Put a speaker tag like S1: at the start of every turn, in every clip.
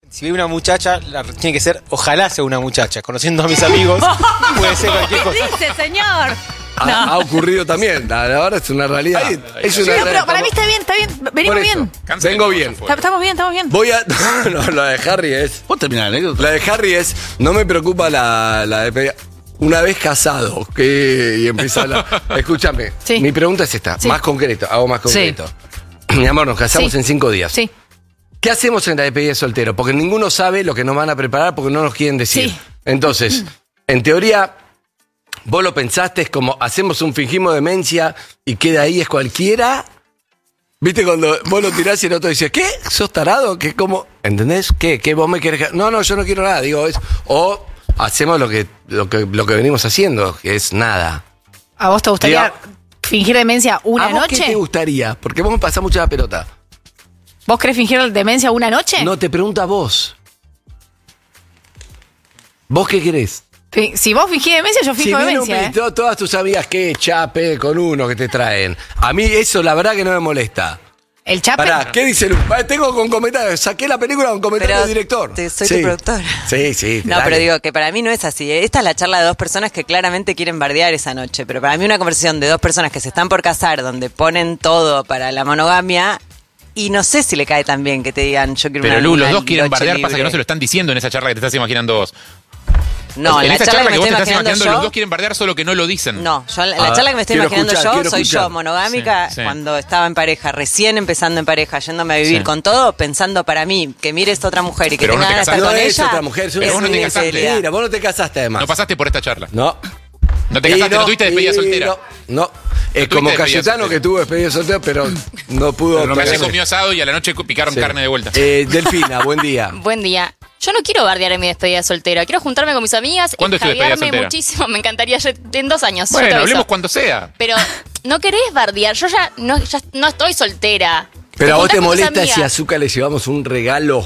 S1: si ve una muchacha, tiene que ser, ojalá sea una muchacha. Conociendo a mis amigos, puede ser cualquier cosa.
S2: Dice, señor.
S3: Ha ocurrido también. Ahora es una realidad. Es una realidad.
S2: Pero para mí está bien. Venimos
S3: Por eso,
S2: bien.
S3: Vengo bien.
S2: Estamos bien.
S3: Voy a. No, la de Harry es.
S4: ¿Puedo terminar la anécdota?
S3: La de Harry es. No me preocupa la de. Una vez casado, y empieza Escúchame,
S2: Sí.
S3: mi pregunta es esta,
S2: Sí.
S3: más concreto, hago más concreto. Mi amor, nos casamos
S2: Sí.
S3: en 5 días.
S2: Sí.
S3: ¿Qué hacemos en la despedida de soltero? Porque ninguno sabe lo que nos van a preparar porque no nos quieren decir.
S2: Sí.
S3: Entonces, en teoría, vos lo pensaste, es como hacemos fingimos demencia y queda ahí, es cualquiera. ¿Viste cuando vos lo tirás y el otro dice, ¿qué? ¿Sos tarado? ¿Qué? ¿Cómo? ¿Entendés? ¿Qué vos me querés? No, yo no quiero nada. Digo, o hacemos lo que venimos haciendo, que es nada.
S2: ¿A vos te gustaría fingir demencia una
S3: ¿A vos
S2: noche?
S3: qué te gustaría? Porque vos me pasás mucho la pelota.
S2: ¿Vos querés fingir demencia una noche?
S3: No, te pregunto a vos. ¿Vos qué querés?
S2: Si vos fingís demencia, yo
S3: Si
S2: finjo
S3: viene
S2: demencia.
S3: todas tus amigas que chape con uno que te traen. A mí eso la verdad que no me molesta.
S2: El chape.
S3: Pará, ¿qué dice Lu? Tengo con comentarios. Saqué la película con comentarios
S5: Pero
S3: del director.
S5: soy
S3: Sí.
S5: tu productora.
S3: Sí.
S5: No,
S3: dale.
S5: pero digo que para mí no es así. Esta es la charla de dos personas que claramente quieren bardear esa noche. Pero para mí una conversación de dos personas que se están por casar, donde ponen todo para la monogamia, y no sé si le cae tan bien que te digan yo quiero
S6: Pero
S5: una
S6: Lu, los
S5: noche
S6: dos quieren bardear, pasa que
S5: libre.
S6: no se lo están diciendo en esa charla que te estás imaginando vos.
S5: No, en la
S6: esa
S5: charla que me
S6: vos
S5: estoy
S6: te estás
S5: imaginando
S6: los
S5: yo.
S6: dos quieren bardear, solo que no lo dicen.
S5: No, yo la charla que me estoy
S3: quiero
S5: imaginando
S3: escuchar,
S5: yo,
S3: quiero
S5: soy
S3: escuchar.
S5: yo, monogámica,
S6: Sí, sí.
S5: cuando estaba en pareja, recién empezando en pareja, yéndome a vivir
S6: Sí.
S5: con todo, pensando para mí que mire esta otra mujer y que
S6: Pero vos
S5: tenga
S6: no te
S5: ganas de estar
S3: No
S5: con
S3: es
S5: ella.
S3: otra mujer, es
S6: Pero vos no
S5: mi
S6: te casaste.
S5: infidelidad.
S3: Mira, vos no te casaste además.
S6: No pasaste por esta charla.
S3: No.
S6: No te casaste, no tuviste despedida soltera.
S3: No.
S6: tuviste
S3: Como
S6: despedida
S3: Cayetano
S6: soltera.
S3: que tuvo despedida soltera, pero no pudo.
S6: Me se comió asado y a la noche picaron
S3: Sí.
S6: carne de vuelta.
S3: Delfina, buen día.
S7: Buen día. Yo no quiero bardear en mi despedida soltera. Quiero juntarme con mis amigas,
S6: ¿Cuándo es tu despedida
S7: escabiarme
S6: soltera?
S7: muchísimo. Me encantaría en 2 años. yo te
S6: Bueno,
S7: aviso.
S6: hablemos cuando sea.
S7: Pero no querés bardear. Yo ya no estoy soltera.
S3: Pero a vos te
S7: juntás con tus
S3: molesta si a
S7: amigas.
S3: Azúcar le llevamos un regalo.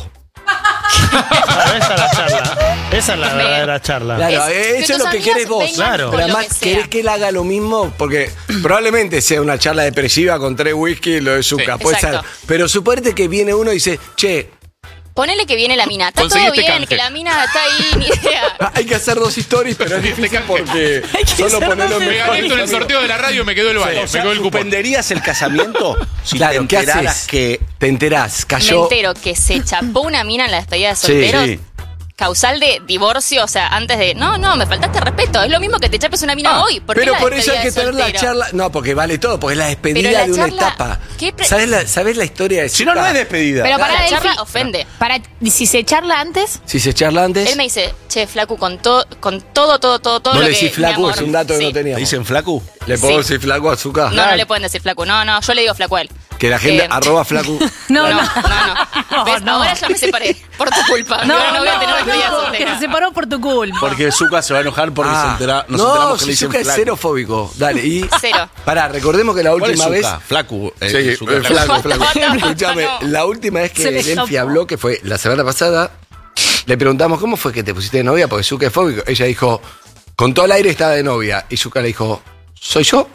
S4: Claro, esa es la charla. Esa es la verdadera charla.
S3: Claro,
S7: que
S3: eso es
S7: tus
S3: lo que
S7: amigas
S3: querés vos.
S7: vengan
S4: Claro.
S7: con
S3: Pero
S7: lo
S3: además,
S7: que sea.
S3: ¿querés que él haga lo mismo? Porque probablemente sea una charla depresiva con 3 whisky y lo de Zucca.
S6: Sí.
S3: Puede ser.
S7: Exacto.
S3: Pero suponete que viene uno y dice, che,
S7: Ponele que viene la mina. Está
S6: Conseguí
S7: todo
S6: este
S7: bien,
S6: canje.
S7: que la mina está ahí, ni idea.
S3: hay que hacer 2 stories, pero es difícil
S6: canje.
S3: porque solo ponerlo
S6: Me gané esto en el sorteo de la radio, me quedó el baño,
S4: O
S6: me
S4: sea,
S6: quedó el cupón.
S4: ¿suspenderías el casamiento si
S3: Claro,
S4: te
S3: ¿qué
S4: enteraras
S3: haces?
S4: que...
S3: Te enterás,
S7: Me
S3: cayó.
S7: entero que se chapó una mina en la despedida de
S3: Sí,
S7: solteros.
S4: sí.
S7: Causal de divorcio, o sea, antes de... No, me faltaste respeto. Es lo mismo que te chapes una mina hoy. ¿Por qué
S3: Pero
S7: la
S3: por eso hay que
S7: despedida de
S3: tener la
S7: soltero?
S3: charla. No, porque vale todo, porque es la despedida
S7: Pero la
S3: de una
S7: charla-
S3: etapa.
S7: ¿Qué
S3: ¿Sabés la historia de
S4: Si no, no
S3: Zucca?
S4: es despedida.
S2: Pero para
S7: La
S2: él,
S7: charla ofende.
S2: si se charla antes,
S3: Si se charla antes,
S7: Él me dice, che, Flacu, con todo
S3: vos
S7: lo
S3: le
S7: que...
S3: decís
S7: mi
S3: flaco,
S7: amor,
S3: es un dato que
S7: sí.
S3: no
S4: ¿Te
S3: teníamos.
S4: dicen flaco?
S3: ¿Le puedo
S7: Sí.
S3: decir flaco a Zucca?
S7: No le pueden decir Flacu. No, yo le digo Flacu a él.
S3: Que la gente,
S7: Eh,
S3: @flacu.
S2: no.
S7: No. ¿Ves?
S2: No.
S7: Ahora ya me separé. Por tu culpa.
S2: No,
S7: Ahora no voy a tener despedida
S2: que
S7: soltera.
S2: se separó por tu culpa.
S4: Porque Zucca se va a enojar porque nos enteramos que
S3: no,
S4: le
S3: si
S4: dicen
S3: Zucca es
S4: flaco.
S3: xerofóbico. Dale, y.
S7: Cero.
S3: Pará, recordemos que la
S4: ¿Cuál es
S3: última vez.
S4: Zucca? Flaco.
S3: Sí,
S4: Zucca,
S3: flaco.
S7: No.
S3: Escúchame, la última vez que
S2: Se le
S3: Delphi
S2: escapó.
S3: habló, que fue la semana pasada, le preguntamos cómo fue que te pusiste de novia, porque Zucca es fóbico. Ella dijo, con todo el aire estaba de novia. Y Zucca le dijo, ¿soy yo?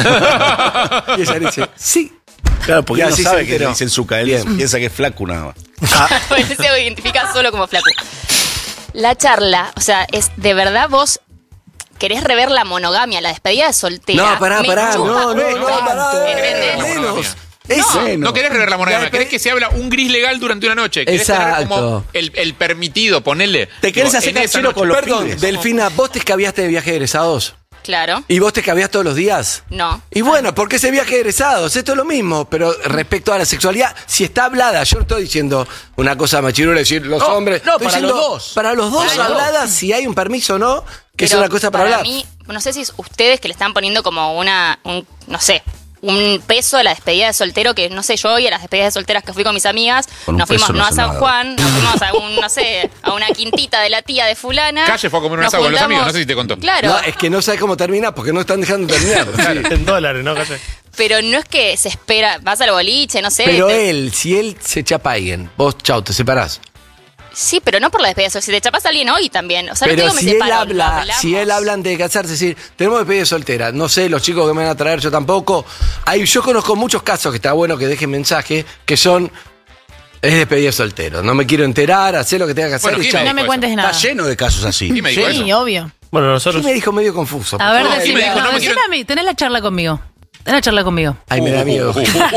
S3: Y ella le dice, sí.
S4: Claro, porque
S3: Y
S4: él no
S3: así
S4: sabe
S3: se
S4: que le
S3: enteró.
S4: dicen Zucca. Él
S3: Bien.
S4: piensa que es flaco nada más.
S7: Él se identifica solo como Flacu. La charla, o sea, es de verdad vos querés rever la monogamia, la despedida de soltera.
S3: No, pará,
S7: Me
S3: pará.
S7: chupa
S3: No,
S7: un
S3: no,
S7: huevo.
S3: pará.
S7: ¿Entendés?
S6: La
S3: Menos.
S6: monogamia.
S3: Eso.
S6: No querés rever la monogamia, querés que se habla un gris legal durante una noche. Querés tener
S3: Exacto.
S6: como el permitido, ponele.
S4: Te querés
S6: Digo,
S4: hacer
S6: en esa
S4: canchero
S6: noche.
S4: con los
S3: Perdón,
S4: pibes.
S3: Delfina, ¿vos te escabiaste de viaje de egresados?
S7: Claro.
S3: ¿Y vos te escabiás todos los días?
S7: No.
S3: Y bueno, porque ese viaje de egresados, esto es lo mismo, pero respecto a la sexualidad, si está hablada, yo no estoy diciendo una cosa machirula, decir los
S4: No,
S3: hombres.
S4: no,
S3: estoy
S4: para
S3: diciendo,
S4: los dos.
S3: Para los dos
S4: Para los
S3: hablada, si hay un permiso o no, que es
S7: Pero
S3: una cosa para hablar.
S7: mí, no sé si es ustedes que le están poniendo como no sé, un peso a la despedida de soltero que, no sé, yo hoy a las despedidas de solteras que fui con mis amigas,
S4: Con un
S7: nos fuimos
S4: peso no
S7: no a
S4: hace
S7: San
S4: nada.
S7: Juan, nos fuimos a no sé, a una quintita de la tía de fulana.
S6: Calle fue a comer un
S7: Nos
S6: asado con los
S7: juntamos-
S6: amigos, no sé si te contó.
S7: Claro,
S3: No, es que no sabes cómo termina porque no están dejando terminar. Sí.
S4: En dólares, ¿no? Calle?
S7: pero no es que se espera, vas al boliche, no sé.
S3: Pero si él se chapa a alguien, vos, chau, te separás.
S7: Sí, pero no por la despedida de soltero. Si te chapas a alguien hoy también. O sea, no te
S3: Pero
S7: digo me
S3: si él
S7: separo, lo
S3: habla,
S7: hablamos.
S3: si él habla antes de casarse, decir, tenemos despedida soltera, no sé, los chicos que me van a traer, yo tampoco. Yo conozco muchos casos que está bueno que dejen mensaje, que son Es despedida de soltero. No me quiero enterar, hacer lo que tenga que hacer
S6: Bueno,
S3: y
S6: ¿quién
S3: chao.
S6: me
S2: No me
S6: dijo
S2: cuentes nada.
S8: Está lleno de casos así.
S6: ¿Quién me dijo
S2: Sí,
S6: eso?
S2: obvio.
S4: Bueno,
S3: ¿Qué
S4: nosotros.
S3: me dijo medio confuso?
S2: A ver,
S6: ¿Quién
S2: decime,
S6: me dijo? No me
S2: decime
S6: quiero-
S2: a mí, tenés la charla conmigo. Tenés la charla conmigo.
S3: Ay, me da miedo.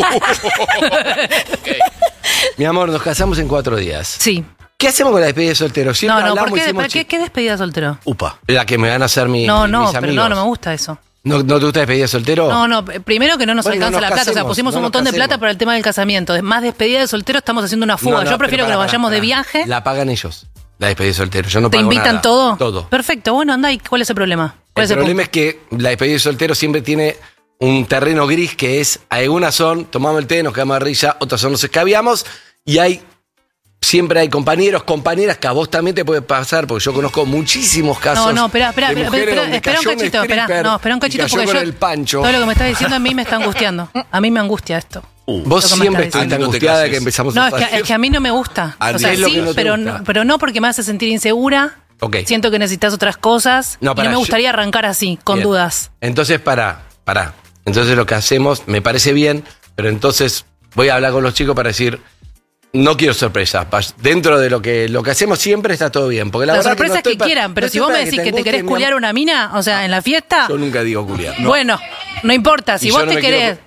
S6: Ok.
S3: Mi amor, nos casamos en 4 días.
S2: Sí.
S3: ¿Qué hacemos con la despedida de soltero? Siempre
S2: No,
S3: hablamos,
S2: ¿por qué,
S3: hicimos
S2: ¿para qué despedida de soltero?
S8: Upa.
S3: La que me van a hacer mis
S2: No,
S3: mis
S2: pero
S3: amigos.
S2: no me gusta eso.
S3: ¿No te gusta despedida de soltero?
S2: No, primero que no nos
S3: Bueno,
S2: alcanza
S3: no nos
S2: la plata. O sea,
S3: casemos,
S2: pusimos
S3: no
S2: un
S3: nos
S2: montón de
S3: casemos.
S2: plata para el tema del casamiento. Más despedida de soltero, estamos haciendo una fuga.
S3: No,
S2: Yo prefiero
S3: pero
S2: que nos
S3: pará,
S2: vayamos
S3: pará.
S2: de viaje.
S3: La pagan ellos, la despedida de soltero. Yo no
S2: ¿Te
S3: pago
S2: invitan
S3: nada.
S2: todo?
S3: Todo.
S2: Perfecto, bueno, anda y ¿cuál es el problema? ¿Cuál
S3: El
S2: es el
S3: problema
S2: punto?
S3: es que la despedida de soltero siempre tiene un terreno gris que es, algunas son, tomamos el té, nos quedamos de risa, otras son, nos escabiamos, y siempre hay compañeras que a vos también te puede pasar, porque yo conozco muchísimos casos.
S2: No, espera
S3: de mujeres donde
S2: espera un
S3: cayó
S2: cachito, espera un
S3: y
S2: cachito
S3: cayó
S2: porque
S3: con
S2: yo
S3: el pancho.
S2: todo lo que me estás diciendo a mí me está angustiando. A mí me angustia esto.
S3: Vos
S2: lo que me
S3: siempre
S2: estás
S3: estás
S8: diciendo.
S3: angustiada de
S8: No te
S3: que
S8: cases.
S3: empezamos
S2: No,
S3: a
S2: es
S3: salir.
S2: que a mí no me gusta.
S8: A
S2: O sea,
S8: mí es lo
S2: sí,
S3: que no te
S2: pero
S3: gusta.
S2: pero no porque me hace sentir insegura.
S3: Ok.
S2: Siento que necesitas otras cosas.
S3: No,
S2: y
S3: pará,
S2: no me
S3: yo-
S2: gustaría arrancar así, con
S3: Bien.
S2: dudas.
S3: Entonces, pará. Entonces lo que hacemos, me parece bien, pero entonces voy a hablar con los chicos para decir, no quiero sorpresas. Dentro de lo que hacemos siempre está todo bien. Porque la
S2: Las
S3: verdad
S2: sorpresas
S3: no estoy
S2: que quieran, pero
S3: no
S2: si
S3: estoy
S2: vos me
S3: para
S2: decís que te
S3: angusties,
S2: querés
S3: mi amor.
S2: culiar una mina, o sea, en la fiesta,
S3: Yo nunca digo culiar.
S2: bueno, no importa. Si
S3: Y
S2: vos
S3: yo no
S2: te
S3: me
S2: querés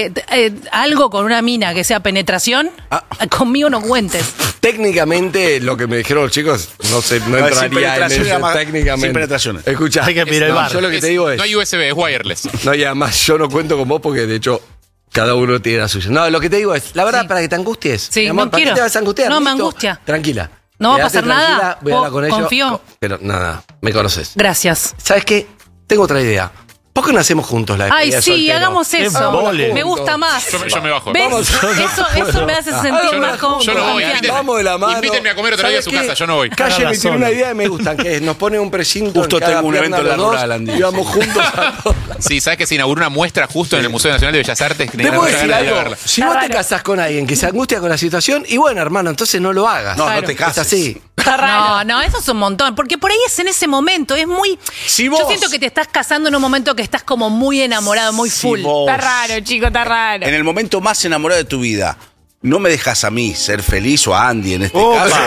S2: algo con una mina que sea penetración, conmigo no cuentes.
S3: Técnicamente, lo que me dijeron los chicos, no
S8: sin
S3: entraría en
S8: penetración
S3: eso
S8: era más-
S3: técnicamente.
S8: sin penetraciones.
S3: Escucha,
S4: Hay que mirar el bar.
S3: yo lo que te digo es,
S6: No hay USB, es wireless.
S3: no, y además yo no cuento con vos porque de hecho cada uno tiene la suya. No, lo que te digo es, la verdad,
S2: Sí.
S3: para que te angusties.
S2: Sí,
S3: mi amor,
S2: no
S3: ¿para
S2: quiero.
S3: qué te vas a angustiar?
S2: No, me
S3: Listo.
S2: angustia.
S3: Tranquila.
S2: No va a
S3: Quédate
S2: pasar nada.
S3: tranquila, voy a hablar con ellos.
S2: Confío.
S3: Pero nada, me conoces.
S2: Gracias.
S3: ¿Sabes qué? Tengo otra idea. ¿Por qué no hacemos juntos la
S2: Ay,
S3: despedida de
S2: sí,
S3: soltero?
S2: hagamos eso.
S4: embole.
S2: Me gusta más.
S6: Yo me bajo.
S2: ¿Ves?
S3: Vamos.
S2: Eso me hace sentir
S6: Yo
S2: más
S6: no-
S2: cómodo.
S6: yo no voy,
S2: confiante.
S6: inviten-
S3: Vamos de la mano.
S6: Invítenme a comer otro día a su
S3: ¿Sabes qué?
S6: casa, yo no voy.
S3: Calle
S4: Hágala
S3: me tiró
S4: sola.
S3: una idea que me gustan, que es, nos pone un precinto
S8: Justo
S3: en cada
S8: tengo un
S3: pierna
S8: evento en la
S3: los dos,
S8: rural, Andy.
S3: y vamos juntos a todos.
S6: Sí, ¿sabes que se inauguró una muestra justo en el Museo Nacional de Bellas Artes? Que
S3: ¿Te
S6: tenía
S3: puedo
S6: mucha
S3: decir
S6: ganas de ir a
S3: algo?
S6: verla.
S3: Si vos te casás con alguien que se angustia con la situación, y bueno, hermano, entonces no lo hagas.
S8: No, no te
S3: Es
S8: cases.
S3: así.
S2: No, eso es un montón. Porque por ahí es en ese momento, es muy.
S8: Si
S2: Yo
S8: vos-
S2: siento que te estás casando en un momento que estás como muy enamorado, muy
S8: Si
S2: full.
S8: vos-
S2: Está raro, chico, está raro.
S8: En el momento más enamorado de tu vida, ¿no me dejas a mí ser feliz o a Andy en este
S4: Opa,
S8: caso?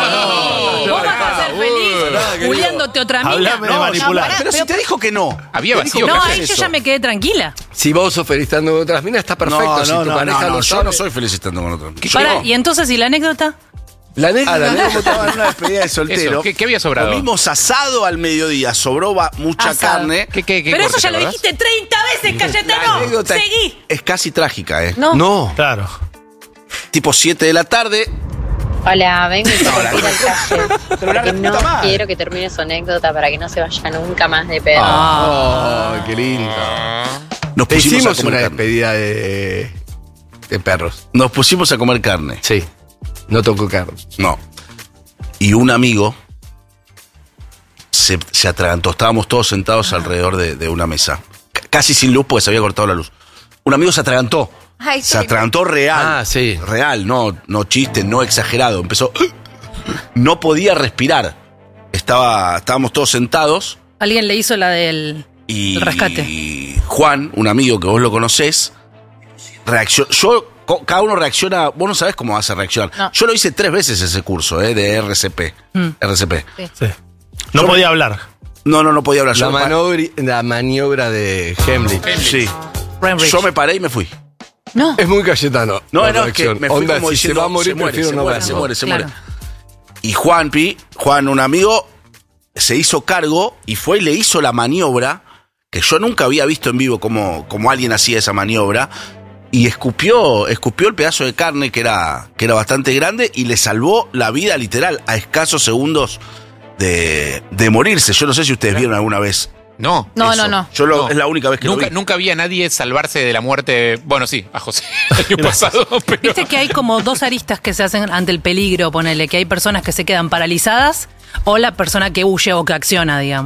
S2: Vos vas a ser feliz juliándote otra mina.
S4: Hablame de manipular.
S2: pará,
S8: Pero si te dijo que no.
S6: Había
S8: Te dijo
S6: vacío,
S8: que
S2: No,
S6: ¿qué
S2: ahí
S6: haces
S2: yo
S8: eso.
S2: ya me quedé tranquila.
S3: Si vos sos feliz estando con otras minas, está perfecto.
S8: No,
S3: si
S8: no,
S3: tu
S8: no,
S3: pareja
S8: no,
S3: lo
S8: yo
S3: sabe.
S8: no soy feliz estando con otro.
S2: Pará, y entonces, ¿y la anécdota?
S3: La anécdota,
S8: La
S3: ¿no?
S8: misma estaba en una despedida de soltero.
S6: Eso, ¿qué había sobrado?
S8: Comimos asado al mediodía, sobró mucha
S2: Asado.
S8: carne.
S6: ¿Qué
S2: Pero eso
S6: corte,
S2: ya lo
S6: te acordás?
S2: dijiste 30 veces,
S8: La
S2: Cayetano.
S8: anécdota es-
S2: Seguí.
S8: es casi trágica, ¿eh?
S2: No.
S3: No.
S4: Claro.
S8: Tipo 7 de la tarde.
S9: Hola, vengo y te retiro el calle.
S8: Pero la
S9: Porque no
S8: puta madre.
S9: quiero que termine su anécdota para que no se vaya nunca más de pedo.
S3: Oh, qué lindo.
S8: Nos
S3: Te
S8: pusimos a
S3: hicimos una
S8: comer carne.
S3: despedida de perros.
S8: Nos pusimos a comer carne.
S3: Sí. No tocó carne.
S8: No. Y un amigo se atragantó. Estábamos todos sentados alrededor de una mesa. Casi sin luz porque se había cortado la luz. Un amigo se atragantó.
S7: Ay,
S8: Se atragantó real.
S3: Ah, sí.
S8: Real, no chiste, no exagerado. Empezó. No podía respirar. Estábamos todos sentados.
S2: Alguien le hizo la del
S8: Y
S2: el rescate.
S8: Juan, un amigo que vos lo conocés, reaccionó. Cada uno reacciona. Vos no sabés cómo vas a reaccionar.
S2: No.
S8: Yo lo hice 3 veces ese curso, de RCP. RCP.
S4: Sí. No podía hablar.
S8: No podía hablar.
S3: La maniobra de Hemlich.
S8: Sí.
S2: Renrich.
S8: Yo me paré y me fui.
S2: No.
S3: Es muy Cayetano.
S8: No,
S3: la
S8: no, es que
S3: reacción.
S8: me fui
S3: Onda,
S8: como
S3: si
S8: diciendo,
S3: se va a morir,
S8: se muere,
S3: prefiero
S8: se
S3: no
S8: muere,
S3: verlo.
S8: se muere, se muere.
S2: Claro.
S8: Y Juan, un amigo, se hizo cargo y fue y le hizo la maniobra, que yo nunca había visto en vivo como alguien hacía esa maniobra, y escupió el pedazo de carne que era bastante grande y le salvó la vida literal a escasos segundos de morirse. Yo no sé si ustedes vieron alguna vez.
S6: No.
S2: No,
S8: eso.
S2: no.
S8: Yo
S6: No.
S8: es la única vez que lo vi.
S6: Nunca vi a nadie salvarse de la muerte. Bueno, sí, a José el año pasado, pero.
S2: Viste que hay como dos aristas que se hacen ante el peligro, ponele, que hay personas que se quedan paralizadas o la persona que huye o que acciona, digamos.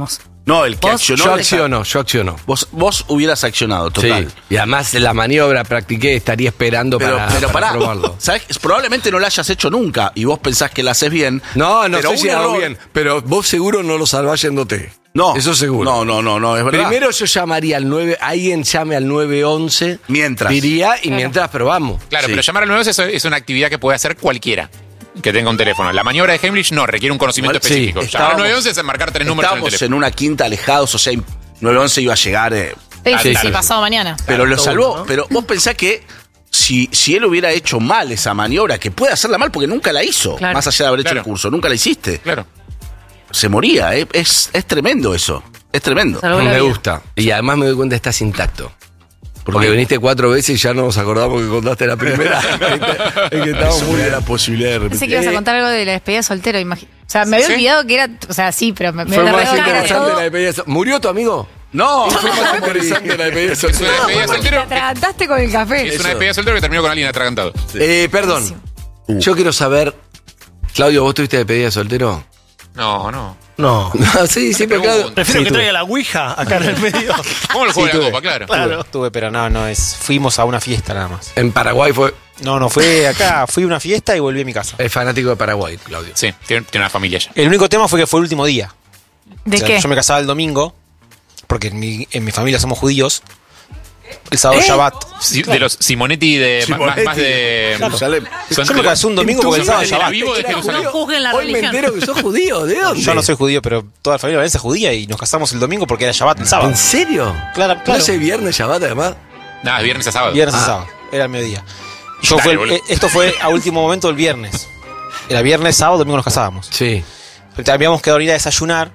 S8: No, el que
S2: ¿Vos?
S8: accionó.
S3: Yo acciono.
S8: Vos hubieras accionado, total.
S3: Sí. Y además la maniobra practiqué, estaría esperando
S8: Pero
S3: para
S8: pará,
S3: probarlo.
S8: ¿sabes? Probablemente no la hayas hecho nunca y vos pensás que la haces bien.
S3: No
S8: pero
S3: sé si
S8: un
S3: hago
S8: error-
S3: bien, pero vos seguro no lo salvás yéndote.
S8: No.
S3: Eso seguro.
S8: No, es verdad.
S3: Primero yo llamaría al 9, alguien llame al 911.
S8: Mientras.
S3: Diría, y mientras probamos.
S6: Claro,
S8: Sí.
S6: pero llamar al 911 es una actividad que puede hacer cualquiera que tenga un teléfono. La maniobra de Heimlich no, requiere un conocimiento
S8: Sí,
S6: específico. Llamar al
S8: estábamos-
S6: 911 es marcar 3 números en el
S8: Estábamos
S6: teléfono.
S8: en una quinta alejados, o sea, 911 iba a llegar.
S2: Sí, pasado mañana.
S8: Pero lo
S3: todo
S8: salvó.
S3: uno, ¿no?
S8: Pero vos pensás que si él hubiera hecho mal esa maniobra, que puede hacerla mal porque nunca la hizo,
S2: Claro.
S8: más allá de haber hecho
S6: Claro.
S8: el curso, nunca la hiciste,
S6: Claro.
S8: se moría. Es tremendo eso. Es tremendo.
S2: Salvó la
S3: Me
S2: vida.
S3: gusta. Y además me doy cuenta que estás intacto. Porque viniste 4 veces y ya no nos acordamos que contaste la primera. Es que estábamos muy
S8: de la posibilidad de
S10: Pensé que ibas a contar algo de la despedida de soltero. O sea, me había
S6: ¿Sí?
S10: olvidado que era. O sea, sí, pero me
S3: Fue
S10: la
S3: más
S10: recordaron
S3: interesante
S10: todo.
S3: la despedida. ¿Murió tu amigo?
S8: No,
S3: Fue más interesante la despedida
S6: Es una despedida de
S10: Te
S6: soltero.
S10: atragantaste con el café.
S6: Es una despedida de soltero que terminó con alguien atragantado.
S3: Perdón. Yo quiero saber, Claudio, ¿vos tuviste despedida de soltero?
S6: No.
S4: No.
S3: No, sí, pero Claudio.
S4: Prefiero
S3: Sí,
S4: que
S3: tuve.
S4: traiga la ouija acá en el medio.
S6: ¿Cómo el juego de
S3: tuve.
S6: la copa? Claro.
S4: Claro.
S1: Tuve, pero fuimos a una fiesta nada más.
S3: En Paraguay
S1: No, fue acá, fui a una fiesta y volví a mi casa.
S3: es fanático de Paraguay, Claudio.
S6: Sí, tiene una familia ya.
S1: El único tema fue que fue el último día.
S10: ¿De
S1: O sea,
S10: qué?
S1: Yo me casaba el domingo, porque en mi familia somos judíos. El sábado Shabbat.
S6: De los Simonetti de más de
S8: Jerusalén.
S6: son
S1: Yo me
S6: de-
S1: casé un domingo porque el sábado
S6: de Tel
S1: Shabbat.
S6: Aviv de Jerusalén.
S2: No juzguen la
S3: Hoy me
S2: religión.
S3: entero que sos judío, ¿de dónde?
S1: Yo no soy judío, pero toda la familia valencia es judía y nos casamos el domingo porque era Shabbat el sábado.
S3: ¿En serio?
S1: Claro.
S3: ¿No es el viernes Shabbat además?
S6: Nada, es viernes a sábado.
S1: Viernes a sábado. Era el mediodía. Y
S6: Dale, boludo.
S1: esto fue a último momento el viernes. Era viernes, sábado, domingo nos casábamos.
S3: Sí.
S1: Habíamos quedado ir a desayunar.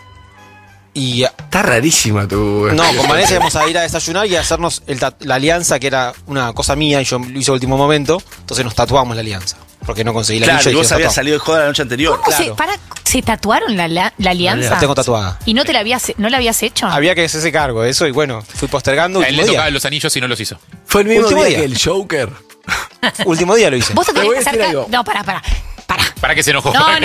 S1: Y
S3: Está rarísima tu...
S1: no, con Vanessa íbamos a ir a desayunar y a hacernos la alianza, que era una cosa mía y yo lo hice a último momento. Entonces nos tatuamos la alianza. Porque no conseguí la
S8: Claro,
S1: anillo
S8: y
S1: y
S8: vos
S1: nos
S8: habías
S1: tatuamos.
S8: salido de joda la noche anterior.
S10: ¿Cómo
S1: claro.
S10: se tatuaron la alianza?
S1: La tengo tatuada.
S10: ¿Y no no la habías hecho?
S1: Había que hacerse cargo de eso y bueno, fui postergando.
S6: A él le
S1: Último
S6: tocaban
S1: día.
S6: los anillos y no los hizo.
S3: Fue el mismo
S1: Último
S3: día
S1: día.
S3: que el Joker.
S1: Último día lo hice.
S10: ¿Vos te
S3: Te voy
S10: querés
S3: a decir
S10: casar?
S3: algo.
S10: No, pará.
S6: ¿Para qué se enojó?
S10: No.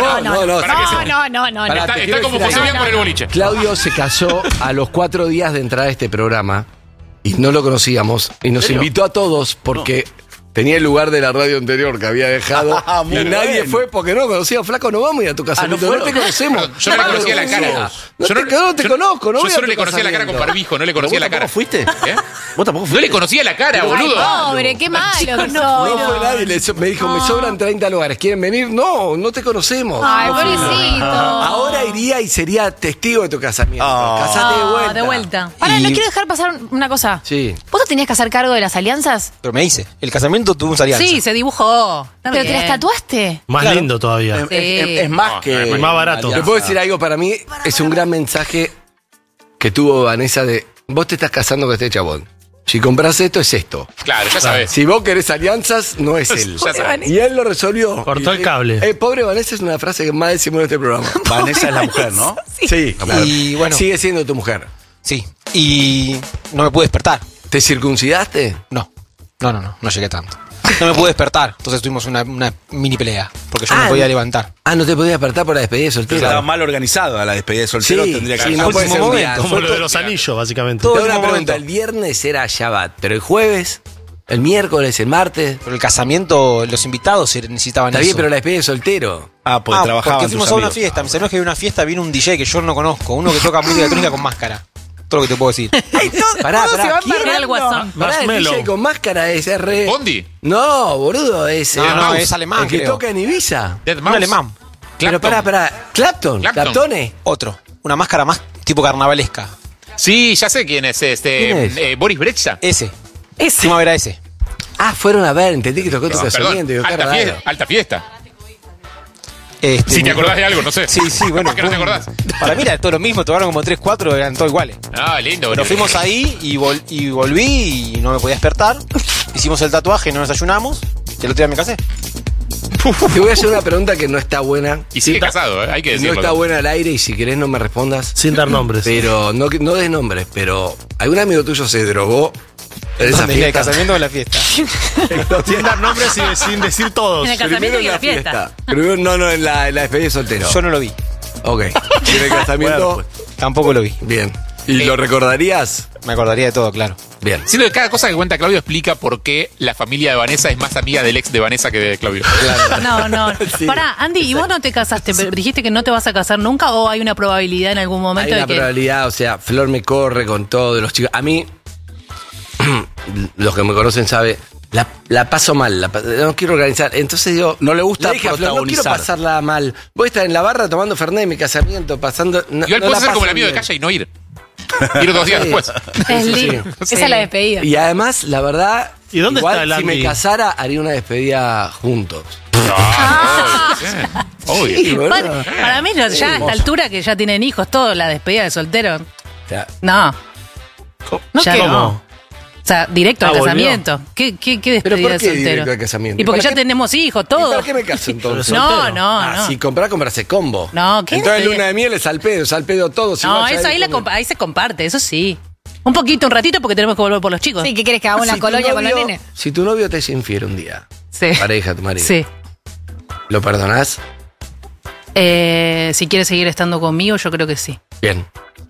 S3: Pará,
S6: Está
S3: te quiero
S6: como
S3: decir
S6: José
S3: algo.
S6: Bian con el boliche.
S3: Claudio se casó a los 4 días de entrar a este programa y no lo conocíamos y nos
S8: serio?
S3: invitó a todos porque tenía el lugar de la radio anterior que había dejado
S8: Ah,
S3: y
S8: muy
S3: nadie
S8: bien.
S3: fue porque no conocía. Flaco, no vamos a ir a tu casamiento,
S8: ¿no
S3: no te
S8: fueron?
S3: conocemos.
S6: Perdón, yo no le conocía la cara.
S3: No te conozco, no
S6: Yo
S3: voy a
S6: solo
S3: tu
S6: le conocía la cara con
S3: casamiento.
S6: barbijo, no le conocía la cara.
S8: ¿Tampoco fuiste?
S6: ¿Eh?
S8: ¿Vos tampoco
S6: No
S8: fuiste?
S6: le conocía la cara,
S10: Ay,
S6: boludo.
S10: pobre, qué malo que
S3: No
S10: sos.
S3: fue nadie, me dijo, me sobran 30 lugares, ¿quieren venir? No, no te conocemos.
S10: Ay,
S3: No fui.
S10: pobrecito.
S3: Ahora iría y sería testigo de tu casamiento.
S8: Ah.
S3: Casate de vuelta.
S2: De vuelta.
S10: Pará, no
S1: Y-
S10: quiero dejar pasar una cosa.
S3: Sí.
S10: ¿Vos te tenías que hacer cargo de las alianzas?
S1: Pero me hice. El casamiento tuvimos alianza.
S2: Sí, se dibujó. Está
S10: ¿Pero te
S2: bien.
S10: las tatuaste?
S4: Más
S1: Claro.
S4: lindo todavía.
S8: Es más
S6: No,
S8: que...
S6: es
S4: más barato.
S3: ¿Te
S8: alianza.
S3: puedo decir algo? Para mí es un gran mensaje que tuvo Vanessa de vos te estás casando con este chabón. Si compras esto, es esto.
S6: Claro, ya sabes.
S3: Si vos querés alianzas, no es él.
S6: Ya sabes.
S3: Y él lo resolvió.
S4: Cortó el cable.
S3: Pobre Vanessa es una frase que más decimos en este programa.
S8: Vanessa es la mujer, ¿no?
S3: Sí, claro.
S1: Y bueno.
S3: Sigue siendo tu mujer.
S1: Sí. Y no me pude despertar.
S3: ¿Te circuncidaste?
S1: No llegué tanto. No me pude despertar. Entonces tuvimos una mini pelea. Porque yo no me podía levantar.
S3: Ah, no te podías despertar por la despedida de soltero.
S8: Estaba mal organizada la despedida de soltero.
S3: Sí,
S8: Tendría que
S3: sí,
S8: haber-
S3: no puede ser un día.
S4: Como lo de los anillos, básicamente.
S1: Todo
S3: Te hago
S1: el
S3: una
S1: mismo
S3: pregunta.
S1: momento.
S3: El viernes era Shabbat, pero el jueves, el miércoles, el martes.
S1: Pero el casamiento, los invitados necesitaban
S3: Está
S1: eso.
S3: bien, pero la despedida de soltero.
S8: Ah, porque trabajaban
S1: porque fuimos
S8: tus
S1: a una
S8: amigos.
S1: fiesta. Mis amigos que había una fiesta, vino un DJ que yo no conozco. Uno que toca música electrónica con máscara. Todo lo que te puedo decir.
S3: Pará, pará. ¿quién?
S2: Era el guasón.
S3: Pará, el
S4: Marshmello.
S3: DJ con máscara es R.
S6: ¿Bondi?
S3: No, boludo, es.
S1: No,
S3: Mouse,
S1: es alemán,
S3: el que
S1: creo.
S3: toca en Ibiza.
S6: Dead
S1: Un
S6: Mouse.
S1: alemán.
S3: Pero pará. Clapton.
S6: Clapton.
S3: Claptone.
S1: Otro. Una máscara más tipo carnavalesca.
S6: Sí, ya sé quién es.
S3: ¿Quién es?
S6: Boris Brejcha.
S1: Ese. Fuimos a ver a ese.
S3: Ah, fueron a ver, entendí que tocó tu
S6: Perdón,
S3: casamiento. Digo, qué
S6: alta
S3: raro.
S6: fiesta. Alta fiesta.
S1: muy-
S6: Si te acordás de algo, no sé.
S1: Sí, bueno.
S6: ¿Por qué no te acordás?
S1: Para mí era todo lo mismo. Tocaron como 3, 4, eran todos iguales.
S6: Ah, lindo.
S1: Pero
S6: boludo.
S1: fuimos ahí y volví y no me podía despertar. Hicimos el tatuaje, no desayunamos. Y el otro día me casé.
S3: Te voy a hacer una pregunta que no está buena.
S6: Y sigue casado, hay que
S3: No
S6: decirlo.
S3: está buena al aire y si querés no me respondas.
S4: Sin dar nombres.
S3: Pero no des nombres, pero ¿algún amigo tuyo se drogó en esa
S1: ¿Dónde? ¿En el
S3: fiesta?
S1: casamiento o en la fiesta?
S4: Sin dar nombres y sin decir todos.
S2: En el casamiento y en la fiesta.
S3: Primero, no, en la despedida de soltero.
S1: Yo no lo vi.
S3: Ok. ¿Y en el casamiento?
S1: Tampoco lo vi.
S3: Bien. ¿Y lo recordarías?
S1: Me acordaría de todo, claro.
S3: Bien.
S6: Siento que cada cosa que cuenta Claudio explica por qué la familia de Vanessa es más amiga del ex de Vanessa que de Claudio.
S2: No.
S3: Sí.
S2: Pará, Andy, ¿y vos no te casaste? Pero ¿dijiste que no te vas a casar nunca o hay una probabilidad en algún momento
S3: Hay
S2: de
S3: una
S2: que...
S3: probabilidad, o sea, Flor me corre con todo de los chicos. A mí, los que me conocen saben, la paso mal, no quiero organizar. Entonces yo
S8: No le gusta
S3: le dije a Flor, no quiero
S8: protagonizar.
S3: pasarla mal. Voy a estar en la barra tomando Fernet en mi casamiento, pasando... No,
S6: Igual
S3: no
S6: puedes
S3: la
S6: hacer como
S3: paso
S6: el amigo de
S3: bien.
S6: Calle y no ir. Ir 2 días
S3: Sí.
S6: después.
S2: Es
S3: Sí,
S2: lindo.
S3: sí.
S10: Esa es la despedida.
S3: Y además, la verdad,
S4: ¿Y dónde
S3: igual
S4: está el
S3: si me
S4: Andy?
S3: casara, haría una despedida juntos.
S6: Obvio.
S3: Sí, boludo.
S2: Para mí, ya a esta altura que ya tienen hijos, todo, la despedida de soltero.
S3: O sea,
S2: No.
S4: ¿No?
S2: Ya
S4: ¿Cómo?
S2: no. O sea, directo al
S4: ¿volvió?
S2: casamiento. ¿Qué despedida
S3: ¿Pero por
S2: de
S3: qué
S2: soltero?
S3: directo al casamiento?
S2: Y porque
S3: ¿Para
S2: ya
S3: qué?
S2: tenemos hijos,
S3: ¿Y
S2: todo.
S3: para qué me caso entonces?
S2: No,
S4: soltero?
S2: no.
S3: Si comprarse combo.
S2: No, ¿qué
S3: Entonces
S2: despedida?
S3: luna de miel es al pedo todo. si
S2: No,
S3: vas
S2: eso ahí,
S3: comer.
S2: ahí se comparte, eso sí. Un poquito, un ratito, porque tenemos que volver por los chicos.
S10: Sí, ¿qué quieres que hagamos
S3: Si
S10: una
S3: tu
S10: colonia con los
S3: novio-
S10: nenes?
S3: Si tu novio te es infiel un día,
S2: Sí.
S3: pareja, tu marido,
S2: Sí.
S3: ¿lo perdonás?
S2: Si quieres seguir estando conmigo, yo creo que sí.
S3: Bien.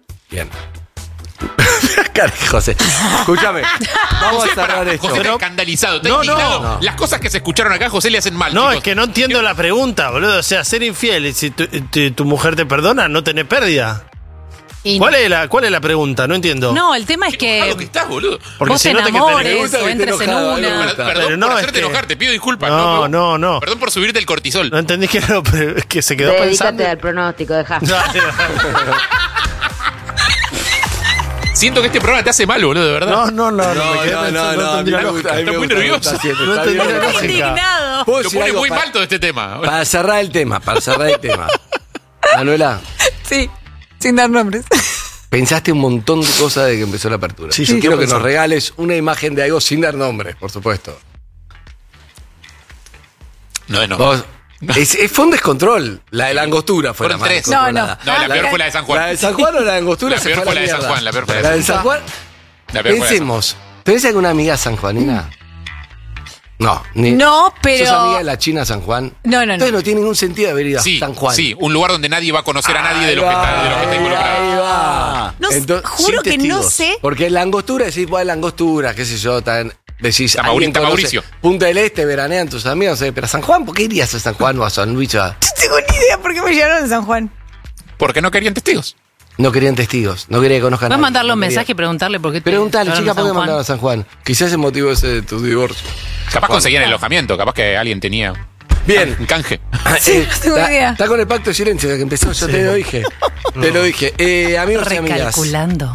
S3: Cara, José. Escúchame. Vamos
S6: José,
S3: a cerrar
S6: pará,
S3: esto.
S6: José está escandalizado, está
S4: No,
S6: indignado.
S3: no.
S6: Las cosas que se escucharon acá a José le hacen mal.
S4: No,
S6: chicos.
S4: es que no entiendo la pregunta, boludo. O sea, ser infiel y si tu mujer te perdona, no tenés pérdida.
S10: Y
S4: ¿Cuál es la pregunta? No entiendo.
S2: No, el tema es
S6: Qué enojado que
S2: que
S6: estás, boludo.
S4: Porque
S2: vos
S4: se
S2: te
S4: nota que tenés-
S2: enamores
S3: Me gusta
S2: o
S3: que esté
S2: entres en
S3: enojado, algo me
S2: una.
S3: gusta.
S6: Perdón
S4: Pero no,
S6: por
S4: es
S6: hacerte
S4: que-
S6: enojar, te pido disculpas.
S4: No.
S6: Perdón por subirte el cortisol.
S4: No entendí que se quedó pensando.
S9: Dedícate al pronóstico, deja.
S6: Siento que este programa te hace mal, boludo, de verdad.
S4: No, me quedé pensando, no entendí la lógica.
S6: Está muy nervioso.
S4: No entendí la lógica.
S2: Indignado.
S3: ¿Puedo
S6: Lo
S3: decir
S6: pone
S3: algo
S6: muy
S3: para-
S6: mal todo este tema.
S3: Para cerrar el tema. Manuela,
S5: Sí, sin dar nombres.
S3: pensaste un montón de cosas de que empezó la apertura.
S4: Sí,
S3: Yo
S4: sí,
S3: quiero
S4: ¿qué
S3: que nos
S4: pensó?
S3: regales una imagen de algo sin dar nombres, por supuesto.
S6: No, no.
S3: Vos- fue un descontrol. La de la angostura fue
S6: Fueron
S3: la más
S6: 3.
S3: descontrolada.
S6: No, la peor fue la de San Juan.
S3: ¿La de San Juan o la de angostura?
S6: La
S3: se
S6: peor
S3: fue a
S6: fue la de San
S3: mierda.
S6: Juan, la peor fue la de
S3: La de San Juan.
S6: La peor fue la de San
S3: Pensemos. ¿Tenés alguna amiga sanjuanina? No, ni.
S5: No, pero.
S3: ¿Sos amiga de la China San Juan?
S5: No.
S3: Entonces no tiene ningún sentido haber ido a
S6: Sí,
S3: San Juan.
S6: sí, un lugar donde nadie va a conocer a nadie de los que está involucrado.
S3: Ahí va.
S5: No,
S3: Entonces,
S5: juro
S3: sin
S5: que no
S3: testigos.
S5: sé.
S3: Porque la angostura decís, bueno, la angostura, qué sé yo, decís,
S6: Está
S3: alguien
S6: Mauricio,
S3: conoce
S6: Mauricio.
S3: Punta del Este, veranean tus amigos, pero a San Juan, ¿por qué irías a San Juan o a San Luis?
S5: No tengo ni idea por qué me llevaron de San Juan.
S6: Porque no querían testigos.
S3: No querían testigos, no quería que conozcan a
S2: Vas a
S3: nadie,
S2: mandarle un
S3: no querían.
S2: mensaje y preguntarle por qué te
S3: Preguntale,
S2: llevaron
S3: chica,
S2: a
S3: ¿por qué
S2: San Juan?
S3: mandaron a San Juan? Quizás el motivo ese de tu divorcio.
S6: Capaz conseguían alojamiento, capaz que alguien tenía
S3: Bien.
S6: un canje.
S5: no tengo idea.
S3: Está con el pacto de silencio desde que empezó, yo te lo dije. Te lo dije. Amigos y amigas.
S2: Recalculando.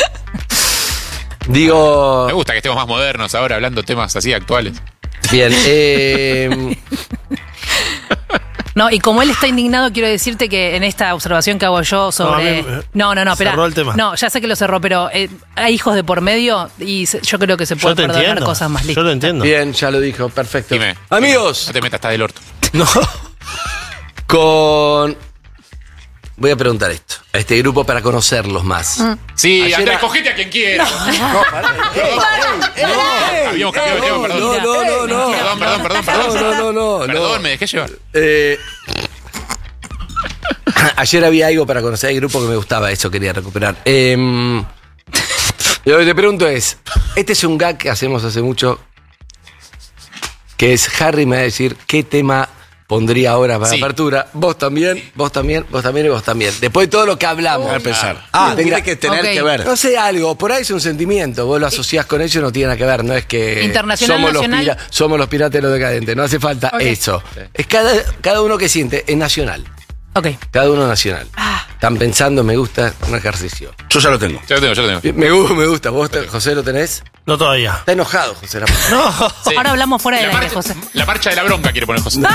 S3: Digo.
S6: Me gusta que estemos más modernos ahora hablando temas así actuales.
S3: Bien.
S2: No, y como él está indignado, quiero decirte que en esta observación que hago yo sobre...
S4: No, a mí
S2: No, espera.
S4: cerró el tema.
S2: No, ya sé que lo cerró, pero hay hijos de por medio y yo creo que se
S4: Yo
S2: puede
S4: te
S2: perdonar
S4: entiendo.
S2: cosas más
S4: Yo
S2: listas.
S4: lo entiendo.
S3: Bien, ya lo dijo, perfecto.
S6: Dime.
S3: Amigos,
S6: No te metas, está del orto.
S3: no. Con. Voy a preguntar esto a este grupo para conocerlos más.
S6: Sí,
S3: Ayer
S6: Andrés,
S3: a-
S6: cogete a quien quiera. Habíamos cambiado el tema, perdón.
S3: No.
S6: Perdón, me dejé llevar.
S3: Ayer había algo para conocer el grupo que me gustaba, eso quería recuperar. Lo que te pregunto es, este es un gag que hacemos hace mucho, que es Harry me va a decir qué tema pondría ahora para
S6: Sí.
S3: la apertura. Vos también y vos también. Después de todo lo que hablamos.
S8: A empezar.
S3: Que
S8: Tiene
S3: tenga-
S8: que tener
S2: Ok.
S8: que ver.
S3: No sé, algo, por ahí es un sentimiento, vos lo asociás con ello, no tiene nada que ver, no es que
S2: Internacional,
S3: somos,
S2: nacional.
S3: somos los piratas de los decadentes, no hace falta
S2: Ok.
S3: eso. Es cada uno que siente, es nacional,
S2: Ok.
S3: cada uno nacional. Están pensando, me gusta, un ejercicio.
S8: Yo ya lo tengo.
S6: Yo lo tengo.
S3: Me gusta, vos, José, ¿lo tenés?
S4: No todavía.
S3: Está enojado, José.
S6: Sí.
S2: Ahora hablamos fuera de
S6: La
S2: la aire,
S6: marcha,
S2: José.
S6: la marcha de la bronca quiere poner José.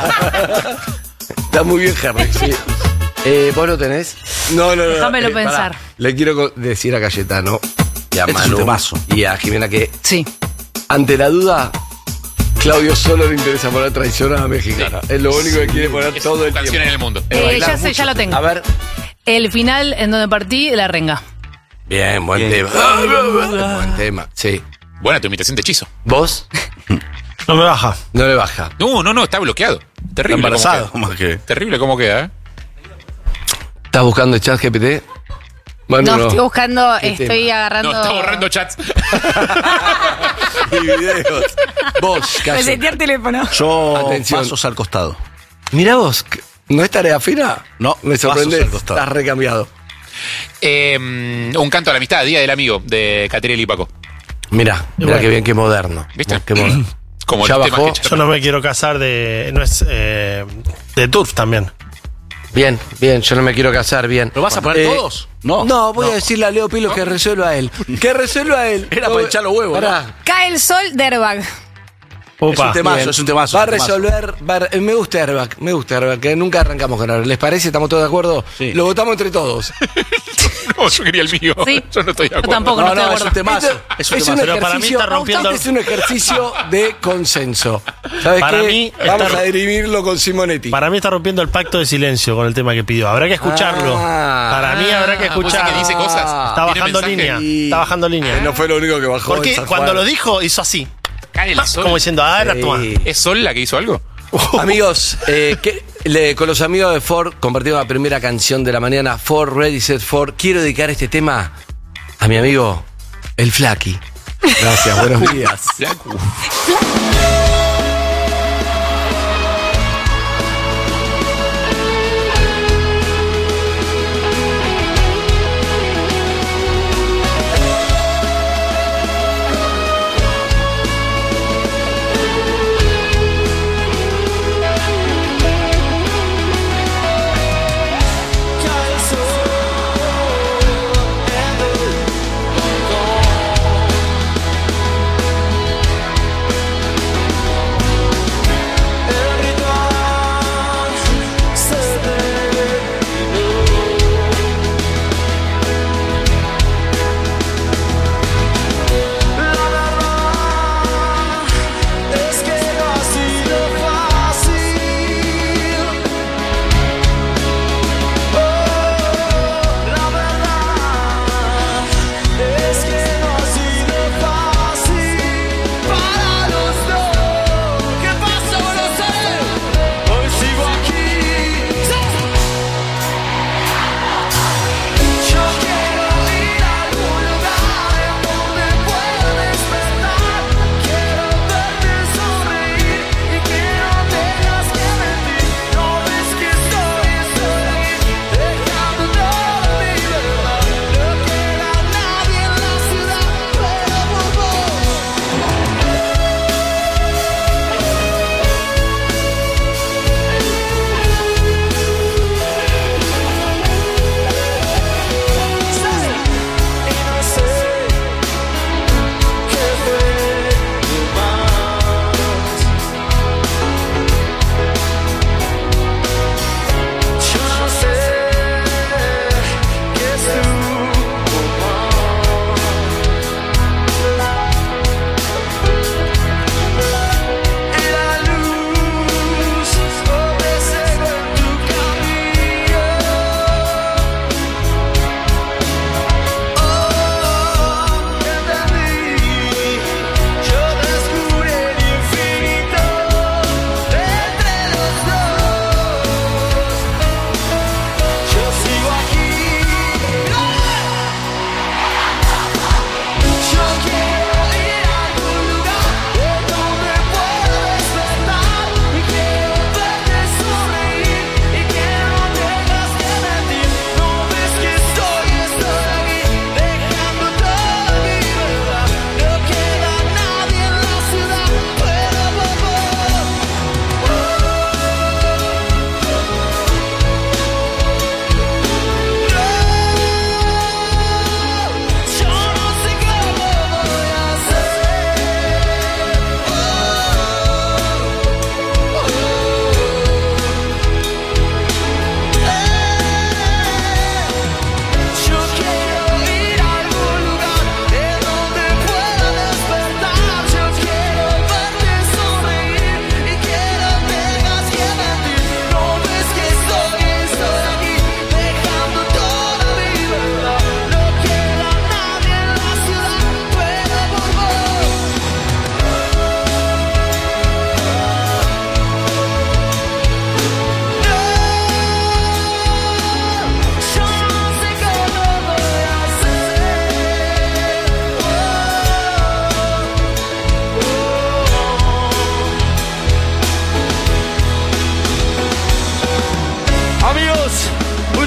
S3: Está muy bien, Harry, sí. ¿Vos lo tenés? No.
S2: Déjamelo pensar.
S3: pará. Le quiero decir a Cayetano y a
S8: Este es un
S3: Manu
S8: temazo.
S3: y a Jimena que
S2: Sí.
S3: ante la duda, Claudio solo le interesa poner traicionada mexicana. Es lo único que quiere poner
S6: Es
S3: todo
S6: su
S3: el
S6: canción
S3: tiempo.
S6: en el mundo.
S2: Ya sé, ya lo tengo.
S3: A ver.
S2: El final en donde partí, la renga.
S3: Bien, buen
S8: Bien.
S3: tema. Buen tema, sí.
S6: Buena tu imitación de hechizo.
S3: ¿Vos?
S4: No me baja.
S3: No le baja.
S6: No, está bloqueado.
S8: Está
S6: Terrible.
S8: embarazado.
S6: Cómo
S8: Más que.
S6: queda. Terrible cómo queda, ¿eh?
S3: ¿Estás buscando el chat GPT? Bueno,
S10: No, estoy buscando,
S3: ¿Qué
S10: estoy
S3: tema?
S10: agarrando.
S6: No, está borrando chats.
S3: Y videos. Vos, Calle.
S10: Resetear teléfono.
S8: Yo
S3: Atención.
S8: pasos al costado.
S3: Mirá vos, ¿no es tarea fina?
S8: No,
S3: me sorprende.
S8: pasos al costado.
S3: Estás recambiado.
S6: Un canto a la amistad, Día del Amigo, de Catriel y Paco.
S3: Mirá qué bien, qué moderno.
S6: ¿Viste?
S3: Qué moderno.
S6: Como
S3: Ya
S6: los temas
S3: bajó.
S6: que
S4: Yo no me quiero casar de. No es. De Turf también.
S3: Bien, yo no me quiero casar, bien.
S8: ¿Lo vas a poner todos?
S3: No, voy a decirle a Leo Pilo que resuelva a él. Que resuelva a él.
S8: Era para echar los huevos,
S3: Pará.
S10: Cae el sol de Airbag.
S8: Es un temazo,
S3: Bien.
S8: es un temazo.
S3: Va a
S8: es un temazo.
S3: resolver. Me gusta Airbag, que nunca arrancamos con Airbag. ¿Les parece? ¿Estamos todos de acuerdo?
S8: Sí.
S3: Lo votamos entre todos.
S6: No, yo quería el mío.
S10: Sí.
S6: Yo no estoy de
S2: Yo
S6: acuerdo.
S2: tampoco, no,
S8: No,
S2: estoy de
S8: es un
S2: acuerdo.
S8: temazo. Es un
S3: Es un
S8: temazo.
S4: Pero para mí
S3: ejercicio,
S4: está rompiendo-
S3: es un ejercicio de consenso. ¿Sabes
S4: Para
S3: qué?
S4: mí
S3: Vamos
S4: está-
S3: a dirimirlo con Simonetti.
S4: Para mí está rompiendo el pacto de silencio con el tema que pidió. Habrá que escucharlo. Para mí habrá que
S6: ¿Vos decís
S4: escucharlo.
S6: que dice cosas?
S4: Está
S6: ¿Tiene
S4: bajando
S6: mensaje?
S4: línea.
S3: Y-
S4: Está bajando línea.
S3: No fue lo único que bajó.
S4: Porque
S3: en San
S4: cuando
S3: Juan.
S4: lo dijo, hizo así.
S6: Cae el sol.
S4: Como diciendo, a ver,
S3: Sí.
S4: toma.
S6: ¿Es Sol la que hizo algo?
S3: Amigos, con los amigos de Ford compartimos la primera canción de la mañana, Ford, Ready, Set, Ford. Quiero dedicar este tema a mi amigo, el Flaky. Gracias, buenos días.
S6: Flaco.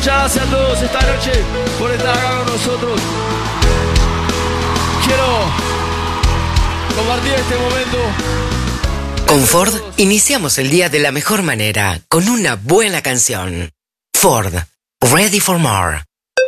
S3: Muchas gracias a todos esta noche por estar acá con nosotros. Quiero compartir este momento.
S11: Con Ford, iniciamos el día de la mejor manera, con una buena canción. Ford, Ready for More.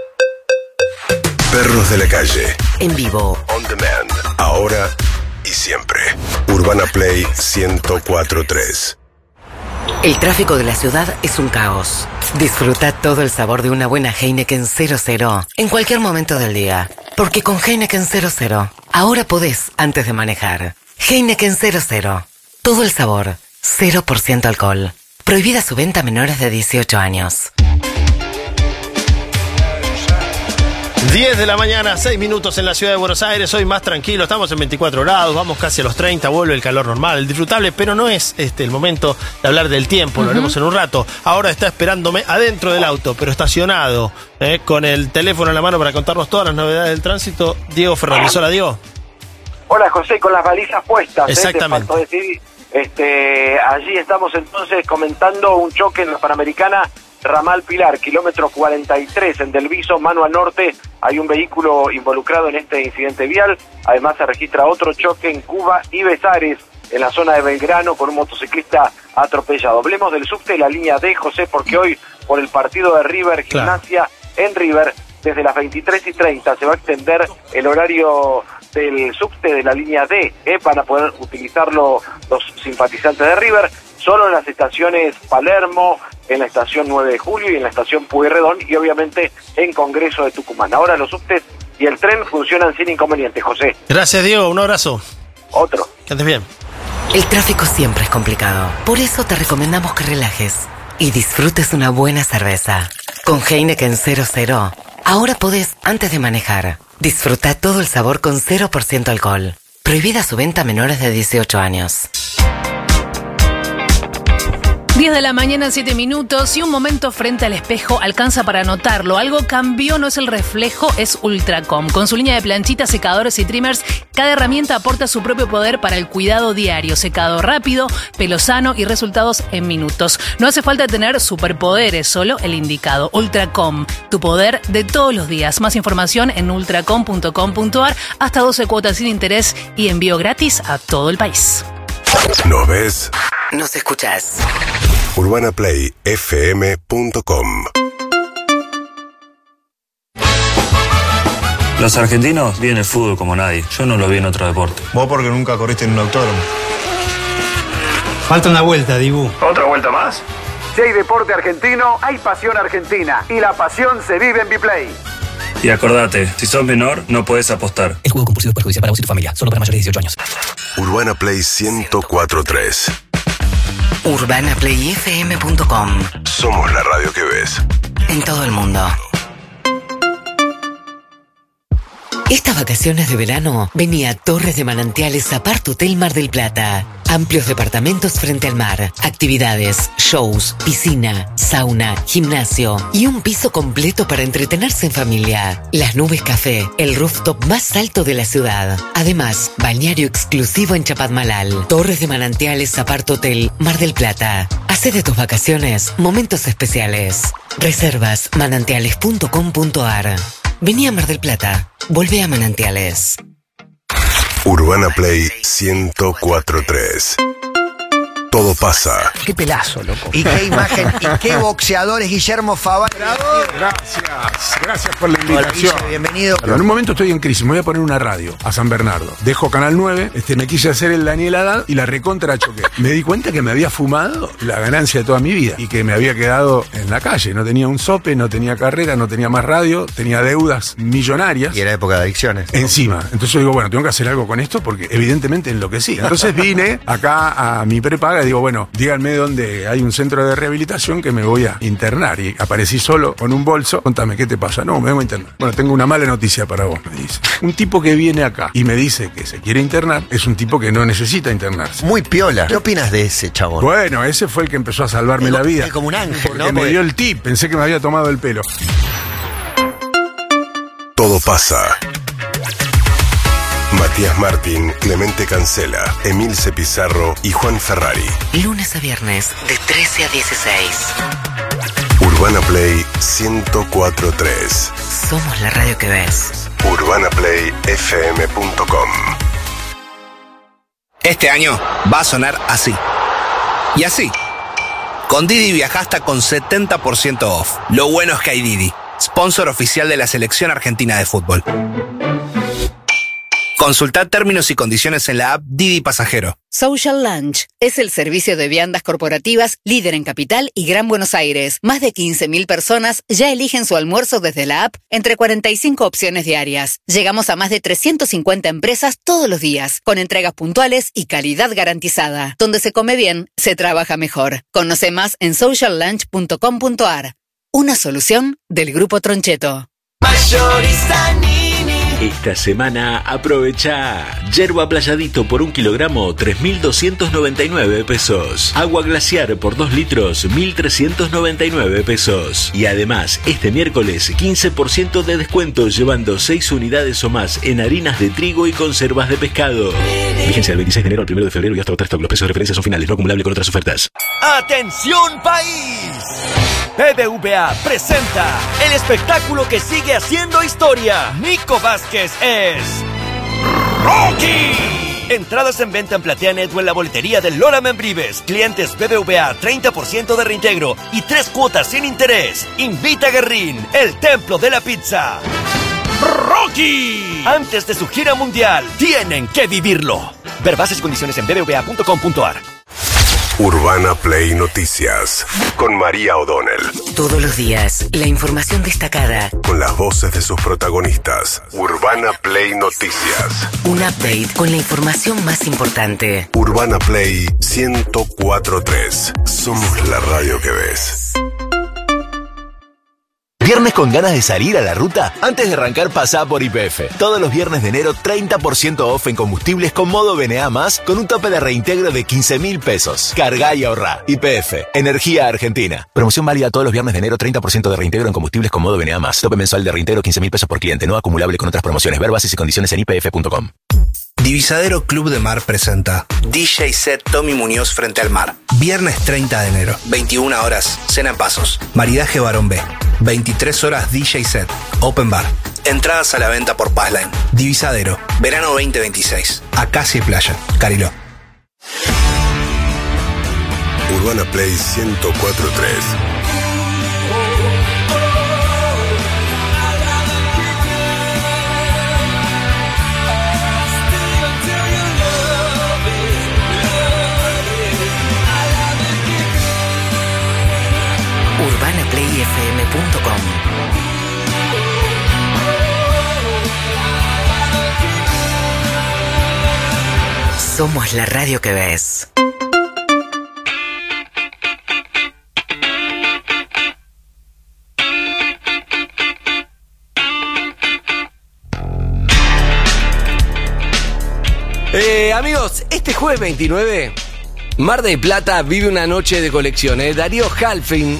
S12: Perros de la calle.
S11: En vivo.
S12: On demand. Ahora y siempre. Urbana Play 104.3.
S11: El tráfico de la ciudad es un caos. Disfruta todo el sabor de una buena Heineken 00 en cualquier momento del día. Porque con Heineken 00, ahora podés antes de manejar. Heineken 00. Todo el sabor. 0% alcohol. Prohibida su venta a menores de 18 años.
S4: 10 de la mañana, 6 minutos en la ciudad de Buenos Aires. Hoy más tranquilo, estamos en 24 grados, vamos casi a los 30, vuelve el calor normal, el disfrutable, pero no es el momento de hablar del tiempo, lo haremos en un rato. Ahora está esperándome adentro del auto, pero estacionado, con el teléfono en la mano para contarnos todas las novedades del tránsito, Diego Fernández. Hola, Diego.
S13: Hola, José, con las balizas puestas.
S4: Exactamente.
S13: Te faltó decir, allí estamos entonces comentando un choque en la Panamericana, Ramal Pilar, kilómetro 43 en Delviso, mano al norte. Hay un vehículo involucrado en este incidente vial. Además se registra otro choque en Cuba y Besares, en la zona de Belgrano, con un motociclista atropellado. Hablemos del subte de la línea D, José, porque hoy, por el partido de River Gimnasia en River, desde las 23:30 se va a extender el horario del subte de la línea D, van a poder utilizarlo los simpatizantes de River, solo en las estaciones Palermo, en la estación 9 de Julio y en la estación Pueyrredón y obviamente en Congreso de Tucumán. Ahora los subtes y el tren funcionan sin inconveniente, José.
S4: Gracias, Diego, un abrazo.
S13: Otro.
S4: Que andes bien.
S11: El tráfico siempre es complicado, por eso te recomendamos que relajes y disfrutes una buena cerveza. Con Heineken 00, ahora podés antes de manejar. Disfruta todo el sabor con 0% alcohol. Prohibida su venta a menores de 18 años.
S2: 10 de la mañana, 7 minutos, y un momento frente al espejo alcanza para notarlo. Algo cambió, no es el reflejo, es Ultracom. Con su línea de planchitas, secadores y trimmers, cada herramienta aporta su propio poder para el cuidado diario. Secado rápido, pelo sano y resultados en minutos. No hace falta tener superpoderes, solo el indicado. Ultracom, tu poder de todos los días. Más información en ultracom.com.ar, hasta 12 cuotas sin interés y envío gratis a todo el país.
S12: ¿Nos ves?
S11: Nos escuchás.
S12: UrbanaPlayFM.com.
S14: Los argentinos viven el fútbol como nadie. Yo no lo vi en otro deporte.
S15: Vos porque nunca corriste en un autódromo. Falta una vuelta, Dibu.
S16: ¿Otra vuelta más? Si hay deporte argentino, hay pasión argentina. Y la pasión se vive en Biplay.
S14: Y acordate, si sos menor, no podés apostar.
S11: El juego compulsivo es perjudicial para vos y tu familia. Solo para mayores de 18 años.
S12: Urbana Play 104.3.
S11: UrbanaPlayFM.com.
S12: Somos la radio que ves.
S11: En todo el mundo. Estas vacaciones de verano, vení a Torres de Manantiales Apart Hotel Mar del Plata. Amplios departamentos frente al mar, actividades, shows, piscina, sauna, gimnasio y un piso completo para entretenerse en familia. Las Nubes Café, el rooftop más alto de la ciudad. Además, bañario exclusivo en Chapadmalal. Torres de Manantiales Apart Hotel Mar del Plata. Hacé de tus vacaciones momentos especiales. Reservas manantiales.com.ar. Vení a Mar del Plata. Volvé a Manantiales.
S12: Urbana Play 104.3. Todo pasa.
S17: Qué pelazo, loco. Y qué imagen, y qué boxeador es Guillermo Favaro.
S18: Gracias por la invitación.
S17: Hola, Guille, bienvenido.
S18: En un momento estoy en crisis, me voy a poner una radio a San Bernardo. Dejo Canal 9, me quise hacer el Daniel Haddad y la recontra choqué. Me di cuenta que me había fumado la ganancia de toda mi vida y que me había quedado en la calle. No tenía un sope, no tenía carrera, no tenía más radio, tenía deudas millonarias.
S17: Y era época de adicciones.
S18: Encima. Entonces yo digo, bueno, tengo que hacer algo con esto porque evidentemente enloquecí. Entonces vine acá a mi prepaga y digo, bueno, díganme dónde hay un centro de rehabilitación que me voy a internar. Y aparecí solo con un bolso. Contame, ¿qué te pasa? No, me vengo a internar. Bueno, tengo una mala noticia para vos, me dice. Un tipo que viene acá y me dice que se quiere internar es un tipo que no necesita internarse.
S17: Muy piola. ¿Qué opinas de ese chabón?
S18: Bueno, ese fue el que empezó a salvarme la vida.
S17: Es como un ángel,
S18: porque me dio el tip. Pensé que me había tomado el pelo.
S12: Todo pasa. Matías Martín, Clemente Cancela, Emilce Pizarro y Juan Ferrari.
S11: Lunes a viernes de 13 a 16.
S12: Urbana Play 104.3.
S11: Somos la radio que ves.
S12: UrbanaPlayFM.com.
S19: Este año va a sonar así. Y así. Con Didi viajá hasta con 70% off. Lo bueno es que hay Didi, sponsor oficial de la selección argentina de fútbol. Consultad términos y condiciones en la app Didi Pasajero.
S20: Social Lunch es el servicio de viandas corporativas líder en Capital y Gran Buenos Aires. Más de 15.000 personas ya eligen su almuerzo desde la app entre 45 opciones diarias. Llegamos a más de 350 empresas todos los días, con entregas puntuales y calidad garantizada. Donde se come bien, se trabaja mejor. Conoce más en sociallunch.com.ar. Una solución del Grupo Troncheto.
S21: Esta semana aprovecha yerba playadito por 1 kilogramo 3.299 pesos. Agua glaciar por 2 litros 1.399 pesos. Y además este miércoles 15% de descuento llevando 6 unidades o más en harinas de trigo y conservas de pescado. Vigencia del 26 de enero al 1 de febrero y hasta otra stock. Los precios de referencia son finales, no acumulable con otras ofertas.
S22: ¡Atención país! BBVA presenta el espectáculo que sigue haciendo historia. Nico Vázquez es Rocky. Entradas en venta en PlateaNet o en la boletería de Lola Membrives. Clientes BBVA 30% de reintegro y 3 cuotas sin interés. Invita a Guerrín, el templo de la pizza. Rocky. Antes de su gira mundial, tienen que vivirlo. Ver bases y condiciones en bbva.com.ar.
S12: Urbana Play Noticias con María O'Donnell.
S11: Todos los días, la información destacada.
S12: Con las voces de sus protagonistas. Urbana Play Noticias.
S11: Un update con la información más importante.
S12: Urbana Play 104.3. Somos la radio que ves.
S23: ¿Viernes con ganas de salir a la ruta? Antes de arrancar, pasá por YPF. Todos los viernes de enero, 30% off en combustibles con modo BNA+, con un tope de reintegro de 15.000 pesos. Cargá y ahorrá. YPF. Energía Argentina. Promoción válida todos los viernes de enero, 30% de reintegro en combustibles con modo BNA+. Tope mensual de reintegro 15.000 pesos por cliente, no acumulable con otras promociones. Ver bases y condiciones en ypf.com.
S19: Divisadero Club de Mar presenta DJ Set Tommy Muñoz frente al mar. Viernes 30 de enero, 21 horas, cena en Pasos. Maridaje Barón B. 23 horas DJ Set. Open Bar. Entradas a la venta por Passline. Divisadero. Verano 2026. Acacia y Playa. Cariló.
S12: Urbana Play 104.3.
S11: UrbanaPlayFM.com. Somos la radio que ves.
S3: Amigos, este jueves 29, Mar del Plata vive una noche de colección. Darío Halfin,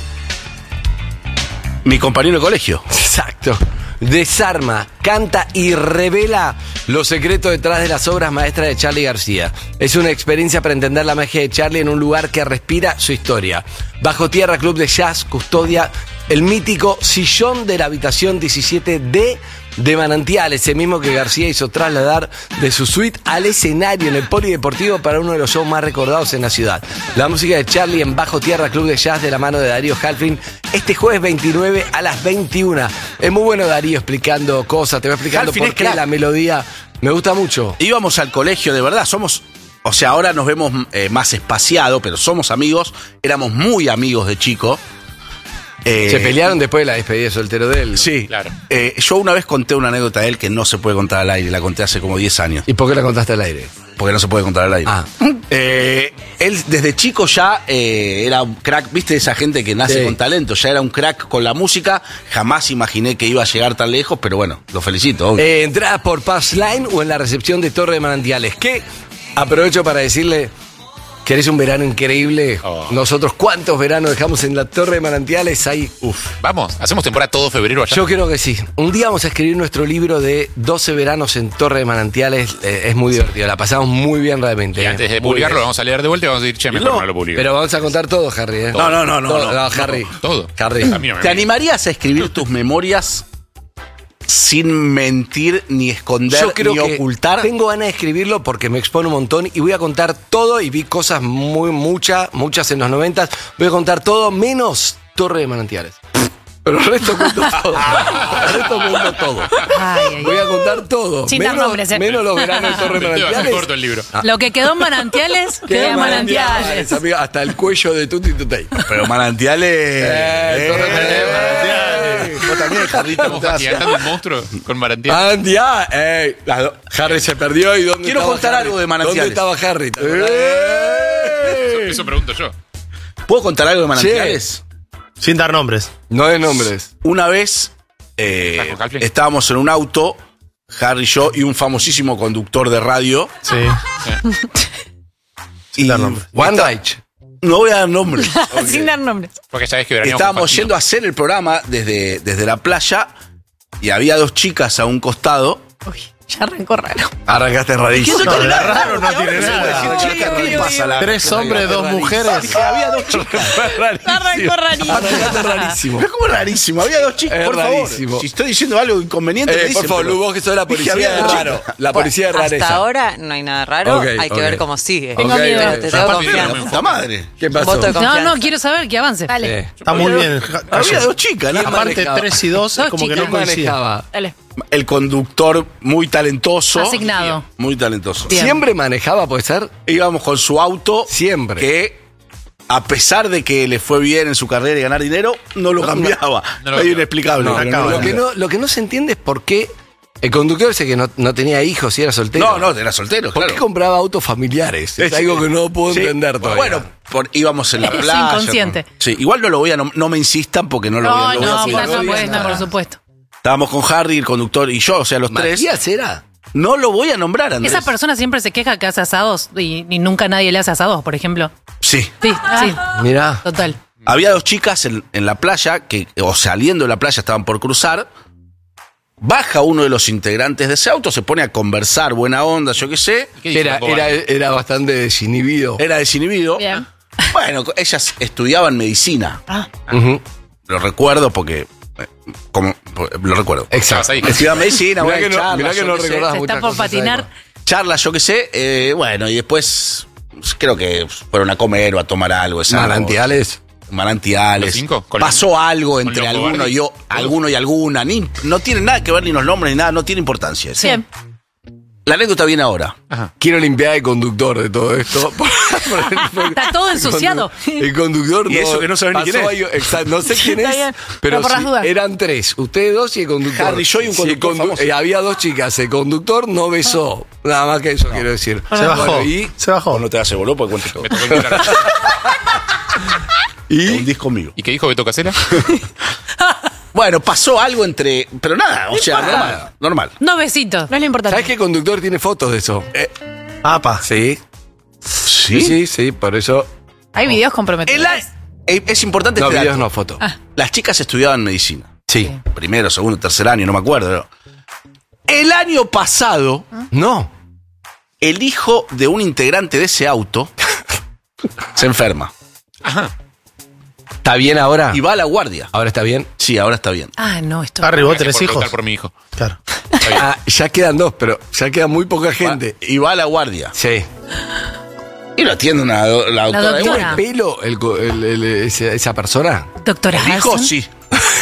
S8: mi compañero de colegio.
S3: Exacto. Desarma, canta y revela los secretos detrás de las obras maestras de Charly García. Es una experiencia para entender la magia de Charly en un lugar que respira su historia. Bajo Tierra Club de Jazz custodia el mítico sillón de la habitación 17D de Manantiales, el mismo que García hizo trasladar de su suite al escenario en el Polideportivo para uno de los shows más recordados en la ciudad. La música de Charly en Bajo Tierra Club de Jazz de la mano de Darío Halfin este jueves 29 a las 21. Es muy bueno Darío explicando cosas, te va explicando
S8: Halfin
S3: por qué la melodía me gusta mucho.
S8: Íbamos al colegio, de verdad, somos... O sea, ahora nos vemos más espaciado, pero somos amigos, éramos muy amigos de chico.
S3: Se pelearon después de la despedida de soltero de él.
S8: Sí, claro. Yo una vez conté una anécdota de él que no se puede contar al aire, la conté hace como 10 años.
S3: ¿Y por qué la contaste al aire?
S8: Porque no se puede contar al aire. Él desde chico ya era un crack, viste esa gente que nace con talento, ya era un crack con la música, jamás imaginé que iba a llegar tan lejos, pero bueno, lo felicito. Obvio.
S3: Entradas por Passline o en la recepción de Torre de Manantiales, que aprovecho para decirle... ¿Querés un verano increíble?
S6: Oh.
S3: Nosotros, ¿cuántos veranos dejamos en la Torre de Manantiales? Ahí,
S6: Vamos, hacemos temporada todo febrero allá.
S3: Yo creo que sí. Un día vamos a escribir nuestro libro de 12 veranos en Torre de Manantiales. Es muy divertido, la pasamos muy bien realmente.
S6: Y antes de publicarlo, vamos a leer de vuelta y vamos a decir, che, mejor no lo publico.
S3: Pero vamos a contar todo, Harry. ¿eh?
S8: No,
S3: Harry.
S6: Todo.
S3: Harry.
S6: A mí no me
S8: ¿Te
S6: mira.
S8: animarías a escribir tus memorias sin mentir, ni esconder,
S3: Yo creo
S8: ni
S3: que
S8: ocultar?
S3: tengo ganas de escribirlo porque me expone un montón y voy a contar todo y vi cosas muchas en los 90. Voy a contar todo menos Torre de Manantiales. Pero el resto cuento todo. Voy a contar todo.
S2: Sin dar nombres,
S3: menos los veranos de Torre de
S6: Te va a hacer
S3: Manantiales.
S6: corto el libro.
S2: Lo que quedó en Manantiales, quedó en Manantiales.
S3: Amigo, hasta el cuello de Tutti Tutei.
S8: Pero Manantiales.
S3: Manantiales.
S8: Vos también, Jarrito.
S6: Estamos gigantando el monstruo con Manantiales.
S3: Manantiales. Harry se perdió y ¿dónde
S8: Quiero
S3: estaba
S8: contar
S3: Harry?
S8: algo de Manantiales.
S3: ¿Dónde estaba Harry?
S6: Eso pregunto yo.
S8: ¿Puedo contar algo de Manantiales?
S4: Sin dar nombres.
S3: No de nombres.
S8: Una vez estábamos en un auto, Harry y yo, y un famosísimo conductor de radio.
S4: Sí.
S8: Y
S4: dar nombres.
S3: One Reich.
S8: no voy a dar nombres.
S10: Sin dar nombres.
S6: Porque sabés que veraneamos
S8: Estábamos
S6: con Fantino.
S8: yendo a hacer el programa desde la playa y había dos chicas a un costado.
S10: Uy, ya arrancó raro.
S3: Arrancaste rarísimo.
S4: No, de raro no tiene nada.
S8: ¿Qué le pasa a la-
S4: Tres hombres, dos mujeres.
S8: Dije, había dos chicas.
S10: Arrancó rarísimo.
S3: Arrancaste rarísimo.
S8: Pero como rarísimo, había dos chicas,
S3: Es
S8: por
S3: rarísimo.
S8: favor. Si estoy diciendo algo inconveniente, me
S3: Por
S8: dicen,
S3: favor,
S8: pero-
S3: vos que sos la
S8: Dije,
S3: policía
S8: había
S3: de
S8: dos
S3: raro.
S8: chicas.
S3: La policía de rareza.
S5: Hasta ahora no hay nada raro,
S3: Ok,
S5: hay que
S3: ok.
S5: ver cómo sigue.
S10: Tengo miedo.
S5: Te tengo
S6: Aparte,
S5: confianza.
S8: La puta madre.
S3: ¿Qué pasó?
S5: Voto de
S2: No,
S5: confianza.
S2: no, quiero saber que avance.
S10: Dale.
S4: Está muy bien.
S8: Había dos chicas, ¿no?
S4: Aparte,
S3: manejaba?
S4: 3 y 2
S2: Dos
S4: como que
S2: chicas.
S4: no coinciden.
S3: manejaba?
S10: Dale.
S8: El conductor muy talentoso.
S2: Asignado.
S8: Muy talentoso.
S2: Bien.
S3: ¿Siempre manejaba, puede ser?
S8: Íbamos con su auto.
S3: Siempre.
S8: Que, a pesar de que le fue bien en su carrera y ganar dinero, no lo cambiaba.
S6: no lo
S8: Medio
S6: cambiaba.
S8: inexplicable.
S4: No,
S8: pero
S4: acaba.
S8: lo
S3: Lo que,
S8: cambiaba.
S3: lo que no se entiende es por qué el conductor ese que no tenía hijos y era soltero.
S8: No, era soltero,
S3: ¿Por
S8: claro.
S3: qué compraba autos familiares? Es algo que no puedo
S8: Sí.
S3: entender todavía.
S8: Bueno, íbamos en la
S2: Es
S8: playa.
S2: inconsciente.
S8: Sí, igual no lo voy a, no me insistan porque no lo voy a.
S2: No,
S8: lo voy a
S2: no,
S8: filmar.
S2: por
S3: digas
S2: supuesto,
S3: nada.
S2: por supuesto.
S8: Estábamos con Harry, el conductor y yo, o sea, los tres.
S3: ¿Matías era?
S8: No lo voy a nombrar, Andrés.
S2: Esa persona siempre se queja que hace asados y nunca nadie le hace asados, por ejemplo.
S8: Sí.
S2: Sí, sí,
S3: Mirá.
S2: total.
S8: Había dos chicas en la playa, o saliendo de la playa, estaban por cruzar. Baja uno de los integrantes de ese auto, se pone a conversar, buena onda, yo qué sé.
S6: ¿Qué dice
S3: Era,
S6: la boba?
S3: era bastante desinhibido.
S8: Era desinhibido.
S10: Bien.
S8: Bueno, ellas estudiaban medicina.
S3: Ujú.
S8: Lo recuerdo porque. Lo recuerdo.
S6: Estabas ahí.
S8: Estudiaban medicina,
S3: Mirá
S8: buena
S3: que no-
S8: charla,
S3: mirá que
S8: yo
S3: no
S8: qué sé.
S3: recordás
S2: Se
S3: muchas
S2: está por
S3: cosas de esa
S2: patinar.
S3: época.
S8: Charla, yo qué sé. Bueno, y después creo que fueron a comer o a tomar algo. esa
S3: Manantiales.
S8: Manantiales.
S6: ¿Los cinco? ¿Con
S8: Pasó algo entre
S6: con
S8: alguno
S6: Longobardi?
S8: y yo, alguno y alguna. No tiene nada que ver ni los nombres ni nada, no tiene importancia. eso.
S10: Bien.
S8: La anécdota viene ahora.
S3: Quiero limpiar el conductor de todo esto.
S2: Está todo ensuciado.
S3: El conductor
S8: Y eso que no saben ni quién
S3: pasó
S8: es.
S3: algo- exacto, no sé quién
S10: Está
S3: es,
S10: bien,
S3: pero
S10: pero por las
S3: sí,
S10: dudas.
S3: eran tres. Ustedes dos y el conductor.
S8: Harry, yo y un
S3: Si el
S8: conductor famoso.
S3: había dos chicas. El conductor no besó. Nada más que eso quiero decir.
S4: Se bajó.
S3: Bueno, y
S4: Se bajó.
S8: No te hagas seguro porque cuente todo.
S6: Me tocó enterar.
S8: Un disco conmigo.
S6: ¿Y qué dijo Beto Casera?
S8: Bueno, pasó algo entre. Pero nada, o sea, normal. Normal.
S2: Dos besitos.
S10: No es lo importante.
S3: ¿Sabes que el conductor tiene fotos de eso?
S4: Apa.
S3: Sí.
S8: ¿Sí?
S3: Sí, por eso.
S10: Hay videos comprometedores.
S8: Es importante
S3: No,
S8: este
S3: videos
S8: dato.
S3: no, fotos.
S8: Las chicas estudiaban medicina.
S3: Sí.
S8: Primero, segundo, tercer año, no me acuerdo. ¿no? El año pasado,
S3: No.
S8: el hijo de un integrante de ese auto se enferma.
S3: ¿Está bien ahora?
S8: Y va a la guardia.
S3: ¿Ahora está bien?
S8: Sí, ahora está bien.
S2: Ah, no, esto.
S4: Harry, ¿vos
S6: Gracias
S4: tenés
S6: por
S4: hijos?
S6: preguntar por mi hijo.
S4: Claro.
S3: Ah, ya quedan dos, pero ya queda muy poca gente.
S8: Y va a la guardia.
S3: Sí.
S8: Y lo atiende la doctora.
S2: doctora.
S8: de
S3: ¿Tiene
S8: guardia.
S3: pelo esa persona?
S2: Doctora
S8: El hijo
S2: Hanson.
S8: sí.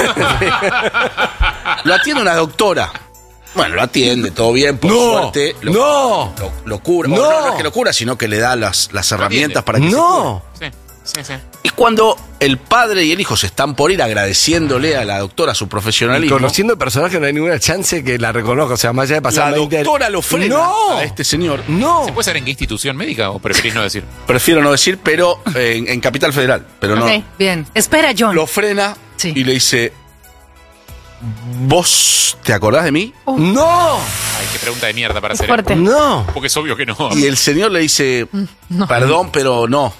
S8: Lo atiende una doctora. Bueno, lo atiende, todo bien, por
S3: No,
S8: suerte.
S3: no.
S8: Lo cura.
S3: No.
S8: No es que lo cura, sino que le da las herramientas para que se
S3: No.
S6: Sí, sí, sí.
S8: Y cuando el padre y el hijo se están por ir agradeciéndole a la doctora su
S3: Y
S8: profesionalismo,
S3: conociendo el personaje no hay ninguna chance que la reconozca. O sea, más allá de pasar
S8: la
S3: 20
S8: doctora lo frena
S3: ¡No!
S8: a este señor.
S3: No.
S6: ¿Se puede saber en qué institución médica o preferís no decir?
S8: Prefiero no decir, pero en Capital Federal. Pero no.
S10: Ok.
S2: Bien. Espera, John.
S8: Lo frena
S2: Sí.
S8: y le dice: ¿vos te acordás de mí?
S3: ¡No!
S6: Ay, qué pregunta de mierda para hacer.
S10: fuerte.
S3: ¡No!
S6: Porque es obvio que no.
S8: Y el señor le dice, perdón, pero no.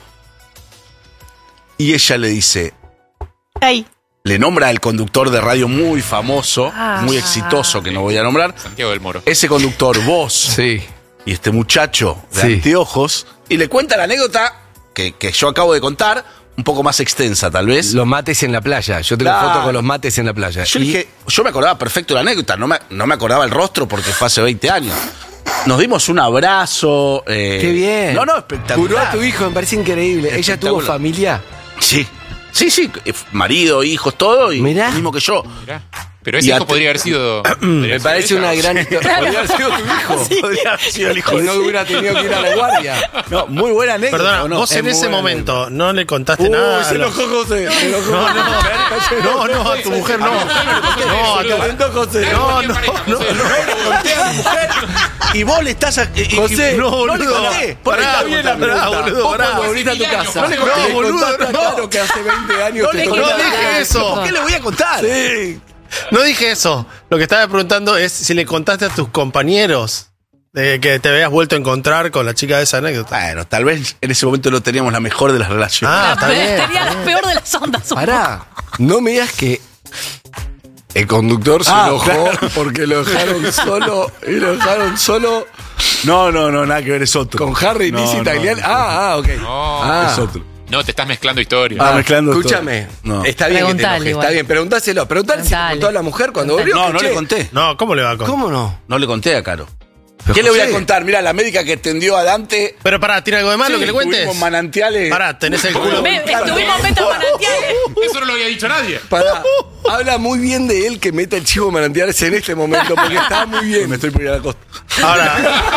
S8: Y ella le dice,
S10: Ay.
S8: le nombra al conductor de radio muy famoso, muy exitoso, que no voy a nombrar.
S6: Santiago del Moro.
S8: Ese conductor, vos.
S3: Sí.
S8: Y este muchacho de
S3: Sí.
S8: anteojos. Y le cuenta la anécdota que yo acabo de contar, un poco más extensa tal vez.
S3: Los mates en la playa. Yo tengo
S8: Claro.
S3: fotos con los mates en la playa.
S8: Yo dije, yo me acordaba perfecto de la anécdota, no me acordaba el rostro porque fue hace 20 años. Nos dimos un abrazo.
S3: ¡Qué bien!
S8: No, espectacular.
S3: Curó a tu hijo, me parece increíble. ¿Ella tuvo
S8: Espectacular.
S3: familia?
S8: Sí. Sí, marido, hijos, todo, y
S3: Mirá.
S8: lo mismo que yo.
S6: Mirá. Pero ese
S8: Y
S6: hijo podría haber sido.
S3: Me parece una gran historia. Podría haber sido tu hijo.
S8: Podría haber sido el hijo
S3: Y no hubiera tenido que ir a la guardia.
S8: No, muy buena anécdota.
S4: Perdona,
S8: ¿o no?
S4: vos en
S3: Es
S4: ese
S3: muy
S4: momento no le contaste nada.
S3: Se enojó José. Se enojó.
S4: No, a tu mujer no. No, a tu
S3: Calentó José.
S4: No,
S8: le conté a mi mujer. Y vos le estás
S3: José,
S8: no le conté.
S4: Pará, bien la pregunta.
S3: Boludo,
S4: Pará.
S3: cuando volviste a tu casa.
S4: No le conté,
S3: le
S4: boludo,
S3: contaste a
S4: no.
S3: Caro que hace 20 años te tocó
S4: no
S3: la
S4: dije
S3: cara.
S4: eso.
S8: ¿Por qué le voy a contar?
S3: Sí.
S4: No dije eso. Lo que estaba preguntando es si le contaste a tus compañeros de que te habías vuelto a encontrar con la chica de esa anécdota.
S8: Bueno, tal vez en ese momento no teníamos la mejor de las relaciones.
S4: Ah, está bien.
S10: Sería la peor de las ondas.
S3: Pará, no me digas que el conductor se enojó
S8: claro.
S3: porque lo dejaron solo y lo dejaron solo
S8: No, nada que ver, es otro.
S3: con Harry, Lizzy y Tagliani. Ok.
S6: No.
S8: Es otro.
S6: No, te estás mezclando historias.
S8: Mezclando todo.
S3: Escúchame,
S8: No.
S3: está bien que te
S10: Preguntale
S3: enojes,
S10: igual.
S3: está bien, preguntáselo. Preguntale si le
S10: Preguntale.
S3: contó a la mujer cuando volvió.
S8: No,
S3: que,
S8: no
S3: che,
S8: le conté.
S4: No, ¿cómo le va a contar?
S3: ¿Cómo no?
S8: No le conté a Caro.
S3: Pero
S8: ¿Qué le voy a
S3: José,
S8: contar? Mira, la médica que atendió a Dante.
S4: Pero pará, ¿tiene algo de malo que le cuentes?
S8: Tuvimos manantiales.
S4: Pará, tenés el culo.
S10: Estuvimos metas manantiales.
S6: Eso no lo había dicho nadie.
S3: Pará, habla muy bien de él que meta el chivo manantiales en este momento porque está muy bien.
S8: Me estoy por ir a la costa.
S4: Ahora,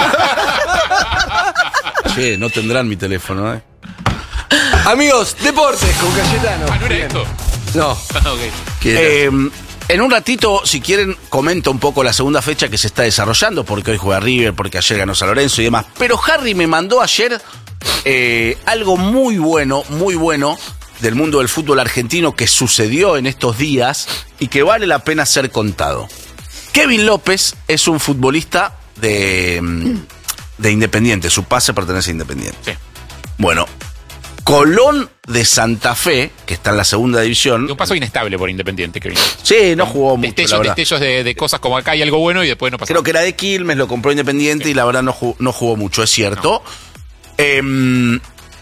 S8: Che, no tendrán mi teléfono, ¿eh?
S3: Amigos, deportes con Cayetano.
S6: Ah, ¿no era esto?
S3: No.
S6: Ok.
S8: En un ratito, si quieren, comento un poco la segunda fecha que se está desarrollando, porque hoy juega River, porque ayer ganó San Lorenzo y demás. Pero Harry me mandó ayer algo muy bueno del mundo del fútbol argentino que sucedió en estos días y que vale la pena ser contado. Kevin López es un futbolista de Independiente, su pase pertenece a Independiente.
S6: Sí.
S8: Bueno, Colón de Santa Fe, que está en la segunda división.
S6: Un paso inestable por Independiente, Kevin.
S8: Sí, no jugó mucho, la verdad.
S6: Destellos de cosas como acá hay algo bueno y después no pasa
S8: Creo que era de Quilmes, lo compró Independiente y la verdad no jugó mucho, es cierto. El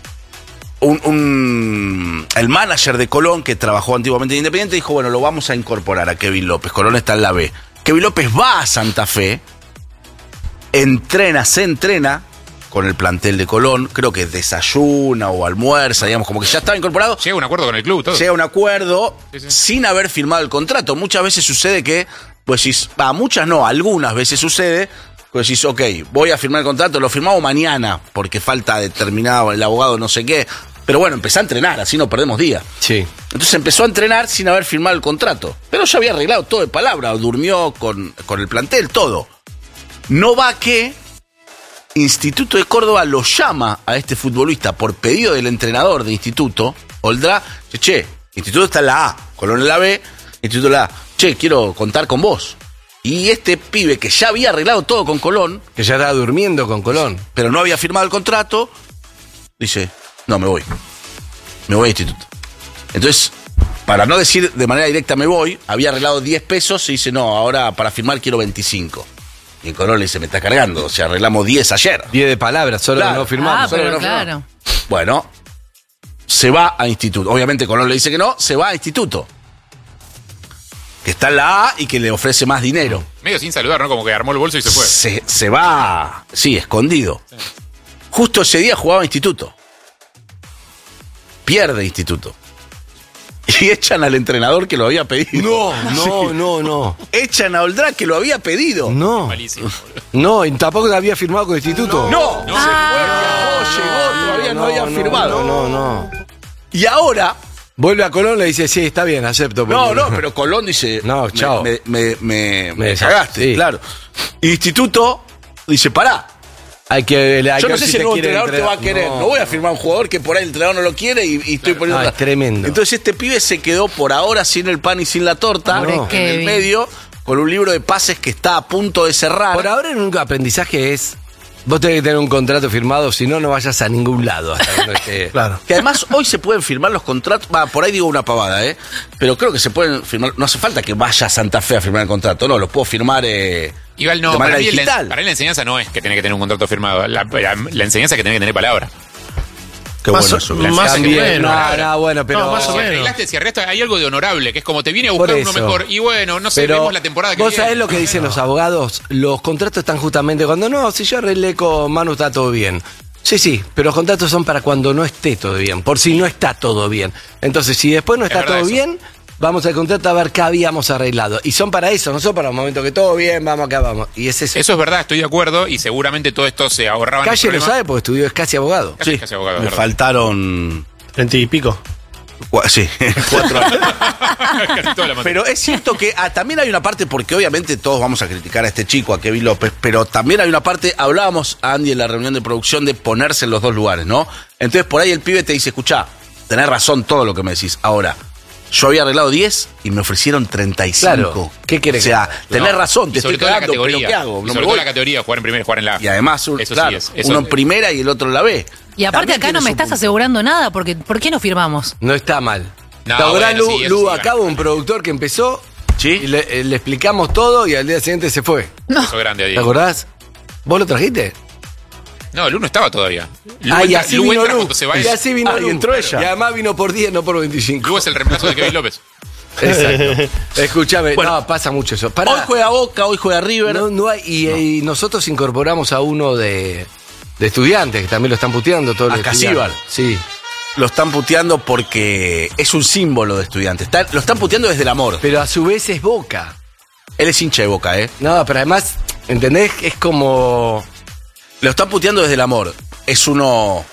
S8: manager de Colón, que trabajó antiguamente en Independiente, dijo, bueno, lo vamos a incorporar a Kevin López. Colón está en la B. Kevin López va a Santa Fe, se entrena con el plantel de Colón, creo que desayuna o almuerza, digamos, como que ya estaba incorporado.
S6: Llega a un acuerdo con el club, todo.
S8: Llega a un acuerdo
S6: Sí.
S8: sin haber firmado el contrato. Muchas veces sucede que, pues, muchas no, algunas veces sucede, pues decís, ok, voy a firmar el contrato, lo firmamos mañana, porque falta determinado el abogado, no sé qué. Pero bueno, empecé a entrenar, así no perdemos día.
S3: Sí.
S8: Entonces empezó a entrenar sin haber firmado el contrato. Pero ya había arreglado todo de palabra, durmió con el plantel, todo. No va que Instituto de Córdoba lo llama a este futbolista por pedido del entrenador de Instituto, Oldrá. Che, Instituto está en la A, Colón en la B, Instituto en la A. Che, quiero contar con vos. Y este pibe que ya había arreglado todo con Colón,
S3: Que ya estaba durmiendo con Colón.
S8: pero no había firmado el contrato, dice, no, me voy a Instituto. Entonces, para no decir de manera directa me voy, había arreglado 10 pesos y dice, no, ahora para firmar quiero 25. Y el Colón le dice, me está cargando, o sea, arreglamos 10 ayer.
S3: 10 de palabras, solo
S8: Claro.
S3: que no firmamos.
S8: solo
S10: pero
S8: no firmamos.
S10: claro.
S8: Bueno, se va a Instituto. Obviamente Colón le dice que no, se va a Instituto. Que está en la A y que le ofrece más dinero.
S6: Medio sin saludar, ¿no? Como que armó el bolso y se fue.
S8: Se va, sí, escondido. Justo ese día jugaba Instituto. Pierde Instituto. Y echan al entrenador que lo había pedido.
S3: No.
S8: Echan a Oldrá que lo había pedido.
S3: No.
S6: Malísimo, boludo.
S3: No, y tampoco había firmado con el instituto.
S8: No, se fue, viajó, llegó, todavía no había firmado.
S3: No.
S8: Y ahora,
S3: Vuelve a Colón, le dice, sí, está bien, acepto.
S8: no, pero Colón dice,
S3: No, chao.
S8: me
S3: Me
S8: cagaste,
S3: sí.
S8: claro. Instituto dice, pará, Yo no sé si el nuevo entrenador te va a querer. No voy a firmar un jugador que por ahí el entrenador no lo quiere y estoy poniendo.
S3: Es tremendo.
S8: Entonces este pibe se quedó por ahora sin el pan y sin la torta en el medio, con un libro de pases que está a punto de cerrar.
S3: Por ahora el único aprendizaje es: vos tenés que tener un contrato firmado, si no, no vayas a ningún lado. Hasta donde esté.
S8: Claro. Que además hoy se pueden firmar los contratos. Por ahí digo una pavada, pero creo que se pueden firmar. No hace falta que vaya a Santa Fe a firmar el contrato, no, lo puedo firmar.
S6: Igual no,
S8: de manera
S6: para mí,
S8: digital.
S6: para mí la enseñanza no es que tenés que tener un contrato firmado. La enseñanza es que tenés que tener palabra.
S8: Qué bueno eso.
S6: Más o menos.
S3: Bueno, pero
S6: más o menos. Si arreglaste, hay algo de honorable, que es como te viene a buscar uno mejor. Y bueno, no sé,
S3: pero
S6: vemos la temporada que
S3: ¿vos
S6: viene.
S3: sabés lo que dicen los abogados? Los contratos están justamente cuando no, si yo arreglé con Manu está todo bien. Sí, pero los contratos son para cuando no esté todo bien, por si no está todo bien. Entonces, si después no está todo bien, vamos al contrato a ver qué habíamos arreglado. Y son para eso, no son para un momento que todo bien, vamos acá, vamos. Y es eso.
S6: Eso es verdad, estoy de acuerdo y seguramente todo esto se ahorraba.
S3: Calle lo sabe porque estudió, es casi abogado.
S6: Casi abogado,
S8: me
S6: verdad.
S8: faltaron
S4: 30 y pico.
S8: Sí, 4 años. Pero es cierto que también hay una parte, porque obviamente todos vamos a criticar a este chico, a Kevin López, pero también hay una parte, hablábamos a Andy en la reunión de producción de ponerse en los dos lugares, ¿no? Entonces por ahí el pibe te dice, escuchá, tenés razón todo lo que me decís. Ahora, yo había arreglado 10 y me ofrecieron 35.
S3: Claro. ¿Qué querés?
S8: O sea, tenés razón, te
S6: sobre
S8: estoy
S6: todo la
S8: cagando, pero
S6: categoría.
S8: ¿qué hago?
S6: Y sobre todo la categoría, jugar en primera y jugar en la A.
S8: Y además,
S6: eso
S8: claro,
S6: sí es.
S8: uno en primera y el otro en la B.
S2: Y aparte
S8: También
S2: acá no
S8: tiene
S2: me
S8: su
S2: estás
S8: punto.
S2: asegurando nada, porque ¿por qué no firmamos?
S3: No está mal.
S6: No,
S3: ¿Te acordás,
S6: bueno, sí, eso
S3: Lu,
S6: sí,
S3: acá hubo un productor que empezó y le explicamos todo y al día siguiente se fue.
S6: Eso grande,
S3: ¿Te
S6: Diego.
S3: acordás? ¿Vos lo trajiste?
S6: No, Lu no estaba todavía.
S3: Y así vino
S6: entra
S3: Lu.
S6: cuando se va
S3: Y así vino Lu.
S8: y entró ella.
S3: Y además vino por 10, no por 25.
S6: Lu es el reemplazo de Kevin López.
S3: Exacto. Escuchame,
S8: Bueno,
S3: no, pasa mucho eso.
S8: Hoy juega Boca, hoy juega River.
S3: No hay, y nosotros incorporamos a uno de estudiantes, que también lo están puteando todos
S8: A
S3: los
S8: Casíbar.
S3: estudiantes. Sí.
S8: Lo están puteando porque es un símbolo de estudiantes. Lo están puteando desde el amor.
S3: Pero a su vez es Boca.
S8: Él es hincha de Boca,
S3: No, pero además, ¿entendés? Es como...
S8: Lo están puteando desde el amor. Es uno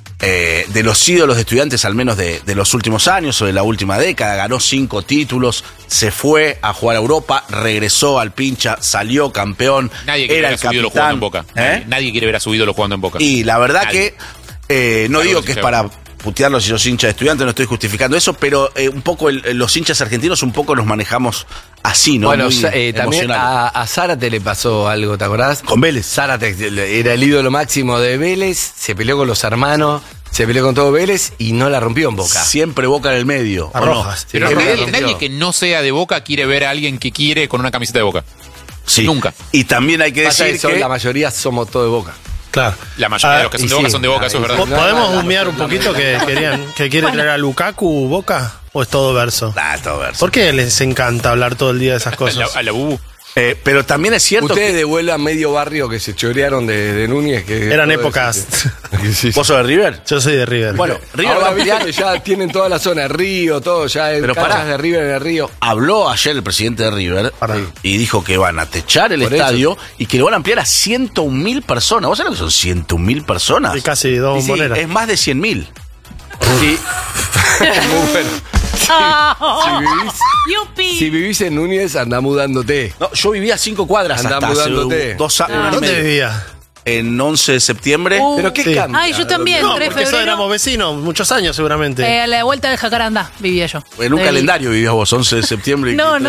S8: de los ídolos de estudiantes, al menos de los últimos años o de la última década. Ganó 5 títulos, se fue a jugar a Europa, regresó al pincha, salió campeón.
S6: Nadie quiere
S8: era
S6: ver
S8: el
S6: a su ídolo
S8: capitán.
S6: jugando en Boca. Nadie quiere ver a su ídolo jugando en Boca.
S8: Y la verdad
S6: Nadie.
S8: que no
S6: Claro,
S8: digo
S6: sí,
S8: que es
S6: sí.
S8: para putearlos si sos hincha de estudiantes, no estoy justificando eso, pero un poco los hinchas argentinos un poco nos manejamos así, ¿no?
S3: Bueno,
S8: Muy
S3: también
S8: emocional.
S3: a Zárate le pasó algo, ¿te acordás?
S8: Con Vélez.
S3: Zárate era el ídolo máximo de Vélez, se peleó con los hermanos, se peleó con todo Vélez y no la rompió en Boca.
S8: Siempre Boca en el medio.
S4: A
S8: ¿o no?
S4: Rojas.
S6: Pero
S3: Sí,
S6: nadie que no sea de Boca quiere ver a alguien que quiere con una camiseta de Boca.
S8: Sí.
S6: Nunca.
S8: Y también hay que
S3: Pasa
S8: decir
S3: eso,
S8: que
S3: la mayoría somos todos de Boca.
S4: Claro.
S6: La mayoría de los que son de Boca son de Boca, eso es verdad.
S4: ¿Podemos humear un poquito que quiere traer a Lukaku Boca? ¿O es todo verso?
S8: todo verso.
S4: ¿Por qué les encanta hablar todo el día de esas cosas?
S6: A la Bubu.
S8: Pero también es cierto
S3: Ustedes
S8: que
S3: devuelvan medio barrio que se chorearon de Núñez. Que
S4: Eran
S3: todo
S4: épocas.
S3: eso,
S8: ¿Vos sos de River?
S4: Yo soy de River.
S8: Bueno, River
S3: Ahora
S8: va a
S3: viste
S8: ampliar.
S3: que ya tienen toda la zona, Río, todo, ya hay
S8: Pero
S3: canchas
S8: pará.
S3: de River en el Río.
S8: Habló ayer el presidente de River y dijo que van a techar el
S3: Por
S8: estadio y que lo van a ampliar a 101.000 personas. ¿Vos sabés lo que son 101.000 personas?
S4: Y casi 2
S8: Sí,
S4: bomboneras.
S8: es más de 100.000.
S3: Sí. Muy bueno.
S2: ¡Yupi!
S3: Si vivís en Núñez, andá mudándote.
S8: No, yo vivía a 5 cuadras
S3: Andá
S8: hasta hace
S3: mudándote.
S8: 2 años.
S4: ¿Dónde vivía?
S8: En 11 de septiembre.
S3: ¿Pero qué
S4: Sí.
S3: cambia?
S2: Ay, yo también,
S4: No,
S2: 3 de
S4: porque eso
S2: febrero.
S4: éramos vecinos, muchos años seguramente.
S2: A la vuelta de Jacarandá vivía yo.
S8: En un calendario vivías vos, 11 de septiembre. y-
S2: No.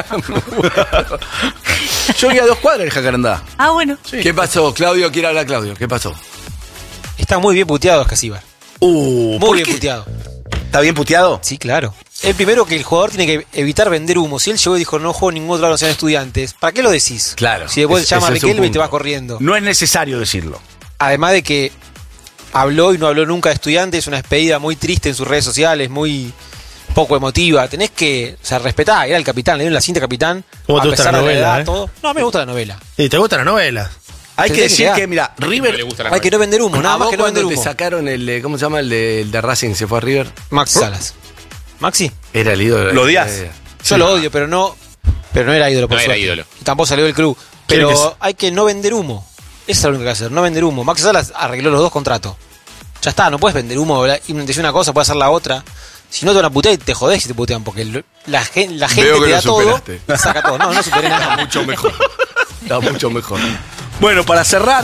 S8: Yo vivía a 2 cuadras en Jacarandá.
S2: Ah, bueno.
S3: ¿Qué pasó? Claudio, quiere hablar Claudio. ¿Qué pasó?
S1: Está muy bien puteado Casíbar.
S8: Muy
S1: Muy bien puteado.
S8: ¿Está bien puteado?
S1: Sí, claro. El primero que el jugador tiene que evitar vender humo. Si él llegó y dijo no juego en ningún otro lado, sean estudiantes, ¿para qué lo decís?
S3: Claro.
S1: Si después llama a
S3: ese es un
S1: Riquelme y te
S3: punto.
S1: vas corriendo.
S8: No es necesario decirlo.
S1: Además de que habló y no habló nunca de estudiantes, una despedida muy triste en sus redes sociales, muy poco emotiva. Tenés que, o sea, respetar, era el capitán, le dieron la cinta capitán.
S4: ¿Cómo te
S1: a
S4: gusta
S1: pesar
S4: la
S1: de
S4: novela,
S1: edad,
S4: eh?
S1: todo. No, a mí me gusta la novela.
S4: ¿Y te gusta la novela?
S8: Hay que
S1: Tenés que
S8: decir
S1: quedar.
S8: que, mira, River.
S1: Hay que no vender humo, nada
S3: ¿A
S1: más
S3: vos
S1: que no
S3: cuando
S1: vender
S3: te
S1: humo.
S3: sacaron el, ¿cómo se llama? El de Racing, se fue a River.
S1: Max Salas. ¿Maxi?
S3: Era el ídolo.
S8: ¿Lo odias?
S1: Yo lo odio, pero no era ídolo, por
S6: No era
S1: suerte.
S6: ídolo.
S1: Y tampoco salió del club.
S4: ¿Quiere que
S1: Pero hay que no vender humo. Esa es lo único que hay que hacer, no vender humo. Max Salas arregló los 2 contratos. Ya está, no puedes vender humo, y decir una cosa, puedes hacer la otra. Si no te van a putear, te jodés si te putean, porque la gente
S3: Veo que
S1: te
S3: lo
S1: da todo,
S3: superaste.
S1: saca todo. No superé nada.
S3: Mucho mejor. Está mucho mejor.
S8: Bueno, para cerrar,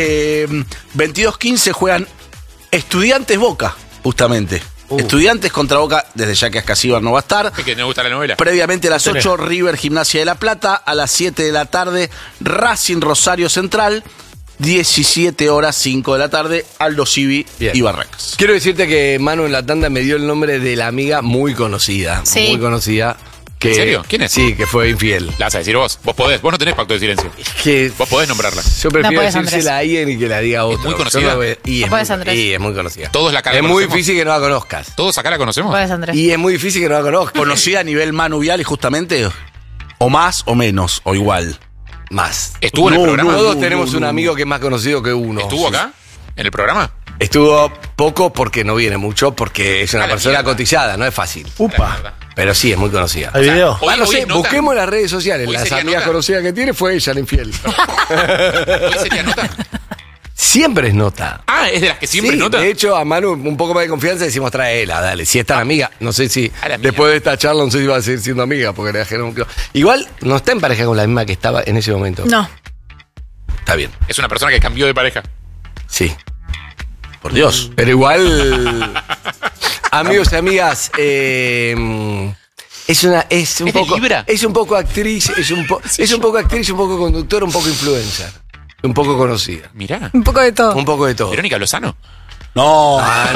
S8: 22-15 juegan Estudiantes Boca, justamente. Estudiantes contra Boca, desde ya que Ascasíbar no va a estar.
S6: Es que no me gusta la novela.
S8: Previamente a las 8, River Gimnasia de La Plata. A las 7 de la tarde, Racing Rosario Central. 17 horas, 5 de la tarde, Aldo Civi y Barracas.
S3: Quiero decirte que Manu en la tanda me dio el nombre de la amiga muy conocida.
S10: Sí.
S3: Muy conocida. Que,
S6: ¿En serio? ¿Quién es?
S3: Sí, que fue infiel.
S6: La vas a decir vos. Vos podés. Vos no tenés pacto de silencio.
S3: Que
S6: vos podés nombrarla.
S3: Yo prefiero
S10: podés,
S3: decírsela
S10: Andrés.
S3: a alguien y que la diga otro.
S6: muy conocida.
S3: Y
S10: podés, Andrés.
S3: es muy conocida.
S6: Todos la cara
S3: Es muy
S6: conocemos.
S3: difícil que no la conozcas.
S6: Todos acá la conocemos.
S10: Puedes, Andrés.
S3: Y es muy difícil que no la conozcas.
S8: Conocida a nivel Manu Vial y justamente, o más o menos, o igual.
S3: Más.
S6: ¿Estuvo en el programa?
S3: Todos tenemos un amigo que es más conocido que uno.
S6: ¿Estuvo acá? ¿En el programa?
S3: Estuvo poco porque no viene mucho, porque es una
S6: A la
S3: persona
S6: mierda.
S3: cotizada, no es fácil.
S4: Upa.
S3: Pero sí, es muy conocida.
S4: ¿Hay video?
S6: Hoy-
S3: no
S6: hoy
S3: sé,
S6: es nota.
S3: busquemos las redes sociales.
S6: Hoy
S3: Las
S6: sería
S3: amigas
S6: nota.
S3: conocidas que tiene fue ella, la infiel.
S6: ¿Hoy sería nota?
S3: Siempre es nota.
S6: Ah, ¿es de las que siempre
S3: Sí,
S6: es nota?
S3: de hecho, a Manu un poco más de confianza decimos tráela, dale. Si es tan amiga, no sé si
S6: A la amiga.
S3: después de esta charla no sé si va a seguir siendo amiga, porque le dijeron que... Igual no está en pareja con la misma que estaba en ese momento.
S10: No.
S3: Está bien,
S6: Es una persona que cambió de pareja.
S3: sí. Por Dios. Pero igual, amigos y amigas, es un
S6: ¿Es de
S3: poco
S6: Libra?
S3: es un poco actriz, es un poco actriz, un poco conductora, un poco influencer, un poco conocida.
S6: Mirá.
S10: Un poco de todo.
S3: Un poco de todo.
S6: Verónica Lozano.
S8: No.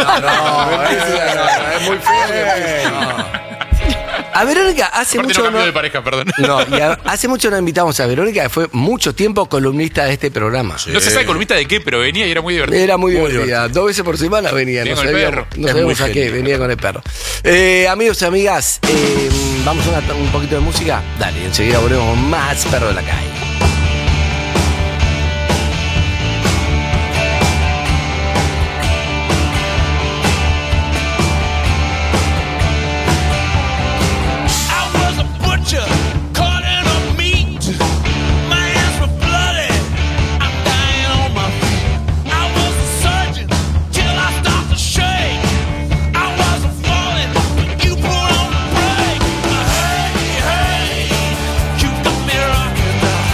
S3: Es muy feo. A Verónica hace
S6: Aparte
S3: mucho
S6: no cambió de pareja, perdón.
S3: No, hace mucho no invitamos a Verónica, que fue mucho tiempo columnista de este programa.
S6: No se sabe columnista de qué, pero venía y era muy divertido.
S3: Era muy divertida. 2 veces por semana venía.
S6: Venía
S3: No
S6: con el
S3: sabíamos,
S6: perro.
S3: no
S8: Es
S3: sabíamos
S8: muy
S3: a qué.
S8: genial.
S3: Venía con el perro. Amigos y amigas, vamos a un poquito de música. Dale, enseguida volvemos con más Perro de la Calle.
S7: Hey, hey, you got me rocking now.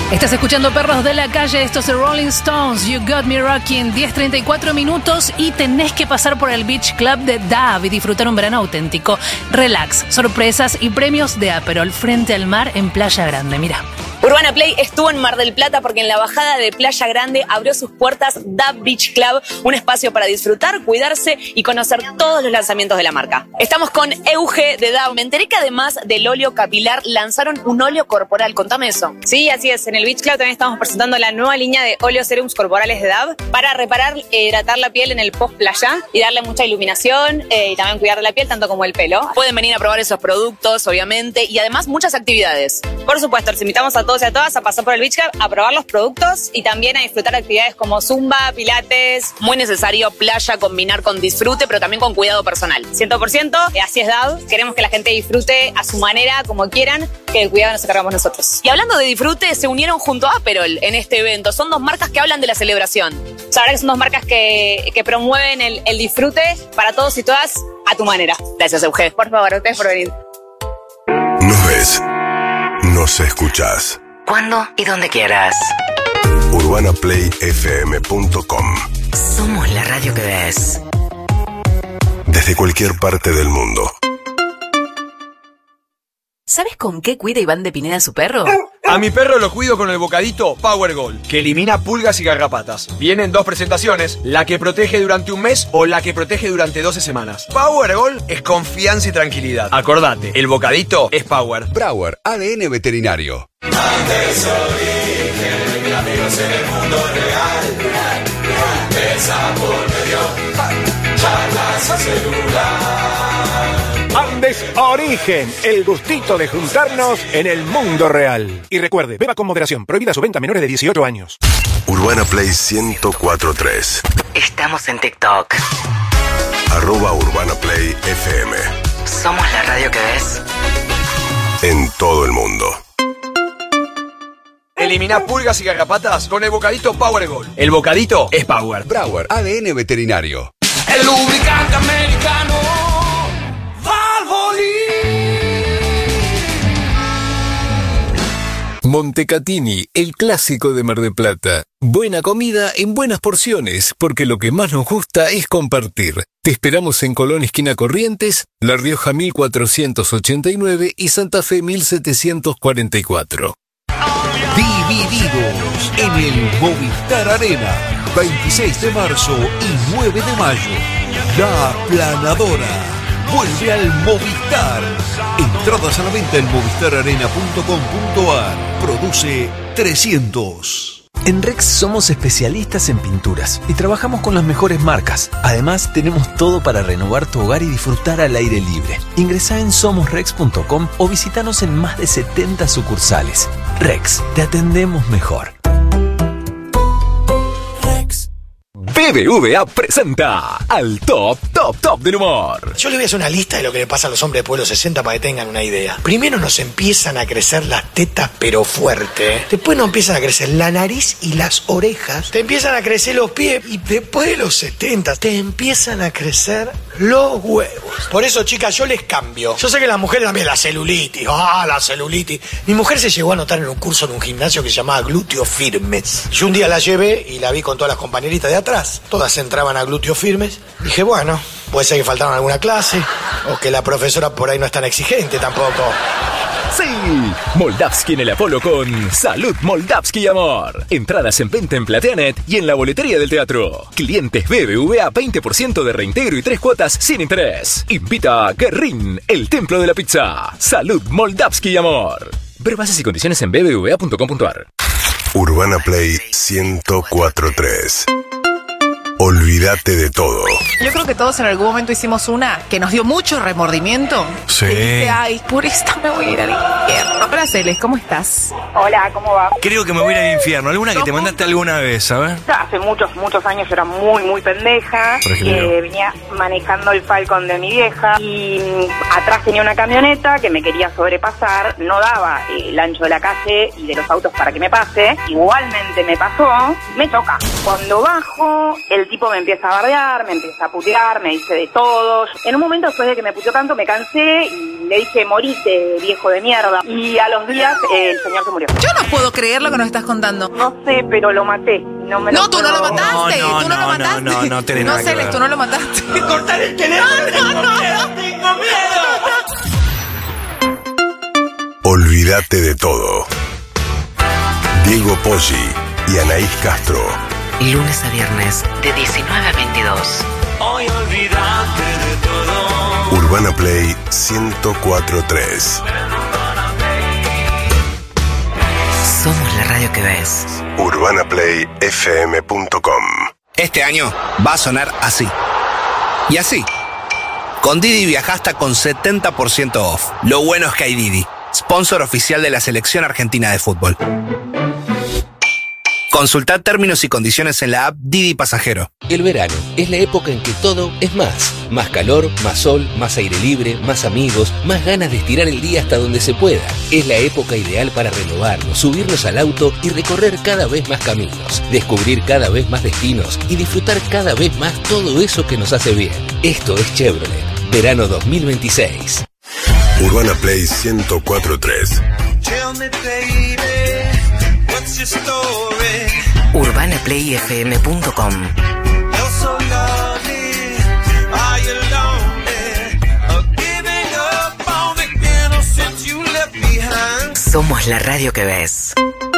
S2: Estás escuchando Perros de la Calle, esto es The Rolling Stones, You Got Me Rocking, 10:34 minutos y tenés que pasar por el Beach Club de Dove y disfrutar un verano auténtico. Relax, sorpresas y premios de Aperol frente al mar en Playa Grande, mira.
S7: Urbana Play estuvo en Mar del Plata porque en la bajada de Playa Grande abrió sus puertas Dove Beach Club, un espacio para disfrutar, cuidarse y conocer todos los lanzamientos de la marca. Estamos con Euge de Dove. Me enteré que además del óleo capilar lanzaron un óleo corporal. Contame eso.
S9: Sí, así es. En el Beach Club también estamos presentando la nueva línea de óleos serums corporales de Dove para reparar e hidratar la piel en el post playa y darle mucha iluminación y también cuidar de la piel tanto como el pelo.
S7: Pueden venir a probar esos productos, obviamente, y además muchas actividades.
S9: Por supuesto, los invitamos a todos y a todas a pasar por el Beach Club, a probar los productos y también a disfrutar de actividades como zumba, pilates.
S7: Muy necesario playa combinar con disfrute, pero también con cuidado personal.
S9: 100%, así es Dove. Queremos que la gente disfrute a su manera, como quieran, que el cuidado nos encargamos nosotros.
S7: Y hablando de disfrute, se unieron junto a Aperol en este evento. Son dos marcas que hablan de la celebración.
S9: La verdad que son dos marcas que promueven el disfrute para todos y todas a tu manera.
S7: Gracias, Euge.
S9: Por favor, a ustedes por venir.
S12: Nos ves, nos escuchás.
S11: Cuando y donde quieras.
S12: UrbanaPlayFM.com.
S11: Somos la radio que ves.
S12: Desde cualquier parte del mundo.
S11: ¿Sabes con qué cuida Iván de Pineda a su perro?
S13: A mi perro lo cuido con el bocadito Power Gold, que elimina pulgas y garrapatas. Vienen dos presentaciones, la que protege durante un mes o la que protege durante 12 semanas. Power Gold es confianza y tranquilidad. Acordate, el bocadito es Power.
S24: Brauer, ADN veterinario.
S25: Andes origen, amigos en el mundo real. Pesa por medio, charlas y celular.
S26: Andes Origen, el gustito de juntarnos en el mundo real. Y recuerde, beba con moderación, prohibida su venta a menores de 18 años.
S12: Urbana Play 104.3.
S11: Estamos en TikTok.
S12: @Urbana Play FM.
S11: Somos la radio que ves.
S12: En todo el mundo.
S13: Elimina pulgas y garrapatas con el bocadito Power Gold. El bocadito es Power.
S24: Brauer, ADN veterinario.
S25: El lubricante americano.
S27: Montecatini, el clásico de Mar del Plata. Buena comida en buenas porciones, porque lo que más nos gusta es compartir. Te esperamos en Colón, esquina Corrientes, La Rioja 1489 y Santa Fe 1744.
S28: Divididos en el Movistar Arena, 26 de marzo y 9 de mayo. La Aplanadora vuelve al Movistar. Entradas a la venta en movistararena.com.ar. Produce 300.
S29: En Rex somos especialistas en pinturas y trabajamos con las mejores marcas. Además, tenemos todo para renovar tu hogar y disfrutar al aire libre. Ingresá en somosrex.com o visítanos en más de 70 sucursales. Rex, te atendemos mejor.
S23: BBVA presenta al top del humor.
S17: Yo les voy a hacer una lista de lo que le pasa a los hombres después de los 60 para que tengan una idea. Primero nos empiezan a crecer las tetas pero fuerte. Después nos empiezan a crecer la nariz y las orejas. Te empiezan a crecer los pies. Y después de los 70 te empiezan a crecer los huevos. Por eso, chicas, yo les cambio. Yo sé que las mujeres también, la celulitis. La celulitis. Mi mujer se llegó a anotar en un curso en un gimnasio que se llamaba Glúteos Firmes. Yo un día la llevé y la vi con todas las compañeritas de atrás. Todas entraban a Glúteos Firmes. Dije, bueno, puede ser que faltaron alguna clase o que la profesora por ahí no es tan exigente tampoco.
S23: Sí, Moldavsky en el Apolo con Salud Moldavsky Amor. Entradas en venta en Plateanet y en la boletería del teatro. Clientes BBVA 20% de reintegro y 3 cuotas sin interés. Invita a Guerrín, el templo de la pizza. Salud Moldavsky Amor. Ver bases y condiciones en bbva.com.ar.
S12: Urbana Play 104.3. Olvídate de todo.
S10: Yo creo que todos en algún momento hicimos una que nos dio mucho remordimiento.
S12: Sí.
S10: Que dice, ay, por esta me voy a ir al infierno. Hola, Celes, ¿cómo estás?
S30: Hola, ¿cómo va?
S31: Creo que me voy a ir al infierno. ¿Alguna que te mandaste alguna vez, sabes?
S30: Hace muchos años yo era muy pendeja. Venía manejando el Falcon de mi vieja y atrás tenía una camioneta que me quería sobrepasar. No daba el ancho de la calle y de los autos para que me pase. Igualmente me pasó, me choca. Cuando bajo, el tipo me empieza a bardear, me empieza a putear, me dice de todo. En un momento, después de que me puteó tanto, me cansé y le dije, morite, viejo de mierda. Y a los días, el señor se murió.
S10: Yo no puedo creer lo que nos estás contando.
S30: No sé, pero lo maté. No,
S10: tú no lo mataste.
S31: No,
S10: tú no lo mataste.
S31: no tenés nada que
S10: Celes,
S31: ver.
S10: tú no lo mataste.
S30: ¡Cortar el teléfono! ¡No! ¡Tengo miedo!
S12: Olvídate de todo. Diego Poggi y Anaís Castro.
S11: Lunes a viernes, de 19 a 22.
S25: Hoy olvídate de todo.
S12: Urbana Play 104.3.
S11: Somos la radio que ves.
S12: UrbanaPlayFM.com.
S1: Este año va a sonar así. Y así. Con Didi viajá hasta con 70% off. Lo bueno es que hay Didi, sponsor oficial de la Selección Argentina de Fútbol. Consultad términos y condiciones en la app Didi Pasajero.
S4: El verano es la época en que todo es más. Más calor, más sol, más aire libre, más amigos, más ganas de estirar el día hasta donde se pueda. Es la época ideal para renovarnos, subirnos al auto y recorrer cada vez más caminos, descubrir cada vez más destinos y disfrutar cada vez más todo eso que nos hace bien. Esto es Chevrolet, verano 2026.
S12: Urbana Play 104.3.
S11: UrbanaPlayFM.com. Somos la radio que ves.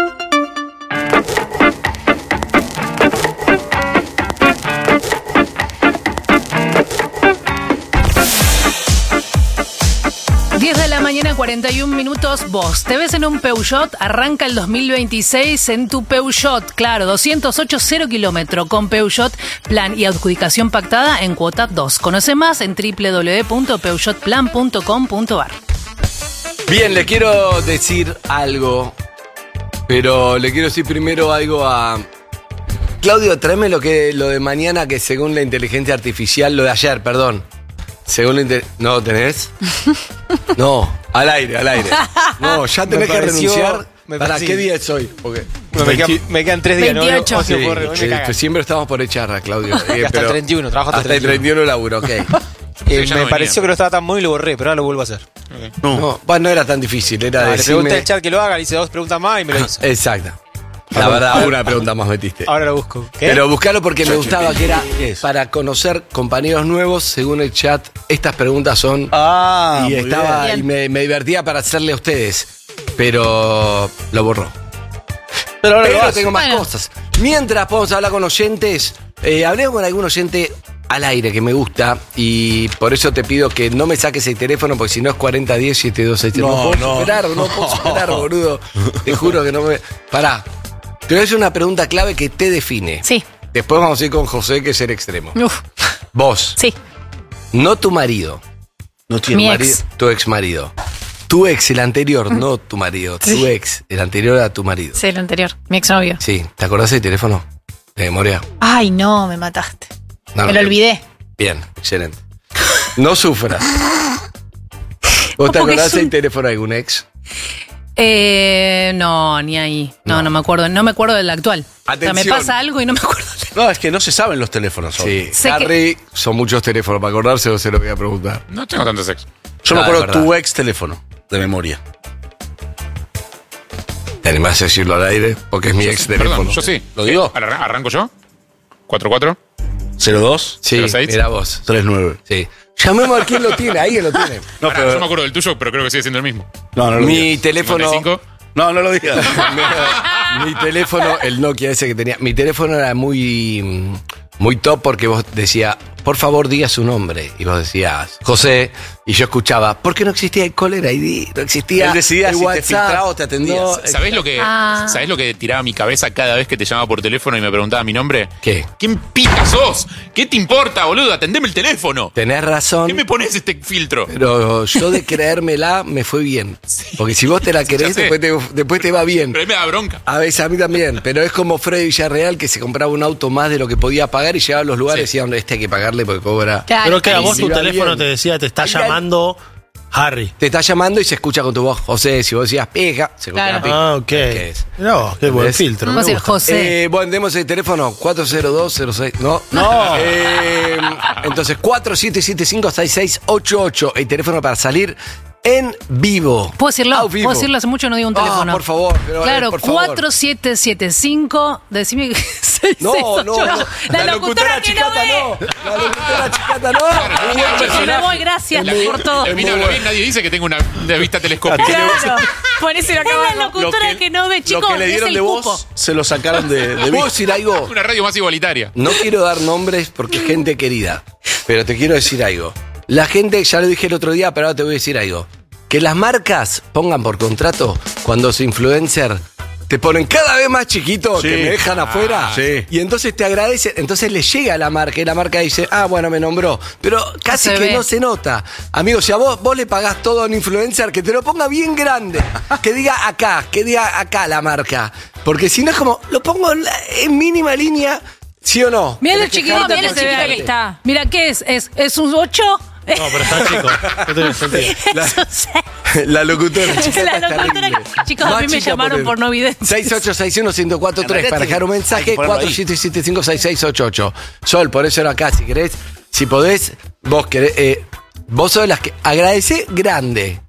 S2: De la mañana, 41 minutos. Vos te ves en un Peugeot, arranca el 2026 en tu Peugeot. Claro, 208 0 kilómetro con Peugeot, plan y adjudicación pactada en cuota 2. Conoce más en www.peugeotplan.com.ar.
S3: Bien, le quiero decir algo, pero le quiero decir primero algo a... Claudio, tráeme lo de mañana, que según la inteligencia artificial, lo de ayer, perdón. Según la ¿No lo tenés? No, al aire. No, ya tenés que renunciar. ¿Para qué día es hoy? Porque
S31: me quedan 3 días,
S2: 28.
S31: ¿no?
S3: Sí, siempre estamos por echarla, Claudio.
S31: Hasta el 31, trabajo
S3: hasta el 31 laburo, ok.
S31: Me pareció que no estaba tan bueno y lo borré, pero ahora lo vuelvo a hacer.
S3: Okay. No, era tan difícil, era
S31: Le
S3: decirme...
S31: pregunté al chat que lo haga, le hice 2 preguntas más y me lo hizo.
S3: Exacto. La verdad, una pregunta más metiste.
S31: Ahora lo busco. ¿Qué?
S3: Pero buscalo porque me gustaba, que era para conocer compañeros nuevos. Según el chat, estas preguntas son... y estaba y me divertía para hacerle a ustedes. Pero lo borró. Pero ahora tengo más cosas. Mientras podemos hablar con oyentes, hablé con algún oyente al aire que me gusta, y por eso te pido que no me saques el teléfono, porque si no es 4010-726. No puedo superar, boludo. Te juro que no me... Pará. Te voy a hacer una pregunta clave que te define.
S2: Sí.
S3: Después vamos a ir con José, que es el extremo.
S2: Uf.
S3: Vos.
S2: Sí.
S3: No tu marido.
S8: No tiene
S3: marido. Tu ex marido. Tu ex, el anterior, no tu marido.
S2: Sí.
S3: Tu ex, el anterior a tu marido.
S2: Sí, el anterior. Mi exnovio.
S3: Sí. ¿Te acordás del teléfono? De memoria.
S2: Ay, no, me mataste. Me lo olvidé.
S3: Bien, excelente. No sufras. ¿Vos te acordás del teléfono de algún ex?
S2: No, ni ahí. No me acuerdo. No me acuerdo del actual.
S3: Atención.
S2: O sea, me pasa algo y no me acuerdo.
S8: No, es que no se saben los teléfonos.
S3: Sí. Harry, son muchos teléfonos. Para acordarse, no se lo voy a preguntar.
S6: No tengo tantos ex.
S8: Yo me acuerdo tu ex teléfono, de memoria.
S3: ¿Te animás a decirlo al aire? Porque es mi ex teléfono.
S6: Perdón, yo sí.
S8: ¿Lo digo?
S6: ¿Arranco yo? ¿44?
S8: 02.
S3: Sí,
S6: 06.
S3: mira vos.
S8: 39.
S3: Sí. Llamemos a quien lo tiene, ahí que lo tiene.
S6: No, pero... Yo me acuerdo del tuyo, pero creo que sigue siendo el mismo.
S8: No lo
S3: Mi
S8: digas.
S3: teléfono...
S6: 55.
S8: No lo digas.
S3: Mi teléfono, el Nokia ese que tenía, mi teléfono era muy top, porque vos decías, por favor diga su nombre, y vos decías, José, y yo escuchaba, porque no existía el Caller ID, no existía
S8: Él decidía
S3: el
S8: si
S3: WhatsApp,
S8: te filtraba o te atendía.
S3: No,
S6: ¿Sabés lo que tiraba mi cabeza cada vez que te llamaba por teléfono y me preguntaba mi nombre?
S3: ¿Qué?
S6: ¿Quién pica sos? ¿Qué te importa, boludo? Atendeme el teléfono.
S3: Tenés razón.
S6: ¿Qué me pones este filtro?
S3: Pero yo de creérmela me fue bien. Porque si vos te la querés, después te va bien.
S6: Pero a mí me da bronca.
S3: A veces a mí también. Pero es como Freddy Villarreal, que se compraba un auto más de lo que podía pagar y llegaba a los lugares y decían, este hay que pagarle porque cobra.
S5: Pero que a vos tu
S3: va
S5: teléfono
S3: bien.
S5: te decía, te está llamando Harry.
S3: Te está llamando y se escucha con tu voz. José, si vos decías pija, se escucha la pija.
S5: Ah, ok.
S3: ¿Qué es?
S5: No, qué buen filtro.
S2: Vamos a decir José.
S3: Bueno, demos el teléfono 40206. No. Entonces, 4775-6688. El teléfono para salir en vivo.
S2: ¿Puedo decirlo?
S3: A vivo.
S2: ¿Puedo decirlo? Hace mucho no digo un teléfono.
S3: Por favor. Pero,
S2: claro,
S3: por favor.
S2: 4775. Decime.
S3: No.
S2: La locutora chicata no.
S3: La locutora chicata no.
S2: Chicos, me voy, gracias por todo.
S6: Termina bien, nadie dice que tengo una vista telescópica.
S2: Claro. Ponéselo acá. Es la locutora que no ve, chicos.
S8: Lo que le dieron de vos, se lo sacaron de
S3: ¿Puedo decir algo?
S6: Una radio más igualitaria.
S3: No quiero dar nombres porque es gente querida, pero te quiero decir algo. La gente, ya lo dije el otro día, pero ahora te voy a decir algo. Que las marcas pongan por contrato cuando su influencer te ponen cada vez más chiquito, que me dejan afuera.
S8: Sí.
S3: Y entonces te agradecen, entonces le llega a la marca y la marca dice, bueno, me nombró. Pero casi que no se nota. Amigo, si a vos le pagás todo a un influencer, que te lo ponga bien grande. Que diga acá la marca. Porque si no es como, lo pongo en mínima línea, ¿sí o no?
S2: Mira lo chiquito, mira lo chiquito que está. Mira, ¿qué es? ¿Es un 8?
S5: No, pero está chico. No tiene sentido.
S3: La locutora chica.
S2: La locutora. Chicos, a mí me llamaron por no vidente.
S3: 6861-1043 para dejar un mensaje. 4775-6688. Sol, por eso era acá. Si querés, si podés, vos querés. Vos sos de las que agradece grande.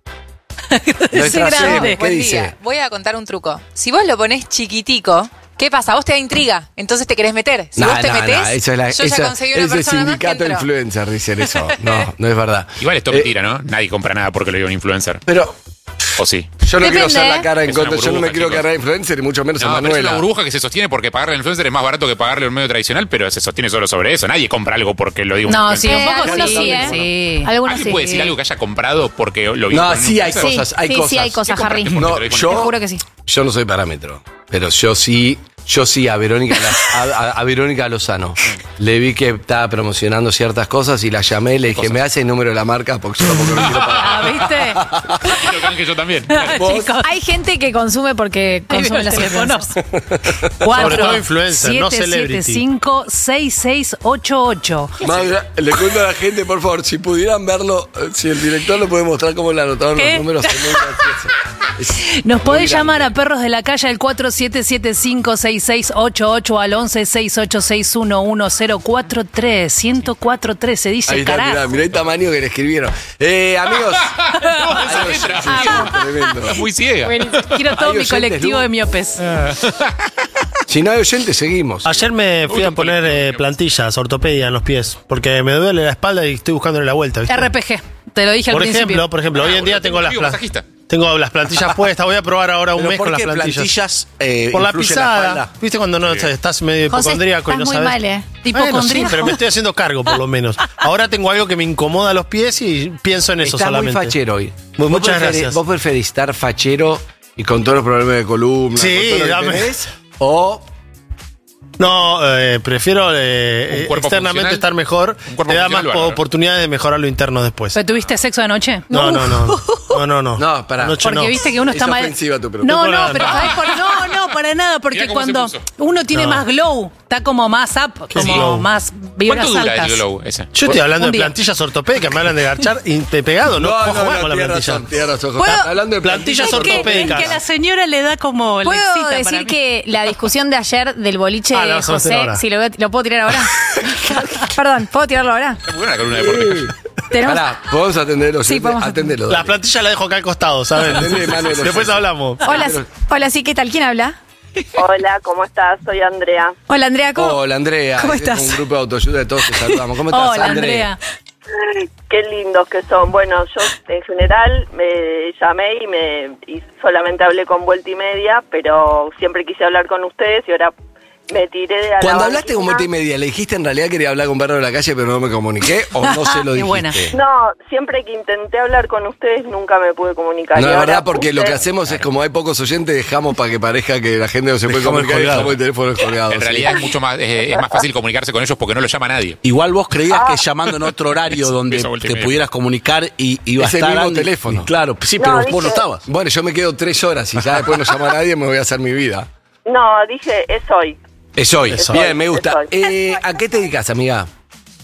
S2: Grande.
S3: ¿Qué dice?
S10: Voy a contar un truco. Si vos lo ponés chiquitico, ¿qué pasa? Vos te da intriga, entonces te querés meter. Si vos te metés,
S3: eso es
S10: yo ya conseguí una persona más que
S3: sindicato
S10: entró.
S3: influencer, dicen eso. No es verdad.
S6: Igual esto es mentira, ¿no? Nadie compra nada porque lo diga un influencer.
S3: Pero
S6: ¿o sí?
S3: yo no quiero
S2: Depende,
S3: usar la cara en
S6: Es una
S3: contra. Yo no me
S6: burbuja,
S3: quiero
S6: chicos.
S3: cargar influencer y mucho menos a
S6: No, pero es
S3: Manuela.
S6: una burbuja que se sostiene porque pagarle al influencer es más barato que pagarle a un medio tradicional, pero se sostiene solo sobre eso. Nadie compra algo porque lo diga un
S2: No, sí,
S6: influencer.
S2: un poco
S10: algunos
S2: sí,
S10: sí,
S2: sí.
S10: Algunos
S6: ¿Alguien
S10: sí.
S6: puede decir algo que haya comprado porque lo vio?
S3: No,
S6: con un
S3: sí hay
S6: influencer?
S3: cosas, hay
S10: Sí,
S3: cosas.
S10: sí hay cosas,
S6: ¿Qué
S10: Harry.
S6: compraste?
S3: No,
S6: Te
S3: yo,
S10: Te juro que sí.
S3: yo no soy parámetro, pero yo sí a Verónica, a Verónica Lozano le vi que estaba promocionando ciertas cosas y la llamé y le dije, me hace el número de la marca porque yo tampoco lo quiero pagar.
S2: ¿Viste?
S6: Quiero que yo también.
S2: Chicos,
S10: Hay gente que consume porque consume las
S2: teléfonos.
S10: influencers.
S5: Sobre todo influencer, no celebrity.
S2: 775-6688.
S3: Le cuento a la gente, por favor, si pudieran verlo, si el director lo puede mostrar cómo le anotaron
S2: ¿Qué?
S3: los números. Es muy gracioso.
S2: Nos podés llamar a Perros de la Calle al 4775-6688 al 1168611043. 1043 se dice,
S3: Ahí está,
S2: carajo.
S3: mirá el tamaño que le escribieron. Amigos. Tremendo.
S6: Es muy ciega.
S2: Quiero todo
S3: Hay
S2: mi
S3: oyentes,
S2: colectivo
S3: Lu.
S2: de miopes.
S3: Si no hay oyentes, seguimos.
S5: Ayer me fui a poner plantillas, ortopedia en los pies, porque me duele la espalda y estoy buscándole la vuelta, ¿viste?
S2: RPG, te lo dije al principio.
S5: Por ejemplo, hoy en día tengo las
S6: masajista.
S5: tengo las plantillas puestas, voy a probar ahora un
S8: ¿Pero
S5: mes
S8: por
S5: con las
S8: qué
S5: plantillas.
S8: influye
S5: Por la
S8: en
S5: pisada.
S8: espalda?
S5: ¿Viste cuando no estás medio
S10: José,
S5: hipocondríaco y
S10: estás
S5: no
S10: muy
S5: sabes?
S10: mal,
S5: Bueno, sí,
S2: Hipocondríaco.
S5: pero me estoy haciendo cargo por lo menos. Ahora tengo algo que me incomoda los pies y pienso en eso
S3: Está
S5: solamente.
S3: muy fachero hoy.
S5: Muchas gracias.
S3: ¿Vos preferís estar fachero y con todos los problemas de columna?
S5: Sí,
S3: con todo lo que
S5: dame.
S3: tenés? O
S5: No, prefiero
S6: cuerpo
S5: externamente
S6: funcional.
S5: estar mejor.
S6: Un cuerpo
S5: Te da más
S6: funcional, bárbaro.
S5: oportunidades de mejorar lo interno después.
S2: ¿Pero tuviste sexo anoche?
S5: No.
S3: No, pará.
S5: Anoche
S2: Porque
S5: no.
S2: viste que uno está
S3: es
S2: mal.
S3: ofensiva tu pregunta.
S2: No,
S5: No,
S2: pero
S5: no.
S2: ¿sabés por no, para nada, porque
S6: Mirá cómo se
S2: cuando
S6: puso.
S2: uno tiene
S5: No.
S2: más glow, está como más up,
S5: ¿Qué es
S2: como
S5: glow?
S2: más vibras
S6: ¿Cuánto dura
S2: altas.
S6: el glow ese?
S5: Yo estoy hablando
S2: Un
S5: de
S2: día.
S5: plantillas ortopédicas, me hablan de garchar y pegado, no, puedo jugar con la
S3: tienes
S5: plantilla.
S3: razón, tienes razón.
S2: ¿Puedo-
S3: Está hablando de
S5: plantillas
S2: Es que,
S5: ortopédicas.
S2: que a la señora le da como le
S10: ¿Puedo
S2: excita para
S10: decir
S2: mí.
S10: que la discusión de ayer del boliche
S5: Ah, la
S10: de
S5: vas a hacer
S10: José,
S5: ahora.
S10: si lo puedo tirar ahora? Perdón, ¿puedo tirarlo ahora?
S6: Está muy buena la columna deportiva.
S10: Tenemos-
S3: Pará, ¿podemos atenderlo?
S10: Sí, podemos
S3: Atendelo.
S5: La plantilla la dejo acá al costado, ¿sabes?
S3: Atendé, Manuel,
S5: Después hablamos.
S10: Hola, sí, ¿qué tal? ¿Quién habla?
S30: Hola, ¿cómo estás? Soy Andrea.
S10: Hola, Andrea, ¿cómo?
S3: Hola, Andrea.
S10: ¿Cómo
S3: Este es
S10: estás?
S3: un grupo de autoayuda de todos te saludamos. ¿Cómo estás,
S2: Hola, Andrea.
S30: Qué lindos que son. Bueno, yo en general me llamé y solamente hablé con Vuelta y Media, pero siempre quise hablar con ustedes y ahora me tiré de a la
S3: Cuando hablaste con
S30: banquina.
S3: multimedia, ¿le dijiste en realidad que quería hablar con Perro de la Calle, pero no me comuniqué? ¿O no se lo
S2: Qué
S3: dijiste?
S2: buena.
S30: No, siempre que intenté hablar con ustedes nunca me pude comunicar.
S3: No,
S30: Y
S3: es
S30: ahora
S3: verdad, porque lo que
S30: puse-
S3: hacemos es como hay pocos oyentes, dejamos para que parezca que la gente no se puede
S5: Dejamos
S3: comunicar y
S5: colgado.
S3: dejamos el teléfono colgado.
S6: En
S3: sí.
S6: realidad es mucho más, es más fácil comunicarse con ellos porque no lo llama nadie.
S8: Igual vos creías que llamando en otro horario donde
S6: Esa vuelta y
S8: te
S6: media.
S8: pudieras comunicar y iba
S3: Es
S8: a
S3: el
S8: estar
S3: mismo
S8: Andy.
S3: teléfono.
S8: Claro, sí,
S30: No,
S8: pero vos
S30: dije-
S8: no estabas.
S3: Bueno, yo me quedo 3 horas y ya después no llamo a nadie, me voy a hacer mi vida.
S30: No, dije, es hoy.
S3: Es hoy.
S5: Es hoy.
S3: Bien, me gusta.
S30: Es hoy.
S3: ¿A qué te dedicas, amiga?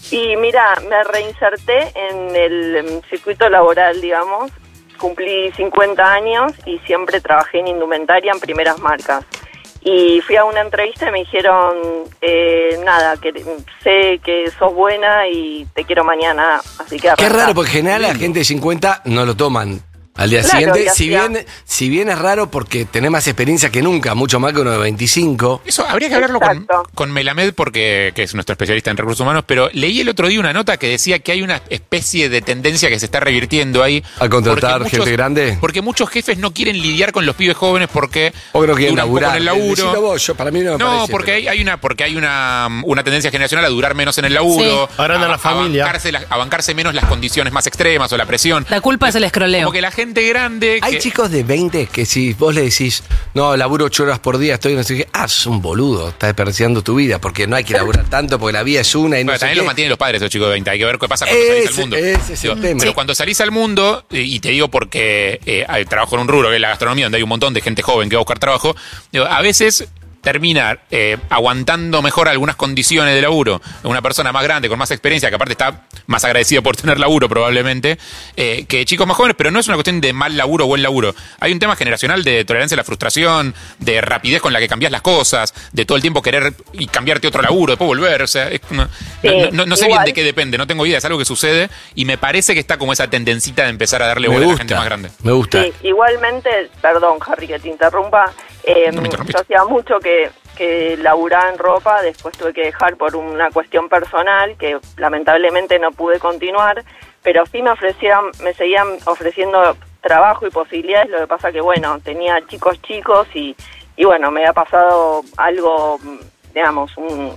S7: Y mira, me reinserté en el circuito laboral, digamos. Cumplí 50 años y siempre trabajé en indumentaria en primeras marcas. Y fui a una entrevista y me dijeron, nada, que sé que sos buena y te quiero mañana, así que
S3: Qué
S7: arrancá.
S3: raro, porque en general la gente de 50 no lo toman al día
S7: Claro,
S3: siguiente.
S7: y
S3: Si bien es raro porque tenés más experiencia que nunca, mucho más que uno de 25.
S6: Eso habría que hablarlo con Melamed, porque que es nuestro especialista en recursos humanos, pero leí el otro día una nota que decía que hay una especie de tendencia que se está revirtiendo ahí.
S3: ¿A contratar
S6: porque
S3: gente grande?
S6: Porque muchos jefes no quieren lidiar con los pibes jóvenes porque
S3: O no quieren
S6: duran poco en
S3: laburar.
S6: el laburo.
S3: Decilo vos, para mí no me parece,
S6: porque hay una tendencia generacional a durar menos en el laburo.
S5: Sí. Agranda la familia.
S6: A bancarse menos las condiciones más extremas o la presión.
S2: La culpa es el escroleo.
S6: Como que la gente grande...
S3: Hay chicos de 20 que si vos le decís, no, laburo 8 horas por día, estoy no sé qué, sos un boludo, estás desperdiciando tu vida, porque no hay que laburar tanto, porque la vida es una y no
S6: Bueno,
S3: sé
S6: también
S3: qué.
S6: los mantienen los padres, esos chicos de 20. Hay que ver qué pasa cuando salís al mundo.
S3: Ese es el
S6: Digo,
S3: tema.
S6: Pero cuando salís al mundo, y te digo porque trabajo en un rubro que es la gastronomía, donde hay un montón de gente joven que va a buscar trabajo, digo, a veces termina aguantando mejor algunas condiciones de laburo una persona más grande, con más experiencia, que aparte está más agradecida por tener laburo probablemente, que chicos más jóvenes, pero no es una cuestión de mal laburo o buen laburo. Hay un tema generacional de tolerancia a la frustración, de rapidez con la que cambias las cosas, de todo el tiempo querer y cambiarte otro laburo, después volver, o sea, no sé bien de qué depende, no tengo idea, es algo que sucede y me parece que está como esa tendencita de empezar a darle bola a la gente más grande.
S3: Me gusta.
S7: Sí, igualmente, perdón, Harry, que te interrumpa. Yo hacía mucho que laburaba en ropa, después tuve que dejar por una cuestión personal que lamentablemente no pude continuar, pero sí me seguían ofreciendo trabajo y posibilidades. Lo que pasa que, bueno, tenía chicos y bueno, me había pasado algo, digamos,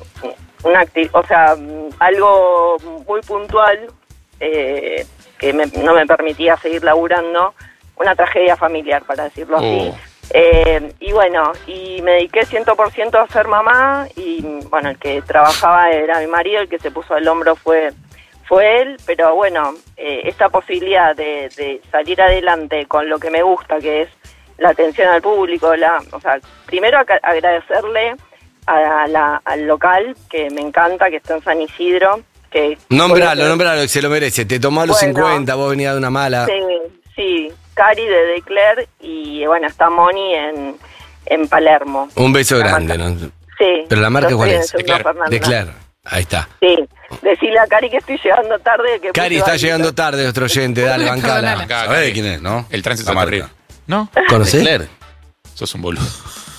S7: algo muy puntual que no me permitía seguir laburando, una tragedia familiar, para decirlo así. Y bueno, y me dediqué 100% a ser mamá y bueno, el que trabajaba era mi marido, el que se puso al hombro fue él, pero bueno, esta posibilidad de salir adelante con lo que me gusta, que es la atención al público, primero agradecerle al local, que me encanta, que está en San Isidro.
S3: Nómbralo, que se lo merece. Te tomó a los 50, vos venías de una mala.
S7: Sí, Cari de Decler y bueno, está Moni en Palermo.
S3: Un beso grande, ¿no?
S7: Sí.
S3: Pero la marca, ¿cuál es?
S7: Decler.
S3: Ahí está.
S7: Sí. Decirle a Cari que estoy llegando tarde. Que
S3: Cari está llegando tarde, nuestro oyente. Dale, bancala.
S8: ¿Sabés de quién es, no?
S6: El tránsito está arriba. ¿No?
S3: ¿Conocés?
S8: Decler.
S6: Sos un boludo.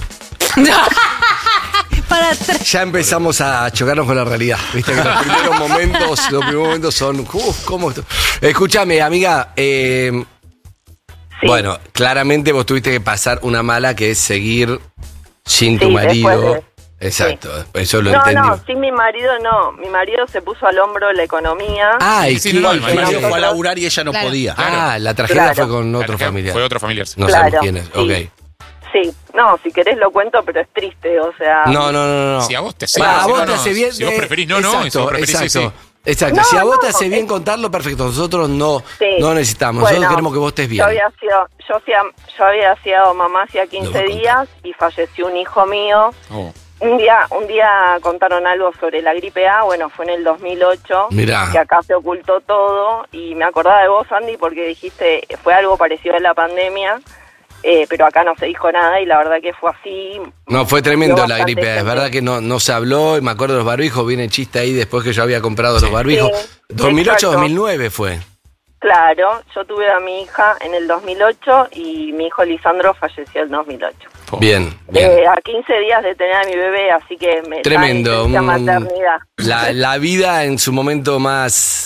S3: Ya empezamos a chocarnos con la realidad. Viste que los primeros momentos son. ¿Cómo esto? Escúchame, amiga. Bueno, claramente vos tuviste que pasar una mala, que es seguir sin tu marido. Exacto, eso lo entendí.
S7: No, sin mi marido no. Mi marido se puso al hombro la economía.
S3: Y
S8: el marido fue a laburar y ella no podía.
S3: La tragedia fue con otro familiar.
S6: Fue otro familiar.
S3: No sabemos quién es.
S7: Sí. Sí, no, si querés lo cuento, pero es triste, o sea...
S3: No.
S6: Si a vos te
S3: hace bien.
S6: Si vos preferís, no. Si vos preferís, sí.
S3: Exacto, si a vos te hace bien contarlo, perfecto. Nosotros no necesitamos. Nosotros queremos que vos estés bien.
S7: Yo había sido mamá hacía 15 días y falleció un hijo mío. Un día contaron algo sobre la gripe A, bueno, fue en el 2008,
S3: Mirá.
S7: que acá se ocultó todo, y me acordaba de vos, Andy, porque dijiste, fue algo parecido a la pandemia, pero acá no se dijo nada, y la verdad que fue así.
S3: No, fue tremendo la gripe A, es verdad que no se habló, y me acuerdo de los barbijos, viene el chiste ahí después que yo había comprado los barbijos. 2008-2009 fue.
S7: Claro, yo tuve a mi hija en el 2008 y mi hijo Lisandro falleció en el 2008.
S3: Bien.
S7: A 15 días de tener a mi bebé, así que me
S3: tremendo.
S7: Da maternidad.
S3: La vida en su momento más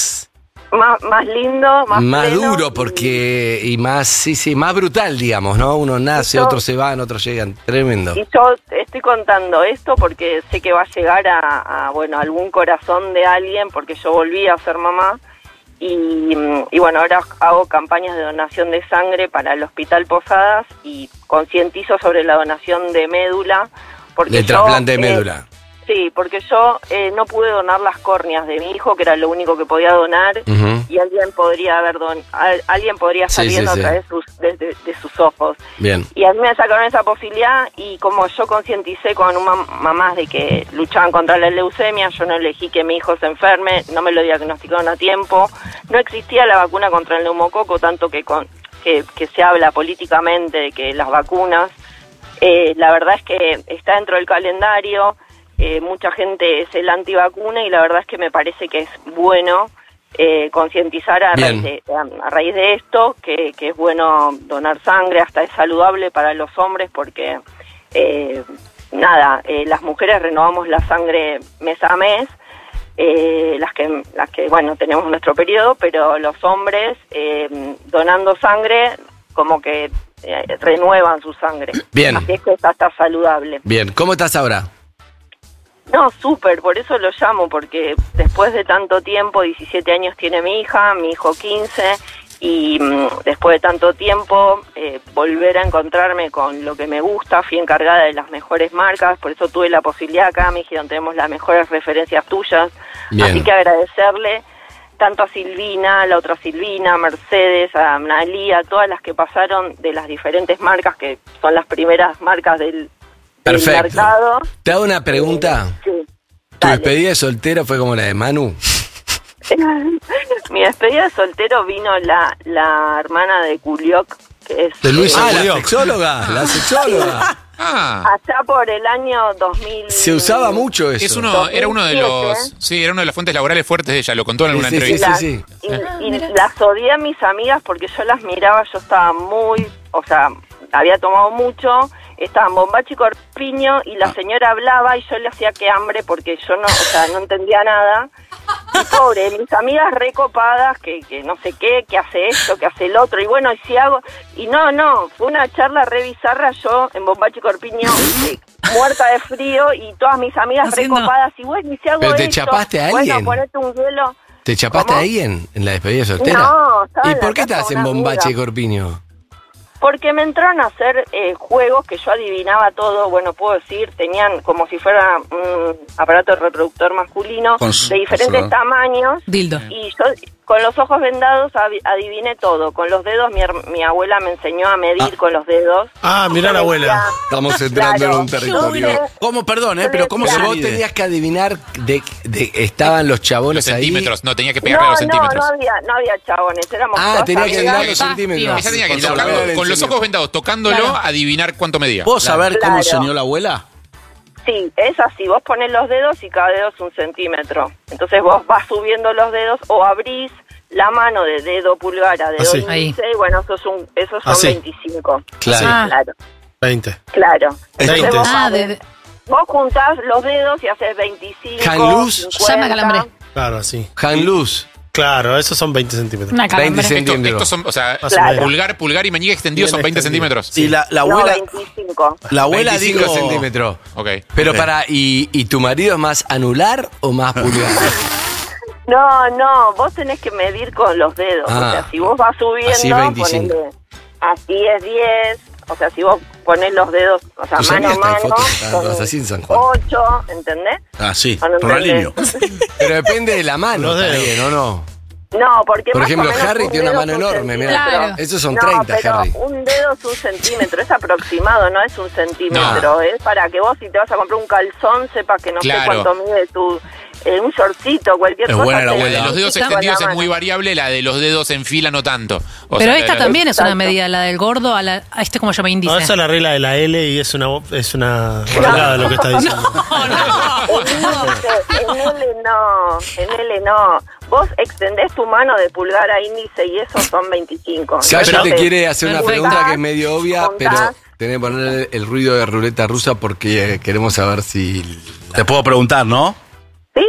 S7: lindo,
S3: más
S7: pleno,
S3: duro, porque más brutal, digamos, ¿no? Uno nace, otros se van, otros llegan. Tremendo.
S7: Y yo estoy contando esto porque sé que va a llegar a algún corazón de alguien, porque yo volví a ser mamá. Y bueno, ahora hago campañas de donación de sangre para el Hospital Posadas y concientizo sobre la donación de médula.
S3: Del trasplante de médula.
S7: Sí, porque yo no pude donar las córneas de mi hijo, que era lo único que podía donar, y alguien podría saliendo a través de sus ojos.
S3: Bien.
S7: Y a mí me sacaron esa posibilidad, y como yo concienticé con mamás de que luchaban contra la leucemia, yo no elegí que mi hijo se enferme, no me lo diagnosticaron a tiempo, no existía la vacuna contra el neumococo, tanto que se habla políticamente de que las vacunas, la verdad es que está dentro del calendario. Mucha gente es el antivacuna y la verdad es que me parece que es bueno concientizar a raíz de esto, que es bueno donar sangre, hasta es saludable para los hombres porque, las mujeres renovamos la sangre mes a mes, las que bueno, tenemos nuestro periodo, pero los hombres donando sangre como que renuevan su sangre.
S3: Bien.
S7: Así es que está saludable.
S3: Bien, ¿cómo estás ahora?
S7: No, súper, por eso lo llamo, porque después de tanto tiempo, 17 años tiene mi hijo 15, y después de tanto tiempo, volver a encontrarme con lo que me gusta, fui encargada de las mejores marcas, por eso tuve la posibilidad acá, me dijeron, tenemos las mejores referencias tuyas, así que agradecerle tanto a Silvina, la otra Silvina, a Mercedes, a Analí, a todas las que pasaron de las diferentes marcas, que son las primeras marcas del mercado.
S3: Te hago una pregunta.
S7: Sí.
S3: ¿Tu despedida de soltero fue como la de Manu?
S7: Mi despedida de soltero vino la hermana de Culioc, que es...
S3: De Luisa Culioc. La sexóloga.
S7: Allá por el año 2000.
S3: Se usaba mucho eso.
S6: Era uno de las fuentes laborales fuertes de ella, lo contó en alguna entrevista.
S7: Y las odié a mis amigas porque yo las miraba, yo estaba había tomado mucho, estaba en Bombacho y Corpiño y la señora hablaba y yo le hacía que hambre porque yo no entendía nada. Y pobre, mis amigas recopadas, que no sé qué, que hace esto, que hace el otro, y bueno, y si hago... Y no, fue una charla re bizarra, yo en Bombacho y Corpiño, muerta de frío, y todas mis amigas recopadas, y bueno, y si hago
S3: ¿Pero te
S7: esto,
S3: chapaste a
S7: bueno,
S3: alguien?
S7: ponete un hielo...
S3: ¿Te chapaste a alguien en la despedida soltera?
S7: No, estaba
S3: ¿Y
S7: en
S3: por
S7: la
S3: qué
S7: casa
S3: estás
S7: de
S3: en
S7: una
S3: Bombacho y
S7: amiga.
S3: Corpiño?
S7: Porque me entraron a hacer juegos que yo adivinaba todo, bueno, puedo decir, tenían como si fuera un aparato reproductor masculino de diferentes tamaños.
S2: Dildo.
S7: Y yo con los ojos vendados adiviné todo. Con los dedos, mi abuela me enseñó a medir con los dedos.
S5: Mirá la abuela.
S3: Estamos entrando en un territorio.
S8: ¿Cómo, perdón, pero cómo se
S3: Vos
S8: mide?
S3: tenías que adivinar estaban los chabones
S6: Los
S3: ahí.
S6: centímetros, no, tenía que pegarle a los centímetros.
S7: No había chabones, éramos todas
S3: tenía que adivinar
S7: amigas.
S3: los centímetros.
S6: Ella tenía que con los ojos vendados, tocándolo, adivinar cuánto medía.
S8: ¿Puedo saber cómo
S7: Claro.
S8: enseñó la abuela?
S7: Sí, es así, vos pones los dedos y cada dedo es 1 centímetro. Entonces vos vas subiendo los dedos o abrís la mano de dedo pulgar a dedo
S5: Así.
S7: índice, y bueno, esos son
S5: Así.
S7: 25.
S3: Claro.
S7: Claro.
S5: 20.
S7: Claro.
S5: 20.
S7: Entonces vos juntás los dedos y haces 25,
S3: Hanluz.
S7: 50.
S2: Ya me acalambré.
S5: Claro, así.
S3: Hanluz.
S5: Claro, esos son 20 centímetros.
S2: Una
S3: 20
S2: calambre.
S3: centímetros.
S6: Estos son, o sea,
S7: Claro.
S6: pulgar y meñique extendidos son 20 centímetros.
S8: Y la
S7: No,
S8: abuela,
S7: 25.
S8: la abuela
S3: 25
S8: dijo...
S3: centímetros.
S6: Ok.
S3: Pero
S8: Ok.
S3: ¿y tu marido es más anular o más pulgar?
S7: No, vos tenés que medir con los dedos. O sea, si vos vas subiendo,
S3: así 25.
S7: ponele, así es 10. O sea, si vos ponés los dedos, o sea,
S3: Tus
S7: mano a
S3: amigas están
S7: mano,
S3: fotos así en San Juan.
S7: 8, ¿entendés?
S8: Ah, sí,
S7: ¿O no
S8: Ronaldinho.
S7: entendés?
S3: Pero depende de la mano
S5: Los dedos.
S3: también, ¿o no?
S7: No, porque
S3: Por
S7: más
S3: ejemplo,
S7: o menos
S3: Harry
S7: un
S3: tiene una
S7: dedo
S3: mano
S7: es un
S3: enorme, mira.
S7: centímetro.
S2: Claro.
S3: Esos son
S7: No,
S3: 30,
S7: pero
S3: Harry.
S7: un dedo es 1 centímetro, es aproximado, no es 1 centímetro. Es para que vos, si te vas a comprar un calzón, sepas que no sé
S6: Claro.
S7: cuánto mide tu... un shortcito, cualquier
S8: Es
S7: cosa.
S8: buena la
S6: La
S8: abuela.
S6: de los dedos
S7: Está con
S6: extendidos
S7: la
S6: es muy
S7: mano.
S6: variable, la de los dedos en fila no tanto. O
S2: Pero
S6: sea,
S2: esta
S6: la-
S2: también es una
S7: Exacto.
S2: medida, la del gordo a este como se llama índice.
S5: No, esa es la regla de la L y es una borrada lo que está diciendo.
S7: En L no. Vos extendés tu mano de pulgar a índice y eso son 25.
S3: Sasha te
S7: Entonces,
S3: quiere hacer una
S7: perfecto.
S3: pregunta que es medio obvia,
S7: Contás.
S3: pero tenés que poner el ruido de ruleta rusa porque queremos saber si
S8: Te puedo preguntar, ¿no?
S7: Sí.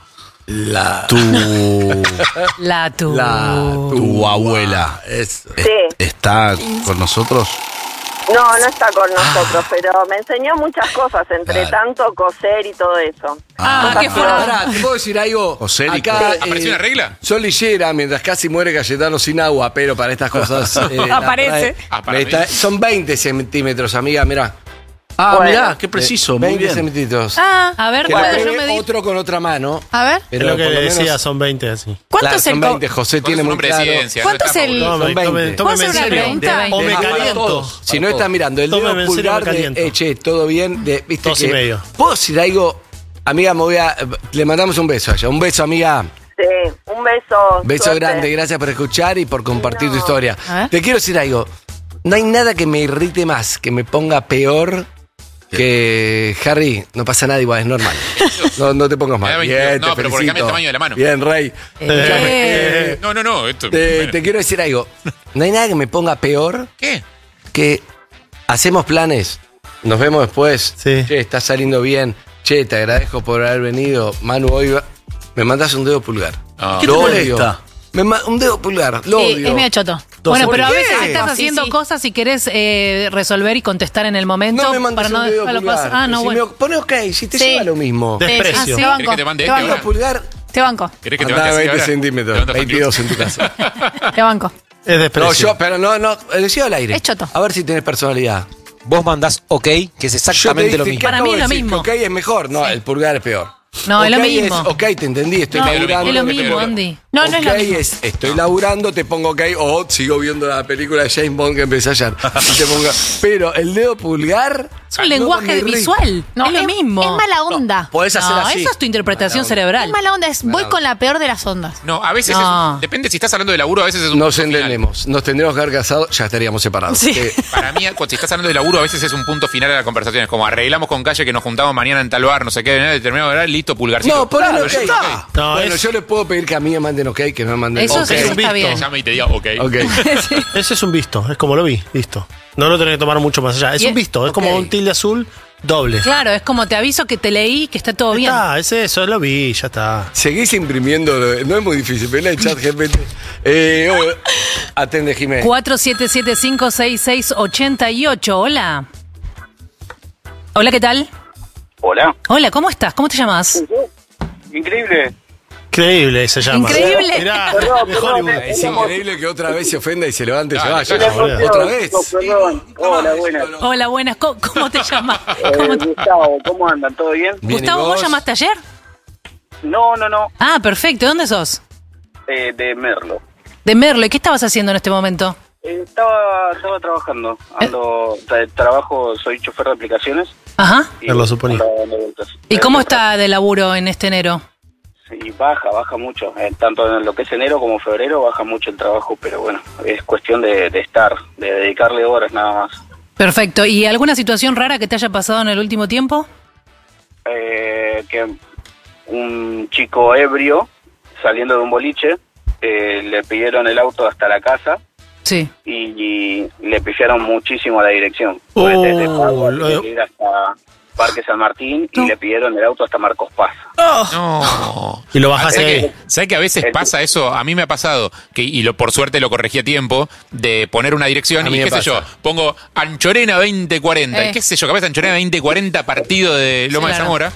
S8: Tu abuela está con nosotros.
S7: No está con nosotros, pero me enseñó muchas cosas, entre tanto coser y todo eso.
S2: qué fuerte.
S3: Pará, ¿te puedo decir algo?
S8: José,
S3: Acá
S6: ¿Apareció una regla?
S3: Sol Lillera, mientras casi muere Cayetano sin agua, pero para estas cosas...
S2: Aparece.
S3: son 20 centímetros, amiga, mirá.
S8: Ah,
S7: Bueno.
S8: mirá, qué preciso, muy
S3: 20
S8: bien.
S3: centímetros.
S2: A ver,
S3: Que lo
S2: ¿cuánto yo
S3: pegue
S2: me di?
S3: otro con otra mano.
S10: A ver.
S3: Pero
S5: Lo que
S3: por lo
S5: le decía,
S3: menos-
S5: son 20 así.
S10: ¿Cuánto
S3: Claro,
S10: es el
S3: son
S10: co-
S3: 20, José
S6: Vos
S3: tiene
S6: sos un
S3: muy
S6: hombre de
S3: claro.
S6: ciencia.
S10: ¿Cuánto
S6: no
S10: es el-
S6: está Mauro.
S5: Tome,
S3: Son 20.
S5: tómeme
S10: ¿Puedo
S5: en
S10: hacer una
S5: serio.
S10: pregunta?
S5: O me
S8: Para
S5: caliento.
S8: todos.
S3: Si no está mirando el
S5: Tómeme
S3: dedo
S5: en serio,
S3: pulgar
S5: me
S3: de
S5: caliento.
S3: che, todo bien, viste
S5: 2 y
S3: que
S5: medio.
S3: ¿Puedo decir algo? Amiga, le mandamos un beso a ella. Un beso, amiga.
S7: Sí, un beso.
S3: Beso
S7: suerte.
S3: grande, gracias por escuchar y por compartir tu historia.
S10: A ver.
S3: Te quiero decir algo. No hay nada que me irrite más, que me ponga peor que Harry. No pasa nada igual, es normal. No te pongas
S6: Me da
S3: mal.
S6: 22.
S3: Bien,
S6: No,
S3: te
S6: pero porque cambia el
S3: felicito.
S6: tamaño de la mano.
S3: Bien, Rey.
S6: No. Esto,
S3: Te quiero decir algo. No hay nada que me ponga peor
S6: ¿Qué?
S3: que hacemos planes. Nos vemos después.
S5: Sí.
S3: Che, está saliendo bien. Che, te agradezco por haber venido. Manu, hoy me mandas un dedo pulgar.
S6: Ah.
S8: ¿Qué te
S3: Lo
S8: molesta?
S3: odio. Un dedo pulgar. Lo
S10: Sí,
S3: odio.
S10: es medio choto.
S2: Bueno,
S3: ¿Por
S2: pero a
S3: qué?
S2: veces estás
S10: Sí,
S2: haciendo
S10: sí.
S2: cosas y querés resolver y contestar en el momento.
S3: No me mandes
S2: para no
S3: un dedo
S2: dejarlo
S3: pulgar.
S2: pasar. Ah, no,
S3: Si
S2: bueno.
S3: me pone ok, si te
S10: Sí.
S3: lleva lo mismo.
S5: Desprecio.
S10: Te
S6: ¿Querés
S10: banco.
S6: que te mande
S10: Te
S6: este
S10: banco.
S3: Dedo pulgar,
S10: Te banco.
S6: ¿Querés que te
S3: anda
S6: mande así
S3: 20
S6: ahora?
S3: centímetros.
S6: Levanta fan
S3: 22
S6: club.
S3: en tu casa.
S10: Te banco.
S5: Es desprecio.
S3: No, pero no, decía al aire.
S10: Es choto.
S3: A ver si tenés personalidad.
S31: Vos mandás OK, que es exactamente lo mismo.
S2: Para mí es lo
S3: Acabo de decir
S2: mismo.
S3: que ok es mejor. No, el pulgar es peor.
S2: No, es lo
S3: Ok
S2: mismo.
S3: ok, te entendí, estoy
S2: No,
S3: laburando.
S2: es lo
S6: que
S2: mismo,
S6: peor.
S2: Andy.
S10: No, no es lo
S3: Ok
S10: mismo.
S3: estoy laburando, te pongo ok, o sigo viendo la película de James Bond que empecé ayer. Y te pongo, pero el dedo pulgar.
S2: Es un lenguaje visual.
S10: No,
S2: es lo mismo.
S10: Es mala onda.
S8: Podés hacer
S2: No,
S8: así.
S2: eso es tu interpretación cerebral.
S10: Es mala onda. Voy con la peor de las ondas.
S6: No, a veces
S2: No.
S6: depende si estás hablando de laburo, a veces es un
S3: Nos
S6: punto final.
S3: entendemos. Nos tendríamos que haber casado, ya estaríamos separados.
S10: Sí.
S6: Para mí, si estás hablando de laburo, a veces es un punto final de la conversación. Es como arreglamos con Calle que nos juntamos mañana en tal bar, no sé qué, terminamos de hablar, listo, pulgarcito.
S3: No, ponle
S6: Claro,
S3: ok.
S6: ya está.
S5: No,
S3: Bueno,
S5: es-
S3: yo le puedo pedir que a mí me manden ok, que no me manden
S2: Eso
S3: ok.
S2: sí, está bien.
S6: Que llame y te diga, ok.
S3: Ok.
S5: Ese es un visto, es como lo vi, listo. No lo tenés que tomar mucho más allá. Es
S2: Y
S5: un
S2: es-
S5: visto, es como
S3: ok.
S5: un tilde azul doble.
S2: Claro, es como te aviso que te leí, que está todo bien.
S5: Está, es eso, lo vi, ya está.
S3: Seguís imprimiendo, no es muy difícil, pero el chat GPT. Atende, Jiménez.
S2: 47756688. Hola. Hola, ¿qué tal?
S9: Hola.
S2: Hola, ¿cómo estás? ¿Cómo te llamas?
S9: Increíble.
S5: Increíble se llama.
S2: Increíble.
S5: Mirá,
S9: Perdón,
S5: de
S9: perdón,
S5: Hollywood.
S3: Es increíble que otra vez se ofenda y se levante y se
S6: Dale,
S3: vaya.
S6: dale,
S5: boludo.
S3: Otra vez.
S9: Perdón. Hola, buenas.
S2: Hola, buenas. ¿Cómo te llamas? ¿Cómo te-
S9: Gustavo, ¿cómo andan? ¿Todo bien?
S3: Bien, ¿y
S2: Gustavo, ¿vos llamaste ayer?
S9: No.
S2: Ah, perfecto. ¿De dónde sos?
S9: De Merlo.
S2: De Merlo. ¿Y qué estabas haciendo en este momento?
S9: Estaba trabajando. Trabajo, soy chofer de aplicaciones.
S2: Ajá.
S9: Y
S5: Me lo suponía.
S9: ando dando vueltas.
S2: ¿Y cómo está de laburo en este enero?
S9: Sí, baja mucho. Tanto en lo que es enero como febrero baja mucho el trabajo, pero bueno, es cuestión de estar, de dedicarle horas nada más.
S2: Perfecto. ¿Y alguna situación rara que te haya pasado en el último tiempo?
S9: Que un chico ebrio saliendo de un boliche le pidieron el auto hasta la casa
S2: Sí.
S9: y le pifiaron muchísimo a la dirección.
S5: Oh,
S9: Fue desde Pago,
S5: lo-
S9: ir hasta Parque San Martín y le pidieron el auto hasta Marcos Paz.
S6: No.
S5: Y lo bajaste ahí.
S6: ¿Sabes que a veces pasa eso? A mí me ha pasado, por suerte lo corregí a tiempo, de poner una dirección
S3: A mí
S6: y
S3: me
S6: qué sé yo,
S3: pasa.
S6: pongo Anchorena 2040, y qué sé yo, capaz Anchorena 2040 partido de Loma de
S2: Claro.
S6: Zamora,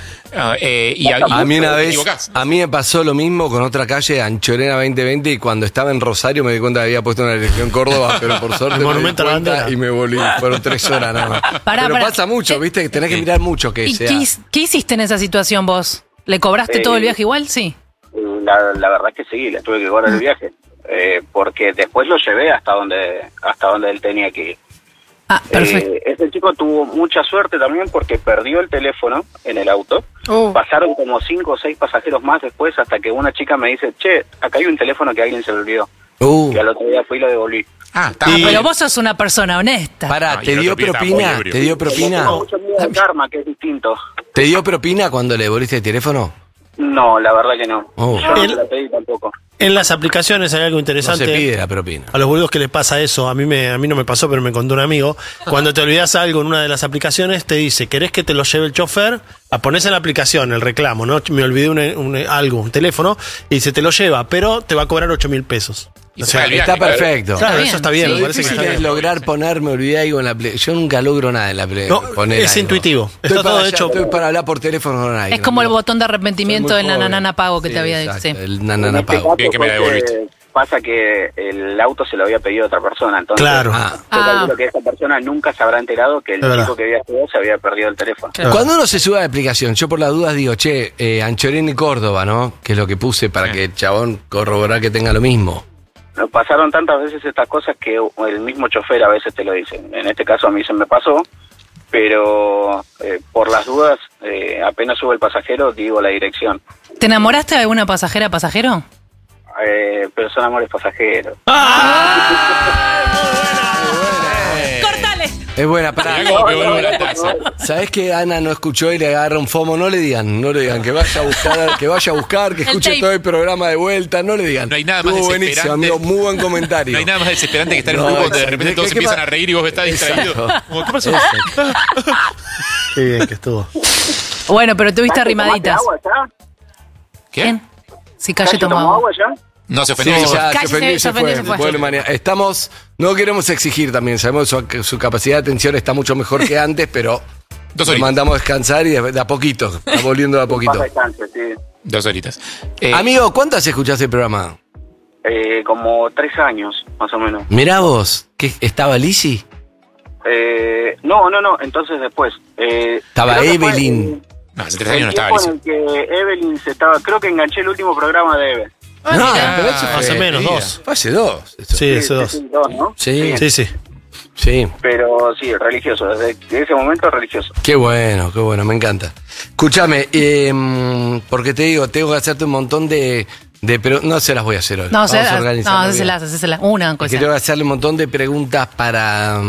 S3: A mí una
S6: te
S3: vez,
S6: equivocás.
S3: a mí me pasó lo mismo con otra calle, Anchorena 2020, y cuando estaba en Rosario me di cuenta que había puesto una dirección Córdoba, pero por suerte
S5: El
S3: me di
S5: monumento a la
S3: cuenta
S5: bandera.
S3: y me volví. Fueron 3 horas nada más.
S2: Pará.
S3: Pero pasa mucho, viste, que tenés que mirar mucho que
S2: ¿Y
S3: sea.
S2: qué hiciste en esa situación vos? ¿Le cobraste todo el viaje igual? Sí.
S9: La verdad que sí, le tuve que cobrar el viaje. Porque después lo llevé hasta donde él tenía que ir.
S2: Ah, perfecto.
S9: Ese chico tuvo mucha suerte también porque perdió el teléfono en el auto. Pasaron como 5 o 6 pasajeros más después hasta que una chica me dice, che, acá hay un teléfono que alguien se le olvidó. Y al otro día fui y lo devolví.
S6: Ah,
S2: Pero vos sos una persona honesta.
S3: Pará, ¿te dio propina? ¿Te dio propina?
S9: Tengo mucho miedo al karma, que es distinto.
S3: ¿Te dio propina cuando le devolviste el teléfono?
S9: No, la verdad que no.
S3: Oh.
S9: Yo no
S5: El-
S9: se la pedí tampoco.
S5: En las aplicaciones hay algo interesante.
S3: No se pide la propina.
S5: A los boludos que les pasa eso, a mí no me pasó, pero me contó un amigo. Cuando te olvidas algo en una de las aplicaciones, te dice, ¿querés que te lo lleve el chofer? Pones en la aplicación el reclamo, ¿no? Me olvidé un teléfono, y se te lo lleva, pero te va a cobrar 8.000 pesos.
S6: Y
S5: O
S6: se
S5: sea,
S6: paga el viaje,
S3: Está perfecto.
S5: Claro, eso está bien,
S3: Lo
S5: me parece que
S3: difícil
S5: está
S3: es
S5: bien.
S3: lograr poner, me olvidé algo en la Play. Yo nunca logro nada en la Play.
S5: No,
S3: poner
S5: es
S3: algo.
S5: intuitivo.
S3: Estoy
S5: Está
S3: para
S5: todo
S3: allá,
S5: hecho.
S3: estoy para hablar por teléfono con
S2: Es como el botón de arrepentimiento en la nanana pago que te había dicho. Sí.
S3: El nanana pago.
S6: Bien que me la devolviste.
S9: pasa que el auto se lo había pedido otra persona, entonces
S5: Claro.
S9: yo calculo que esa persona nunca se habrá enterado que el
S5: Es verdad.
S9: chico que había sido se había perdido el teléfono.
S3: Cuando uno se sube a la aplicación, yo por las dudas digo, Anchorena y Córdoba, ¿no? Que es lo que puse para que el chabón corroborar que tenga lo mismo.
S9: Nos pasaron tantas veces estas cosas que el mismo chofer a veces te lo dice. En este caso a mí se me pasó, pero por las dudas, apenas sube el pasajero, digo la dirección.
S2: ¿Te enamoraste de alguna pasajera, pasajero?
S9: Pero son amores pasajeros.
S2: ¡Córtale!
S3: Es buena, pará.
S6: Mirá cómo pegó el volatazo.
S3: ¿Sabés que Ana no escuchó y le agarra un FOMO? No le digan, que vaya a buscar, que
S2: El
S3: escuche
S2: tape.
S3: todo el programa de vuelta, no le digan.
S6: No hay nada más
S3: Estuvo
S6: desesperante.
S3: buenísimo, amigo, muy buen comentario.
S6: No hay nada más desesperante que estar en un
S3: No,
S6: grupo donde de
S3: exacto.
S6: repente todos
S3: ¿Qué
S6: empiezan
S3: pa-
S6: a reír y vos estás distraído.
S3: Exacto.
S6: Como, ¿qué pasó?
S5: Qué bien que estuvo.
S2: Bueno, pero tuviste arrimaditas.
S9: ¿Tomaste agua ya?
S6: ¿Qué?
S2: Si Calle
S9: ¿Calle
S2: tomó
S9: tomó
S2: agua.
S9: agua ya?
S6: No se
S3: Sí,
S6: ofendió.
S3: ya
S2: Calle
S3: se ofendió y
S2: se ofendió y se fue.
S3: Vuelve mañana. No queremos exigir también, sabemos su capacidad de atención está mucho mejor que antes, pero
S6: 2
S3: lo
S6: horitas.
S3: mandamos a descansar y de a poquito, está volviendo de a poquito.
S9: Pasa descanso, sí.
S6: 2 horitas.
S3: Amigo, ¿cuántas escuchaste el programa?
S9: Como 3 años, más o menos.
S3: Mirá vos, ¿qué, ¿estaba Lizzy?
S9: No, entonces después.
S3: Estaba
S9: creo que fue,
S3: Evelyn.
S6: No, hace 3 años no estaba
S9: en
S6: Lizzy.
S9: el que Evelyn se estaba, creo que enganché el último programa de Eve.
S3: No, pero eso
S5: Más o menos,
S6: mira.
S5: 2.
S3: fue hace 2. eso.
S5: Sí, ese 2.
S9: Sí, 2, ¿no?
S3: Sí,
S5: Sí.
S3: sí.
S9: Pero sí, religioso, desde ese momento religioso.
S3: Qué bueno, me encanta. Escúchame, porque te digo, tengo que hacerte un montón pero no se las voy a hacer hoy.
S2: No,
S3: Vamos a organizarlo bien.
S2: hacéselas. Una
S3: Es que
S2: cosa.
S3: tengo que hacerle un montón de preguntas para...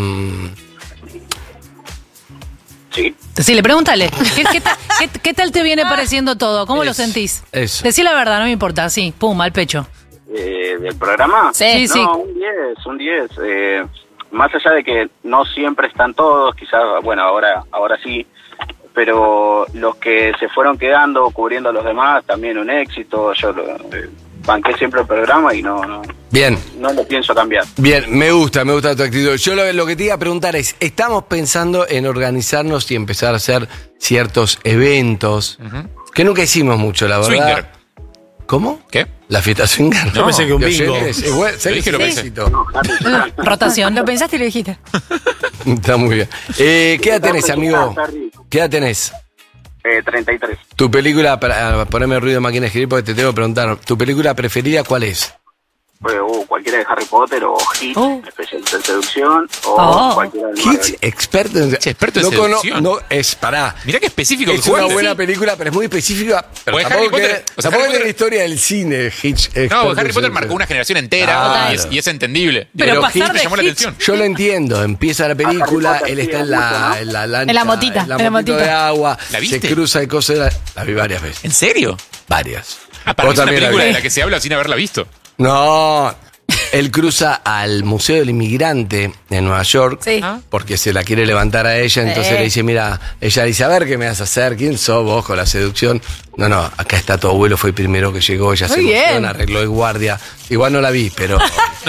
S9: Sí.
S2: Decile, pregúntale. ¿Qué tal te viene pareciendo todo? ¿Cómo lo
S3: Eso,
S2: sentís?
S3: eso.
S2: Decí la verdad, no me importa. Sí, pum, al pecho.
S9: ¿Del programa?
S2: Sí,
S9: no,
S2: sí.
S9: un 10. Más allá de que no siempre están todos, quizás, bueno, ahora sí, pero los que se fueron quedando, cubriendo a los demás, también un éxito. Yo banqué siempre el programa y no
S3: Bien,
S9: lo pienso cambiar.
S3: bien, me gusta tu actitud. Yo lo que te iba a preguntar es, estamos pensando en organizarnos y empezar a hacer ciertos eventos, que nunca hicimos mucho, la verdad.
S6: Swinger.
S3: ¿Cómo?
S6: ¿Qué?
S3: ¿La fiesta swinger?
S5: Yo pensé que un
S3: ¿De
S5: bingo.
S3: oyentes? Es bueno,
S6: Lo dije, lo
S3: ¿sabés?
S6: pensé.
S3: Éxito.
S2: Rotación.
S10: Lo pensaste y lo dijiste.
S3: Está muy bien. ¿Qué edad tenés, amigo?
S9: Está rico.
S3: ¿Qué edad tenés?
S9: 33.
S3: Tu película, para ponerme ruido de máquina de escribir, porque te tengo que preguntar, ¿tu película preferida cuál es?
S9: Cualquiera de Harry Potter o Hit, especial de seducción, o
S2: Oh.
S9: cualquiera de
S3: Hitch, experto en...
S6: experto en
S3: no
S6: seducción.
S3: No, es, pará.
S6: Mirá qué específico
S3: Es
S6: que
S3: una
S6: jugaste.
S3: buena película, pero es muy específica. Pero
S6: Porque
S3: tampoco
S6: Harry
S3: que,
S6: Potter- o sea,
S3: tampoco
S6: Harry
S3: es la
S6: Potter-
S3: historia del cine, Hitch.
S6: No,
S3: experto
S6: Harry
S3: en
S6: Potter
S3: seducción.
S6: marcó una generación entera
S3: Claro.
S6: y es entendible.
S2: Pero pasar
S6: Hitch me
S2: de
S6: llamó la
S2: Hitch-
S6: atención.
S3: Yo lo entiendo, empieza la película,
S9: Harry Potter
S3: él está
S9: sí,
S3: en la lancha,
S10: En la motita,
S3: en la
S10: en la
S3: motito
S10: motita.
S3: de agua,
S6: ¿La
S3: se
S6: viste?
S3: cruza y cosas. La vi varias veces.
S6: ¿En serio?
S3: Varias.
S6: Para
S3: Vos
S6: mí es una
S3: también la
S6: película de
S3: viste.
S6: la que se habla sin haberla visto.
S3: No, él cruza al Museo del Inmigrante en Nueva York
S10: Sí.
S3: porque se la quiere levantar a ella, entonces le dice, mira, ella dice, a ver qué me vas a hacer, ¿quién sos vos con la seducción? No, acá está tu abuelo, fue el primero que llegó, ella se
S10: Muy bien.
S3: emociona, arregló el guardia, igual no la vi, pero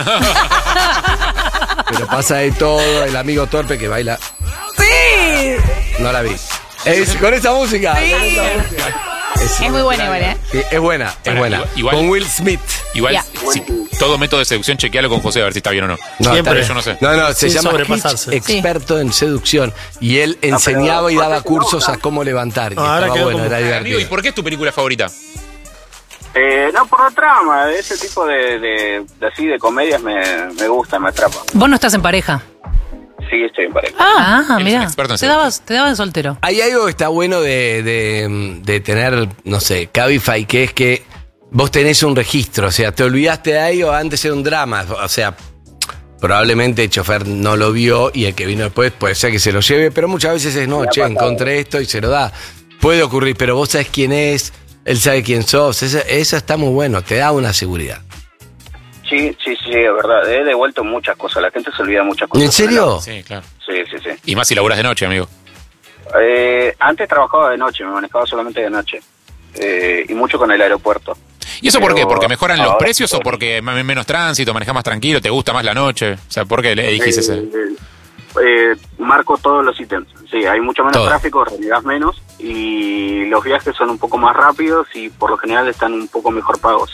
S3: pasa de todo, el amigo torpe que baila,
S10: ¡Sí!
S3: no la vi. Con esa música.
S10: Sí.
S3: Con esa música.
S10: Es muy buena igual, ¿eh?
S3: Sí, es buena, es buena.
S6: igual-
S3: Con Will Smith.
S6: Igual,
S10: Ya.
S6: si todo método de seducción, chequealo con José a ver si está bien o no.
S3: No,
S5: Siempre.
S6: Yo no sé.
S3: No, se
S5: Sin
S3: llama Hitch,
S5: sobrepasarse.
S3: experto en seducción. Y él enseñaba y daba cursos a cómo levantar. Y
S5: No, ahora
S3: estaba
S5: quedó
S3: bueno,
S5: como-
S3: era
S6: Amigo, ¿y
S3: divertido.
S6: por qué es tu película favorita?
S9: No, por la trama, de ese tipo de así de comedias me gusta, me atrapa.
S2: Vos no estás en pareja.
S9: Sí, estoy en pareja.
S2: Ah,
S6: Eres
S2: mira.
S6: un experto en
S2: Te daban soltero.
S3: Hay algo que está bueno de tener, no sé, Cabify, que es que vos tenés un registro. O sea, te olvidaste de ahí o antes era un drama. O sea, probablemente el chofer no lo vio y el que vino después puede ser que se lo lleve, pero muchas veces es, no, che, encontré esto y se lo da. Puede ocurrir, pero vos sabés quién es, él sabe quién sos. Eso está muy bueno, te da una seguridad.
S9: Sí, es verdad. He devuelto muchas cosas. La gente se olvida muchas cosas.
S3: ¿En serio?
S6: Sí, claro.
S9: Sí.
S6: Y más si laburas de noche, amigo.
S9: Antes trabajaba de noche, me manejaba solamente de noche. Y mucho con el aeropuerto.
S6: ¿Y eso por qué?
S9: Pero
S6: ¿Porque mejoran los
S9: ahora
S6: precios o
S9: estoy-
S6: porque hay menos tránsito, manejas más tranquilo, te gusta más la noche? O sea, ¿por qué le dijiste ese?
S9: Marco todos los ítems. Sí, hay mucho menos
S6: Todo.
S9: tráfico, renegás menos. Y los viajes son un poco más rápidos y por lo general están un poco mejor pagos.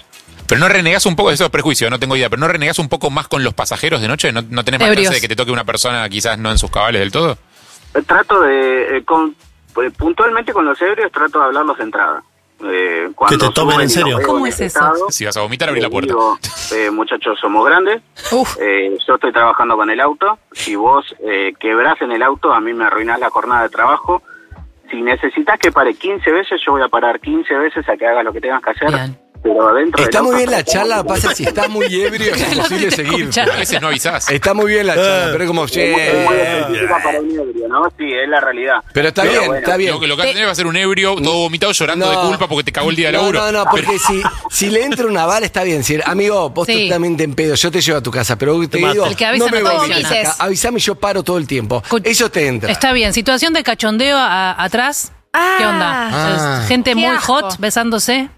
S6: Pero no renegás un poco, eso es prejuicio, no tengo idea, pero no renegás un poco más con los pasajeros de noche, no tenés más chance de que te toque una persona quizás no en sus cabales del todo.
S9: Trato de, puntualmente con los ebrios trato de hablarlos de entrada.
S5: Que te tomen en serio.
S2: ¿Cómo es eso?
S6: Si vas a vomitar, abrí la puerta.
S9: Digo, muchachos, somos grandes. Yo estoy trabajando con el auto. Si vos quebrás en el auto, a mí me arruinás la jornada de trabajo. Si necesitas que pare 15 veces, yo voy a parar 15 veces a que hagas lo que tengas que hacer.
S2: Bien.
S9: Pero adentro
S3: Está
S9: del
S3: muy
S9: auto,
S3: bien la charla, pasa si estás muy ebrio es imposible seguir.
S6: A veces no avisás.
S3: Está muy bien la charla, pero es como...
S9: es muy específica para un ebrio, ¿no? Sí, es la realidad.
S3: Pero está bien, está bien.
S6: Lo que tenés va a ser un ebrio todo vomitado llorando de culpa porque te cagó el día de laburo.
S3: No, porque si le entra una bala está bien. Si, amigo, vos totalmente en pedo, yo te llevo a tu casa, pero te digo,
S2: el que avisa
S3: no me
S2: no
S3: vomites acá. Avísame, yo paro todo el tiempo. Eso te entra.
S2: Está bien, situación de cachondeo atrás. ¿Qué onda? Gente muy hot besándose.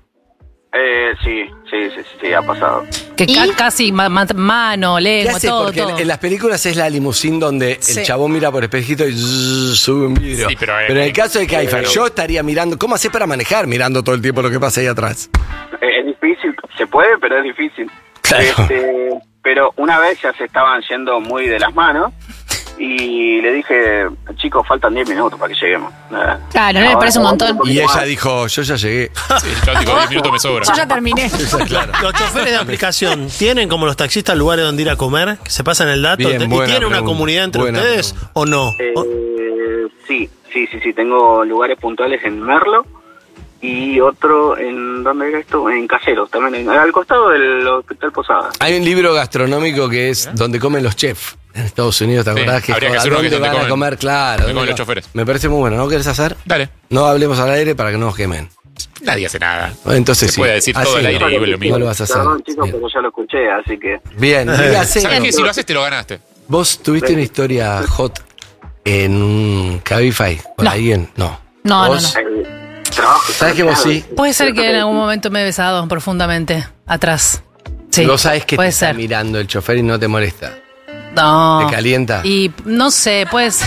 S9: Sí, ha pasado.
S2: Que casi mano, lengua, todo.
S3: Porque en las películas es la limusín donde el chabón mira por espejito y sube un vidrio.
S6: Sí, pero
S3: en el caso de Kaifer, yo estaría mirando. ¿Cómo haces para manejar mirando todo el tiempo lo que pasa ahí atrás?
S9: Es difícil, se puede, pero es difícil.
S3: Claro.
S9: Pero una vez ya se estaban yendo muy de las manos y le dije, chicos, faltan 10 minutos para que lleguemos.
S10: Claro, ¿no? Me parece un montón.
S3: Y ella dijo, yo ya llegué.
S6: Sí, yo digo, 10 minutos me sobra.
S10: Yo ya terminé.
S3: Claro.
S5: Los choferes de aplicación tienen como los taxistas lugares donde ir a comer, que se pasan el dato.
S3: Bien,
S5: ¿Y
S3: buena
S5: tienen una
S3: pregunta,
S5: comunidad entre
S3: buena
S5: ustedes o no?
S9: Sí, tengo lugares puntuales en Merlo y otro en, ¿dónde era esto? En Caseros, también al costado del Hospital Posada.
S3: Hay un libro gastronómico que es donde comen los chefs en Estados Unidos, ¿te acordás? Que
S6: habría que
S3: ¿a
S6: hacer uno que
S3: dónde
S6: es donde
S3: van a
S6: comen-
S3: comer? Claro.
S6: donde comen los choferes.
S3: Me parece muy bueno, ¿no querés hacer?
S6: Dale.
S3: No hablemos al aire para que no nos quemen.
S6: Nadie hace nada.
S3: Entonces
S6: Se
S3: sí.
S6: puede decir
S3: Así
S6: todo al
S3: no.
S6: aire y es lo mismo.
S3: No lo vas a hacer.
S9: Perdón, chicos, pero ya lo escuché, así que...
S3: Bien, dígase.
S6: ¿Sabes qué? Si lo haces, te lo ganaste.
S3: ¿Vos tuviste una historia hot en un Cabify con alguien? No.
S2: No.
S3: ¿Vos? ¿Sabes que vos sí?
S2: Puede ser que en algún momento me he besado profundamente atrás. Sí.
S3: Vos sabés que te
S2: puede
S3: está
S2: ser.
S3: mirando el chofer y no te molesta.
S2: No.
S3: ¿Te calienta?
S2: Y no sé, pues.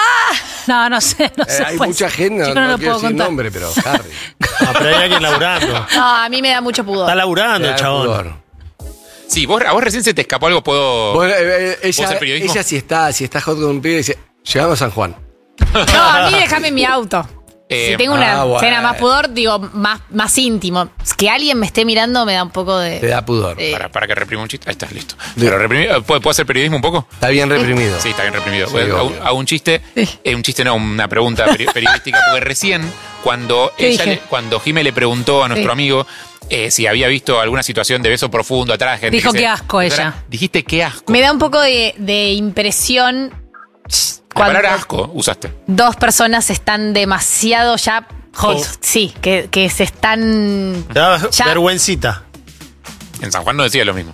S2: No sé.
S3: Hay
S2: pues.
S3: mucha gente,
S2: Chico,
S3: no
S2: lo
S3: quiero
S2: puedo
S3: decir
S2: contar.
S3: nombre, pero Harry.
S5: Pero hay alguien laburando.
S10: No, a mí me da mucho pudor.
S5: Está laburando el chabón.
S6: Sí, a vos recién se te escapó algo, puedo...
S3: Bueno,
S6: ¿Vos el periodismo?
S3: ella si está hot con un pibe dice, llegamos a San Juan.
S10: No, a mí déjame en mi auto. Si tengo una
S3: bueno.
S10: cena más pudor, digo, más íntimo. Que alguien me esté mirando me da un poco de...
S3: Te da pudor.
S6: Para que reprima un chiste. Ahí está, listo. Pero ¿puedo hacer periodismo un poco?
S3: Está bien reprimido.
S6: Sí, está bien reprimido.
S3: Sí,
S6: Hago un chiste. Un chiste no, una pregunta periodística. Porque recién, cuando Jime le preguntó a nuestro amigo si había visto alguna situación de beso profundo atrás. Gente
S2: Dijo
S6: que
S2: qué asco ella.
S6: Dijiste qué asco.
S10: Me da un poco de impresión
S6: La palabra asco usaste.
S10: dos personas están demasiado ya... hot. Sí, que se están...
S5: Te da
S10: Ya.
S5: vergüencita.
S6: En San Juan no decía lo mismo.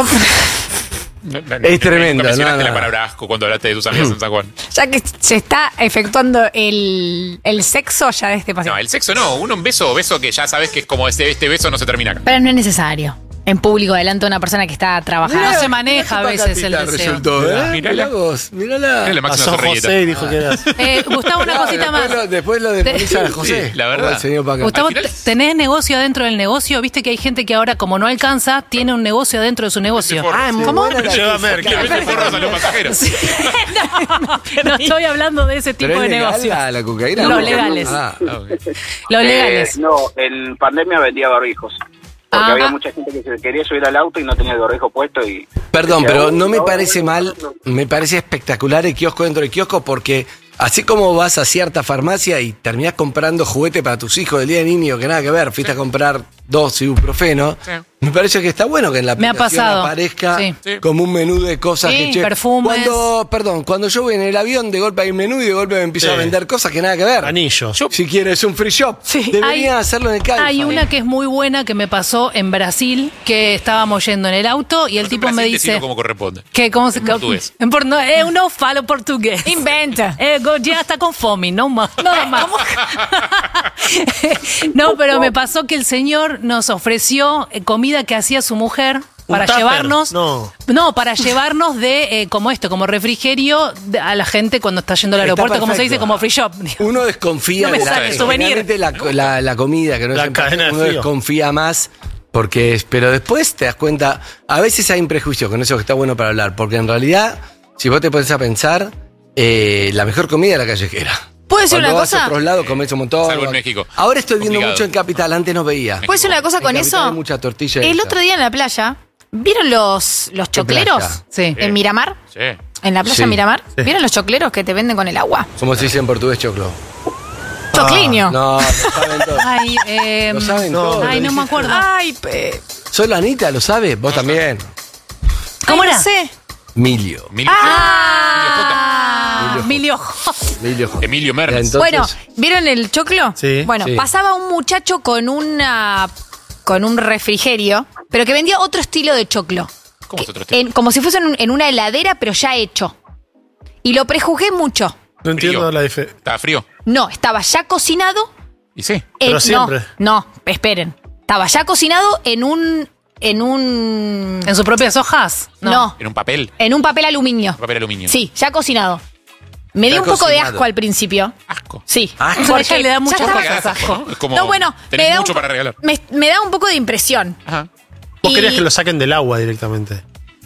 S3: Es tremendo,
S6: No mencionaste
S3: no.
S6: la palabra asco cuando hablaste de tus amigas en San Juan.
S10: Ya que se está efectuando el sexo ya de este
S6: No,
S10: paciente.
S6: el sexo no. Un beso que ya sabes que es como este beso no se termina acá.
S10: Pero no es necesario. En público, delante de una persona que está trabajando.
S2: No se maneja a veces el deseo.
S3: Resultó,
S6: Mirala.
S3: Mírala.
S6: Mirá la máxima
S5: Pasó
S6: sonrilleta.
S5: José y dijo que era.
S2: Gustavo, una cosita más.
S3: Después lo de Marisa José.
S6: Sí, la verdad.
S3: Como el señor Paca.
S2: Gustavo,
S6: Al final-
S2: ¿tenés negocio adentro del negocio? Viste que hay gente que ahora, como no alcanza, tiene un negocio adentro de su negocio.
S6: Ah,
S3: muy
S2: ¿cómo?
S3: buena la
S5: Lleva
S3: risa.
S5: merca.
S6: Que vende porros a los pasajeros.
S2: No estoy hablando de ese tipo
S3: ¿Pero
S2: de
S3: es legal
S2: negocios.
S3: la cocaína?
S2: Los
S3: No.
S2: legales.
S3: Ah,
S2: Los legales.
S9: No, en pandemia vendía barbijos. Porque
S2: Ajá.
S9: había mucha gente que se quería subir al auto y no tenía el barbijo puesto y...
S3: Perdón,
S9: decía,
S3: pero no me
S9: "Uy,
S3: parece mal, me parece espectacular el kiosco dentro del kiosco porque así como vas a cierta farmacia y terminás comprando juguete para tus hijos del día de niño que nada que ver, fuiste a comprar 2 ibuprofeno, me parece que está bueno que en la
S2: Me ha
S3: aplicación
S2: pasado.
S3: aparezca
S2: Sí.
S3: como un menú de cosas
S2: Sí,
S3: que che,
S2: perfumes.
S3: cuando yo voy en el avión de golpe hay un menú y de golpe me empiezo
S5: Sí.
S3: a vender cosas que nada que ver.
S5: Anillos.
S3: Si quieres un free shop, deberían hacerlo en el Cabify.
S2: Hay una que es muy buena que me pasó en Brasil, que estábamos yendo en el auto y el tipo me
S6: Brasil,
S2: dice...
S6: decilo como corresponde.
S2: ¿Cómo se
S6: portugués.
S2: Eu não falo portugués.
S10: Inventa.
S2: Ya está con fome, no más. Nada más. No, pero me pasó que el señor nos ofreció comida que hacía su mujer para
S5: tupper?
S2: llevarnos.
S5: No.
S2: Para llevarnos de como refrigerio a la gente cuando está yendo al
S3: Está
S2: aeropuerto, como se
S3: perfecto.
S2: dice, como free shop.
S3: Uno desconfía
S2: No me
S3: de
S2: sale souvenir.
S3: generalmente la comida, que no
S5: La
S3: es importante,
S5: cadena de
S3: uno
S5: frío.
S3: desconfía más Pero después te das cuenta, a veces hay un prejuicio con eso que está bueno para hablar, porque en realidad, si vos te pones a pensar, la mejor comida es la callejera.
S13: ¿Puedo decir
S3: Cuando
S13: una
S3: vas
S13: cosa?
S3: a otros lados comés un montón.
S6: Salvo en México.
S3: Ahora estoy viendo
S6: Complicado.
S3: mucho en Capital, antes no veía.
S13: ¿Puedo decir una cosa
S3: En
S13: con
S3: Capital
S13: eso?
S3: hay mucha tortilla
S13: El
S3: hecha.
S13: otro día en la playa, ¿vieron los chocleros?
S3: playa?
S2: Sí.
S13: En Miramar.
S6: Sí.
S13: En la playa
S3: Sí.
S13: Miramar.
S3: Sí.
S13: ¿Vieron los chocleros que te venden con el agua?
S3: ¿Cómo se dice en portugués choclo?
S13: Choclinio.
S3: No, lo saben todos.
S2: Ay,
S3: Lo saben todos.
S2: ay, no me acuerdo.
S13: Ay,
S3: Solo Anita lo sabe, vos también.
S2: ¿Cómo
S13: Ay,
S2: era?
S13: No sé.
S3: Milio.
S2: Emilio.
S6: Emilio Mernes.
S3: Entonces,
S13: Bueno, ¿vieron el choclo?
S5: Sí.
S13: Bueno,
S3: Sí.
S13: pasaba un muchacho con un refrigerio, pero que vendía otro estilo de choclo.
S6: ¿Cómo es otro estilo?
S13: Como si fuese en una heladera, pero ya hecho. Y lo prejuzgué mucho.
S5: No entiendo la diferencia.
S6: Estaba frío.
S13: No, estaba ya cocinado.
S6: Y sí.
S5: Pero siempre.
S13: No, esperen. Estaba ya cocinado en
S2: ¿En sus propias hojas?
S13: No,
S6: En un papel.
S13: en un papel aluminio.
S6: Papel aluminio.
S13: Sí, ya cocinado. Me
S3: Ya
S13: dio un poco de
S3: cocinado.
S13: asco al principio.
S6: Asco.
S13: Sí.
S3: Asco.
S2: A ella le da mucho
S13: ya estaba-
S6: asco. Es como,
S13: No, bueno,
S6: tenés
S13: me da
S6: mucho
S13: un-
S6: para regalar.
S13: Me da un poco de impresión.
S6: Ajá.
S5: Vos
S13: Y-
S5: querías que lo saquen del agua directamente.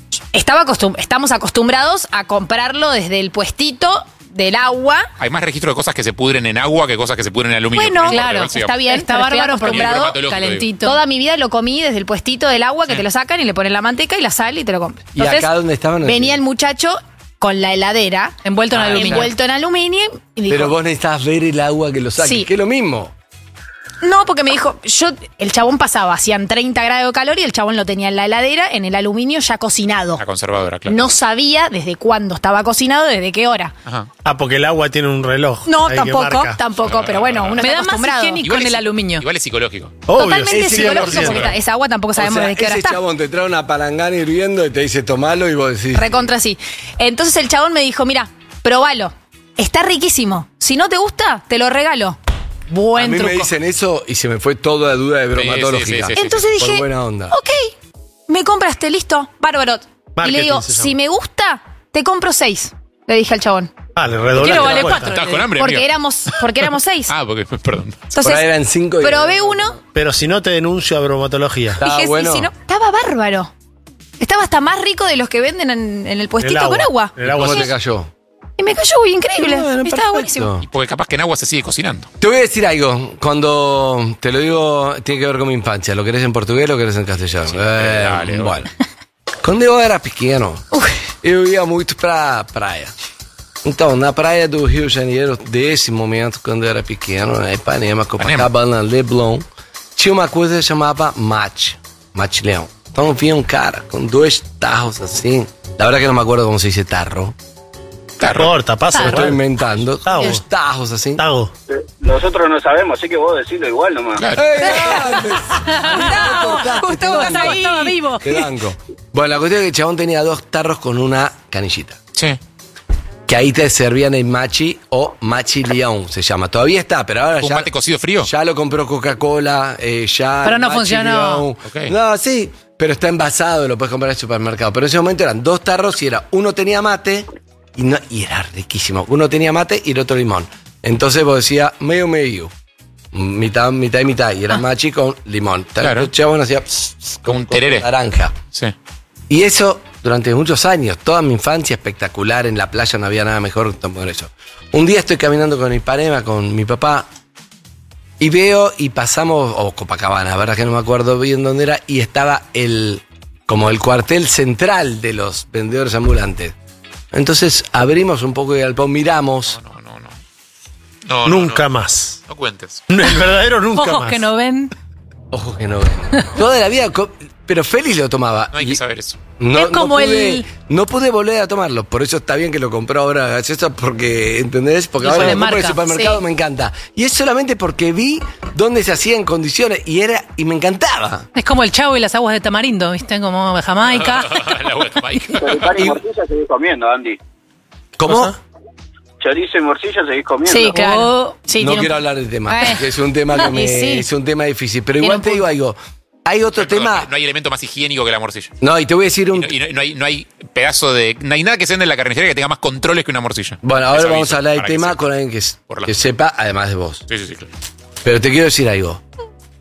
S13: Estamos acostumbrados a comprarlo desde el puestito del agua.
S6: Hay más registro de cosas que se pudren en agua que cosas que se pudren en aluminio.
S13: Bueno,
S6: Pero no importa,
S13: claro,
S6: igual sigamos.
S13: está bien.
S2: Está
S13: pero estoy
S2: bárbaro porque
S13: acostumbrado.
S6: bromatológico,
S2: calentito.
S13: Toda mi vida lo comí desde el puestito del agua que te lo sacan y le ponen la manteca y la sal y te lo compras.
S3: ¿Y acá dónde estaban?
S13: Venía el muchacho con la heladera
S2: Envuelto en aluminio.
S13: envuelto en aluminio y dijo,
S3: Pero vos necesitas ver el agua que lo saque,
S13: Sí.
S3: que es lo mismo.
S13: no, porque me dijo, el chabón pasaba, hacían 30 grados de calor y el chabón lo tenía en la heladera, en el aluminio ya cocinado.
S6: La conservadora, claro.
S13: No sabía desde cuándo estaba cocinado, desde qué hora.
S6: Ajá.
S5: Ah, porque el agua tiene un reloj.
S13: No,
S5: ahí que marca.
S13: tampoco, pero bueno, uno
S2: Me
S13: está
S2: da más
S13: acostumbrado.
S2: higiénico con el aluminio.
S6: Igual es psicológico.
S5: Obvio,
S13: Totalmente
S5: sí,
S13: psicológico
S5: 100%.
S13: porque esa agua tampoco sabemos
S3: O sea,
S13: de qué hora
S3: ese
S13: está.
S3: chabón te trae una palangana hirviendo y te dice tomalo y vos decís...
S13: Recontra sí. Entonces el chabón me dijo, mira, probalo. Está riquísimo. Si no te gusta, te lo regalo.
S3: A
S13: Buen
S3: mí
S13: truco.
S3: me dicen eso y se me fue toda duda de bromatológica.
S6: Sí, sí, sí.
S13: Entonces
S3: Por
S13: dije,
S3: buena onda.
S13: ok, me compraste, listo, bárbaro. Y
S5: Marketing
S13: le digo,
S5: se llama.
S13: si me gusta, te compro 6. Le dije al chabón.
S5: Ah, le redoblaste
S2: Quiero
S5: la
S2: vale
S5: apuesta.
S2: 4.
S6: Estás con hambre,
S13: Porque
S6: amigo.
S13: éramos 6.
S6: Ah, porque, perdón.
S3: Por ahí
S13: Entonces,
S3: eran 5 y...
S13: probé uno,
S5: Pero si no te denuncio a bromatología.
S3: Estaba
S13: dije,
S3: bueno.
S13: y si no, estaba bárbaro. Estaba hasta más rico de los que venden en el puestito
S5: El
S13: con agua.
S5: El agua
S3: ¿Cómo
S5: se-
S3: te cayó?
S13: Y me cayó uy, increíble.
S3: Bueno,
S13: Estaba
S3: perfecto.
S13: buenísimo.
S6: Y porque capaz que en agua se sigue cocinando.
S3: Te voy a decir algo. Cuando te lo digo, tiene que ver con mi infancia. ¿Lo querés en portugués o lo querés en castellano?
S6: dale,
S3: bueno. Quando eu era pequeno, eu ia muito pra praia. Então, na praia do Rio de Janeiro, desse momento, quando eu era pequeno, na Ipanema, Copacabana, Leblon, tinha uma coisa que chamava mate. Mate-leão. Então vinha um cara com 2 tarros assim. La verdad que no me acuerdo cómo se dice tarro.
S5: Corta, pasa.
S3: Lo estoy
S5: igual.
S3: inventando.
S5: Tago.
S3: 2 tajos así.
S5: Tago.
S9: Nosotros no sabemos, así que vos decilo igual nomás.
S13: Justo
S2: Estaba vivo.
S3: Te banco. Bueno, la cuestión es que el chabón tenía 2 tarros con una canillita.
S6: Sí.
S3: Que ahí te servían el machi o machi león, se llama. Todavía está, pero ahora
S6: ¿Un
S3: ya...
S6: mate cocido frío?
S3: Ya lo compró Coca-Cola, ya...
S2: Pero no
S3: Machi
S2: funcionó.
S3: León.
S6: Ok.
S3: No, sí, pero está envasado, lo puedes comprar en el supermercado. Pero en ese momento eran 2 tarros y era... Uno tenía mate y era riquísimo. Uno tenía mate y el otro limón. Entonces vos decías medio. Mitad y mitad. Y era machi con limón.
S6: Claro.
S3: El chabón hacía...
S6: Como un tereré.
S3: Naranja.
S6: Sí.
S3: Y eso durante muchos años, toda mi infancia espectacular, en la playa no había nada mejor que tomar eso. Un día estoy caminando con Ipanema, con mi papá, y veo y pasamos, o Copacabana, la verdad que no me acuerdo bien dónde era, y estaba como el cuartel central de los vendedores ambulantes. Entonces abrimos un poco de galpón, miramos.
S6: No,
S5: Nunca más.
S6: No cuentes.
S5: El verdadero nunca
S2: Ojos
S5: más.
S2: que no ven.
S3: Ojos que no ven. Toda la vida, pero Félix lo tomaba.
S6: No hay que saber eso.
S2: Es como
S3: no pude volver a tomarlo, por eso está bien que lo compró ahora eso porque, ¿entendés? Porque
S2: Le
S3: ahora lo
S2: pone
S3: compro en el
S2: marca,
S3: supermercado,
S13: sí.
S3: me encanta. Y es solamente porque vi dónde se hacía en condiciones y me encantaba.
S2: Es como el Chavo y las aguas de tamarindo, ¿viste? Como de Jamaica.
S6: La abuela de Mike.
S9: Pero pan y morcilla seguís comiendo, Andy.
S3: ¿Cómo?
S9: Chorizo y morcilla seguís comiendo.
S13: Sí, claro. Sí,
S3: No
S13: tiene un-
S3: quiero hablar del tema,
S13: Eh.
S3: porque es un tema que
S13: Y sí.
S3: es un tema difícil. Pero
S13: Tiene
S3: igual
S13: un
S3: te digo algo. Hay otro
S6: Perdón,
S3: tema.
S6: No hay elemento más higiénico que la morcilla.
S3: No, y te voy a decir un.
S6: Y no hay pedazo de. No hay nada que se vende en la carnicería que tenga más controles que una morcilla.
S3: Bueno, ahora
S6: Eso
S3: vamos
S6: aviso,
S3: a hablar del
S6: para que
S3: tema
S6: sepa.
S3: con alguien
S6: Por la-
S3: que sepa, además de vos.
S6: Sí, claro.
S3: Pero te quiero decir algo.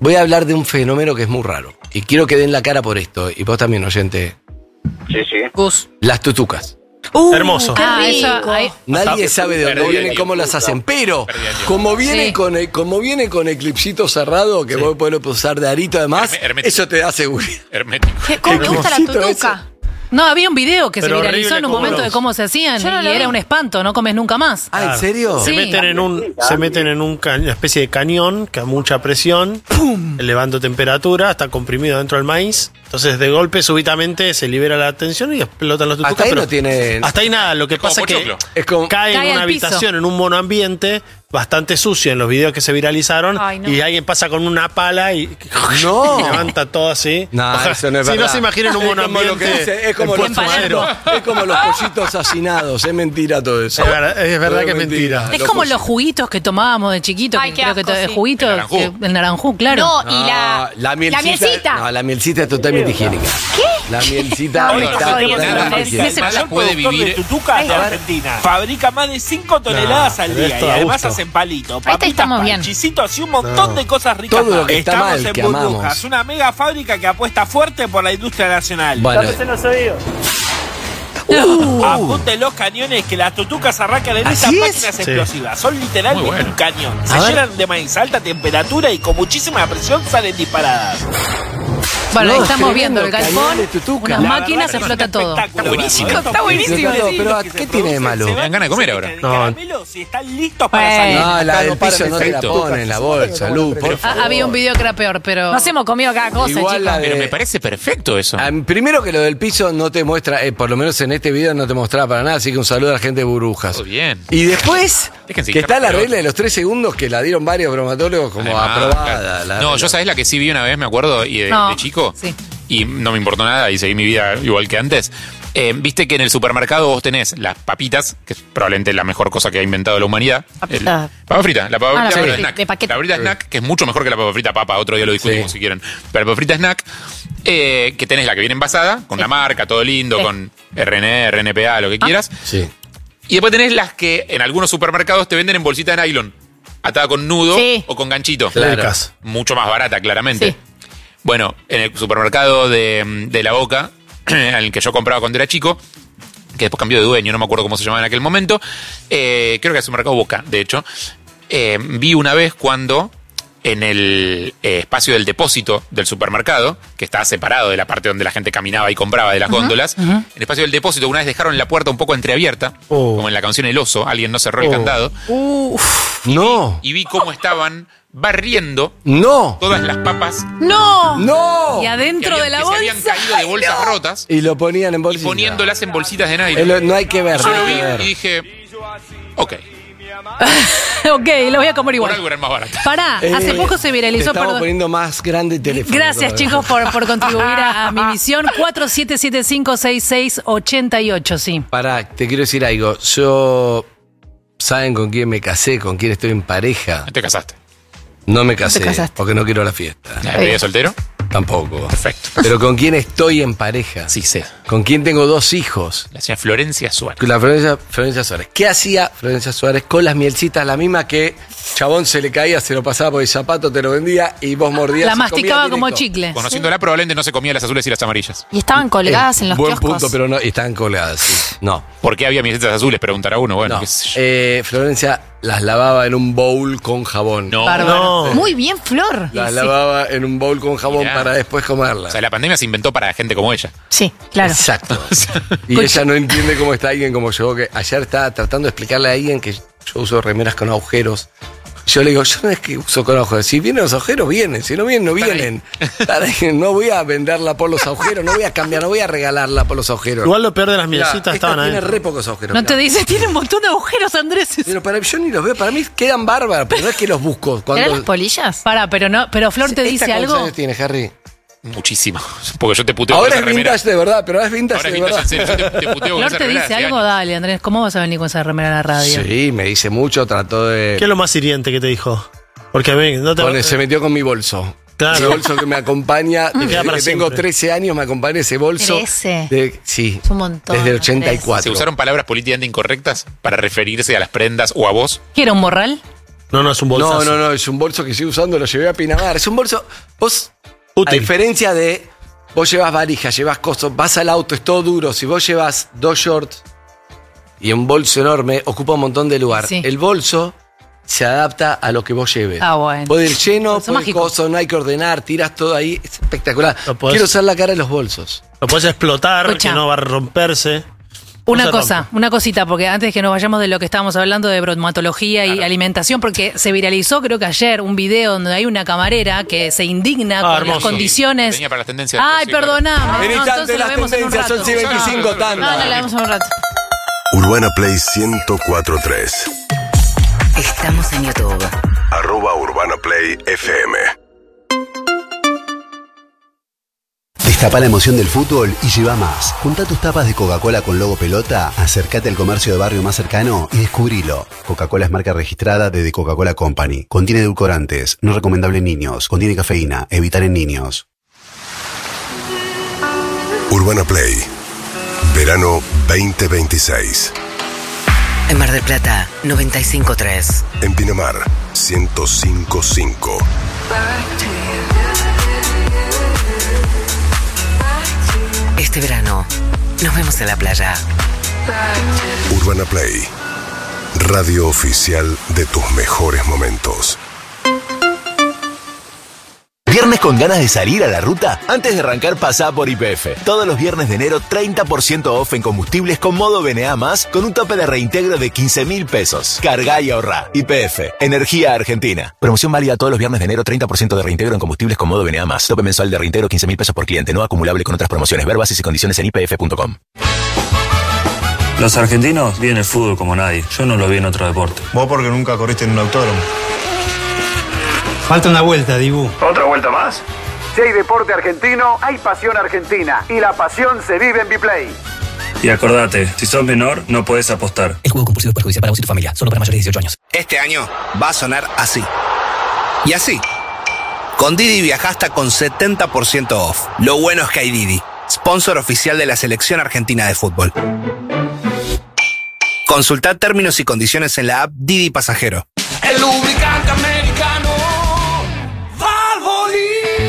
S3: Voy a hablar de un fenómeno que es muy raro. Y quiero que den la cara por esto. Y vos también, oyente.
S9: Sí, sí.
S2: Gus.
S3: Las tutucas.
S5: Hermoso.
S3: Nadie sabe de dónde vienen, cómo las hacen. Pero, como viene, como viene con eclipsito cerrado, que vos podés usar de arito además, eso te da seguridad.
S6: Hermético.
S13: ¿Cómo me gusta la tutuca?
S2: No, había un video que
S5: Pero
S2: se viralizó
S5: horrible
S2: en un
S5: cómo
S2: momento
S5: los-
S2: de cómo se hacían
S13: Yo no
S2: y
S13: lo
S2: era
S13: vi.
S2: un espanto, no comes nunca más.
S3: Ah, ¿en serio?
S5: Se
S2: Sí.
S5: meten en una especie de cañón que a mucha presión, elevando temperatura, está comprimido dentro del maíz. Entonces, de golpe, súbitamente, se libera la tensión y explotan los tutucas.
S3: Hasta ahí
S5: pero
S3: no tiene.
S5: hasta ahí nada, lo que
S6: como
S5: pasa es que
S6: pochoclo.
S3: Es como.
S5: cae en
S2: Cae
S5: una
S2: al piso.
S5: habitación, en un monoambiente, bastante sucio en los videos que se viralizaron.
S13: Ay, no.
S5: Y alguien pasa con una pala y
S3: No.
S5: y levanta todo así.
S3: No,
S5: Ojalá-
S3: eso no es
S5: si
S3: verdad.
S5: no se imaginen un
S3: Es como lo que
S5: monoambiente.
S3: dice, es como
S5: en
S3: los
S5: Puerto Madero.
S3: es como los pollitos asesinados, es mentira todo eso.
S5: Es verdad que es mentira.
S2: Es como los juguitos que tomábamos de chiquito,
S13: Ay,
S2: que
S13: qué
S2: creo que
S13: asco, sí.
S2: juguito,
S6: El naranjú.
S2: el naranjú, claro.
S13: No, y
S3: la mielcita. No, la mielcita es totalmente higiénica.
S13: ¿Qué?
S3: La mielcita
S6: Oye,
S3: está
S6: jodiendo,
S3: totalmente
S6: Andrés.
S3: higiénica.
S6: Ese
S14: mayor
S6: puede
S14: productor
S6: vivir-
S14: de tutucas de Argentina. Fabrica más de 5 toneladas al
S5: pero
S14: día
S5: esto
S14: y
S5: da
S14: además
S5: gusto.
S14: hacen palito,
S13: Ahí
S14: papitas,
S13: estamos bien.
S14: panchicitos y un montón de cosas ricas.
S3: Todo lo
S14: más.
S3: que está
S14: Estamos
S3: mal,
S14: en
S3: que
S14: Burbujas,
S3: amamos.
S14: una mega fábrica que apuesta fuerte por la industria nacional.
S3: Bueno,
S14: Apunten los cañones que las tutucas arrancan en
S3: ¿Así
S14: estas
S3: es?
S14: máquinas
S5: Sí.
S14: explosivas. Son literalmente
S6: Muy bueno.
S14: un cañón.
S3: A
S14: Se
S3: ver.
S14: llenan de maíz a alta temperatura y con muchísima presión salen disparadas.
S2: Bueno,
S3: No,
S2: ahí estamos
S3: tremendo
S2: viendo el
S3: cañón
S2: galpón,
S3: de tutuca.
S2: unas
S3: La
S2: máquinas,
S14: verdad que
S2: explota
S14: es un
S2: todo.
S14: espectáculo,
S6: buenísimo.
S14: verlo.
S13: Está buenísimo.
S3: Pero ¿qué tiene de malo?
S14: Se
S6: Me dan ganas de comer ahora.
S14: producen
S5: No.
S14: caramelos y están listos para
S13: Bueno.
S14: salir.
S3: No, la del
S8: No paran
S3: piso no te la
S6: efecto.
S3: ponen en la bolsa, Lu, por favor.
S2: Había un video que era peor, pero...
S13: Nos hemos comido cada cosa,
S3: Igual
S13: chicos.
S3: la de-
S6: Pero me parece perfecto eso.
S3: Primero que lo del piso no te muestra, por lo menos en este video no te mostraba para nada, así que un saludo a la gente de Burbujas.
S6: Todo bien.
S3: Y después,
S6: Déjense
S3: que está la
S6: hinchar,
S3: regla de los 3 segundos que la dieron varios bromatólogos como
S6: Además,
S3: aprobada.
S6: claro.
S3: la
S6: No,
S3: regla.
S6: yo sabés la que sí vi una vez, me acuerdo, y
S2: No,
S6: de chico.
S2: sí.
S6: Y no me importó nada y seguí mi vida igual que antes. Viste que en el supermercado vos tenés las papitas, que es probablemente la mejor cosa que ha inventado la humanidad.
S13: Papita.
S6: Papa frita, la papa
S13: Ah, la
S6: frita
S13: papa
S6: snack.
S13: de paquete.
S6: La papa frita snack, que es mucho mejor que la papa frita papa, otro día lo discutimos
S3: Sí.
S6: si quieren. Pero la papa frita snack, que tenés la que viene envasada, con la marca, todo lindo,
S13: Sí.
S6: con RNE, RNPA, lo que quieras.
S3: Sí.
S6: Y después tenés las que en algunos supermercados te venden en bolsita de nylon, atada con nudo
S13: Sí.
S6: o con ganchito.
S3: Claro.
S6: Mucho más barata, claramente.
S13: Sí.
S6: Bueno, en el supermercado de La Boca, en el que yo compraba cuando era chico, que después cambió de dueño, no me acuerdo cómo se llamaba en aquel momento, creo que era el supermercado Boca, de hecho, vi una vez cuando en el espacio del depósito del supermercado, que estaba separado de la parte donde la gente caminaba y compraba de las góndolas, en el espacio del depósito una vez dejaron la puerta un poco entreabierta, como en la canción El Oso, alguien no cerró el candado,
S3: No.
S6: y vi cómo estaban barriendo
S3: No.
S6: todas las papas
S2: ¡No!
S3: No.
S2: Y adentro
S6: que
S2: de la
S6: se
S2: bolsa.
S6: habían caído de bolsas rotas
S3: Y lo ponían en
S6: y
S3: bolsita.
S6: poniéndolas en bolsitas de nylon.
S3: No hay que ver.
S6: Yo
S3: no
S6: lo
S3: hay
S6: vi
S3: que ver.
S6: y dije, ok,
S2: Ok, lo voy a comer
S6: por
S2: igual.
S6: algo eran más baratas.
S2: Pará, hace poco se
S3: Te
S2: viralizó,
S3: estamos
S2: perdón.
S3: poniendo más grande el teléfono.
S2: Gracias,
S3: todavía.
S2: chicos, por contribuir a mi misión. 47756688, sí.
S3: Pará, te quiero decir algo. Yo. ¿Saben con quién me casé? ¿Con quién estoy en pareja?
S6: Te casaste.
S3: No me casé.
S13: casaste.
S3: Porque no quiero la fiesta.
S6: ¿Te soltero?
S3: Tampoco.
S6: Perfecto.
S3: Pero ¿con quién estoy en pareja?
S6: Sí sé.
S3: ¿Con quién tengo 2 hijos?
S6: La señora Florencia Suárez.
S3: Con la Florencia Suárez. ¿Qué hacía Florencia Suárez con las mielcitas? La misma que chabón se le caía, se lo pasaba por el zapato, te lo vendía y vos mordías.
S2: La
S3: y comías
S2: masticaba como
S3: directo.
S2: chicle.
S6: Conociéndola probablemente no se comía las azules y las amarillas.
S13: Y estaban colgadas en los
S3: Buen
S13: kioscos.
S3: punto, pero no, y estaban colgadas, sí. No.
S6: ¿Por qué había mielcitas azules? Preguntará uno. Bueno,
S3: No.
S6: qué sé yo.
S3: Florencia las lavaba en un bowl con jabón.
S6: No.
S2: Bárbaro.
S13: Muy bien, Flor.
S3: Las lavaba en un bowl con jabón
S6: Mirá.
S3: para después comerlas.
S6: O sea, la pandemia se inventó para gente como ella.
S13: Sí, claro.
S3: Exacto. Y ella no entiende cómo está alguien como yo, que ayer estaba tratando de explicarle a alguien que yo uso remeras con agujeros. Yo le digo, yo no es que uso con agujeros. Si vienen los agujeros, vienen. Si no vienen, no vienen. No voy a venderla por los agujeros, no voy a cambiar, no voy a regalarla por los agujeros.
S5: Igual lo peor de las
S3: Mirá,
S5: mielcitas
S3: esta
S5: estaban ahí.
S3: tiene re pocos agujeros.
S2: No te
S3: mirá.
S2: dice, tiene un montón de agujeros, Andrés.
S3: Pero para yo ni los veo, para mí quedan bárbaros, pero no es que los busco.
S13: ¿Eran
S3: Cuando,
S13: las polillas?
S2: Pará, pero Flor te dice
S3: ¿Cuántos
S2: algo.
S3: años tiene, Harry?
S6: Muchísimo. Porque yo te puteo
S3: Ahora
S6: con
S3: es
S6: esa remera.
S3: vintage de verdad, pero ahora es vintage
S6: Ahora es
S3: de
S6: vintage,
S3: verdad.
S6: en serio. Yo te puteo con
S2: Flor
S6: esa
S2: te
S6: remera
S2: dice
S6: hace
S2: algo,
S6: años.
S2: dale, Andrés. ¿Cómo vas a venir con esa remera a la radio?
S3: Sí, me dice mucho, trató de...
S5: ¿Qué es lo más hiriente que te dijo? Porque a mí no te...
S3: Se metió con mi bolso.
S5: Claro.
S3: Mi bolso que me acompaña,
S5: Te queda
S3: desde
S5: para
S3: que tengo
S5: siempre.
S3: 13 años me acompaña ese bolso.
S13: 13.
S3: Sí,
S13: Es un montón,
S3: desde el
S13: Andrés.
S3: 84.
S6: ¿Se usaron palabras políticamente incorrectas para referirse a las prendas o a vos?
S2: ¿Qué era un morral?
S5: No, es un bolsazo.
S3: No, es un bolso que sigo usando, lo llevé a Pinamar. Es un bolso, vos, útil. A diferencia de, vos llevas valijas, llevas cosas, vas al auto, es todo duro. Si vos llevas 2 shorts y un bolso enorme, ocupa un montón de lugar.
S2: Sí.
S3: El bolso se adapta a lo que vos lleves.
S2: Bueno.
S3: Puede ir lleno,
S2: Bolso
S3: puede
S2: mágico.
S3: coso, no hay que ordenar, tiras todo ahí. Es espectacular.
S5: Quiero
S3: usar la cara de los bolsos.
S5: Lo podés explotar,
S2: Escucha.
S5: que no va a romperse.
S2: Una cosita, porque antes que nos vayamos de lo que estábamos hablando de bromatología y alimentación, porque se viralizó creo que ayer un video donde hay una camarera que se indigna con
S6: hermoso.
S2: las condiciones.
S6: Venía para las tendencias.
S2: Ay, perdoname.
S3: Vení,
S2: No,
S3: tante
S2: entonces
S3: las
S2: lo vemos en un
S3: tendencias,
S2: rato.
S3: son 25 tandas.
S2: No, la vemos en un rato.
S12: Urbana Play 104.3.
S11: Estamos en YouTube.
S12: @Urbana Play FM.
S15: Destapa la emoción del fútbol y lleva más. Junta tus tapas de Coca-Cola con logo pelota, acércate al comercio de barrio más cercano y descubrilo. Coca-Cola es marca registrada de The Coca-Cola Company. Contiene edulcorantes, no recomendable en niños. Contiene cafeína, evitar en niños.
S12: Urbana Play. Verano 2026.
S11: En Mar del Plata, 95.3.
S12: En Pinamar, 105.5.
S11: Este verano, nos vemos en la playa.
S12: Urbana Play. Radio oficial de tus mejores momentos.
S23: ¿Viernes con ganas de salir a la ruta? Antes de arrancar, pasá por YPF. Todos los viernes de enero, 30% off en combustibles con modo BNA+, con un tope de reintegro de 15.000 pesos. Cargá y ahorrá. YPF. Energía Argentina. Promoción válida todos los viernes de enero, 30% de reintegro en combustibles con modo BNA+. Tope mensual de reintegro 15.000 pesos por cliente, no acumulable con otras promociones. Ver bases y condiciones en ypf.com.
S16: Los argentinos viven el fútbol como nadie. Yo no lo vi en otro deporte.
S18: Vos porque nunca corriste en un autódromo.
S31: Falta una vuelta, Dibu.
S18: ¿Otra vuelta más? Si hay deporte argentino, hay pasión argentina. Y la pasión se vive en Biplay.
S16: Y acordate, si sos menor, no podés apostar.
S11: El juego compulsivo es perjudicial para vos y tu familia. Solo para mayores de 18 años.
S1: Este año va a sonar así. Y así. Con Didi viajá hasta con 70% off. Lo bueno es que hay Didi, sponsor oficial de la Selección Argentina de Fútbol. Consultad términos y condiciones en la app Didi Pasajero.
S25: El lubricante americano Valvoline.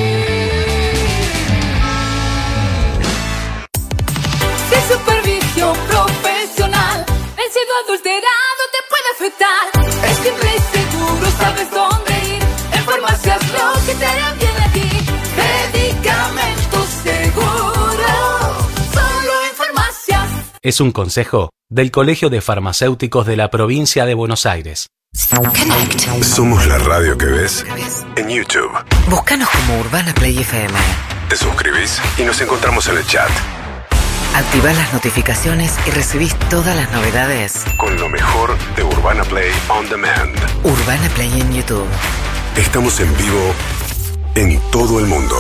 S19: Si supervisión profesional, vencido adulterado te puede afectar. Es simple y seguro, sabes dónde ir. En farmacias lo que te hará bien a ti. Medicamentos seguros, solo en farmacias.
S20: Es un consejo del Colegio de Farmacéuticos de la Provincia de Buenos Aires.
S12: Somos la radio que ves en YouTube.
S11: Búscanos como Urbana Play FM.
S12: Te suscribís y nos encontramos en el chat.
S11: Activás las notificaciones y recibís todas las novedades.
S12: Con lo mejor de Urbana Play On Demand.
S11: Urbana Play en YouTube.
S12: Estamos en vivo en todo el mundo.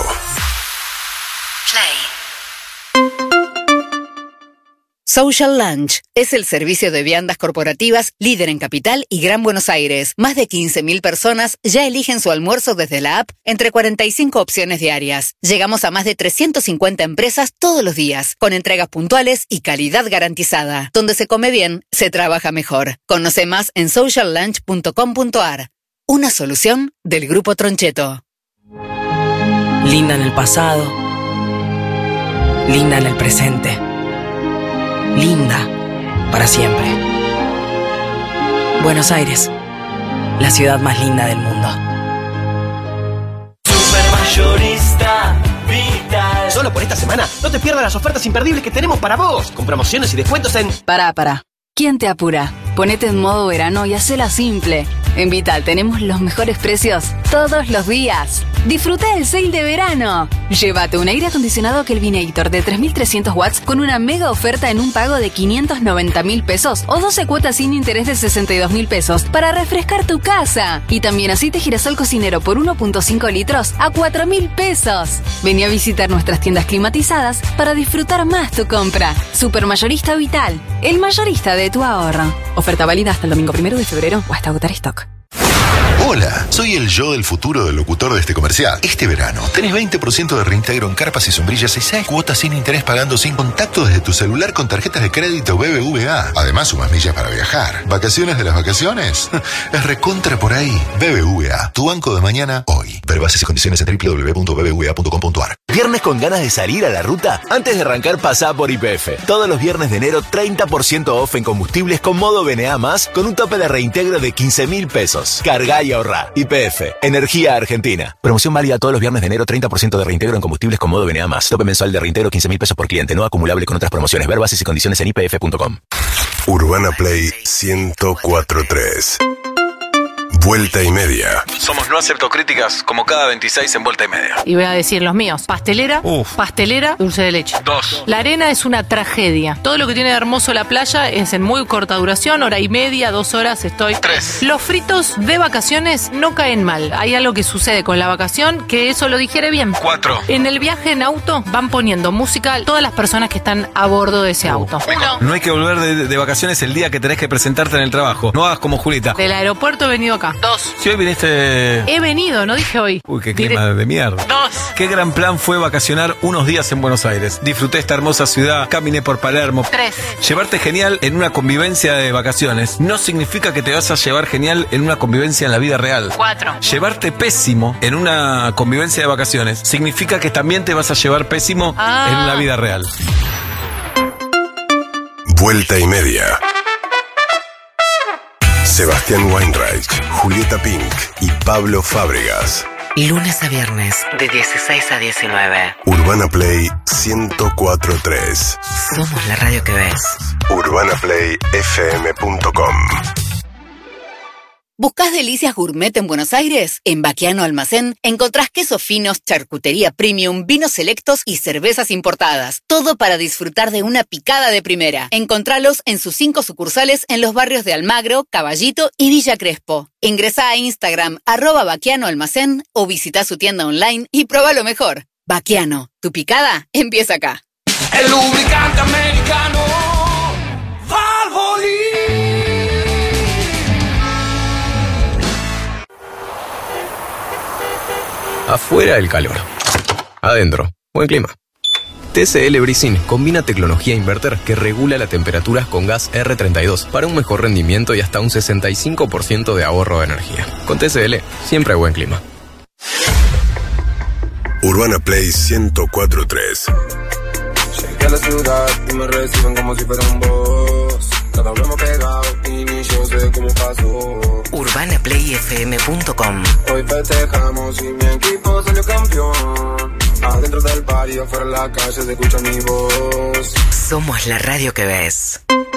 S21: Social Lunch es el servicio de viandas corporativas líder en Capital y Gran Buenos Aires. Más de 15.000 personas ya eligen su almuerzo desde la app entre 45 opciones diarias. Llegamos a más de 350 empresas todos los días, con entregas puntuales y calidad garantizada. Donde se come bien, se trabaja mejor. Conoce más en sociallunch.com.ar. Una solución del Grupo Troncheto.
S22: Linda en el pasado, linda en el presente, linda para siempre. Buenos Aires, la ciudad más linda del mundo.
S21: Supermayorista Vital.
S22: Solo por esta semana, no te pierdas las ofertas imperdibles que tenemos para vos, con promociones y descuentos en...
S23: Pará. ¿Quién te apura? Ponete en modo verano y hacela simple. En Vital tenemos los mejores precios todos los días. Disfruta del sale de verano. Llévate un aire acondicionado Kelvinator de 3.300 watts con una mega oferta en un pago de 590.000 pesos o 12 cuotas sin interés de 62.000 pesos para refrescar tu casa. Y también aceite girasol cocinero por 1.5 litros a 4.000 pesos. Vení a visitar nuestras tiendas climatizadas para disfrutar más tu compra. Supermayorista Vital, el mayorista de tu ahorro. Oferta válida hasta el domingo 1 de febrero o hasta agotar stock.
S12: Hola, soy el yo del futuro del locutor de este comercial. Este verano tenés 20% de reintegro en carpas y sombrillas y 6 cuotas sin interés pagando sin contacto desde tu celular con tarjetas de crédito BBVA. Además, sumas millas para viajar. ¿Vacaciones de las vacaciones? Es recontra por ahí. BBVA, tu banco de mañana hoy. Ver bases y condiciones en www.bbva.com.ar.
S23: ¿Viernes con ganas de salir a la ruta? Antes de arrancar, pasá por YPF. Todos los viernes de enero, 30% off en combustibles con modo BNA+, con un tope de reintegro de 15.000 pesos. Cargá y ahorrá. YPF, Energía Argentina. Promoción válida todos los viernes de enero, 30% de reintegro en combustibles con modo BNA+. Tope mensual de reintegro 15.000 pesos por cliente, no acumulable con otras promociones. Ver bases y condiciones en ypf.com.
S12: Urbana Play 104.3. Vuelta y media.
S4: Somos No Acepto Críticas, como cada 26 en Vuelta y Media.
S2: Y voy a decir los míos. Pastelera, dulce de leche.
S4: 2.
S2: La arena es una tragedia. Todo lo que tiene de hermoso la playa es en muy corta duración, hora y media, 2 horas estoy.
S4: 3.
S2: Los fritos de vacaciones no caen mal. Hay algo que sucede con la vacación que eso lo digiere bien.
S4: 4.
S2: En el viaje en auto van poniendo música todas las personas que están a bordo de ese auto. 1.
S4: No hay que volver de vacaciones el día que tenés que presentarte en el trabajo. No hagas como Julita.
S2: Del aeropuerto he venido acá. 2.
S4: Si hoy viniste...
S2: He venido, no dije hoy.
S4: Uy, qué clima de mierda.
S2: 2.
S4: Qué gran plan fue vacacionar unos días en Buenos Aires. Disfruté esta hermosa ciudad, caminé por Palermo.
S2: 3.
S4: Llevarte genial en una convivencia de vacaciones no significa que te vas a llevar genial en una convivencia en la vida real.
S2: 4.
S4: Llevarte pésimo en una convivencia de vacaciones significa que también te vas a llevar pésimo en la vida real.
S12: Vuelta y media. Sebastián Weinreich, Julieta Pink y Pablo Fábregas.
S11: Lunes a viernes, de 16 a 19.
S12: Urbana Play 104.3.
S11: Somos la radio que ves.
S12: UrbanaPlayFM.com.
S21: ¿Buscás delicias gourmet en Buenos Aires? En Baquiano Almacén encontrás quesos finos, charcutería premium, vinos selectos y cervezas importadas. Todo para disfrutar de una picada de primera. Encontralos en sus 5 sucursales en los barrios de Almagro, Caballito y Villa Crespo. Ingresá a Instagram @Baquiano Almacén o visita su tienda online y prueba lo mejor. Baquiano, tu picada empieza acá.
S25: El lubricante americano Valvoline.
S7: Afuera el calor. Adentro, buen clima. TCL Brisin combina tecnología inverter que regula la temperatura con gas R32 para un mejor rendimiento y hasta un 65% de ahorro de energía. Con TCL siempre hay buen clima.
S12: Urbana Play 104.3.
S9: Llegué a la ciudad y me reciben como si fuera un boss. Cada uno hemos pegado y ni yo sé cómo pasó.
S11: UrbanaPlayFM.com.
S9: Hoy festejamos y mi equipo salió campeón. Adentro del barrio, fuera de la calle se escucha mi voz.
S11: Somos la radio que ves.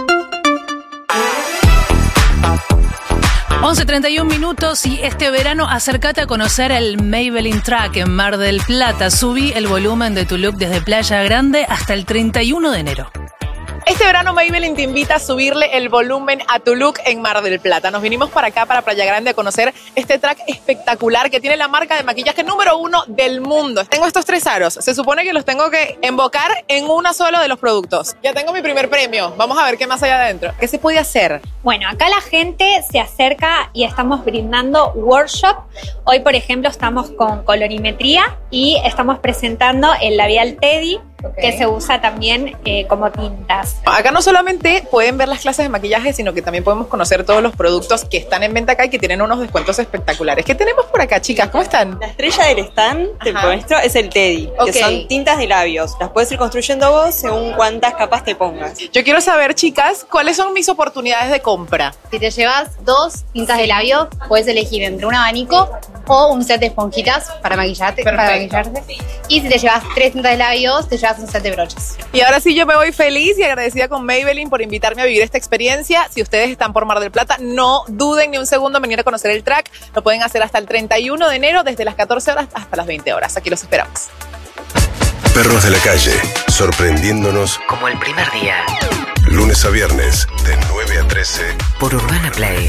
S2: 11:31 minutos y este verano acércate a conocer el Maybelline Track en Mar del Plata. Subí el volumen de tu look desde Playa Grande hasta el 31 de enero.
S10: Este verano Maybelline te invita a subirle el volumen a tu look en Mar del Plata. Nos vinimos para acá, para Playa Grande, a conocer este track espectacular que tiene la marca de maquillaje número 1 del mundo. Tengo estos 3 aros. Se supone que los tengo que embocar en uno solo de los productos. Ya tengo mi primer premio. Vamos a ver qué más hay adentro. ¿Qué se puede hacer?
S17: Bueno, acá la gente se acerca y estamos brindando workshop. Hoy, por ejemplo, estamos con colorimetría y estamos presentando el labial Teddy, que se usa también como tintas.
S10: Acá no solamente pueden ver las clases de maquillaje, sino que también podemos conocer todos los productos que están en venta acá y que tienen unos descuentos espectaculares. ¿Qué tenemos por acá, chicas? ¿Cómo están?
S24: La estrella del stand del nuestro es el Teddy, que son tintas de labios. Las puedes ir construyendo vos según cuántas capas te pongas.
S10: Yo quiero saber, chicas, ¿cuáles son mis oportunidades de compra?
S26: Si te llevas 2 tintas de labios, puedes elegir entre un abanico o un set de esponjitas para maquillarte. Y si te llevas 3 tintas de labios, te llevas un set de broches.
S10: Y ahora sí, yo me voy feliz y agradecida con Maybelline por invitarme a vivir esta experiencia. Si ustedes están por Mar del Plata, no duden ni un segundo en venir a conocer el track. Lo pueden hacer hasta el 31 de enero, desde las 14 horas hasta las 20 horas. Aquí los esperamos.
S12: Perros de la calle, sorprendiéndonos
S11: como el primer día.
S12: Lunes a viernes, de 9 a 13.
S11: Por Urbana Play.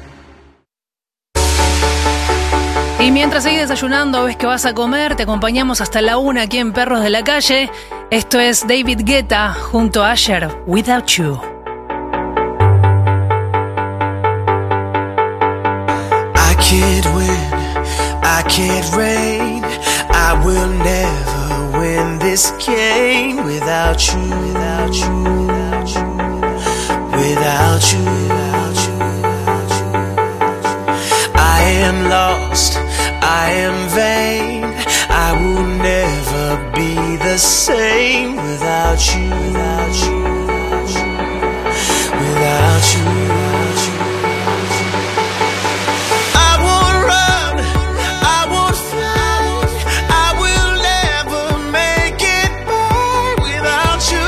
S2: Y mientras seguís desayunando, ves que vas a comer, te acompañamos hasta la 1 aquí en Perros de la Calle. Esto es David Guetta junto a Asher, Without You.
S27: I
S3: can't win, I can't reign, I will never win this game without you, without you, without you, without you, without you. I am lost, I am vain, I will never be the same without you, without you, without you, without you. I won't run, I won't fight, I will never make it by without you,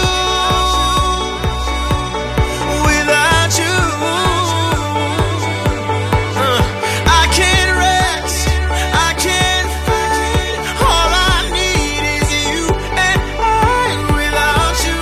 S3: without you. I can't rest, I can't fight, all I need is you and I without you,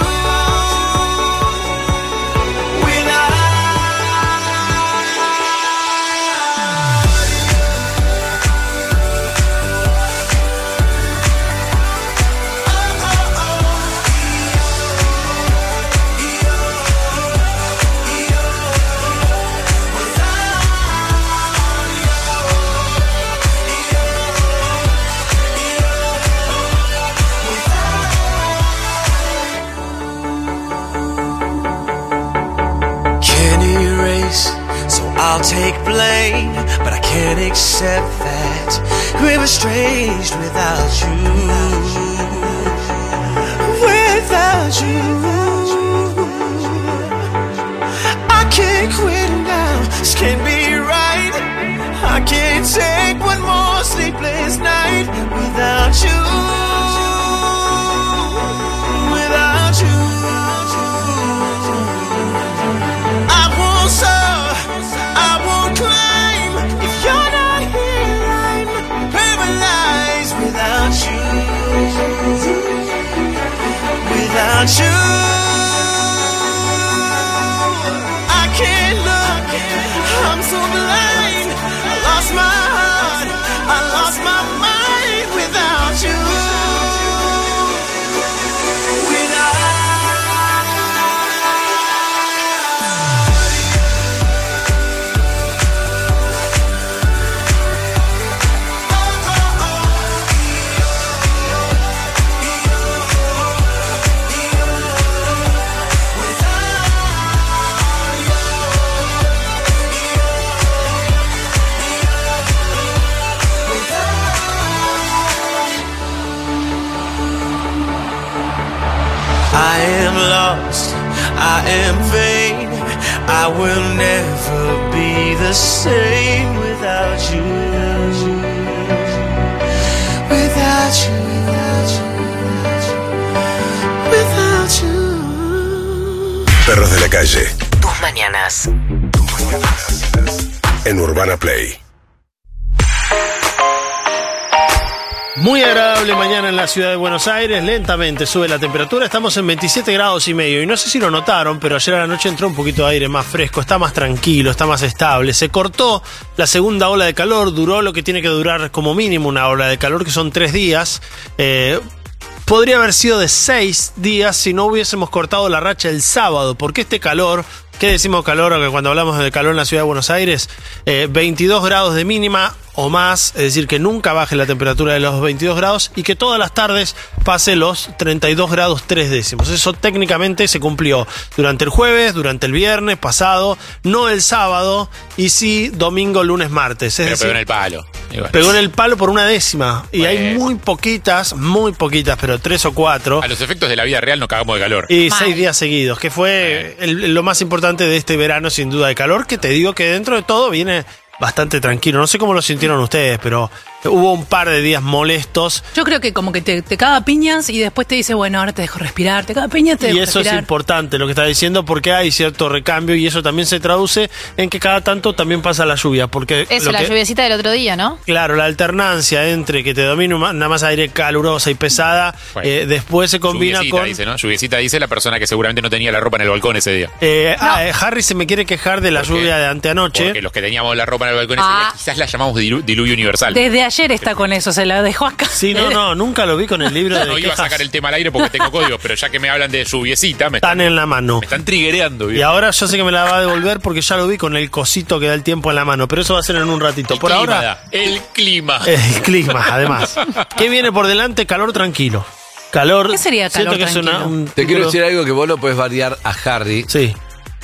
S3: can't erase, so I'll take blame, but I can't accept that we're estranged without you, without you. I can't quit now, this can't be right, I can't take one more sleepless night without you, without you. I won't soar, I won't climb, if you're not here I'm paralyzed without you, without you. I can't look, I'm so blind, I lost my heart, I lost my mind without you, I am lost, I am vain, I will never be the same without you, without you, without you.
S5: Perros de la calle.
S11: Tus mañanas.
S5: En Urbana Play.
S6: Muy agradable mañana en la ciudad de Buenos Aires, lentamente sube la temperatura, estamos en 27 grados y medio y no sé si lo notaron, pero ayer a la noche entró un poquito de aire más fresco, está más tranquilo, está más estable, se cortó la segunda ola de calor, duró lo que tiene que durar como mínimo una ola de calor, que son 3 días, podría haber sido de 6 días si no hubiésemos cortado la racha el sábado, porque este calor... ¿Qué decimos calor? Que cuando hablamos de calor en la ciudad de Buenos Aires, 22 grados de mínima o más, es decir, que nunca baje la temperatura de los 22 grados y que todas las tardes pase los 32 grados 3 décimos. Eso técnicamente se cumplió durante el jueves, durante el viernes pasado, no el sábado, y sí domingo, lunes, martes. Es
S8: Pero
S6: decir,
S8: pegó en el palo.
S6: pegó en el palo por una décima. Y hay muy poquitas, pero 3 o 4.
S8: A los efectos de la vida real nos cagamos de calor.
S6: Y 6 días seguidos, que fue lo más importante de este verano, sin duda, de calor, que te digo que dentro de todo viene bastante tranquilo. No sé cómo lo sintieron ustedes, pero hubo un par de días molestos.
S2: Yo creo que como que te caga piñas y después te dice, bueno, ahora te dejo respirar, te caga piñas, te dejo
S6: respirar. Y eso es importante lo que está diciendo, porque hay cierto recambio y eso también se traduce en que cada tanto también pasa la lluvia. Porque
S13: eso, la lluviecita del otro día, ¿no?
S6: Claro, la alternancia entre que te domine una masa de aire calurosa y pesada, después se combina con...
S8: Dice, ¿no? Lluviecita dice la persona que seguramente no tenía la ropa en el balcón ese día.
S6: Harry se me quiere quejar de la lluvia de anteanoche.
S8: Porque los que teníamos la ropa en el balcón ese día quizás la llamamos diluvio universal.
S2: Desde ayer está con eso, se la dejó acá.
S6: Sí, no, nunca lo vi con el libro de
S8: No iba a sacar el tema al aire porque tengo código, pero ya que me hablan de lluviecita, me
S6: están en la mano.
S8: Me están triggereando.
S6: Y ahora yo sé que me la va a devolver porque ya lo vi con el cosito que da el tiempo en la mano, pero eso va a ser en un ratito. Por ahora,
S8: el clima.
S6: El clima, además. ¿Qué viene por delante? Calor tranquilo. Calor.
S2: ¿Qué sería calor tranquilo?
S1: Te quiero decir algo que vos lo podés variar a Harry.
S6: Sí.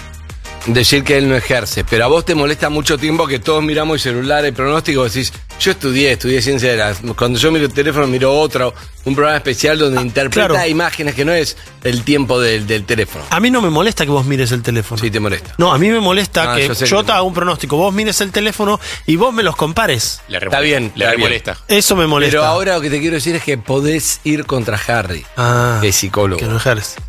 S1: Decir que él no ejerce, pero a vos te molesta mucho tiempo que todos miramos el celular, el pronóstico, decís, yo estudié ciencia de las... Cuando yo miro el teléfono miro otro, un programa especial donde interpreta imágenes que no es el tiempo del teléfono.
S6: A mí no me molesta que vos mires el teléfono.
S1: Sí, te molesta.
S6: No, a mí me molesta que
S1: yo
S6: te haga un pronóstico, vos mires el teléfono y vos me los compares.
S1: Está bien,
S8: le molesta.
S6: Eso me molesta.
S1: Pero ahora lo que te quiero decir es que podés ir contra Harry, que es psicólogo.
S6: Que no ejerce.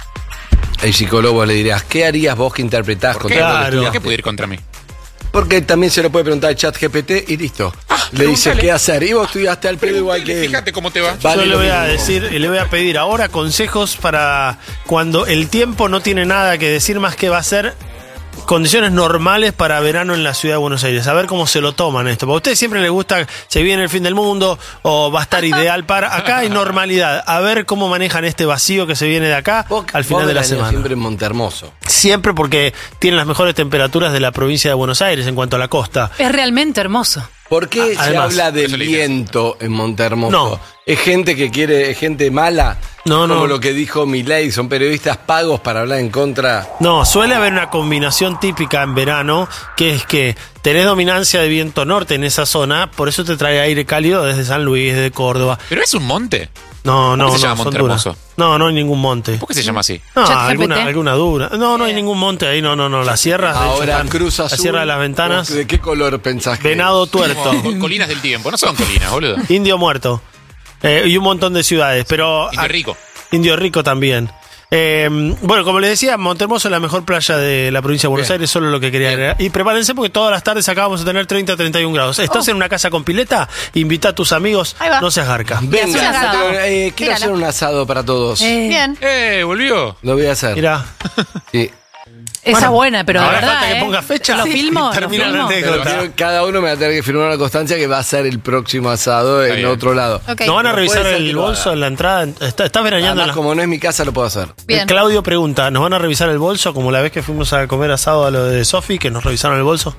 S1: El psicólogo le dirás, ¿qué harías vos que interpretás
S8: ¿Por qué? ¿Por qué puede ir contra mí?
S1: Porque también se lo puede preguntar al chat GPT y listo. Le dice qué hacer. Y vos estudiaste al pedo igual que él.
S8: Fíjate cómo te va.
S6: Yo le voy a decir y le voy a pedir ahora consejos para cuando el tiempo no tiene nada que decir más que va a ser condiciones normales para verano en la ciudad de Buenos Aires. A ver cómo se lo toman esto. Porque a ustedes siempre les gusta, se viene el fin del mundo o va a estar ideal para... Acá hay normalidad. A ver cómo manejan este vacío que se viene de acá al final de la semana.
S1: Siempre en Montehermoso.
S6: Siempre porque tienen las mejores temperaturas de la provincia de Buenos Aires en cuanto a la costa.
S2: Es realmente hermoso.
S1: ¿Por qué se habla del viento en Montehermoso?
S6: No.
S1: ¿Es gente que quiere, es gente mala?
S6: No.
S1: Como lo que dijo Milei, son periodistas pagos para hablar en contra.
S6: No, suele haber una combinación típica en verano, que es que tenés dominancia de viento norte en esa zona, por eso te trae aire cálido desde San Luis, desde Córdoba.
S8: ¿Pero es un monte?
S6: No,
S8: ¿Por qué se llama
S6: son
S8: Montehermoso?
S6: duras. No hay ningún monte.
S8: ¿Por qué se llama así?
S6: No, alguna dura. No hay ningún monte ahí, no. Las sierras, de
S1: Ahora
S6: hecho,
S1: Cruz Azul.
S6: la Sierra de las Ventanas.
S1: ¿De qué color pensás que
S6: Venado tuerto.
S8: Colinas del tiempo, no son colinas, boludo.
S6: Indio Muerto. Y un montón de ciudades, pero...
S8: Indio Rico.
S6: Indio Rico también. Bueno, como les decía, Montehermoso es la mejor playa de la provincia de Buenos Aires, solo lo que quería agregar. Y prepárense porque todas las tardes acá vamos a tener 30 a 31 grados. ¿Estás en una casa con pileta? Invita a tus amigos, no seas garca.
S1: Venga, quiero hacer un asado para todos.
S26: Bien.
S8: ¿Volvió?
S1: Lo voy a hacer.
S6: Mirá.
S1: Sí.
S2: Esa buena, pero de
S6: ahora
S2: verdad.
S6: falta que ponga fecha.
S2: ¿Lo filmo?
S6: Termina la
S1: Pero cada uno me va a tener que firmar una constancia que va a ser el próximo asado en otro lado.
S26: Okay.
S6: ¿No van a
S1: Pero
S6: revisar
S1: puede ser
S6: el
S1: que lo
S6: bolso
S1: haga.
S6: en la entrada? ¿Estás veraneando?
S1: Además, como no es mi casa, lo puedo hacer.
S26: Bien.
S6: Claudio pregunta, ¿nos van a revisar el bolso como la vez que fuimos a comer asado a lo de Sofi, que nos revisaron el bolso?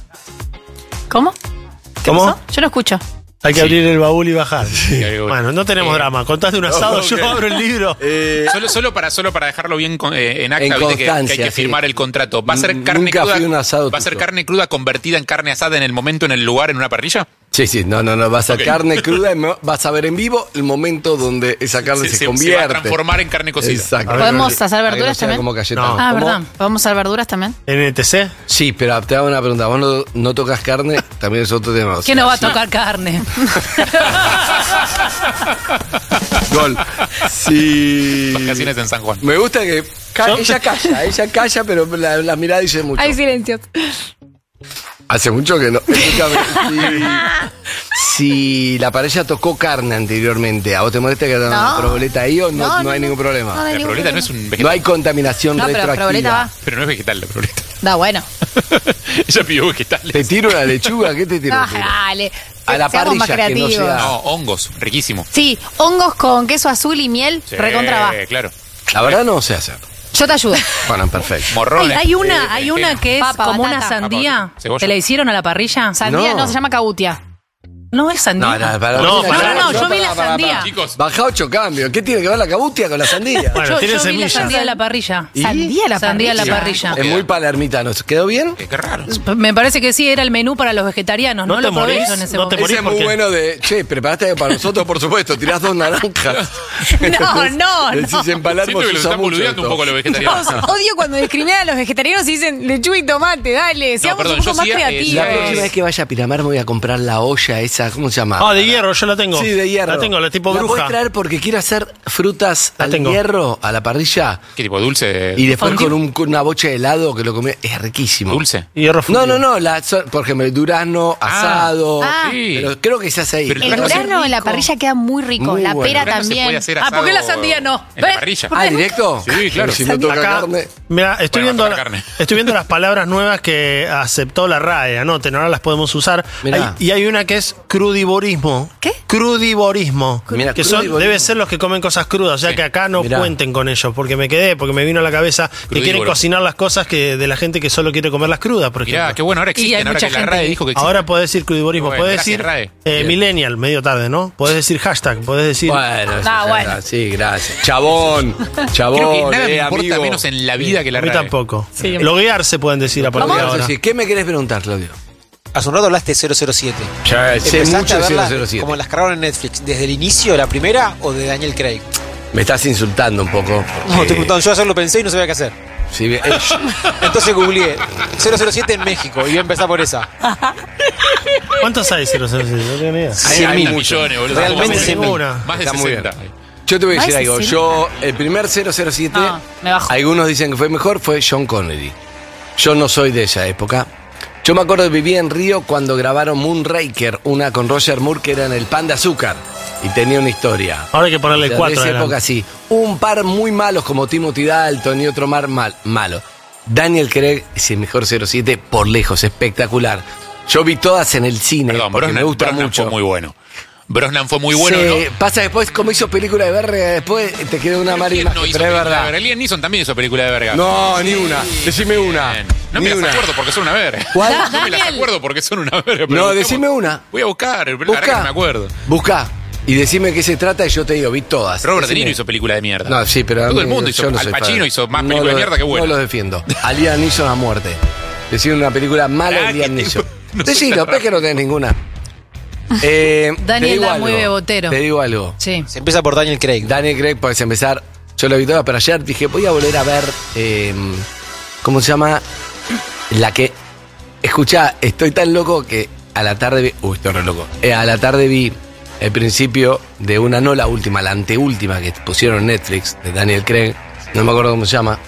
S2: ¿Cómo?
S6: ¿Cómo?
S2: pasó? Yo no escucho.
S6: Hay que abrir el baúl y bajar.
S8: Sí.
S6: Bueno, no tenemos drama. Contaste un asado, yo abro el libro.
S8: Solo para dejarlo bien en acta,
S1: En
S8: viste que hay
S1: constancia,
S8: que firmar el contrato. ¿Va a ser
S1: Nunca
S8: carne cruda?
S1: fui a un asado
S8: ¿Va a ser
S1: tuyo.
S8: carne cruda convertida en carne asada en el momento, en el lugar, en una parrilla?
S1: Sí, no, va a ser
S8: Ok.
S1: carne cruda y vas a ver en vivo el momento donde esa carne se
S8: va a
S1: convierte.
S8: transformar en carne cocida.
S1: Exacto.
S26: ¿Podemos hacer
S1: Para que
S26: verduras
S1: no sea
S26: también?
S1: como Cayetano.
S6: No.
S26: Ah,
S1: ¿Cómo?
S26: verdad. ¿Podemos hacer verduras también?
S6: ¿NTC?
S1: Sí, pero te hago una pregunta. Vos no tocas carne, también es otro tema. O
S2: ¿Quién
S1: sea,
S2: no va a
S1: sí.
S2: tocar carne?
S1: Gol. Sí.
S8: Vacaciones en San Juan.
S1: Me gusta que ella calla, pero la mirada dice mucho.
S26: Hay silencios.
S1: Hace mucho que no. Si la pareja tocó carne anteriormente, ¿a vos te molesta que haya una
S26: No.
S1: proboleta ahí o no hay ningún problema?
S26: No hay
S8: La
S26: ningún
S8: proboleta no
S26: problema.
S8: es un
S1: No
S8: vegetal.
S1: hay contaminación
S26: No, pero
S1: retroactiva.
S26: proboleta va.
S8: Pero no es vegetal la proboleta.
S26: Da bueno.
S8: Ella pidió vegetales.
S1: ¿Te tiro una lechuga? ¿Qué te tiro?
S26: No, dale.
S1: A la
S26: Seamos más
S1: parrilla, que no
S26: creativos.
S1: sea-
S8: No, hongos, riquísimo.
S26: Sí, hongos con queso azul y miel,
S8: Sí,
S26: recontra va.
S8: claro.
S1: La verdad no sé hacer.
S26: Yo te ayudo.
S1: Bueno, perfecto.
S8: Morrones.
S2: Hay una que es
S26: Papa,
S2: como
S26: batata.
S2: una sandía.
S8: Papa, cebolla.
S2: ¿Te la hicieron a la parrilla?
S26: Sandía
S1: No.
S26: no, se llama cabutia.
S2: No es sandía.
S6: No,
S2: yo vi la sandía.
S8: Chicos,
S1: Baja 8 cambios. ¿Qué tiene que ver la cabutia con la sandía?
S6: Bueno,
S2: Yo
S6: tiene
S2: vi la
S6: semillas.
S2: sandía a la parrilla.
S1: ¿Y?
S26: Sandía a la
S2: Sandía a la
S26: parrilla.
S2: parrilla.
S1: Es muy palermitano. ¿Quedó bien?
S8: qué raro.
S2: Me parece que sí, era el menú para los vegetarianos.
S6: ¿No
S2: No,
S6: te
S2: lo probé
S6: morís?
S2: yo en ese
S6: ¿No te
S2: momento.
S6: morís?
S1: Ese es muy
S6: porque-
S1: bueno de, che, preparaste algo para nosotros, por supuesto. Tirás 2 naranjas.
S26: No.
S1: Decís, en Palermo
S8: Siento que
S1: se
S8: lo
S1: usa
S8: están
S1: mucho
S8: boludeando un
S1: esto.
S8: poco los vegetarianos.
S26: Odio cuando discriminan a los vegetarianos y dicen lechuga y tomate, dale, seamos
S8: perdón,
S26: un poco
S8: yo
S26: más
S8: sí,
S26: creativos.
S1: La próxima vez que vaya a Pinamar me voy a comprar la olla esa, ¿cómo se llama?
S6: Ah, de hierro, yo la tengo.
S1: Sí, de hierro.
S6: La tengo, la tipo
S1: ¿La
S6: bruja.
S1: podés traer porque quiero hacer frutas
S6: La
S1: al
S6: tengo.
S1: hierro, a la parrilla?
S8: ¿Qué tipo? ¿Dulce?
S1: Y después
S2: Fondue.
S1: con una bocha de helado que lo comí. Es riquísimo.
S8: ¿Dulce?
S6: Hierro fundido.
S1: No, por ejemplo, el durazno asado.
S26: Ah.
S8: Sí.
S1: Pero creo que se hace ahí.
S8: Pero
S26: El
S8: durazno
S26: durazno en la parrilla queda muy rico,
S1: Muy
S26: la
S1: bueno.
S26: pera
S8: El durazno se
S26: también.
S8: puede hacer
S2: Ah, ¿por qué la
S8: asado
S2: sandía no?
S8: En la
S2: ¿Ves?
S8: parrilla.
S1: Ah, ¿directo?
S8: Sí, claro.
S1: Si no toca
S6: Acá,
S1: carne.
S6: mira, estoy
S8: Bueno,
S6: viendo,
S8: toca carne.
S6: estoy viendo las palabras nuevas que aceptó la RAE. Anoten, ahora las podemos usar.
S1: Mirá.
S6: Y hay una que es crudivorismo.
S2: ¿Qué?
S6: Crudivorismo.
S1: Mira,
S6: que
S1: crudivorismo.
S6: debe ser los que comen cosas crudas. O sea que acá no
S1: Mirá.
S6: cuenten con ellos. Porque me vino a la cabeza que quieren cocinar las cosas de la gente que solo quiere comerlas crudas, por ejemplo.
S8: Mirá, qué bueno, ahora existen, ahora que la RAE dijo que existen.
S6: Ahora podés decir crudivorismo,
S8: Bueno,
S6: podés
S8: gracias,
S6: decir
S8: RAE.
S6: millennial, medio tarde, ¿no? Podés decir hashtag, podés decir...
S1: Bueno, eso ya
S2: bueno.
S1: está. Sí, gracias. Chabón,
S8: Creo que nada me importa
S1: amigo.
S8: menos en la vida que la
S6: A mí
S8: RAE.
S6: tampoco.
S2: Sí.
S6: Loguearse pueden decir a partir de ahora.
S1: Sí, ¿qué me querés preguntar, Claudio?
S14: Hace un rato hablaste de 007.
S1: Ya sé
S14: ¿Empezaste
S1: mucho
S14: a
S1: de
S14: verla
S1: 007.
S14: como las cargaron en Netflix? ¿Desde el inicio, la primera, o de Daniel Craig?
S1: Me estás insultando un poco.
S14: No, te preguntando, yo ayer lo pensé y no sabía qué hacer.
S1: Sí,
S14: Entonces googleé 007 en México y voy a empezar por esa.
S6: ¿Cuántos hay 007? No tengo ni idea.
S8: Hay millones, boludo.
S14: Realmente
S8: Más de
S6: ninguna.
S8: Más de
S1: Está muy
S8: 60.
S1: Yo te voy a decir
S2: Ay,
S1: algo.
S2: sí, sí.
S1: Yo, el primer 007,
S2: No, me bajo.
S1: algunos dicen que fue mejor, fue Sean Connery. Yo no soy de esa época. Yo me acuerdo que vivía en Río cuando grabaron Moonraker, una con Roger Moore que era en el Pan de Azúcar. Y tenía una historia.
S6: Ahora hay que ponerle
S1: O sea,
S6: 4.
S1: de esa época sí. Un par muy malos como Timothy Dalton y otro malo. Daniel Craig es el mejor 07 por lejos, espectacular. Yo vi todas en el cine
S8: Perdón,
S1: porque me gusta
S8: Brosnan
S1: mucho.
S8: fue muy bueno. Brosnan fue muy bueno,
S1: Sí,
S8: ¿no?
S1: pasa después, como hizo película de verga, después te quedó una mala
S8: ¿Quién
S1: imagen,
S8: no hizo
S1: pero es
S8: película de
S1: verdad.
S8: verga? Liam Neeson también hizo película de verga.
S1: No, ni una. Decime una.
S8: No
S1: Ni
S8: me las
S1: una.
S8: acuerdo porque son una verga.
S1: ¿Cuál?
S8: No me las
S2: Daniel.
S8: acuerdo porque son una verga. pero
S1: No,
S8: buscamos.
S1: decime una.
S8: Voy a buscar, la verdad que no me acuerdo.
S1: Busca. Y decime qué se trata y yo te digo, vi todas.
S8: Robert De
S1: Decime.
S8: Niro hizo película de mierda.
S1: No, sí, pero a
S8: todo el
S1: mí-
S8: mundo hizo.
S1: yo no
S8: Al
S1: soy
S8: Pacino
S1: fan.
S8: hizo más
S1: No
S8: película de
S1: lo-
S8: mierda que buena.
S1: No lo defiendo. A Liam Neeson a muerte. Decime una película mala de Liam Neeson.
S8: no sé
S1: Decilo,
S8: nada.
S1: es que no tenés ninguna. Te
S2: Daniel
S1: digo
S2: da
S1: algo,
S2: muy bebotero.
S1: Te digo algo.
S2: Sí.
S14: Se empieza por Daniel Craig.
S1: Daniel Craig, puedes empezar. Yo lo vi toda, pero ayer dije, voy a volver a ver. ¿Cómo se llama? La que. Escuchá, estoy tan loco que a la tarde vi. Uy, estoy re loco. A la tarde vi el principio de una, no la última, la anteúltima que pusieron en Netflix, de Daniel Craig. No me acuerdo cómo se llama.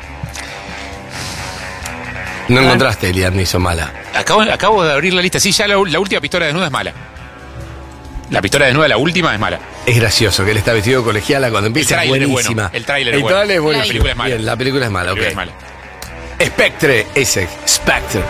S1: No encontraste Liam Neeson mala.
S8: Acabo de abrir la lista. Sí, ya la última pistola desnuda es mala. La pistola desnuda, la última, es mala.
S1: Es gracioso que él está vestido de colegiala cuando empieza.
S8: El tráiler es
S1: buenísima.
S8: bueno. El tráiler es bueno.
S1: tráiler es bueno.
S8: La película es mala.
S1: Bien, la película es mala,
S8: La
S1: ok.
S8: película es mala.
S1: Spectre, ese, Spectre.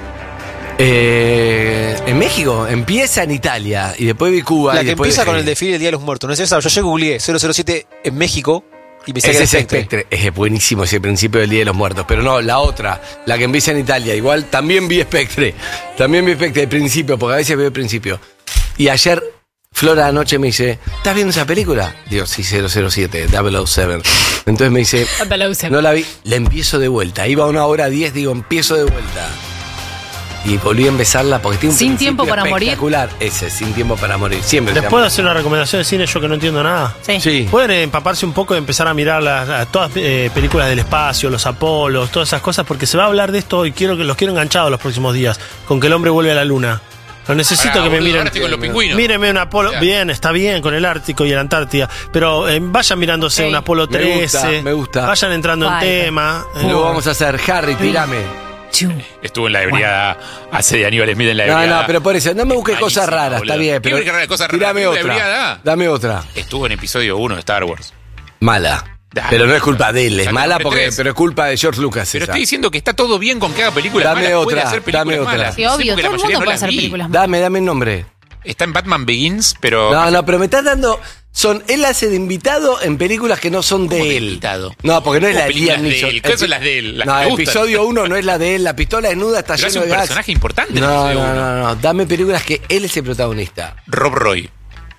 S1: En México, empieza en Italia y después vi Cuba.
S14: La
S1: y
S14: que
S1: después
S14: empieza
S1: dejé.
S14: con el desfile del Día de los Muertos. No es esa. Yo ayer googleé 007 en México y me
S1: Ese
S14: saqué
S1: es Spectre. Es buenísimo ese principio del Día de los Muertos. Pero no, la otra, la que empieza en Italia. Igual también vi Spectre. También vi Spectre de principio, porque a veces veo el principio. Y ayer, Flora anoche me dice, ¿estás viendo esa película? Digo, sí, 007, 007. Entonces me dice, no la vi, la empiezo de vuelta. Iba a 1:10, digo, empiezo de vuelta. Y volví a empezarla porque tiene un
S2: Sin
S1: principio
S2: tiempo para morir.
S1: espectacular. Ese, Sin tiempo para morir. Siempre.
S6: ¿Les
S1: se
S6: puedo
S1: llama.
S6: hacer una recomendación de cine yo que no entiendo nada?
S2: Sí.
S1: Sí.
S6: Pueden empaparse un poco y empezar a mirar todas películas del espacio, los Apolos, todas esas cosas, porque se va a hablar de esto y los quiero enganchados los próximos días, con que el hombre vuelve a la luna. Lo necesito
S8: Pará,
S6: que me
S8: boludo,
S6: miren.
S8: ahora estoy con los pingüinos.
S6: Mírenme un Apolo.
S8: Ya.
S6: Bien, está bien con el Ártico y el Antártida. Pero vayan mirándose
S2: Sí.
S6: un Apolo
S1: Me
S6: 13.
S1: gusta, me gusta.
S6: Vayan entrando en
S2: Falta.
S6: tema.
S1: Luego vamos a hacer Harry, tirame.
S8: Estuvo en la brigada, hace de Aníbal Smith en la
S1: No,
S8: brigada.
S1: no, pero por eso, no me busques
S8: Malísima,
S1: cosas raras,
S8: boludo.
S1: está bien.
S8: ¿Qué
S1: Pero
S8: busques raras, cosas raras?
S1: tirame
S8: La
S1: otra.
S8: brigada.
S1: Dame otra.
S8: Estuvo en episodio 1 de Star Wars.
S1: Mala.
S8: Dale,
S1: Pero no es culpa de él, es
S8: Ya
S1: mala
S8: te
S1: porque,
S8: tres.
S1: pero es culpa de George Lucas.
S8: Pero
S1: esa.
S8: estoy diciendo que está todo bien con que haga películas
S1: Dame
S8: malas. Puede
S1: otra,
S8: hacer películas
S1: dame otra.
S8: malas.
S2: Sí,
S8: Sí,
S2: obvio,
S8: porque la
S2: todo el
S8: mayoría
S2: mundo
S8: no
S2: puede
S8: las
S2: hacer
S8: vi.
S2: películas malas.
S1: Dame el nombre.
S8: Está en Batman Begins, pero...
S1: No, pero me estás dando. Él hace de invitado en películas que no son
S8: ¿Cómo
S1: de
S8: de
S1: él.
S8: invitado?
S1: No, porque no es
S8: ¿Cómo
S1: la de
S8: películas
S1: Liam
S8: de
S1: Neeson.
S8: él? ¿Cuáles son las de él? Las
S1: No,
S8: que me gustan.
S1: episodio 1 no es la de él. La pistola desnuda está
S8: Pero hace
S1: lleno
S8: un
S1: de gas.
S8: personaje importante en el
S1: No,
S8: episodio
S1: no,
S8: 1.
S1: no. Dame películas que él es el protagonista.
S8: Rob Roy.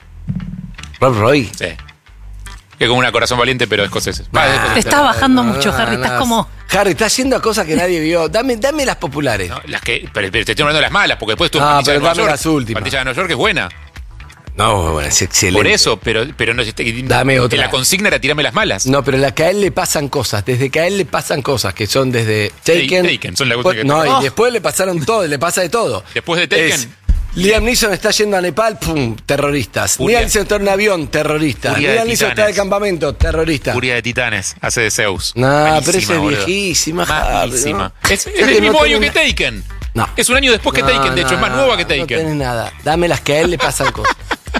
S1: Rob Roy.
S8: Sí. Que es como una corazón valiente, pero escocés.
S2: Te estás bajando mucho, Harry. Estás como.
S1: Harry, estás haciendo a cosas que nadie vio. Dame las populares.
S8: No, las que, pero te estoy hablando de las malas, porque después tú
S1: Ah,
S8: Pandilla de
S1: pero
S8: Nueva
S1: dame
S8: York.
S1: las últimas.
S8: Pandilla de Nueva York es buena.
S1: No, bueno, es excelente.
S8: Por eso, pero no
S1: Dame otra.
S8: la consigna era tirarme las malas.
S1: No, pero la que a él le pasan cosas, desde que a él le pasan cosas, que son desde Taken.
S8: Taken, son las últimas que
S1: No,
S8: tengo.
S1: y después le pasaron todo, le pasa de todo.
S8: Después de Taken.
S1: Es, Liam Neeson está yendo a Nepal, pum, terroristas.
S8: Furia.
S1: Liam Neeson está en un avión, terrorista.
S8: Furia de
S1: Liam Neeson está de
S8: Titanes.
S1: campamento, terrorista.
S8: Furia de Titanes, hace de Zeus.
S1: No,
S8: Malísima,
S1: pero esa es
S8: boludo.
S1: viejísima, Harry,
S8: Malísima.
S1: ¿no?
S8: Es
S1: Es
S8: del
S1: que
S8: mismo
S1: no
S8: año
S1: tiene
S8: que Taken.
S1: No.
S8: Es un año después que Taken, de hecho, es más nueva que
S1: No
S8: Taken.
S1: tenés nada. Dame las que a él le pasan cosas.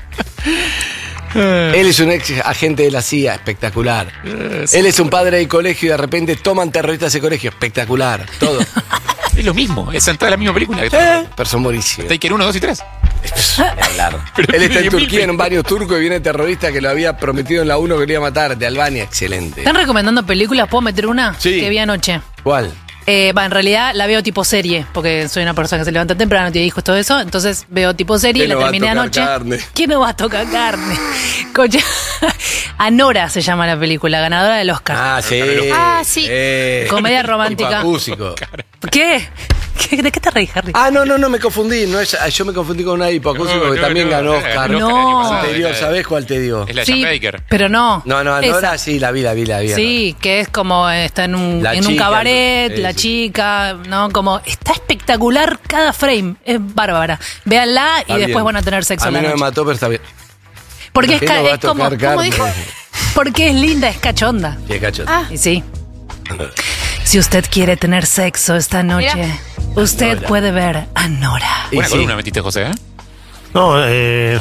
S1: Él es un ex agente de la CIA, espectacular. Él es un padre de colegio y de repente toman terroristas ese colegio, espectacular. Todo.
S8: Es lo mismo, es entrada la misma película. Que
S1: Pero son buenísimos.
S8: Taken 1, 2 y 3.
S1: Él está en Turquía en un baño turco y viene terrorista que lo había prometido en la 1 que lo iba a matar, de Albania. Excelente.
S2: ¿Están recomendando películas? ¿Puedo meter una?
S1: Sí.
S2: Que vi anoche.
S1: ¿Cuál?
S2: En realidad la veo tipo serie, porque soy una persona que se levanta temprano, tiene hijos, todo eso. Entonces veo tipo serie, la terminé anoche. ¿Quién no va a tocar carne? Coche. Anora se llama la película, ganadora del Oscar.
S1: Ah, sí.
S2: Sí. Comedia romántica.
S1: Hipacúsico.
S2: ¿Qué? ¿De qué te reís, Harry?
S1: Ah, no, me confundí. No es, yo me confundí con una hipacúsico que también ganó Oscar.
S2: No.
S1: Anterior, ¿sabés cuál te digo?
S8: Es la
S2: Sí,
S8: Jack Baker.
S2: pero no.
S1: No, Anora sí, la vi.
S2: Sí, que es como está en un
S1: chica,
S2: cabaret,
S1: sí,
S2: la
S1: sí.
S2: chica, ¿no? Como está espectacular cada frame, es bárbara. Véanla y después van a tener sexo
S1: A
S2: a
S1: mí
S2: la
S1: no me
S2: noche.
S1: mató, pero está bien.
S2: Porque es,
S1: ¿Por qué no va a
S2: es como,
S1: tocar
S2: ¿cómo
S1: carne?
S2: dijo? Porque es linda, es cachonda.
S1: Sí, cachonda.
S2: Y sí. Si usted quiere tener sexo esta noche, usted
S1: Nora.
S2: puede ver a Nora.
S8: Buena columna metiste, José, ¿eh?
S6: No,
S1: va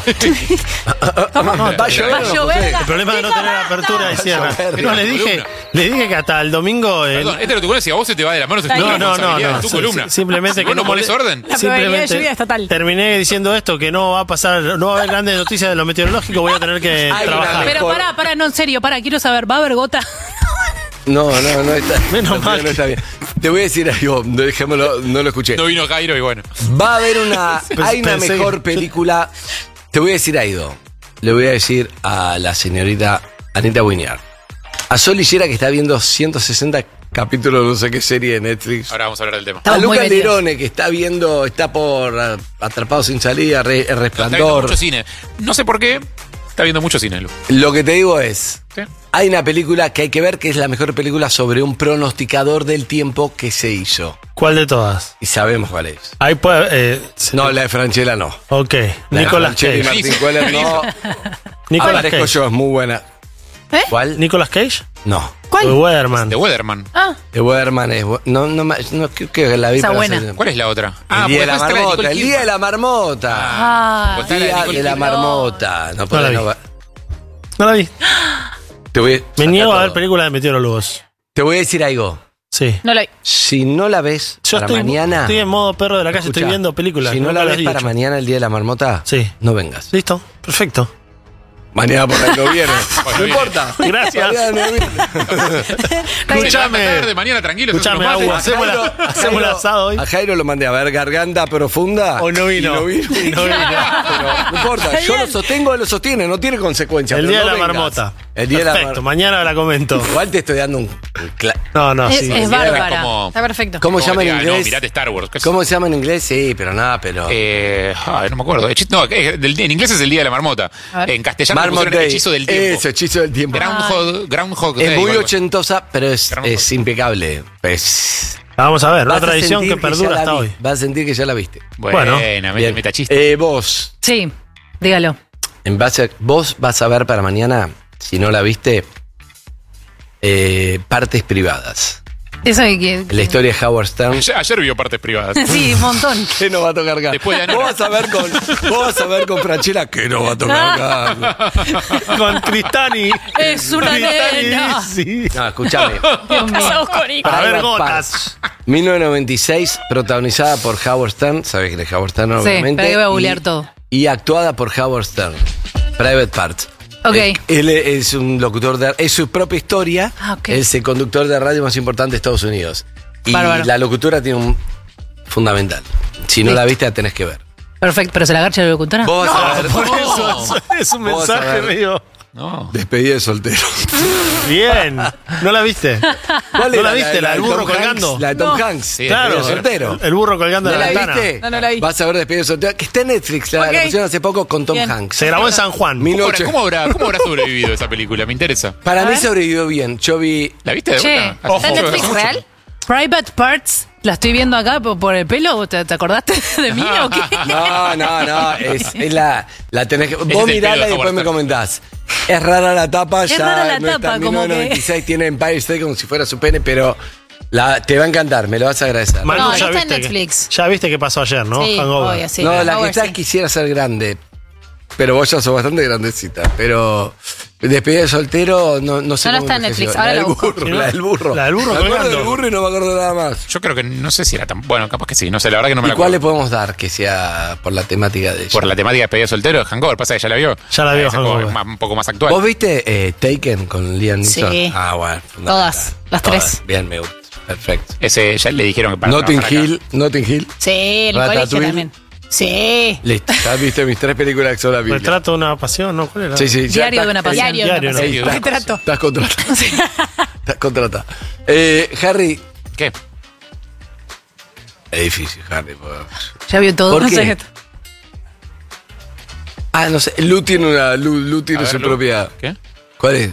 S1: a llover.
S6: El problema de no tener apertura y cierre. No, le dije que hasta el domingo.
S8: Perdón, este lo tu columna, si a vos se te va de la mano, se te
S6: No.
S8: tu columna.
S6: Simplemente
S8: Si vos no pones orden.
S2: La probabilidad de lluvia estatal.
S6: Terminé diciendo esto, que no va a pasar, no va a haber grandes noticias de lo meteorológico, voy a tener que trabajar.
S2: Pero pará, no, en serio, quiero saber, ¿va a haber gota?
S1: No está.
S6: Menos mal.
S1: No está bien. Te voy a decir algo, dejémoslo, no lo escuché.
S8: No vino Cairo y bueno.
S1: Va a haber hay una
S6: Pensé
S1: mejor
S6: que-
S1: película. Te voy a decir algo. Le voy a decir a la señorita Anita Winiar. A Sol Lillera, que está viendo 160 capítulos de no sé qué serie de Netflix.
S8: Ahora vamos a hablar del tema.
S1: A Luca Alderone, que está por Atrapado sin salida,
S8: Está viendo
S1: Resplandor.
S8: mucho cine. No sé por qué, está viendo mucho cine, Lu.
S1: Lo que te digo es,
S8: ¿Sí?
S1: hay una película que hay que ver, que es la mejor película sobre un pronosticador del tiempo que se hizo.
S6: ¿Cuál de todas?
S1: Y sabemos cuál es.
S6: Ahí puede.
S1: No, la de Franchella no.
S6: Ok.
S1: La de
S6: Nicolas
S1: Franchella y
S6: Cage.
S1: Martín Cueller no.
S6: Nicolas
S1: Aparezco
S6: Cage.
S1: yo, es muy buena. ¿Cuál?
S6: ¿Nicolas Cage?
S1: No.
S6: ¿Cuál? Weatherman.
S8: De Weatherman.
S1: The Weatherman es no creo que la vi.
S2: Esa
S1: pero
S2: buena.
S1: hace-
S8: ¿Cuál es la otra?
S1: El día de la
S8: porque después está
S1: marmota,
S8: Nicole
S1: el día
S8: Kidman.
S1: de la marmota.
S2: Ah,
S8: Está la
S1: Día
S8: Nicole
S1: de la
S8: Kidman.
S1: marmota. No, podés,
S6: la vi.
S1: no va-
S6: No la vi.
S1: Te voy,
S6: Me
S1: saca
S6: niego a
S1: todo.
S6: ver películas de meteorólogos.
S1: Te voy a decir algo.
S6: Sí.
S2: no la vi.
S1: Si no la ves
S6: Yo
S1: para
S6: estoy,
S1: mañana.
S6: estoy en modo perro de la calle,
S1: Escuchá,
S6: estoy viendo películas.
S1: Si no
S6: nunca
S1: la
S6: las
S1: ves
S6: he
S1: para
S6: dicho.
S1: mañana, el día de la marmota,
S6: Sí.
S1: no vengas.
S6: Listo, perfecto.
S1: Mañana por ahí no viene.
S8: Bueno,
S1: No
S8: viene.
S1: importa.
S6: Gracias.
S1: Mañana no viene.
S6: Escúchame.
S8: De mañana, tranquilo.
S6: Escúchame, agua. Hacemos el asado hoy.
S1: A Jairo lo mandé a ver Garganta Profunda.
S6: O no vino.
S1: Y no vino.
S6: Y no vino.
S1: Pero no importa. Yo lo sostengo, él lo sostiene. No tiene consecuencias.
S6: El
S1: pero
S6: día de
S1: no
S6: la
S1: vengas.
S6: marmota.
S1: El día de la
S6: Perfecto,
S1: marmota.
S6: mañana la comento.
S1: Igual te estoy dando un.
S6: No, sí.
S2: Es bárbara.
S8: como-
S2: Está perfecto.
S1: ¿Cómo se llama en
S8: No,
S1: inglés?
S8: mirate Star Wars. ¿Qué es?
S1: ¿Cómo se llama en inglés? Sí, pero nada, pero.
S8: No me acuerdo. No, en inglés es el día de la marmota.
S2: A ver.
S8: En castellano
S1: Marmot
S8: pusieron
S1: Day.
S8: hechizo del tiempo.
S1: Eso, hechizo del tiempo.
S8: Groundhog
S1: Es
S8: Day,
S1: muy
S8: algo.
S1: ochentosa, pero es
S8: Groundhog.
S1: impecable. Pues.
S6: Vamos a ver, una
S1: vas a
S6: tradición
S1: sentir
S6: que perdura
S1: ya la
S6: hasta
S1: vi-
S6: hoy.
S1: Vas a sentir que ya la viste.
S8: Bueno,
S1: Bien.
S8: meta chiste.
S1: Vos,
S2: Sí, dígalo.
S1: vos vas a ver para mañana, si no la viste, Partes Privadas.
S2: Eso de que.
S1: La historia de Howard Stern.
S8: Ayer vio partes privadas.
S2: Sí, un montón.
S1: ¿Qué no va a tocar acá?
S8: Después de
S1: Vos vas a ver con Franchella que no va a tocar acá.
S6: Con Tristani.
S2: Es una nena.
S6: Sí.
S1: No, escúchame.
S2: Dios mío.
S6: A ver,
S1: Private
S6: gotas.
S1: Parts, 1996, protagonizada por Howard Stern. ¿Sabes que es Howard Stern,
S2: Sí,
S1: obviamente?
S2: pero que voy a googlear
S1: y-
S2: todo.
S1: Y actuada por Howard Stern. Private Parts.
S2: Ok.
S1: Él es un locutor es su propia historia.
S2: Ah, ok.
S1: Es el conductor de radio más importante de Estados Unidos. Y
S2: Bárbaro.
S1: la locutora tiene un fundamental. Si no
S2: Listo.
S1: la viste, la tenés que ver.
S2: Perfecto, pero se la garcha la locutora.
S1: Vos vas a ver.
S6: Por eso es un
S1: Vos vas a
S6: mensaje
S1: ver.
S6: medio.
S8: No.
S1: Despedida de soltero.
S6: Bien. ¿No la viste?
S1: ¿Cuál
S6: ¿No
S1: era?
S6: la viste? ¿La del
S1: de
S6: burro
S1: Tom Hanks?
S6: colgando?
S1: La de Tom
S2: No.
S1: Hanks.
S8: Sí,
S6: Claro.
S1: Despedida de soltero.
S6: El burro colgando
S1: ¿No
S6: de la
S1: la
S6: ventana.
S1: viste?
S2: No la vi.
S1: Vas a ver Despedida de soltero. Que está en Netflix. La pusieron hace poco con Tom
S2: Bien.
S1: Hanks.
S6: Se grabó en San Juan.
S8: ¿Cómo habrá sobrevivido esa película? Me interesa.
S1: Para mí sobrevivió bien. Yo vi.
S8: ¿La viste de
S2: Che,
S8: vuelta?
S6: Ojo.
S2: ¿está en Netflix real? Private Parts, la estoy viendo acá por el pelo. ¿Te acordaste de mí o qué?
S1: No. Es la tenés que.
S8: es
S1: Vos
S8: el
S1: mirala
S8: pelo de
S1: y después
S8: Howard
S1: me
S8: Stern.
S1: comentás. Es rara la tapa,
S2: Es
S1: ya
S2: rara la
S1: no está
S2: tapa,
S1: en
S2: como que-
S1: 1996, tiene Empire State como si fuera su pene, pero te va a encantar, me lo vas a agradecer.
S6: Manu,
S2: No,
S6: ya
S2: ya está en
S6: viste que-
S2: Netflix.
S6: Ya viste qué pasó ayer, ¿no?
S2: Sí,
S6: Hangover.
S2: obvio, sí.
S1: no, la que
S2: Howard,
S1: está
S2: sí.
S1: quisiera ser grande, pero vos ya sos bastante grandecita, pero Despedida de soltero, no sé
S13: No, no
S1: cómo
S13: está en
S1: envejeció.
S13: Netflix, ahora
S1: la
S13: lo
S1: del
S13: busco.
S1: burro, la del burro.
S6: La del burro
S1: Me acuerdo
S6: colgando.
S1: del burro y no me acuerdo nada más.
S8: Yo creo que no sé si era tan. Bueno, capaz que sí, no sé, la verdad que no me
S1: ¿Y
S8: la
S1: cuál le
S8: acuerdo.
S1: podemos dar que sea por la temática de ella?
S8: Por la temática de despedida soltero, Hangover, pasa que ya la vio.
S6: Ya la vio,
S8: Esa es como
S6: Hangover.
S8: un poco más actual.
S1: ¿Vos viste Taken con Liam Neeson?
S13: Sí.
S1: Ah, bueno.
S13: Todas, las tres.
S1: Bien, me gusta. Perfecto.
S8: Ese ya le dijeron que para
S1: Notting
S8: trabajar acá.
S1: Hill.
S13: Sí, en el colegio
S1: Ratatouille.
S13: también. Sí.
S1: Listo. ¿Ya viste mis 3 películas que son la Biblia?
S6: Retrato de una pasión, ¿no? ¿Cuál era?
S1: Sí, sí. ya
S2: Diario de una pasión.
S13: Diario de una
S6: Diario,
S13: pasión.
S6: ¿no?
S2: Retrato.
S1: Estás contratado. Estás contratado. Harry.
S8: ¿Qué?
S1: Es difícil, Harry.
S2: Ya vio todo.
S1: ¿Por
S2: No
S1: qué?
S2: sé.
S1: No sé. Lu tiene su
S8: Lu.
S1: propia.
S8: ¿Qué?
S1: ¿Cuál es?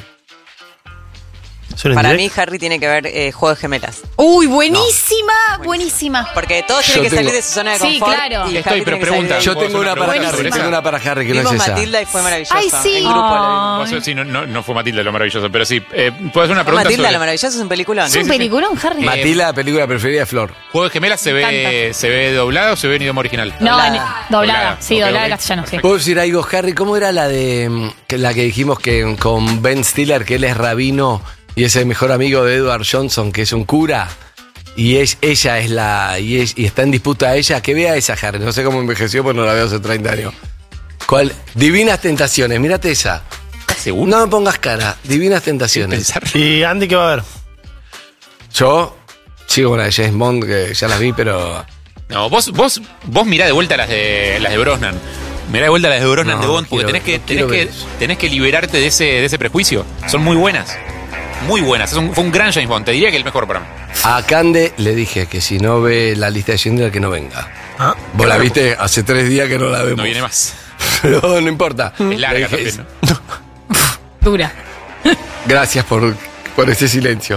S24: Para mí, Harry tiene que ver Juego de Gemelas.
S13: Uy, buenísima, buenísima.
S24: Porque todos
S1: Yo
S24: tienen que salir
S1: tengo-
S24: de su zona de
S13: Sí,
S24: confort.
S13: claro.
S24: Y
S8: Estoy,
S24: Harry
S8: pero
S24: tiene que salir
S8: pregunta.
S24: de ahí.
S1: Yo tengo una para
S8: Buenísima.
S1: Harry. Tengo una para Harry que no
S24: Vimos
S1: es esa.
S24: Matilda y fue maravillosa.
S13: Ay, sí.
S24: En grupo la vimos.
S8: Vos, sí, no fue Matilda lo maravilloso, pero sí. ¿Puedo hacer una pregunta
S24: Matilda,
S8: sobre
S24: la maravillosa, es un peliculón.
S13: Es un peliculón, Harry.
S1: Matilda, la película preferida de Flor.
S8: ¿Juego de Gemelas se ve doblada o se ve en idioma original?
S13: No,
S24: Doblada.
S13: doblada. Sí,
S8: Ok,
S13: doblada
S8: ok.
S13: en castellano, sí.
S1: ¿Puedo decir algo, Harry? ¿Cómo era la de la que dijimos que con Ben Stiller, que él es rabino y es el mejor amigo de Edward Johnson, que es un cura? Y ella es la. Y está en disputa a ella. Que vea esa, Harry. No sé cómo envejeció, porque no la veo hace 30 años. ¿Cuál? Divinas Tentaciones. Mírate esa.
S8: ¿Estás seguro?
S1: No me pongas cara. Divinas Tentaciones.
S6: ¿Y Andy qué va a ver?
S1: Yo sigo con la de James Bond, que ya las vi, pero.
S8: No, vos mirá de vuelta las de Brosnan. Mirá de vuelta las de Brosnan
S1: No,
S8: de Bond, porque
S1: quiero- quiero ver eso.
S8: tenés que liberarte de ese prejuicio. Son muy buenas. Muy buenas. Fue un gran James Bond. Te diría que el mejor para mí.
S1: A Cande le dije que si no ve la lista de Schindler, que no venga.
S6: Ah,
S1: Vos la viste hace 3 días que no la vemos.
S8: No viene más.
S1: Pero no importa.
S8: Es larga
S1: Le dije,
S8: también, ¿no?
S2: Dura.
S1: Gracias por ese silencio.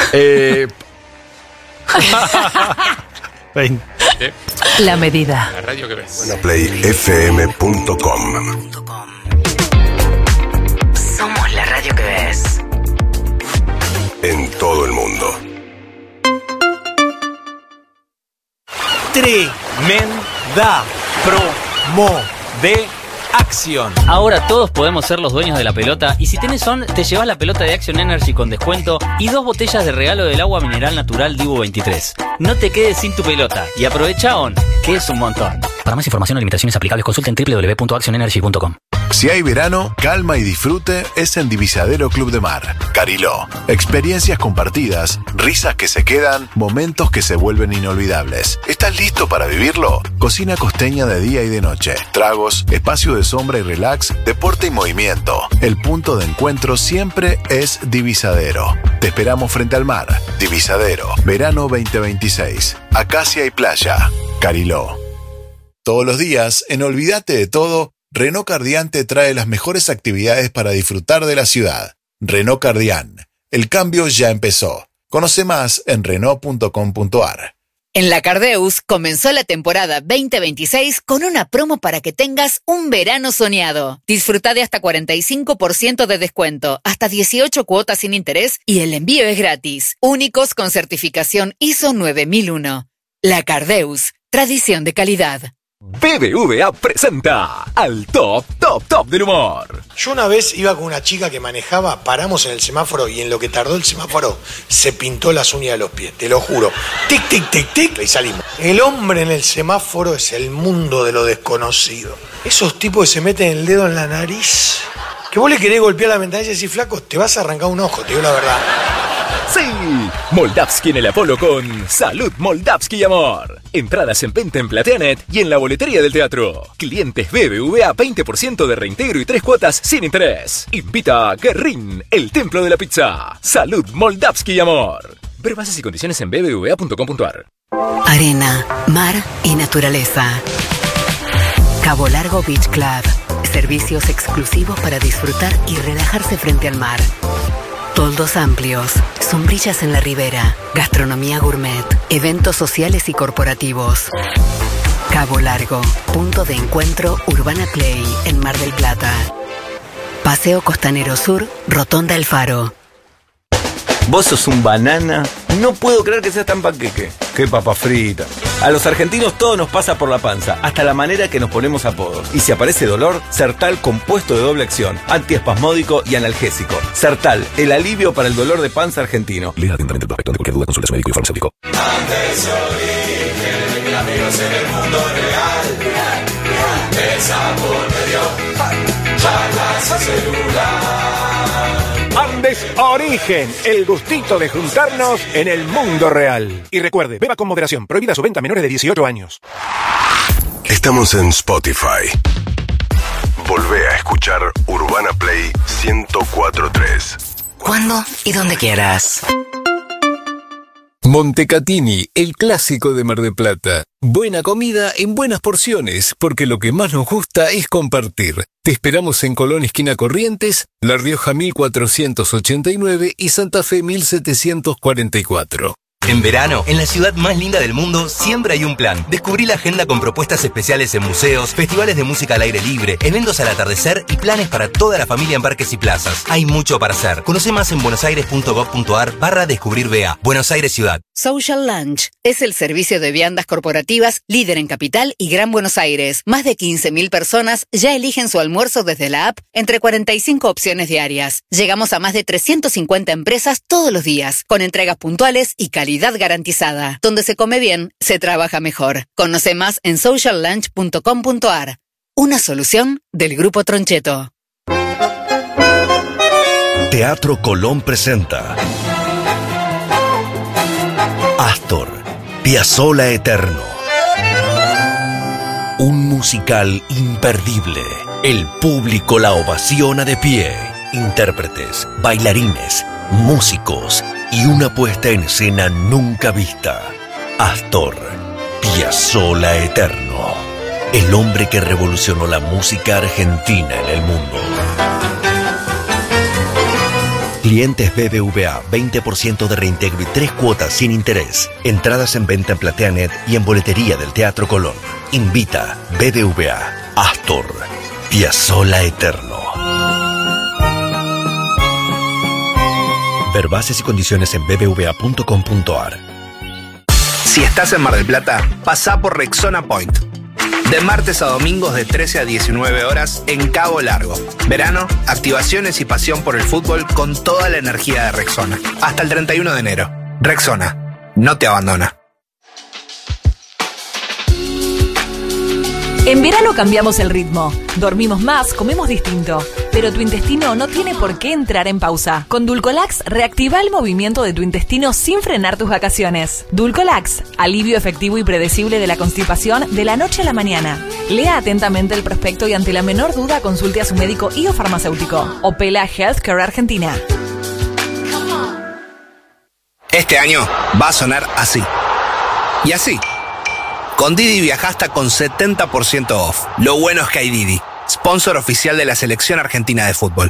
S6: 20.
S8: ¿Eh?
S2: La medida.
S8: La radio que ves.
S5: playfm.com.
S11: Somos la radio que ves.
S5: En todo el mundo.
S15: Tremenda promo de Action. Ahora todos podemos ser los dueños de la pelota y si tenés ON, te llevas la pelota de Action Energy con descuento y 2 botellas de regalo del agua mineral natural Divo 23. No te quedes sin tu pelota y aprovecha ON, que es un montón. Para más información o limitaciones aplicables, consulten www.actionenergy.com.
S12: Si hay verano, calma y disfrute es en Divisadero Club de Mar. Cariló. Experiencias compartidas, risas que se quedan, momentos que se vuelven inolvidables. ¿Estás listo para vivirlo? Cocina costeña de día y de noche. Tragos, espacio de sombra y relax, deporte y movimiento. El punto de encuentro siempre es Divisadero. Te esperamos frente al mar. Divisadero. Verano 2026. Acacia y playa. Cariló. Todos los días, en Olvídate de Todo, Renault Cardian te trae las mejores actividades para disfrutar de la ciudad. Renault Cardian. El cambio ya empezó. Conoce más en Renault.com.ar.
S21: En la Cardeus comenzó la temporada 2026 con una promo para que tengas un verano soñado. Disfruta de hasta 45% de descuento, hasta 18 cuotas sin interés y el envío es gratis. Únicos con certificación ISO 9001. La Cardeus, tradición de calidad.
S23: BBVA presenta al top del humor.
S16: Yo una vez iba con una chica que manejaba, paramos en el semáforo y en lo que tardó el semáforo se pintó las uñas de los pies, te lo juro. Tic, tic, tic, tic, y salimos. El hombre en el semáforo es el mundo de lo desconocido. Esos tipos que se meten el dedo en la nariz, que vos le querés golpear la ventanilla y decís, flaco, te vas a arrancar un ojo, te digo la verdad.
S23: Sí, Moldavsky en el Apolo con Salud Moldavsky y Amor. Entradas en venta en Plateanet y en la boletería del teatro. Clientes BBVA 20% de reintegro y 3 cuotas sin interés. Invita a Guerrín, el templo de la pizza. Salud Moldavsky y Amor. Ver bases y condiciones en bbva.com.ar.
S21: Arena, mar y naturaleza. Cabo Largo Beach Club. Servicios exclusivos para disfrutar y relajarse frente al mar. Toldos amplios, sombrillas en la ribera, gastronomía gourmet, eventos sociales y corporativos. Cabo Largo, punto de encuentro Urbana Play en Mar del Plata. Paseo Costanero Sur, Rotonda El Faro.
S15: Vos sos un banana. No puedo creer que seas tan panqueque. Qué papa frita.
S4: A los argentinos todo nos pasa por la panza, hasta la manera que nos ponemos apodos. Y si aparece dolor, Sertal compuesto de doble acción, antiespasmódico y analgésico. Sertal, el alivio para el dolor de panza argentino. Lea atentamente el prospecto. Ante cualquier duda, consulte a su médico y farmacéutico.
S3: Andes origen, amigos en el mundo real. El sabor me dio charlas y celular.
S18: Andes Origen, el gustito de juntarnos en el mundo real. Y recuerde, beba con moderación, prohibida su venta a menores de 18 años.
S5: Estamos en Spotify. Volvé a escuchar Urbana Play 104.3.
S11: ¿Cuándo y donde quieras?
S19: Montecatini, el clásico de Mar del Plata. Buena comida en buenas porciones, porque lo que más nos gusta es compartir. Te esperamos en Colón, esquina Corrientes, La Rioja 1489 y Santa Fe 1744.
S20: En verano, en la ciudad más linda del mundo, siempre hay un plan. Descubrí la agenda con propuestas especiales en museos, festivales de música al aire libre, eventos al atardecer y planes para toda la familia en parques y plazas. Hay mucho para hacer. Conoce más en buenosaires.gov.ar/descubrir-BA. Buenos Aires Ciudad.
S21: Social Lunch es el servicio de viandas corporativas líder en Capital y Gran Buenos Aires. Más de 15.000 personas ya eligen su almuerzo desde la app entre 45 opciones diarias. Llegamos a más de 350 empresas todos los días, con entregas puntuales y calidad garantizada. Donde se come bien, se trabaja mejor. Conoce más en sociallunch.com.ar. Una solución del Grupo Troncheto.
S22: Teatro Colón presenta Astor, Piazzolla Eterno. Un musical imperdible. El público la ovaciona de pie. Intérpretes, bailarines, músicos y una puesta en escena nunca vista. Astor, Piazzolla Eterno. El hombre que revolucionó la música argentina en el mundo. Clientes BBVA, 20% de reintegro y 3 cuotas sin interés. Entradas en venta en PlateaNet y en boletería del Teatro Colón. Invita BBVA. Astor, Piazzolla Eterno. Ver bases y condiciones en bbva.com.ar.
S25: Si estás en Mar del Plata, pasá por Rexona Point. De martes a domingos de 13 a 19 horas en Cabo Largo. Verano, activaciones y pasión por el fútbol con toda la energía de Rexona. Hasta el 31 de enero. Rexona, no te abandona.
S27: En verano cambiamos el ritmo. Dormimos más, comemos distinto. Pero tu intestino no tiene por qué entrar en pausa. Con Dulcolax, reactiva el movimiento de tu intestino sin frenar tus vacaciones. Dulcolax, alivio efectivo y predecible de la constipación de la noche a la mañana. Lea atentamente el prospecto y ante la menor duda consulte a su médico y o farmacéutico. Opela Healthcare Argentina.
S25: Este año va a sonar así. Y así. Con Didi viaja hasta con 70% off. Lo bueno es que hay Didi, sponsor oficial de la Selección Argentina de Fútbol.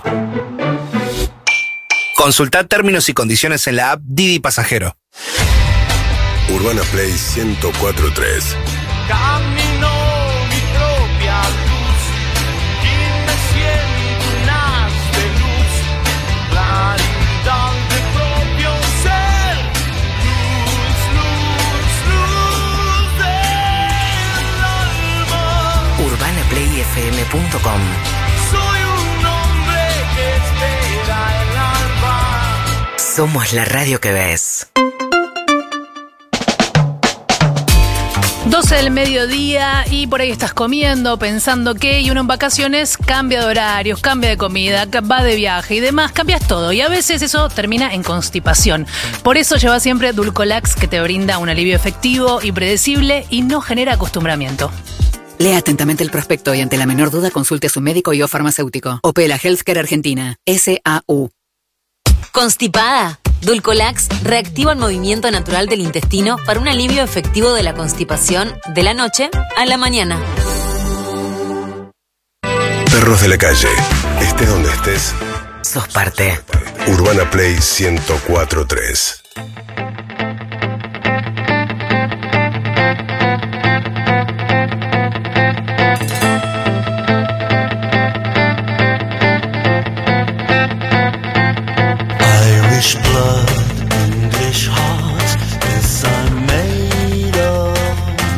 S25: Consultad términos y condiciones en la app Didi Pasajero.
S5: Urbana Play 104.3.
S3: Camino mi propia luz y me siento un haz de luz, claridad de propio ser, luz, luz, luz del alma.
S11: UrbanaPlayFM.com.
S3: Soy un hombre que espera el alma.
S11: Somos la radio que ves.
S2: 12 del mediodía y por ahí estás comiendo, pensando que, y uno en vacaciones cambia de horarios, cambia de comida, va de viaje y demás, cambias todo y a veces eso termina en constipación. Por eso lleva siempre Dulcolax, que te brinda un alivio efectivo y predecible y no genera acostumbramiento.
S21: Lea atentamente el prospecto y ante la menor duda consulte a su médico y o farmacéutico. Opela Healthcare Argentina, SAU.
S28: ¿Constipada? Dulcolax reactiva el movimiento natural del intestino para un alivio efectivo de la constipación de la noche a la mañana.
S5: Perros de la calle. Estés donde estés.
S11: Sos parte.
S5: Urbana Play 104.3.
S3: Irish blood, English heart, this I'm made of.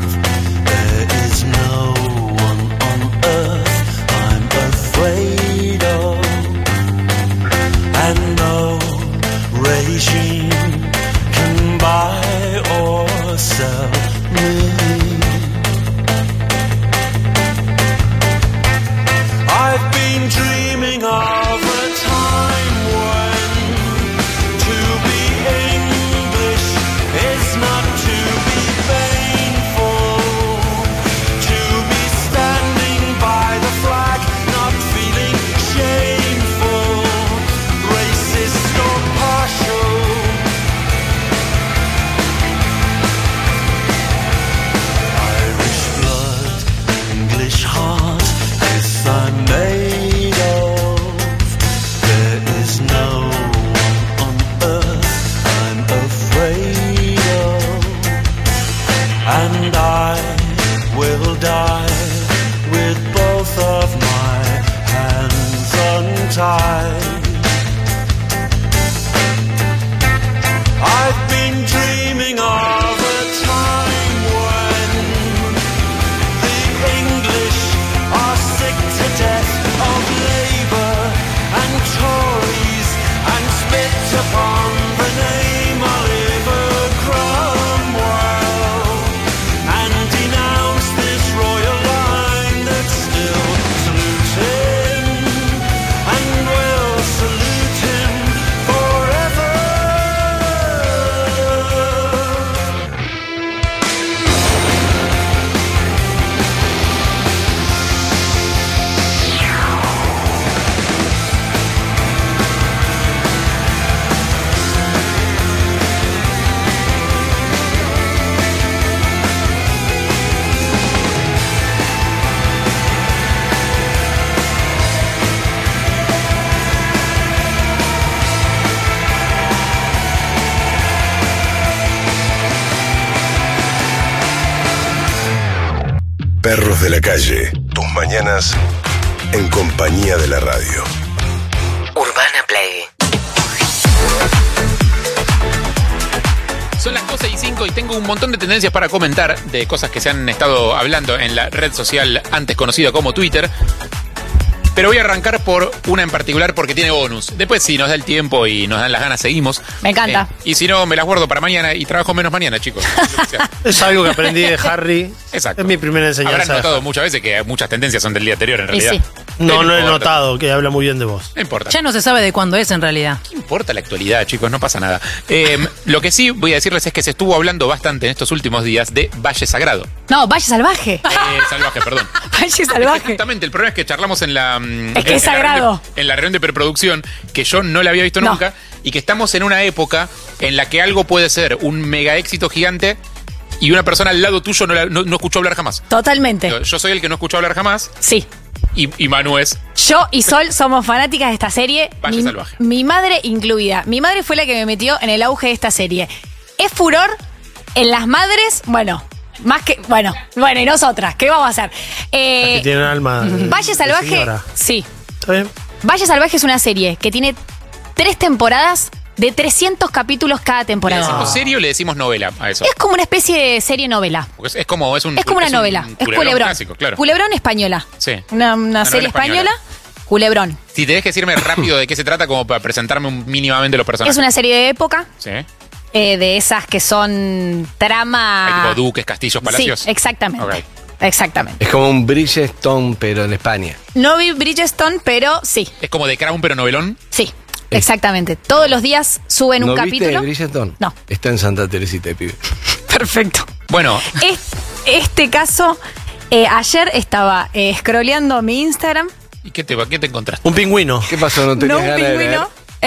S3: and I will die with both of my hands untied. I've been dreaming of a time when the English are sick to death of Labour and Tories and spit upon the name Oliver Cromwell and denounce this royal line that's still saluting and will salute him forever.
S5: Perros de la calle, tus mañanas en compañía de la radio.
S11: Urbana Play.
S8: Son las 12:05 y tengo un montón de tendencias para comentar de cosas que se han estado hablando en la red social antes conocida como Twitter. Pero voy a arrancar por una en particular porque tiene bonus. Después, si nos da el tiempo y nos dan las ganas, seguimos.
S2: Me encanta.
S8: Y si no, me las guardo para mañana y trabajo menos mañana, chicos.
S6: Es algo que aprendí de Harry.
S8: Exacto.
S6: Es mi primera enseñanza.
S8: Habrán notado muchas veces que muchas tendencias son del día anterior, en realidad.
S2: sí.
S6: No he notado, que habla muy bien de vos.
S8: No importa.
S2: Ya no se sabe de cuándo es en realidad.
S8: ¿Qué importa la actualidad, chicos? No pasa nada. Lo que sí voy a decirles es que se estuvo hablando bastante en estos últimos días de Valle Sagrado.
S2: No, Valle Salvaje.
S8: Salvaje, perdón.
S2: Valle Salvaje.
S8: Justamente, el problema es que charlamos en la...
S2: Es que es sagrado.
S8: En la reunión de preproducción, que yo no la había visto nunca, y que estamos en una época en la que algo puede ser un mega éxito gigante y una persona al lado tuyo no escuchó hablar jamás.
S2: Totalmente.
S8: Yo soy el que no escuchó hablar jamás.
S2: Sí.
S8: Y Manu es...
S2: Yo y Sol somos fanáticas de esta serie.
S8: Valle Salvaje.
S2: Mi madre incluida. Mi madre fue la que me metió en el auge de esta serie. Es furor en las madres, bueno, más que... Bueno, y nosotras, ¿qué vamos a hacer?
S6: Que tiene un alma.
S2: Valle Salvaje,
S6: señora.
S2: sí.
S6: ¿Está bien?
S2: Valle Salvaje es una serie que tiene 3 temporadas de 300 capítulos cada
S8: ¿Le
S2: temporada.
S8: decimos serie o le decimos novela a eso?
S2: Es como una especie de serie novela.
S8: Porque es como
S2: una novela. Es culebrón.
S8: Clásico, claro.
S2: Culebrón española.
S8: Sí.
S2: Una serie española. Culebrón.
S8: Si tenés que decirme rápido de qué se trata como para presentarme mínimamente los personajes.
S2: Es una serie de época.
S8: Sí.
S2: De esas que son trama...
S8: Hay tipo duques, castillos, palacios.
S2: Sí, exactamente.
S8: Ok.
S2: Exactamente.
S1: Es como un Bridgestone, pero en España.
S2: No vi Bridgestone, pero sí.
S8: Es como The Crown, pero novelón.
S2: Sí, exactamente. Todos los días suben un capítulo.
S1: ¿No viste Bridgestone?
S2: No.
S1: Está en Santa Teresita, pibe.
S2: Perfecto.
S8: Bueno.
S2: Este caso, ayer estaba scrolleando mi Instagram.
S8: ¿Y qué te encontraste?
S6: Un pingüino.
S1: ¿Qué pasó? ¿No tenías ganas de leer?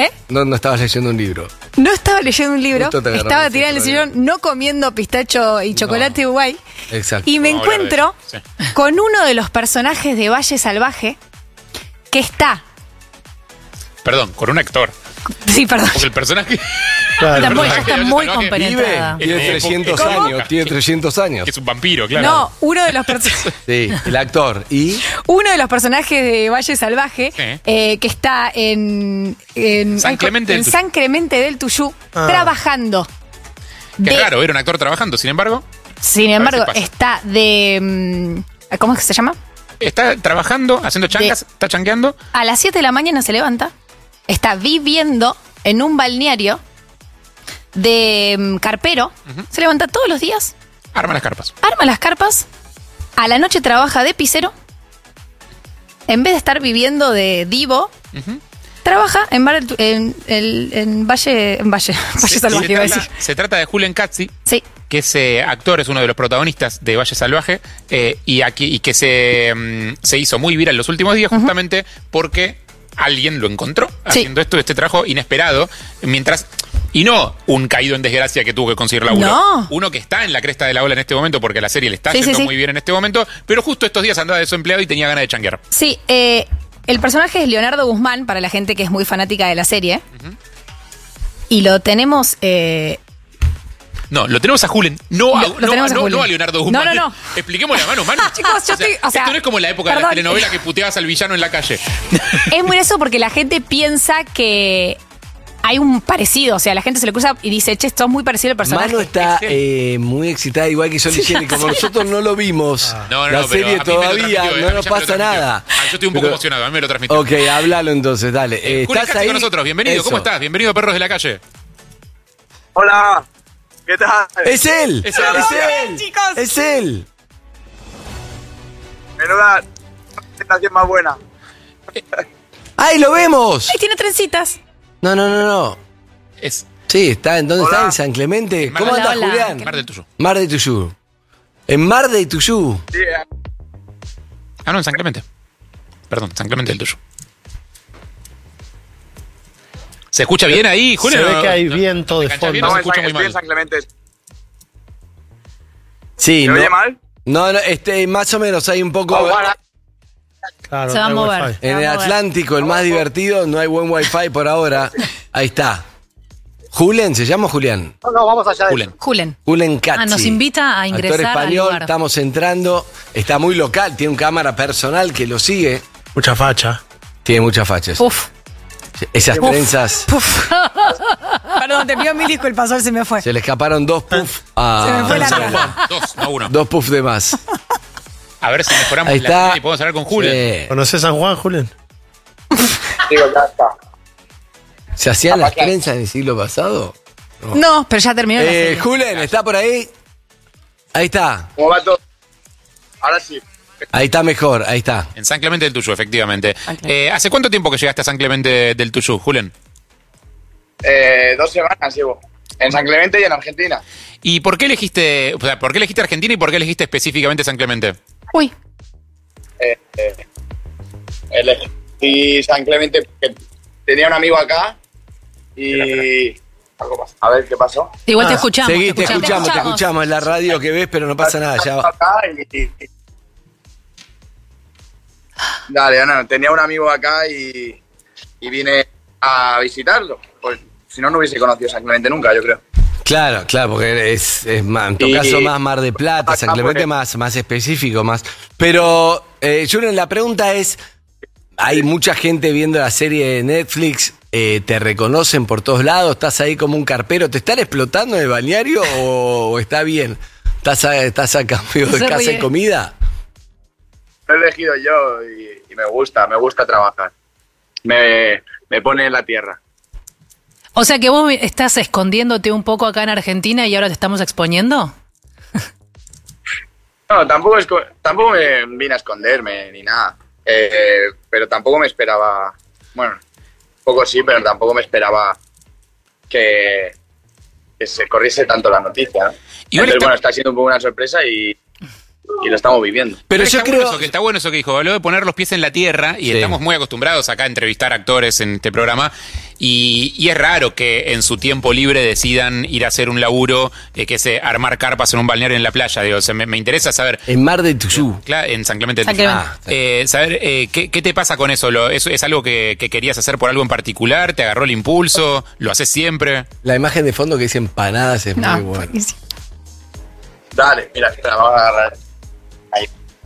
S1: No estabas leyendo un libro.
S2: No estaba leyendo un libro.
S1: Justo te agarramos
S2: Estaba
S1: el
S2: tirada en el
S1: otro
S2: sillón, no comiendo pistacho y chocolate guay.
S1: Exacto.
S2: Y me
S8: Vamos a hablar
S2: encuentro
S8: de eso,
S2: con uno de los personajes de Valle Salvaje que está...
S8: Perdón, con un actor.
S2: Sí, perdón.
S8: Porque el personaje...
S1: Claro,
S2: Está muy-
S1: el
S2: está
S1: personaje
S2: muy
S1: vive,
S2: compenetrada.
S1: Tiene 300
S2: ¿Cómo?
S1: años. Tiene 300 años.
S8: Que es un vampiro, claro.
S2: No, uno de los personajes...
S1: Sí, el actor. ¿Y?
S2: Uno de los personajes de Valle Salvaje,
S8: Sí.
S2: que está en
S8: San Clemente del Tuyú.
S2: San Clemente del Tuyú, trabajando.
S8: Qué raro, era un actor trabajando, sin embargo.
S2: Sin embargo,
S8: pasa.
S2: está de... ¿Cómo es que se llama?
S8: Está trabajando, haciendo changas, está chanqueando.
S2: A las 7 de la mañana se levanta, está viviendo en un balneario de carpero, se levanta todos los días,
S8: Arma las carpas.
S2: arma las carpas, a la noche trabaja de pisero, en vez de estar viviendo de divo, trabaja en Valle Salvaje, iba a decir.
S8: Se trata de Julian Katzi,
S2: Sí.
S8: que es actor, es uno de los protagonistas de Valle Salvaje, y que se hizo muy viral los últimos días justamente porque alguien lo encontró haciendo este trabajo inesperado, y no un caído en desgracia que tuvo que conseguir laburo.
S2: No.
S8: Uno que está en la cresta de la ola en este momento porque la serie le está
S2: Sí,
S8: yendo
S2: sí, sí.
S8: muy bien en este momento, pero justo estos días andaba desempleado y tenía ganas de changuear.
S2: Sí, el personaje es Leonardo Guzmán, para la gente que es muy fanática de la serie. Y lo tenemos
S8: No, lo tenemos a Julen. No a Leonardo Guzmán.
S2: No.
S8: Expliquémosle a Manu.
S7: Chicos, yo estoy. O sea,
S8: esto no es como la época de la telenovela que puteabas al villano en la calle.
S7: Es muy eso porque la gente piensa que hay un parecido. O sea, la gente se le cruza y dice, che, esto es muy parecido al personaje.
S1: Manu está muy excitada, igual que Sol y Jenny. Como nosotros no lo vimos, la serie todavía, no nos pasa nada.
S8: Yo estoy un poco emocionado, a mí me lo transmitió.
S1: Ok, háblalo entonces, dale.
S8: Julen
S1: ¿Estás ahí
S8: con nosotros? Bienvenido,
S1: Eso.
S8: ¿cómo estás? Bienvenido a Perros de la Calle.
S9: Hola, ¿qué tal?
S1: ¡Es él!
S8: Es
S1: él!
S7: Chicos.
S1: ¡Es él!
S9: Menuda presentación más buena.
S1: ¡Ay, lo vemos!
S7: Ahí tiene trencitas.
S1: No. Sí, está. ¿En dónde está? ¿En San Clemente? ¿Cómo
S7: Hola,
S1: andas,
S7: hola.
S1: Julián?
S8: Mar del Tuyú.
S1: Mar de Tuyú. En Mar de Tuyú.
S9: Sí,
S8: Ah, no, en San Clemente. Perdón, San Clemente del Tuyú. ¿Se escucha bien ahí, Julen?
S6: Se ve que hay
S8: ¿No?
S6: viento de
S8: ¿Se cancha
S6: fondo.
S8: bien o
S9: no,
S8: se
S9: en
S8: escucha
S9: San,
S8: muy
S9: estoy en
S8: mal?
S9: San Clemente.
S1: Sí,
S9: ¿Me oye mal?
S1: No, más o menos hay un poco.
S6: Claro,
S2: Se va a
S6: no hay
S2: mover.
S6: wifi.
S1: En el Atlántico, el más divertido, no hay buen wifi por ahora. Ahí está. ¿Julen? ¿Se llama Julián?
S9: No, vamos allá.
S8: Julen.
S1: Julen Cazzi.
S2: Nos invita a ingresar
S1: Actor
S2: al
S1: español,
S2: lugar.
S1: estamos entrando. Está muy local, tiene un cámara personal que lo sigue.
S6: Mucha facha.
S1: Tiene muchas fachas.
S2: Uf.
S1: Esas trenzas.
S7: Perdón, te pido mil disculpas, Sol, se me fue.
S1: Se le escaparon dos puffs.
S7: Se me fue la
S1: San
S7: cara.
S1: Juan.
S8: Dos, no uno.
S1: Dos puffs de más.
S8: A ver si mejoramos
S1: Ahí
S8: la
S1: está.
S8: señal y podemos hablar con Julen.
S1: Sí.
S6: ¿Conoces San Juan, Julián?
S9: Digo, ya está.
S1: ¿Se hacían las trenzas en el siglo pasado?
S7: No, pero ya terminó la serie.
S1: Julen, ¿está por ahí? Ahí está.
S9: ¿Cómo va todo? Ahora sí.
S1: Ahí está mejor, ahí está.
S8: En San Clemente del Tuyú, efectivamente. ¿Hace cuánto tiempo que llegaste a San Clemente del Tuyú, Julen?
S9: 2 semanas llevo. En San Clemente y en Argentina.
S8: ¿Y por qué elegiste Argentina y por qué elegiste específicamente San Clemente?
S7: Uy.
S9: Elegí San Clemente porque tenía un amigo acá y... A ver, ¿qué pasó?
S2: Igual te escuchamos.
S1: Seguí, te escuchamos. Es la radio que ves, pero no pasa nada. Ya va.
S9: Acá Dale, no, tenía un amigo acá y vine a visitarlo. Pues si no, no hubiese conocido San Clemente nunca, yo creo.
S1: Claro, porque es más, en tu
S9: Y-
S1: caso más Mar de Plata, San Clemente más específico, más. Pero, Julen, la pregunta es, hay mucha gente viendo la serie de Netflix, te reconocen por todos lados, estás ahí como un carpero, ¿te están explotando en el balneario o está bien? ¿Estás a cambio de
S2: Se
S1: casa
S2: ríe.
S1: y comida?
S9: Lo he elegido yo y me gusta trabajar. Me pone en la tierra.
S2: O sea que vos estás escondiéndote un poco acá en Argentina y ahora te estamos exponiendo.
S9: No, tampoco me vine a esconderme ni nada. Pero tampoco me esperaba. Bueno, un poco sí, pero tampoco me esperaba que se corriese tanto la noticia, ¿no? Entonces, bueno, está siendo un poco una sorpresa y lo estamos viviendo.
S1: Pero yo creo...
S8: Está bueno eso que dijo, habló de poner los pies en la tierra y
S1: Sí.
S8: estamos muy acostumbrados acá a entrevistar actores en este programa y es raro que en su tiempo libre decidan ir a hacer un laburo que es armar carpas en un balneario en la playa. Digo, o sea, me interesa saber...
S1: En Mar de Tuyú.
S8: Claro, en San Clemente.
S2: San Clemente.
S8: Saber ¿qué te pasa con eso? ¿Es algo que querías hacer por algo en particular? ¿Te agarró el impulso? ¿Lo haces siempre?
S1: La imagen de fondo que dice empanadas es muy buena.
S9: Dale, mira, espera, vamos a agarrar. Ahí.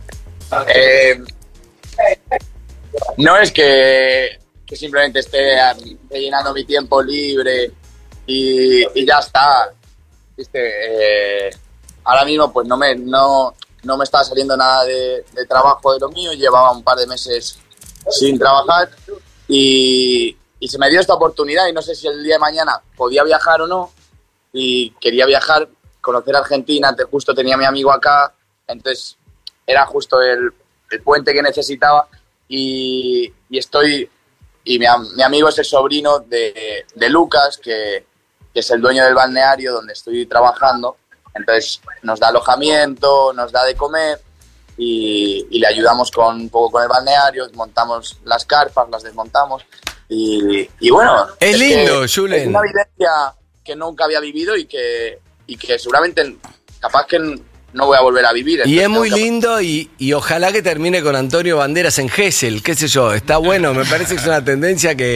S9: No es que simplemente esté rellenando mi tiempo libre y ya está. ¿Viste? Ahora mismo pues no me estaba saliendo nada de trabajo de lo mío, llevaba un par de meses sin trabajar y se me dio esta oportunidad y no sé si el día de mañana podía viajar o no y quería viajar, conocer Argentina, justo tenía a mi amigo acá, entonces era justo el puente que necesitaba y mi amigo es el sobrino de Lucas, que es el dueño del balneario donde estoy trabajando, entonces nos da alojamiento, nos da de comer y le ayudamos un poco con el balneario, montamos las carpas, las desmontamos y bueno.
S1: Es lindo,
S9: que
S1: Julen.
S9: Es una vivencia que nunca había vivido y que seguramente capaz que no voy a volver a vivir.
S1: Y es muy
S9: tengo que-
S1: lindo y ojalá que termine con Antonio Banderas en Gesell, qué sé yo, está bueno, me parece que es una tendencia que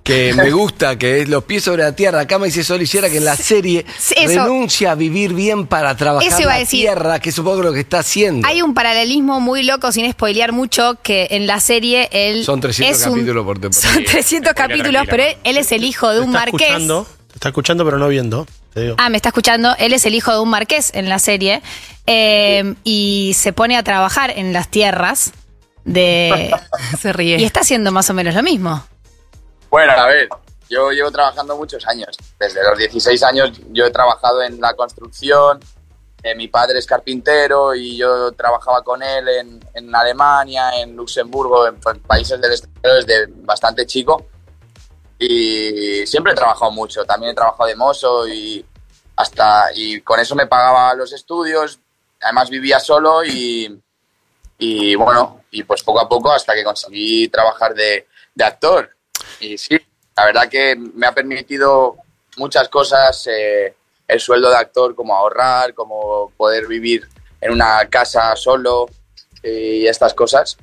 S1: que me gusta, que es los pies sobre la tierra. Acá me dice Sol Hiciera que en la serie renuncia a vivir bien para trabajar la tierra, que supongo que lo que está haciendo.
S7: Hay un paralelismo muy loco, sin spoilear mucho, que en la serie él
S1: son 300 capítulos por temporada.
S7: Son 300 capítulos, pero él es el hijo de un marqués.
S6: Te está escuchando, pero no viendo. Te digo.
S7: Me está escuchando. Él es el hijo de un marqués en la serie y se pone a trabajar en las tierras de...
S2: Se ríe.
S7: Y está haciendo más o menos lo mismo.
S9: Bueno, a ver, yo llevo trabajando muchos años. Desde los 16 años yo he trabajado en la construcción. Mi padre es carpintero y yo trabajaba con él en Alemania, en Luxemburgo, en países del extranjero desde bastante chico. Y siempre he trabajado mucho. También he trabajado de mozo y con eso me pagaba los estudios. Además vivía solo y pues poco a poco hasta que conseguí trabajar de actor. Y sí, la verdad que me ha permitido muchas cosas, el sueldo de actor, como ahorrar, como poder vivir en una casa solo y estas cosas.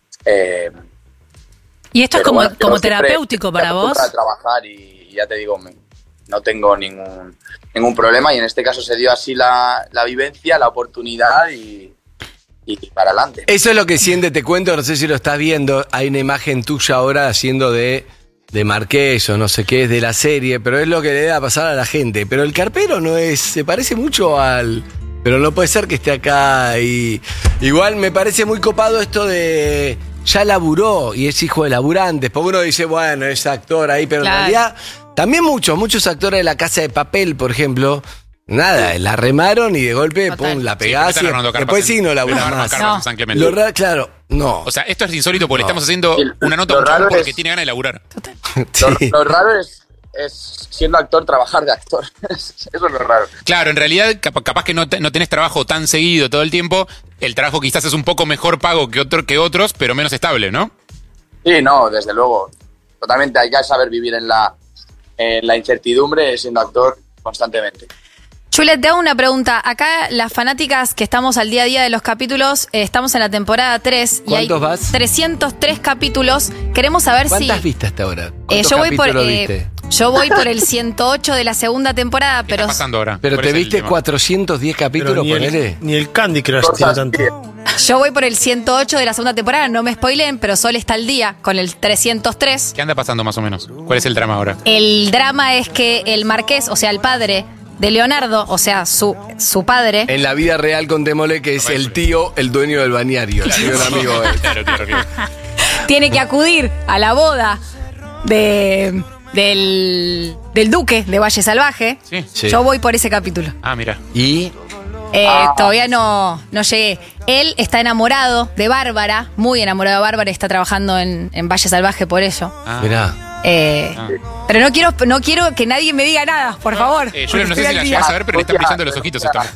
S2: ¿Y esto es como terapéutico para vos?
S9: Para trabajar y ya te digo, no tengo ningún problema y en este caso se dio así la vivencia, la oportunidad y para adelante.
S1: Eso es lo que siente, te cuento, no sé si lo estás viendo, hay una imagen tuya ahora haciendo de Marqués o no sé qué es de la serie, pero es lo que le da a pasar a la gente. Pero el carpero no es, se parece mucho al... Pero no puede ser que esté acá y... Igual me parece muy copado esto de... Ya laburó y es hijo de laburantes, porque uno dice, bueno, es actor ahí, pero claro. En realidad también muchos actores de La Casa de Papel, por ejemplo... Nada, la remaron y de golpe, pum, la pegás y después sí no laburás más.
S8: No.
S1: Claro, no.
S8: O sea, esto es insólito porque le estamos haciendo una nota porque tiene ganas de laburar.
S1: Sí.
S9: Lo raro es siendo actor, trabajar de actor. Eso es lo raro.
S8: Claro, en realidad, capaz que no tenés trabajo tan seguido todo el tiempo. El trabajo quizás es un poco mejor pago que otros, pero menos estable, ¿no?
S9: Sí, no, desde luego. Totalmente, hay que saber vivir en la incertidumbre siendo actor constantemente.
S7: Julen, te hago una pregunta. Acá las fanáticas que estamos al día a día de los capítulos, estamos en la temporada 3 y hay 303 capítulos. Queremos saber
S1: ¿Cuántas viste hasta ahora?
S7: Yo voy por el 108 de la segunda temporada,
S8: pero... ¿Qué está pasando ahora?
S1: Pero te viste 410 capítulos, ponele.
S6: Ni el Candy Crush tiene tanto.
S7: Yo voy por el 108 de la segunda temporada, no me spoilen, pero Sol está al día con el 303.
S8: ¿Qué anda pasando más o menos? ¿Cuál es el drama ahora?
S7: El drama es que el marqués, o sea, el padre de Leonardo, o sea, su padre...
S1: En la vida real contémosle que es el tío, el dueño del balneario, el tío del amigo.
S8: Claro.
S7: Tiene que acudir a la boda del duque de Valle Salvaje.
S8: Sí.
S7: Yo voy por ese capítulo.
S8: Mira.
S1: ¿Y?
S7: Todavía no llegué. Él está enamorado de Bárbara, muy enamorado de Bárbara, y está trabajando en Valle Salvaje por eso.
S1: Mirá.
S7: Pero no quiero que nadie me diga nada, por favor.
S8: Yo no sé si la llegas a ver, pero le están brillando los ojitos esta.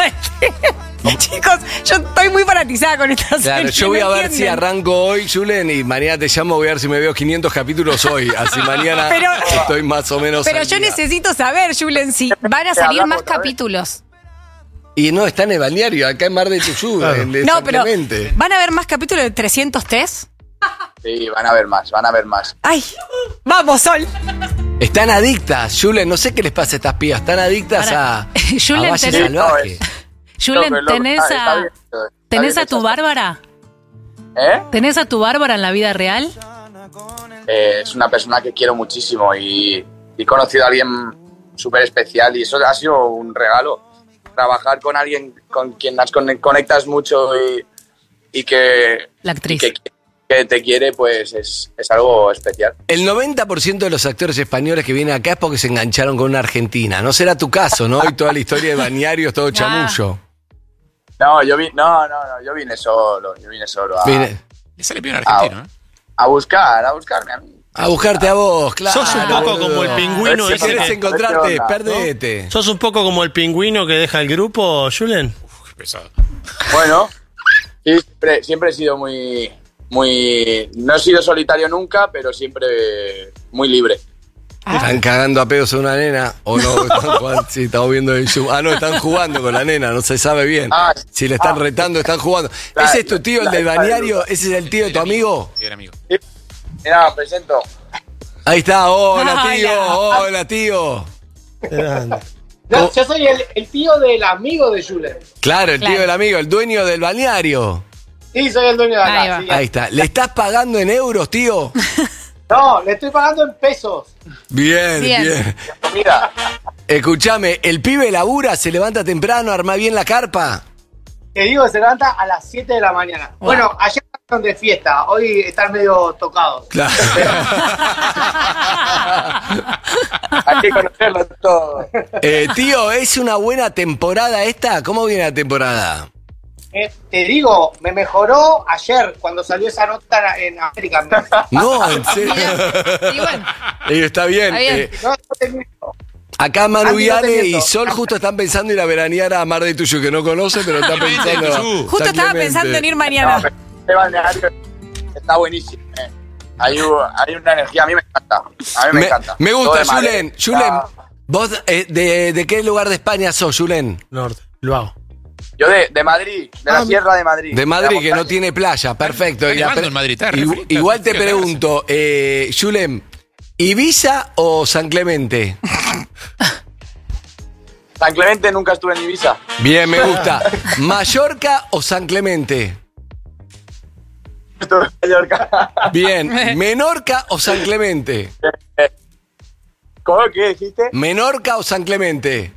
S7: Chicos, yo estoy muy fanatizada con esta serie.
S1: Claro, yo voy a ver si arranco hoy, Julen, y mañana te llamo, voy a ver si me veo 500 capítulos hoy. Así mañana estoy más o menos.
S7: Pero yo necesito saber, Julen, si van a salir más capítulos.
S1: Y no, está en el balneario, acá en Mar de Tuyú.
S7: No, pero ¿van a haber más capítulos de 303?
S9: Sí, van a haber más.
S7: ¡Ay! ¡Vamos, Sol!
S1: Están adictas, Julen, no sé qué les pasa a estas pibas, están adictas a Valle Salvaje.
S2: Julen, ¿tenés a tu Bárbara? ¿Tenés a tu Bárbara en la vida real?
S9: Es una persona que quiero muchísimo y he conocido a alguien súper especial y eso ha sido un regalo. Trabajar con alguien con quien conectas mucho y que...
S2: La actriz.
S9: Que te quiere, pues es algo especial.
S1: El 90% de los actores españoles que vienen acá es porque se engancharon con una argentina. No será tu caso, ¿no? Y toda la historia de balneario es todo chamullo.
S9: No, yo vine solo.
S8: Le sale bien argentino, ¿eh?
S9: A buscarme a mí.
S1: A buscarte a vos, claro.
S6: Sos un poco como el pingüino.
S1: Si querés encontrarte, perdete.
S6: ¿No? Sos un poco como el pingüino que deja el grupo, Julen.
S8: Qué pesado.
S9: Bueno, siempre he sido muy... No he sido solitario nunca, pero siempre muy libre.
S1: Están cagando a pedos a una nena o no. Sí, estamos viendo el Zoom. No, están jugando con la nena, no se sabe bien. Si le están retando, están jugando. ¿Ese es tu tío, el del balneario? ¿Ese es el tío de tu amigo?
S8: Sí, el amigo.
S9: Sí. Mira, presento.
S1: Ahí está, hola tío.
S10: No, yo soy el tío del amigo de Julen.
S1: Claro, el tío del amigo, el dueño del balneario.
S10: Sí, soy el dueño de acá.
S1: Ahí está. ¿Le estás pagando en euros, tío?
S10: No, le estoy pagando en pesos.
S1: Bien.
S10: Mira.
S1: Escuchame, ¿el pibe labura, se levanta temprano, arma bien la carpa?
S10: Te digo que se levanta a las 7 de la mañana. Wow. Bueno, ayer estaban de fiesta, hoy están medio tocados.
S1: Claro.
S10: Hay que conocerlo todo.
S1: Tío, ¿es una buena temporada esta? ¿Cómo viene la temporada?
S10: Te digo, me mejoró ayer cuando salió esa nota en América.
S1: No, en serio. Está bien. Acá Manu y Ale y Sol justo están pensando ir a veranear a Mar de Tuyú, que no conoce, pero están pensando.
S7: Justo estaba pensando en ir mañana.
S9: Está buenísimo. Hay una energía, a mí me encanta.
S1: Me gusta, Julen. ¿Vos de qué lugar de España sos, Julen?
S6: Norte, lo hago.
S9: Yo de Madrid, de la Sierra de Madrid.
S1: De Madrid, que no tiene playa, perfecto.
S8: En Madrid,
S1: igual te pregunto, Julen, ¿Ibiza o San Clemente?
S9: San Clemente, nunca estuve en Ibiza.
S1: Bien, me gusta. ¿Mallorca o San Clemente?
S9: Estuve en Mallorca.
S1: Bien, ¿Menorca o San Clemente?
S9: ¿Cómo? ¿Qué dijiste?
S1: ¿Menorca o San Clemente?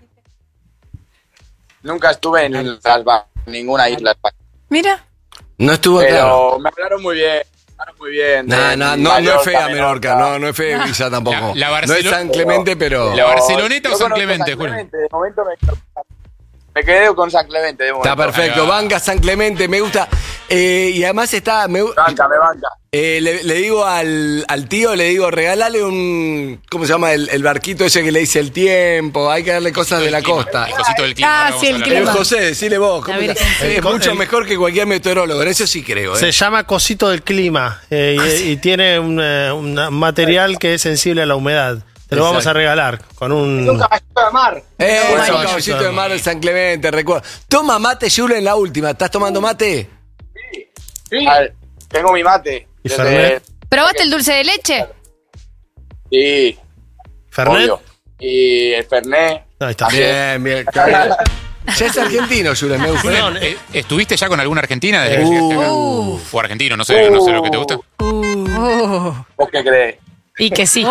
S9: Nunca estuve en ninguna isla española.
S7: Mira.
S1: No estuvo
S9: Pero
S1: claro.
S9: me hablaron muy bien.
S1: No es fea Menorca, no es fea Ibiza tampoco. No es San Clemente, pero...
S8: ¿La Barceloneta o San Clemente, Julen?
S9: De momento me quedé con San Clemente. De momento.
S1: Está perfecto, banca San Clemente, me gusta. Y además está...
S9: Me banca.
S1: Le digo al tío, regálale un... ¿Cómo se llama? El barquito ese que le dice el tiempo. Hay que darle cosas de la costa.
S8: El cosito del clima.
S7: Sí, el clima.
S1: José, decile vos. Es mucho mejor que cualquier meteorólogo, en eso sí creo.
S6: Se llama cosito del clima y tiene un material que es sensible a la humedad. Te lo vamos a regalar con un
S10: caballito de mar.
S1: Un caballito de mar de San Clemente, recuerda. Toma mate, Julen, la última. ¿Estás tomando mate?
S9: Sí. Tengo mi mate.
S6: ¿Y Fernet?
S7: ¿Probaste el dulce de leche?
S9: Sí.
S6: ¿Fernet?
S9: Obvio. Y el Fernet.
S6: Ahí está.
S1: Bien. Ya es argentino, Julen, me gusta.
S8: ¿Estuviste ya con alguna argentina desde que llegaste acá? O argentino, no sé lo que te gusta.
S9: ¿Vos qué crees?
S7: Y que sí.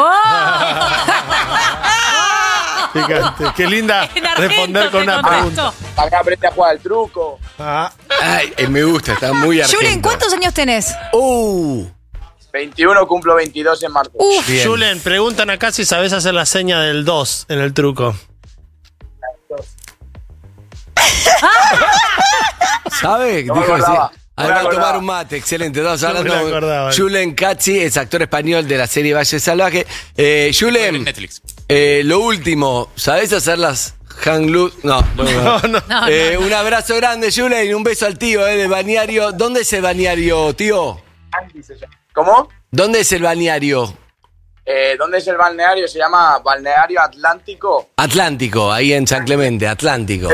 S6: Picante. Qué linda responder con una pregunta.
S9: Acá aprendí a jugar al truco.
S1: Ay, me gusta, está muy argentino.
S7: Julen, ¿cuántos años tenés?
S9: 21, cumplo 22 en marzo.
S6: Julen, preguntan acá si sabés hacer la seña del 2 en el truco.
S1: ¿Sabe? Dijo que sí. Ahí va a tomar un mate, excelente. Estamos hablando. Julen Cazzi es actor español de la serie Valle Salvaje. Julen, lo último, ¿sabés hacer las hang loose? No. Un abrazo grande, Julen, y un beso al tío del balneario. ¿Dónde es el balneario, tío?
S9: ¿Cómo?
S1: ¿Dónde es el balneario?
S9: ¿Dónde es el balneario? Se llama Balneario Atlántico.
S1: Atlántico, ahí en San Clemente, Atlántico.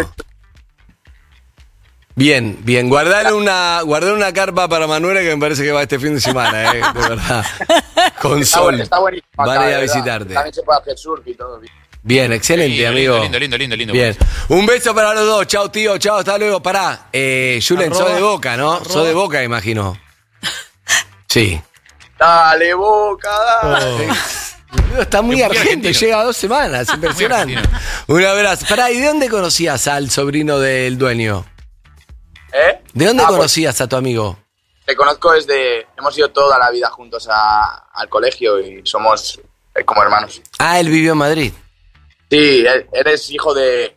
S1: Bien. Guardar una carpa para Manuela que me parece que va este fin de semana, de verdad. Con sol.
S9: Está buenísimo.
S1: Van a ir a visitarte.
S9: También se puede hacer surf y todo.
S1: Bien, excelente, amigo.
S8: Lindo.
S1: Bien. Un beso para los dos. Chao, tío. Chao, hasta luego. Pará. Julen, sos de Boca, ¿no? Sos de Boca, imagino. Sí.
S9: Dale, Boca, dale.
S1: Está muy argentino, llega a 2 semanas, impresionante. Un abrazo. Pará, ¿y de dónde conocías al sobrino del dueño? ¿De dónde conocías a tu amigo?
S9: Te conozco hemos ido toda la vida juntos al colegio y somos como hermanos.
S1: Ah, él vivió en Madrid.
S9: Sí, eres hijo de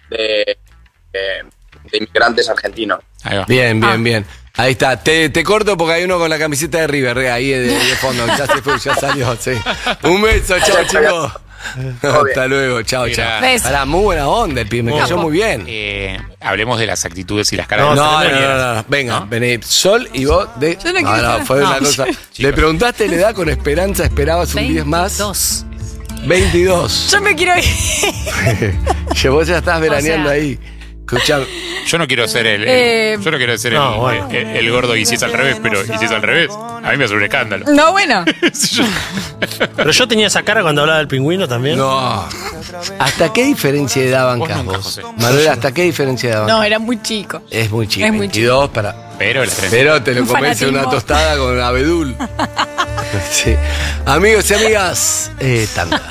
S9: inmigrantes argentinos.
S1: Bien. Ahí está, te corto porque hay uno con la camiseta de River, ahí de fondo, ya se fue, ya salió, sí. Un beso, chao chicos. Hasta luego, chao. Ahora, muy buena onda el pibe, me cayó muy bien.
S8: Hablemos de las actitudes y las caras.
S1: No. Venga, vení, Sol y vos de... No, fue una cosa. Le preguntaste la edad con esperanza, esperabas un 10 más. 22.
S7: Yo me quiero ir.
S1: Que vos ya estás veraneando ahí. Escucha,
S8: yo no quiero ser el gordo y si es al revés, pero y si es al revés, a mí me hace un escándalo.
S7: No, bueno.
S6: Pero yo tenía esa cara cuando hablaba del pingüino también.
S1: No. ¿Hasta qué diferencia de edad bancás vos? Manuel, ¿hasta qué diferencia de edad bancás?
S7: No, era muy chico.
S1: Es muy chico.
S7: Es muy
S1: 22 para...
S8: Pero
S1: te lo comes en una tostada con abedul. Sí. Amigos y amigas, tanda.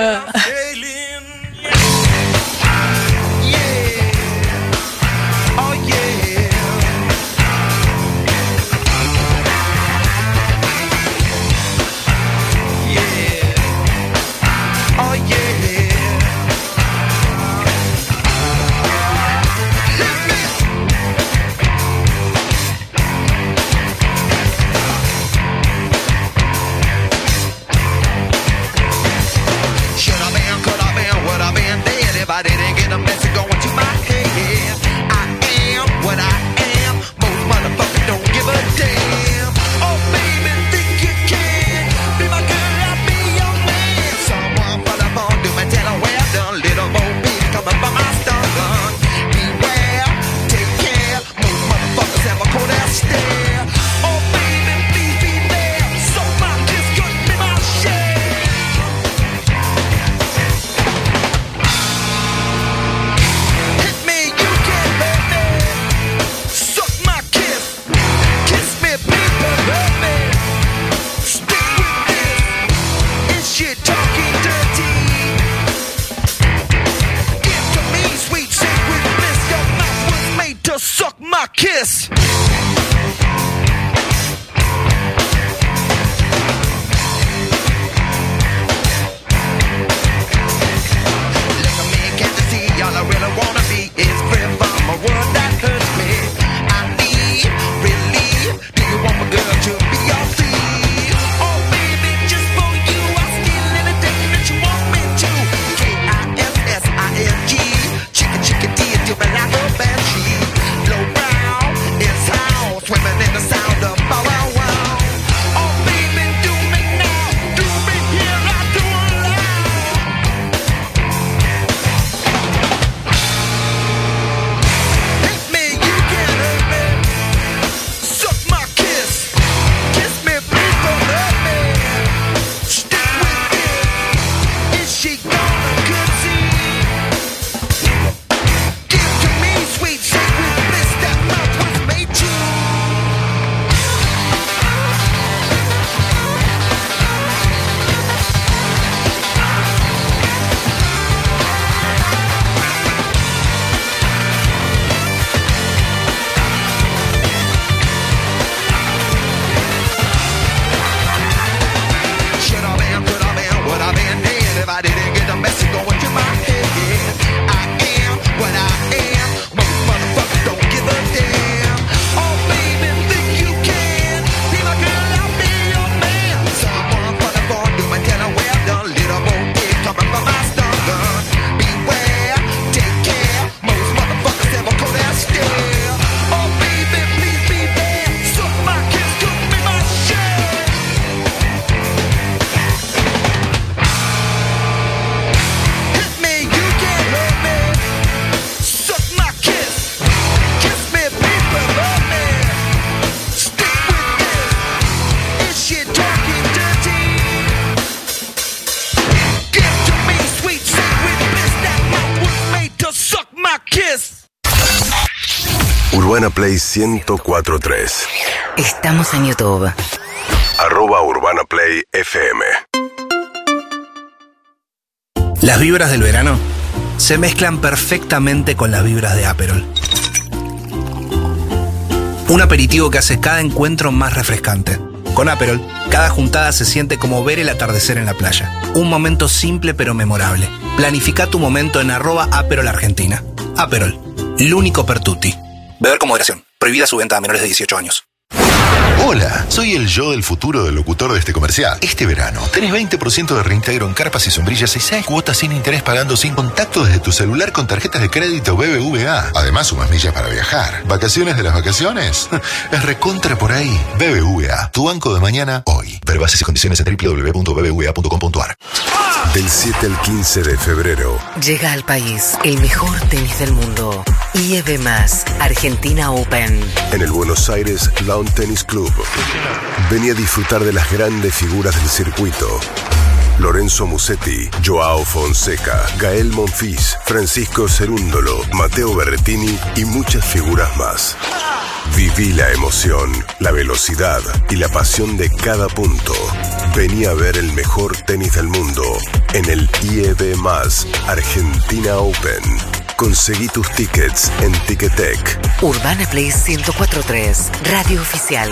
S3: I didn't get a message going to my head. I am what I am. Most motherfuckers don't give a damn. Oh, baby, think you can be my girl, I'll be your man. Someone put up on, do my tell her where I've done. Little Bo Peep coming from my stun gun. Beware, take care. Most motherfuckers have a cold ass stare. Oh, baby, please be there. So my kiss could be my share. Suck my kiss. Like a man can't see, all I really wanna be is free from a world that hurts me. I need relief. Do you want my girl to be your thief? Oh baby, just for you, I'll steal anything that you want me to. K-I-S-S-I-N-G. Chicken, chicken, D, do me like a banshee. Low brown, it's how swimming in the sound of bow wow wow. Oh baby, do me now, do me here, I do it loud. Hit me, you can hurt me. Suck my kiss, kiss me, please don't hurt me. Stick with it, is she gonna good see? Give to me, sweet, sacred bliss, that mouth was made to. Should I been, could I been, would I been dead if I didn't get the message going to my head? I am what I am. Most motherfuckers don't give a damn. Oh baby, think you can be my girl, I'll be your man. Someone put up on, do my tell her where I've done. Little Bo Peep coming from my stun gun. Beware, take care. Most motherfuckers have a cold ass stare. Oh baby, please be there. Suck my kiss, cook me my share. Hit me, you can't hurt me. Suck my kiss. Kiss me, please don't hurt me. Stick with this. Is she talking dirty? Give to me, sweet, sacred bliss. That mouth was made to suck my kiss.
S5: Urbana Play 104.3.
S11: Estamos en YouTube.
S5: @Urbana Play FM.
S25: Las vibras del verano se mezclan perfectamente con las vibras de Aperol. Un aperitivo que hace cada encuentro más refrescante. Con Aperol, cada juntada se siente como ver el atardecer en la playa. Un momento simple pero memorable. Planifica tu momento en @Aperol Argentina. Aperol, el único per tutti. Beber con moderación. Prohibida su venta a menores de 18 años.
S5: Hola, soy el yo del futuro del locutor de este comercial. Este verano tenés 20% de reintegro en carpas y sombrillas y 6 cuotas sin interés pagando sin contacto desde tu celular con tarjetas de crédito BBVA. Además, sumas millas para viajar. ¿Vacaciones de las vacaciones? Es recontra por ahí. BBVA, tu banco de mañana hoy. Ver bases y condiciones en www.bbva.com.ar.
S19: Del 7 al 15 de febrero.
S11: Llega al país el mejor tenis del mundo. IEB más Argentina Open.
S19: En el Buenos Aires Lawn Tennis Club. Vení a disfrutar de las grandes figuras del circuito. Lorenzo Musetti, Joao Fonseca, Gael Monfils, Francisco Cerúndolo, Matteo Berrettini y muchas figuras más. Viví la emoción, la velocidad y la pasión de cada punto. Vení a ver el mejor tenis del mundo en el IEB más Argentina Open. Conseguí tus tickets en Ticketek.
S11: Urbana Play 104.3, radio oficial.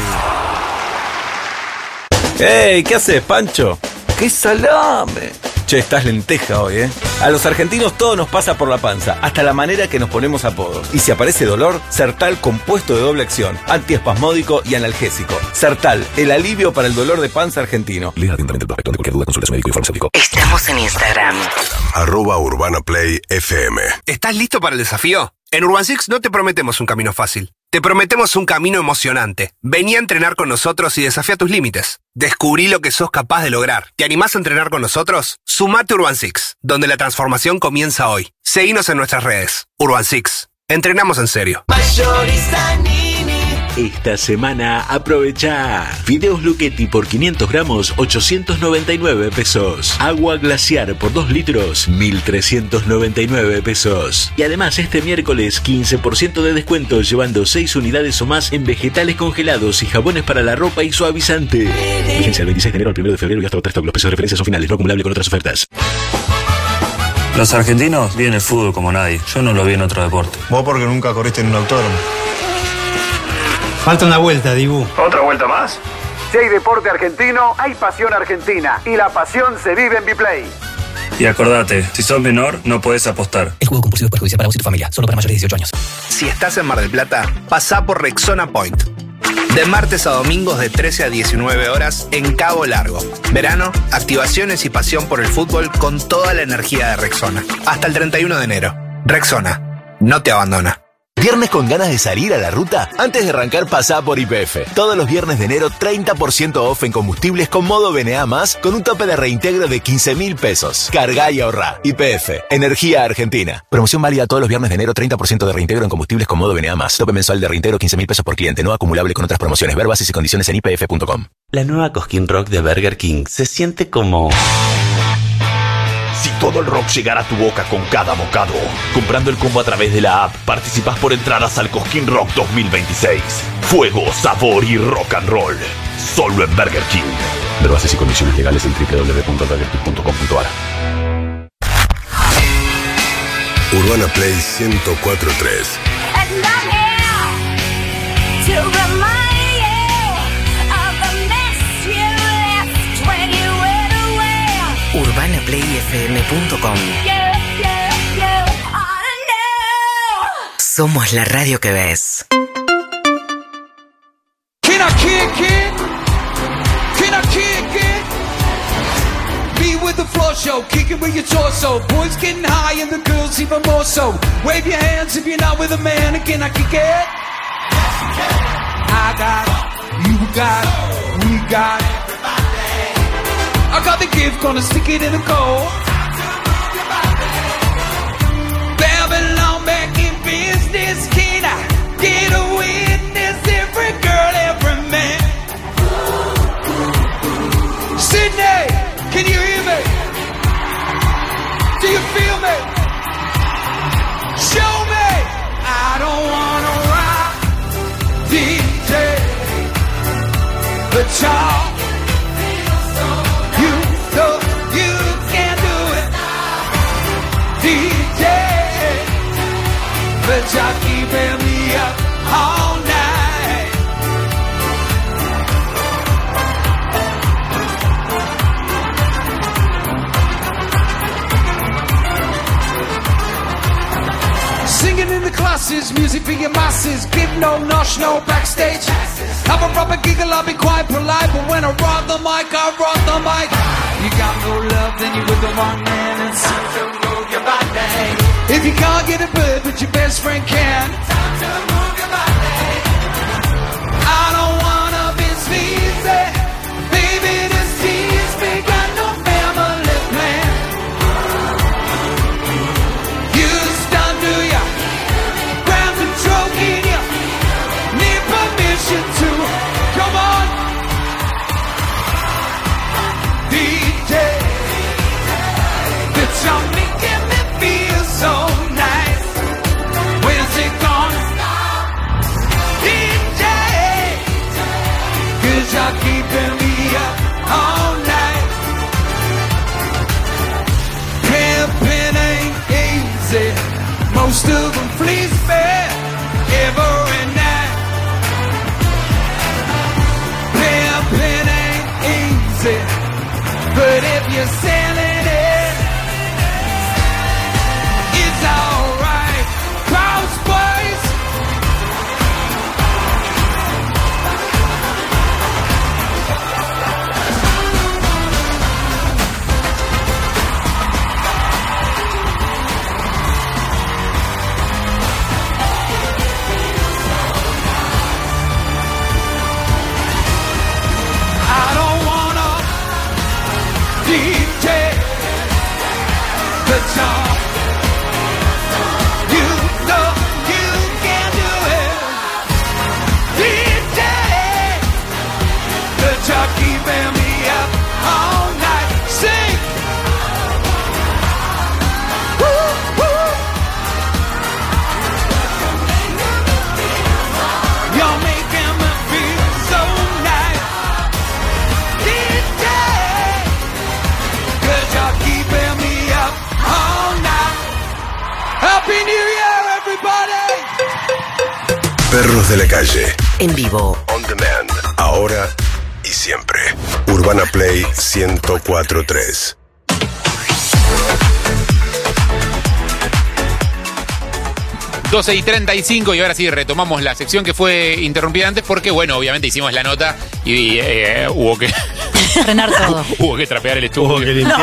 S4: ¡Ey! ¿Qué haces, Pancho? ¡Qué salame! Che, estás lenteja hoy, ¿eh? A los argentinos todo nos pasa por la panza, hasta la manera que nos ponemos apodos. Y si aparece dolor, Sertal compuesto de doble acción, antiespasmódico y analgésico. Sertal, el alivio para el dolor de panza argentino.
S19: Lea atentamente el prospecto. De cualquier duda, consulte a su médico y farmacéutico.
S11: Estamos en Instagram.
S19: @UrbanaPlayFM.
S25: ¿Estás listo para el desafío? En Urban Six no te prometemos un camino fácil. Te prometemos un camino emocionante. Vení a entrenar con nosotros y desafía tus límites. Descubrí lo que sos capaz de lograr. ¿Te animás a entrenar con nosotros? Sumate a Urban Six, donde la transformación comienza hoy. Seguinos en nuestras redes. Urban Six. Entrenamos en serio.
S22: Esta semana aprovecha fideos Lucchetti por 500 gramos 899 pesos, agua glaciar por 2 litros 1399 pesos y además este miércoles 15% de descuento llevando 6 unidades o más en vegetales congelados y jabones para la ropa y suavizante. Vigencia del 26 de enero al 1 de febrero y hasta agotar stock. Los precios de referencia son finales, no acumulable con otras ofertas.
S12: Los argentinos viven el fútbol como nadie. Yo no lo vi en otro deporte.
S13: Vos porque nunca corriste en un autódromo.
S14: Falta una vuelta, Dibu.
S13: ¿Otra vuelta más?
S16: Si hay deporte argentino, hay pasión argentina. Y la pasión se vive en Biplay.
S12: Y acordate, si sos menor, no podés apostar.
S17: El juego compulsivo es perjudicial para vos y tu familia. Solo para mayores de 18 años.
S25: Si estás en Mar del Plata, pasá por Rexona Point. De martes a domingos de 13 a 19 horas en Cabo Largo. Verano, activaciones y pasión por el fútbol con toda la energía de Rexona. Hasta el 31 de enero. Rexona, no te abandona.
S22: ¿Viernes con ganas de salir a la ruta? Antes de arrancar, pasá por YPF. Todos los viernes de enero, 30% off en combustibles con modo BNA+, con un tope de reintegro de 15.000 pesos. Cargá y ahorrá. YPF, Energía Argentina. Promoción válida todos los viernes de enero, 30% de reintegro en combustibles con modo BNA+. Tope mensual de reintegro 15.000 pesos por cliente, no acumulable con otras promociones. Ver bases y condiciones en ypf.com.
S23: La nueva Cosquín Rock de Burger King se siente como...
S22: Si todo el rock llegara a tu boca con cada bocado. Comprando el combo a través de la app, participás por entradas al Cosquín Rock 2026. Fuego, sabor y rock and roll. Solo en Burger King. Ver bases y condiciones legales en www.burgerking.com.ar.
S19: Urbana Play 104.3.
S11: UrbanaPlayFM.com. Somos la radio que ves.
S24: Can I kick it? Can I kick it? Be with the floor show, kick it with your torso. Boys getting high and the girls even more so. Wave your hands if you're not with a man. Can I kick it? I got, you got, we got. I got the gift, gonna stick it in the cold. Babylon back in business. Can I get a witness? Every girl, every man. Sydney, can you hear me? Do you feel me? Show me. I don't wanna rock DJ, but y'all. You can do it, DJ, but y'all keeping me up all night. Singing in the classes, music for your masses. Give ain't no nosh, no backstage. Have a proper giggle, I'll be quite polite, but when I rock the mic, I rock the mic. You got no love, then you with the wrong man. It's time to move your body. If you can't get a bird, but your best friend can. Time to move your body. I don't wanna be sleazy, baby, this tease me. Got no family plan. You stun, do ya? Grab control, can ya? Need permission to. Come on, DJ. Bitch, I'm making me feel so nice. When's it gonna stop? DJ, 'cause you're keeping me up all night. Pimpin' ain't easy. Most of them fleece me every night. Pimpin' ain't easy, but if you're selling it, it's alright. Bounce, boys. I don't wanna DJ, but you know you can do it. DJ, but you're keeping me up all night. Sing. Woo, woo. You're making me feel so nice. DJ, 'cause you're keeping me up all night. Happy New Year, everybody!
S14: Perros de la calle.
S11: En vivo.
S14: On demand. Ahora y siempre. Urbana Play 104.3.
S8: Doce y 35 y ahora sí retomamos la sección que fue interrumpida antes porque, bueno, obviamente hicimos la nota y hubo que
S2: Frenar todo.
S8: hubo que trapear el estudio.
S6: Hubo que limpiar.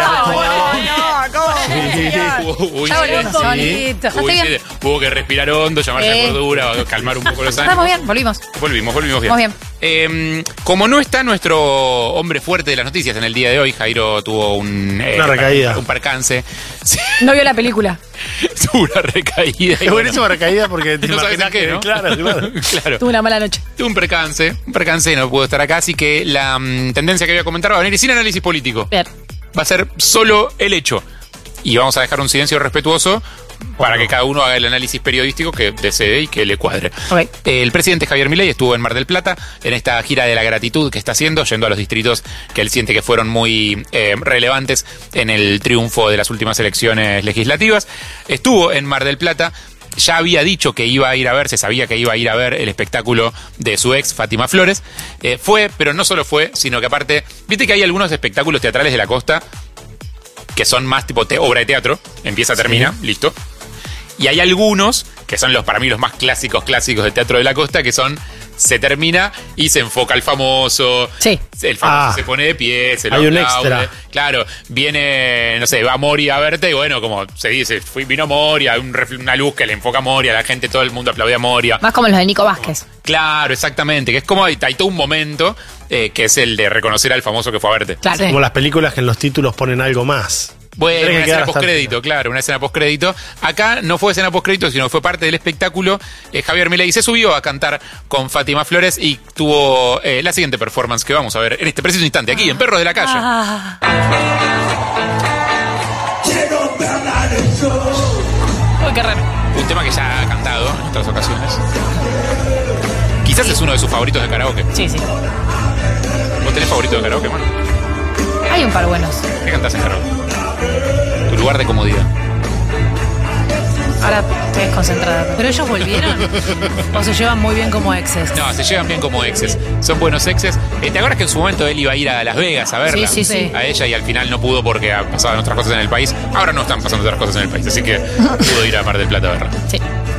S2: Ya volvimos solitos.
S8: Hubo que respirar hondo, llamarse a cordura, calmar un poco los ánimos.
S2: Estamos bien, volvimos.
S8: Volvimos bien.
S2: Vamos bien.
S8: Como no está nuestro hombre fuerte de las noticias en el día de hoy, Jairo tuvo
S6: una recaída.
S8: Un percance. Sí.
S2: No vio la película.
S8: Tuvo una recaída.
S6: Es buenísima recaída porque te
S8: no sabes
S6: imaginas
S8: qué, ¿no?
S6: Claro.
S2: Tuvo una mala noche.
S8: Tuvo un percance, no pudo estar acá, así que la tendencia que voy a comentar va a venir sin análisis político.
S2: Bien.
S8: Va a ser solo el hecho. Y vamos a dejar un silencio respetuoso para que cada uno haga el análisis periodístico que desee y que le cuadre.
S2: Okay.
S8: El presidente Javier Milei estuvo en Mar del Plata en esta gira de la gratitud que está haciendo, yendo a los distritos que él siente que fueron muy relevantes en el triunfo de las últimas elecciones legislativas. Estuvo en Mar del Plata. Ya había dicho que iba a ir a ver, se sabía que iba a ir a ver el espectáculo de su ex, Fátima Flores. Fue, pero no solo fue, sino que aparte, viste que hay algunos espectáculos teatrales de la costa que son más tipo obra de teatro, empieza, termina, listo. Y hay algunos que son para mí los más clásicos del teatro de la costa, que son se termina y se enfoca al famoso.
S2: Sí.
S8: El famoso se pone de pie, se lo
S6: hay un
S8: aplaude.
S6: extra.
S8: Claro, viene, no sé, va Moria a verte y bueno, como se dice, vino Moria, una luz que le enfoca a Moria, la gente, todo el mundo aplaudía a Moria.
S2: Más como los de Nico Vázquez.
S8: Claro, exactamente, que es como hay todo un momento que es el de reconocer al famoso que fue a verte.
S2: Claro.
S6: Como las películas que en los títulos ponen algo más.
S8: Bueno, una escena postcrédito, claro, una escena postcrédito. Acá no fue escena postcrédito, sino fue parte del espectáculo. Javier Milei se subió a cantar con Fátima Flores y tuvo la siguiente performance que vamos a ver en este preciso instante, aquí en Perros de la Calle.
S2: Uy, qué raro.
S8: Un tema que ya ha cantado en otras ocasiones. Quizás es uno de sus favoritos de karaoke.
S2: Sí.
S8: ¿Vos tenés favorito de karaoke, mano?
S2: Hay un par buenos.
S8: ¿Qué cantás en karaoke? Tu lugar de comodidad.
S2: Ahora estoy desconcentrada. ¿Pero ellos volvieron? ¿O se llevan muy bien como exes?
S8: No, se llevan bien como exes. Son buenos exes. ¿Te acuerdas que en su momento él iba a ir a Las Vegas a verla?
S2: Sí.
S8: A ella y al final no pudo porque pasaban otras cosas en el país. Ahora no están pasando otras cosas en el país, así que pudo ir a Mar del Plata a verla.
S2: Sí.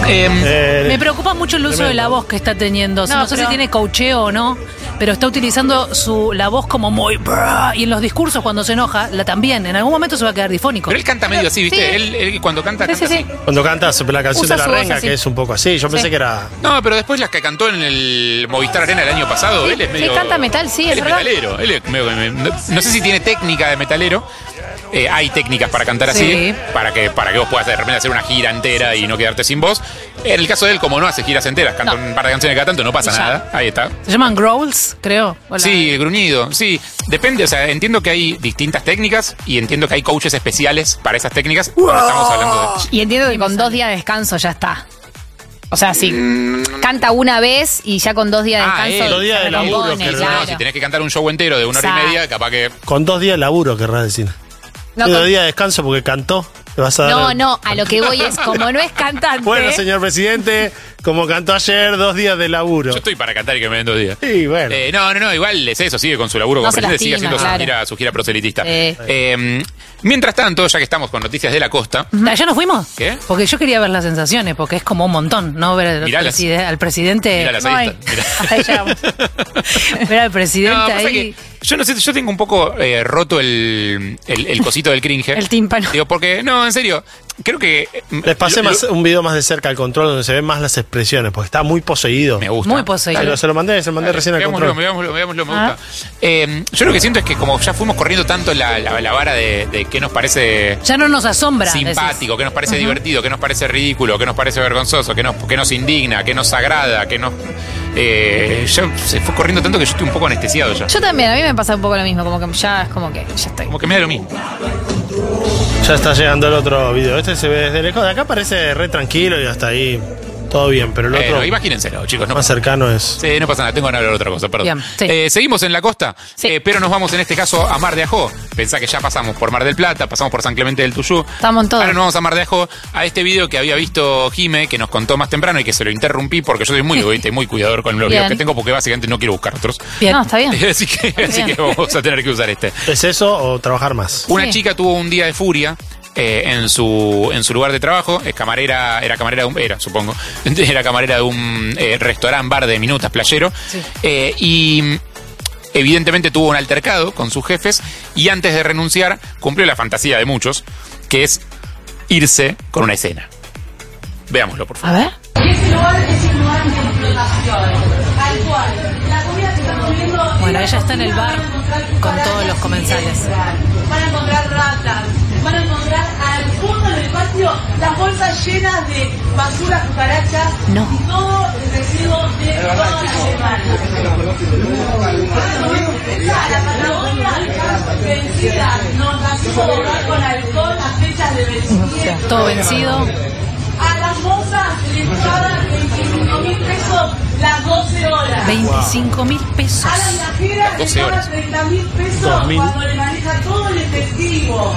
S2: Me preocupa mucho el uso de la voz que está teniendo. No sé si tiene coacheo o no, pero está utilizando la voz como muy... Y en los discursos cuando se enoja, también. En algún momento se va a quedar difónico.
S8: Pero él canta medio así, ¿viste?
S2: Sí.
S8: Él cuando canta así.
S6: Cuando canta la canción
S2: Usa
S6: de la
S2: su voz
S6: renga,
S2: así.
S6: que es un poco así. Yo pensé que era...
S8: No, pero después las que cantó en el Movistar Arena el año pasado, él es medio...
S7: Sí, canta metal, sí,
S8: él
S7: es verdad.
S8: metalero. Él es medio, no sé si tiene técnica de metalero. Hay técnicas para cantar así, para que vos puedas de repente hacer una gira entera y no quedarte sin voz. En el caso de él, como no hace giras enteras, canta un par de canciones cada tanto, no pasa nada. Ahí está.
S2: Se llaman growls, creo.
S8: Sí, el gruñido. Sí, depende. O sea, entiendo que hay distintas técnicas y entiendo que hay coaches especiales para esas técnicas. Estamos hablando de...
S7: Y entiendo que con 2 días de descanso ya está. O sea, si canta una vez y ya con 2 días de descanso.
S6: 2 días de laburo.
S8: No, si tenés que cantar un show entero de 1 hora y media, capaz que...
S6: Con 2 días de laburo, querrás decir.
S7: No,
S6: 2 días de descanso porque cantó. Te vas a dar...
S7: No, a lo que voy es, como no es cantante.
S6: Bueno, señor presidente, como cantó ayer, 2 días de laburo.
S8: Yo estoy para cantar y que me den 2 días.
S6: Sí, bueno.
S8: No, igual es eso, sigue con su laburo como presidente, sigue haciendo su gira proselitista. Mientras tanto, ya que estamos con noticias de la costa.
S2: ¿Ya nos fuimos?
S8: ¿Qué?
S2: Porque yo quería ver las sensaciones, porque es como un montón, ¿no? Ver al presidente.
S8: Míralas, ahí está.
S2: Ahí llegamos. Ver al presidente ahí.
S8: Yo no sé, yo tengo un poco roto el cosito del cringe.
S2: El tímpano.
S8: Digo, porque, no, en serio, creo que...
S6: Les pasé un video más de cerca al control donde se ven más las expresiones, porque está muy poseído.
S8: Me gusta.
S2: Muy poseído.
S6: Se lo mandé recién al control.
S8: Veámoslo, me gusta. Yo lo que siento es que como ya fuimos corriendo tanto la vara de qué nos parece...
S2: Ya no nos asombra.
S8: Simpático, qué nos parece divertido, qué nos parece ridículo, qué nos parece vergonzoso, qué nos indigna, qué nos agrada, qué nos... ya se fue corriendo tanto que yo estoy un poco anestesiado ya.
S7: Yo también, a mí me pasa un poco lo mismo, como que ya estoy.
S8: Como que me da lo mismo.
S6: Ya está llegando el otro video. Este se ve desde lejos. De acá parece re tranquilo y hasta ahí todo bien, pero el otro...
S8: imagínenselo, chicos.
S6: Más cercano es...
S8: Sí, no pasa nada, tengo ganas de hablar de otra cosa, perdón.
S2: Bien, sí.
S8: Seguimos en la costa, pero nos vamos en este caso a Mar de Ajó. Pensá que ya pasamos por Mar del Plata, pasamos por San Clemente del Tuyú.
S7: Estamos en todo.
S8: Ahora nos vamos a Mar de Ajó, a este video que había visto Jime, que nos contó más temprano y que se lo interrumpí porque yo soy muy egoísta y muy cuidador con los videos que tengo porque básicamente no quiero buscar otros.
S7: Bien. No, está bien.
S8: así que vamos a tener que usar este.
S6: ¿Es eso o trabajar más?
S8: Una chica tuvo un día de furia. En su lugar de trabajo, era camarera de un restaurant bar de minutas playero, y evidentemente tuvo un altercado con sus jefes y antes de renunciar cumplió la fantasía de muchos, que es irse con una escena. Veámoslo, por favor.
S7: A ver.
S10: Ese lugar es un lugar de explotación, tal cual. La comida que están comiendo...
S2: Bueno, ella está en el bar con todos los comensales.
S10: Van a encontrar ratas, van a encontrar al fondo del patio las bolsas llenas de basura, cucarachas y todo el residuo de toda la semana. La Patagonia está vencida, nos hacemos ahogar con alcohol a fechas de vencimiento.
S2: Todo vencido.
S10: A las mozas les pagan 25.000 pesos las 12 horas.
S2: 25.000 pesos.
S10: A las viajeras les pagan 30.000 pesos cuando le maneja todo el efectivo.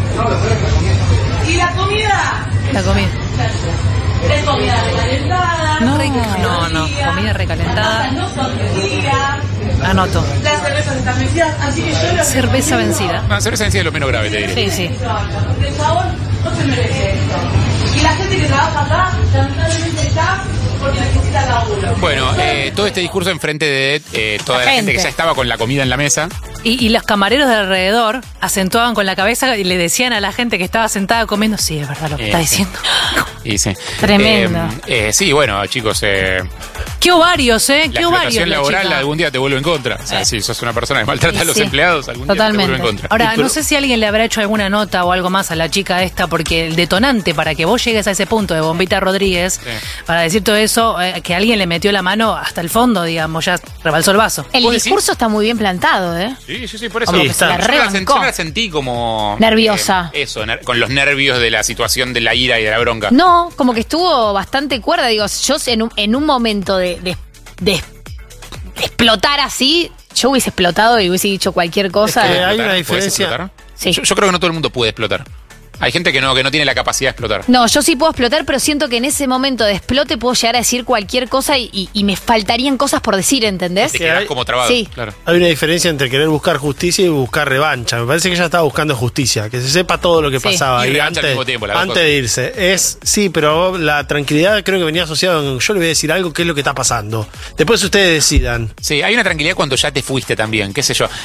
S10: ¿Y la comida?
S2: La comida.
S10: Es comida recalentada.
S2: No, comida recalentada.
S10: No son vencidas.
S2: Anoto.
S10: Las cervezas están vencidas, así que yo lo
S2: cerveza vencida.
S8: No, cerveza vencida es lo menos grave, te diré.
S2: Sí.
S10: El sabor no se merece esto. Y la gente que trabaja acá, lamentablemente está porque necesita laburo.
S8: Bueno, todo este discurso enfrente de toda la gente que ya estaba con la comida en la mesa.
S2: Y los camareros de alrededor acentuaban con la cabeza y le decían a la gente que estaba sentada comiendo, sí, es verdad lo que está diciendo.
S8: Y sí.
S7: Tremendo.
S8: Sí, bueno, chicos.
S2: Qué ovarios,
S8: La
S2: qué ovarios.
S8: explotación laboral algún día te vuelve en contra. O sea, si sos una persona que maltrata a los empleados, algún día te vuelve en contra.
S2: Ahora, no sé si alguien le habrá hecho alguna nota o algo más a la chica esta, porque el detonante para que vos llegues a ese punto de Bombita Rodríguez, para decir todo eso, que alguien le metió la mano hasta el fondo, digamos, ya rebalsó el vaso.
S7: El discurso está muy bien plantado, ¿eh?
S8: Sí, por eso.
S7: Como que se la rebancó.
S8: Yo la sentí como...
S7: nerviosa.
S8: Con los nervios de la situación de la ira y de la bronca.
S7: No, como que estuvo bastante cuerda. Digo, yo en un momento de explotar así, yo hubiese explotado y hubiese dicho cualquier cosa.
S6: Es que hay una diferencia.
S8: Sí. Yo creo que no todo el mundo puede explotar. Hay gente que no tiene la capacidad de explotar.
S7: No, yo sí puedo explotar, pero siento que en ese momento de explote puedo llegar a decir cualquier cosa y me faltarían cosas por decir, ¿entendés?
S8: Te quedás como trabado.
S7: Sí.
S8: Claro.
S6: Hay una diferencia entre querer buscar justicia y buscar revancha. Me parece que ella estaba buscando justicia, que se sepa todo lo que pasaba.
S8: Y
S6: Y
S8: revancha al mismo tiempo, las dos
S6: antes de irse. Sí, pero la tranquilidad creo que venía asociada en yo le voy a decir algo, qué es lo que está pasando. Después ustedes decidan.
S8: Sí, hay una tranquilidad cuando ya te fuiste también, qué sé yo.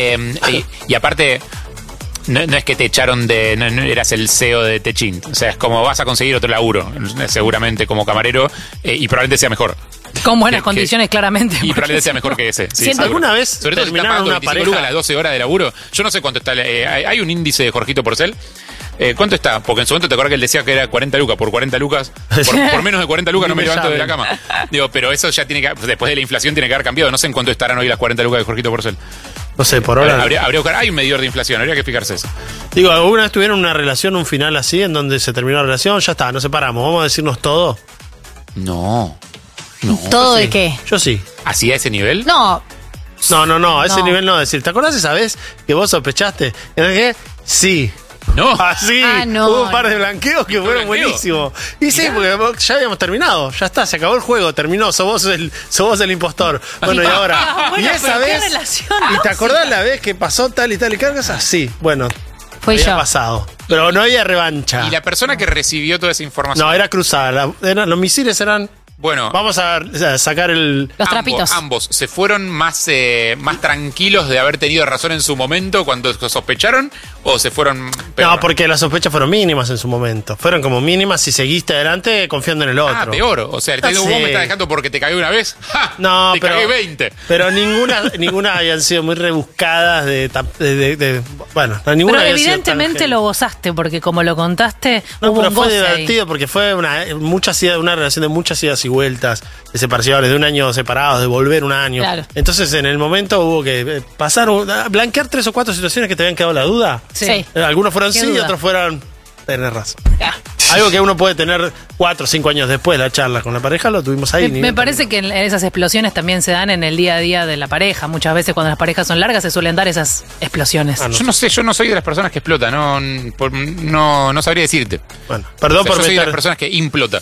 S8: Y aparte... No es que te echaron no eras el CEO de Techint. O sea, es como vas a conseguir otro laburo, seguramente como camarero, y probablemente sea mejor.
S2: Con buenas condiciones, claramente.
S8: Y probablemente sea mejor que ese. Sí,
S6: ¿Alguna vez
S8: sobre todo si está
S6: terminaron
S8: pagando
S6: una
S8: 25
S6: pareja?
S8: lucas las 12 horas de laburo? Yo no sé cuánto está. Hay un índice de Jorgito Porcel. ¿Cuánto está? Porque en su momento te acuerdas que él decía que era 40 lucas. Por 40 lucas, por menos de 40 lucas no me levanto de la cama. Digo, pero eso ya tiene que, después de la inflación tiene que haber cambiado. No sé en cuánto estarán hoy las 40 lucas de Jorgito Porcel.
S6: No sé, por ahora.
S8: Hay un medidor de inflación, habría que fijarse eso.
S6: Digo, ¿alguna vez tuvieron una relación, un final así, en donde se terminó la relación? Ya está, nos separamos. ¿Vamos a decirnos todo?
S8: No.
S7: ¿Todo de qué?
S6: Yo sí.
S8: ¿Así a ese nivel?
S7: No.
S6: No, a ese
S7: No.
S6: nivel no. Decir, ¿te acordás esa vez que vos sospechaste? ¿Qué? Sí.
S8: No.
S6: Así.
S7: no.
S6: Hubo un par de blanqueos que fueron
S8: blanqueo?
S6: buenísimos. Y sí, porque ya habíamos terminado. Ya está, se acabó el juego, terminó. Sos vos el impostor. Bueno, y ahora.
S2: Bueno,
S6: y esa
S2: pero ¿qué
S6: vez.
S2: relación?
S6: ¿Y te acordás la vez que pasó tal y tal y cosa? Sí, bueno.
S7: Fue
S6: había
S7: yo.
S6: pasado. Pero no había revancha.
S8: Y la persona que recibió toda esa información.
S6: No, era cruzada. Los misiles eran.
S8: Bueno.
S6: Vamos a sacar el.
S7: Los trapitos.
S8: Ambos se fueron más tranquilos de haber tenido razón en su momento cuando sospecharon, o se fueron peor.
S6: No, porque las sospechas fueron mínimas en su momento. Fueron como mínimas y seguiste adelante confiando en el otro.
S8: Ah, peor. O sea, te digo,
S6: Sí.
S8: vos me estás dejando porque te cagué una vez. ¡Ja!
S6: No,
S8: te
S6: pero.
S8: cagué 20.
S6: Pero ninguna habían sido muy rebuscadas bueno, ninguna
S2: Pero
S6: había sido tan
S2: evidentemente
S6: heavy.
S2: lo gozaste, porque como lo contaste,
S6: No,
S2: hubo
S6: pero
S2: un
S6: fue
S2: goce ahí.
S6: divertido porque fue una relación de muchas idas y vueltas, de separaciones, de un año separados, de volver un año.
S2: Claro.
S6: Entonces en el momento hubo que blanquear 3 o 4 situaciones que te habían quedado la duda.
S2: Sí.
S6: Algunos fueron
S2: ¿Qué
S6: sí y
S2: duda?
S6: otros fueron tenés razón. Algo que uno puede tener 4 o 5 años después de la charla con la pareja, lo tuvimos ahí.
S2: Me parece que esas explosiones también se dan en el día a día de la pareja. Muchas veces cuando las parejas son largas se suelen dar esas explosiones.
S8: Yo no sé, yo no soy de las personas que explotan, no sabría decirte.
S6: Bueno, perdón por
S8: yo soy de
S6: meter.
S8: las personas que implota.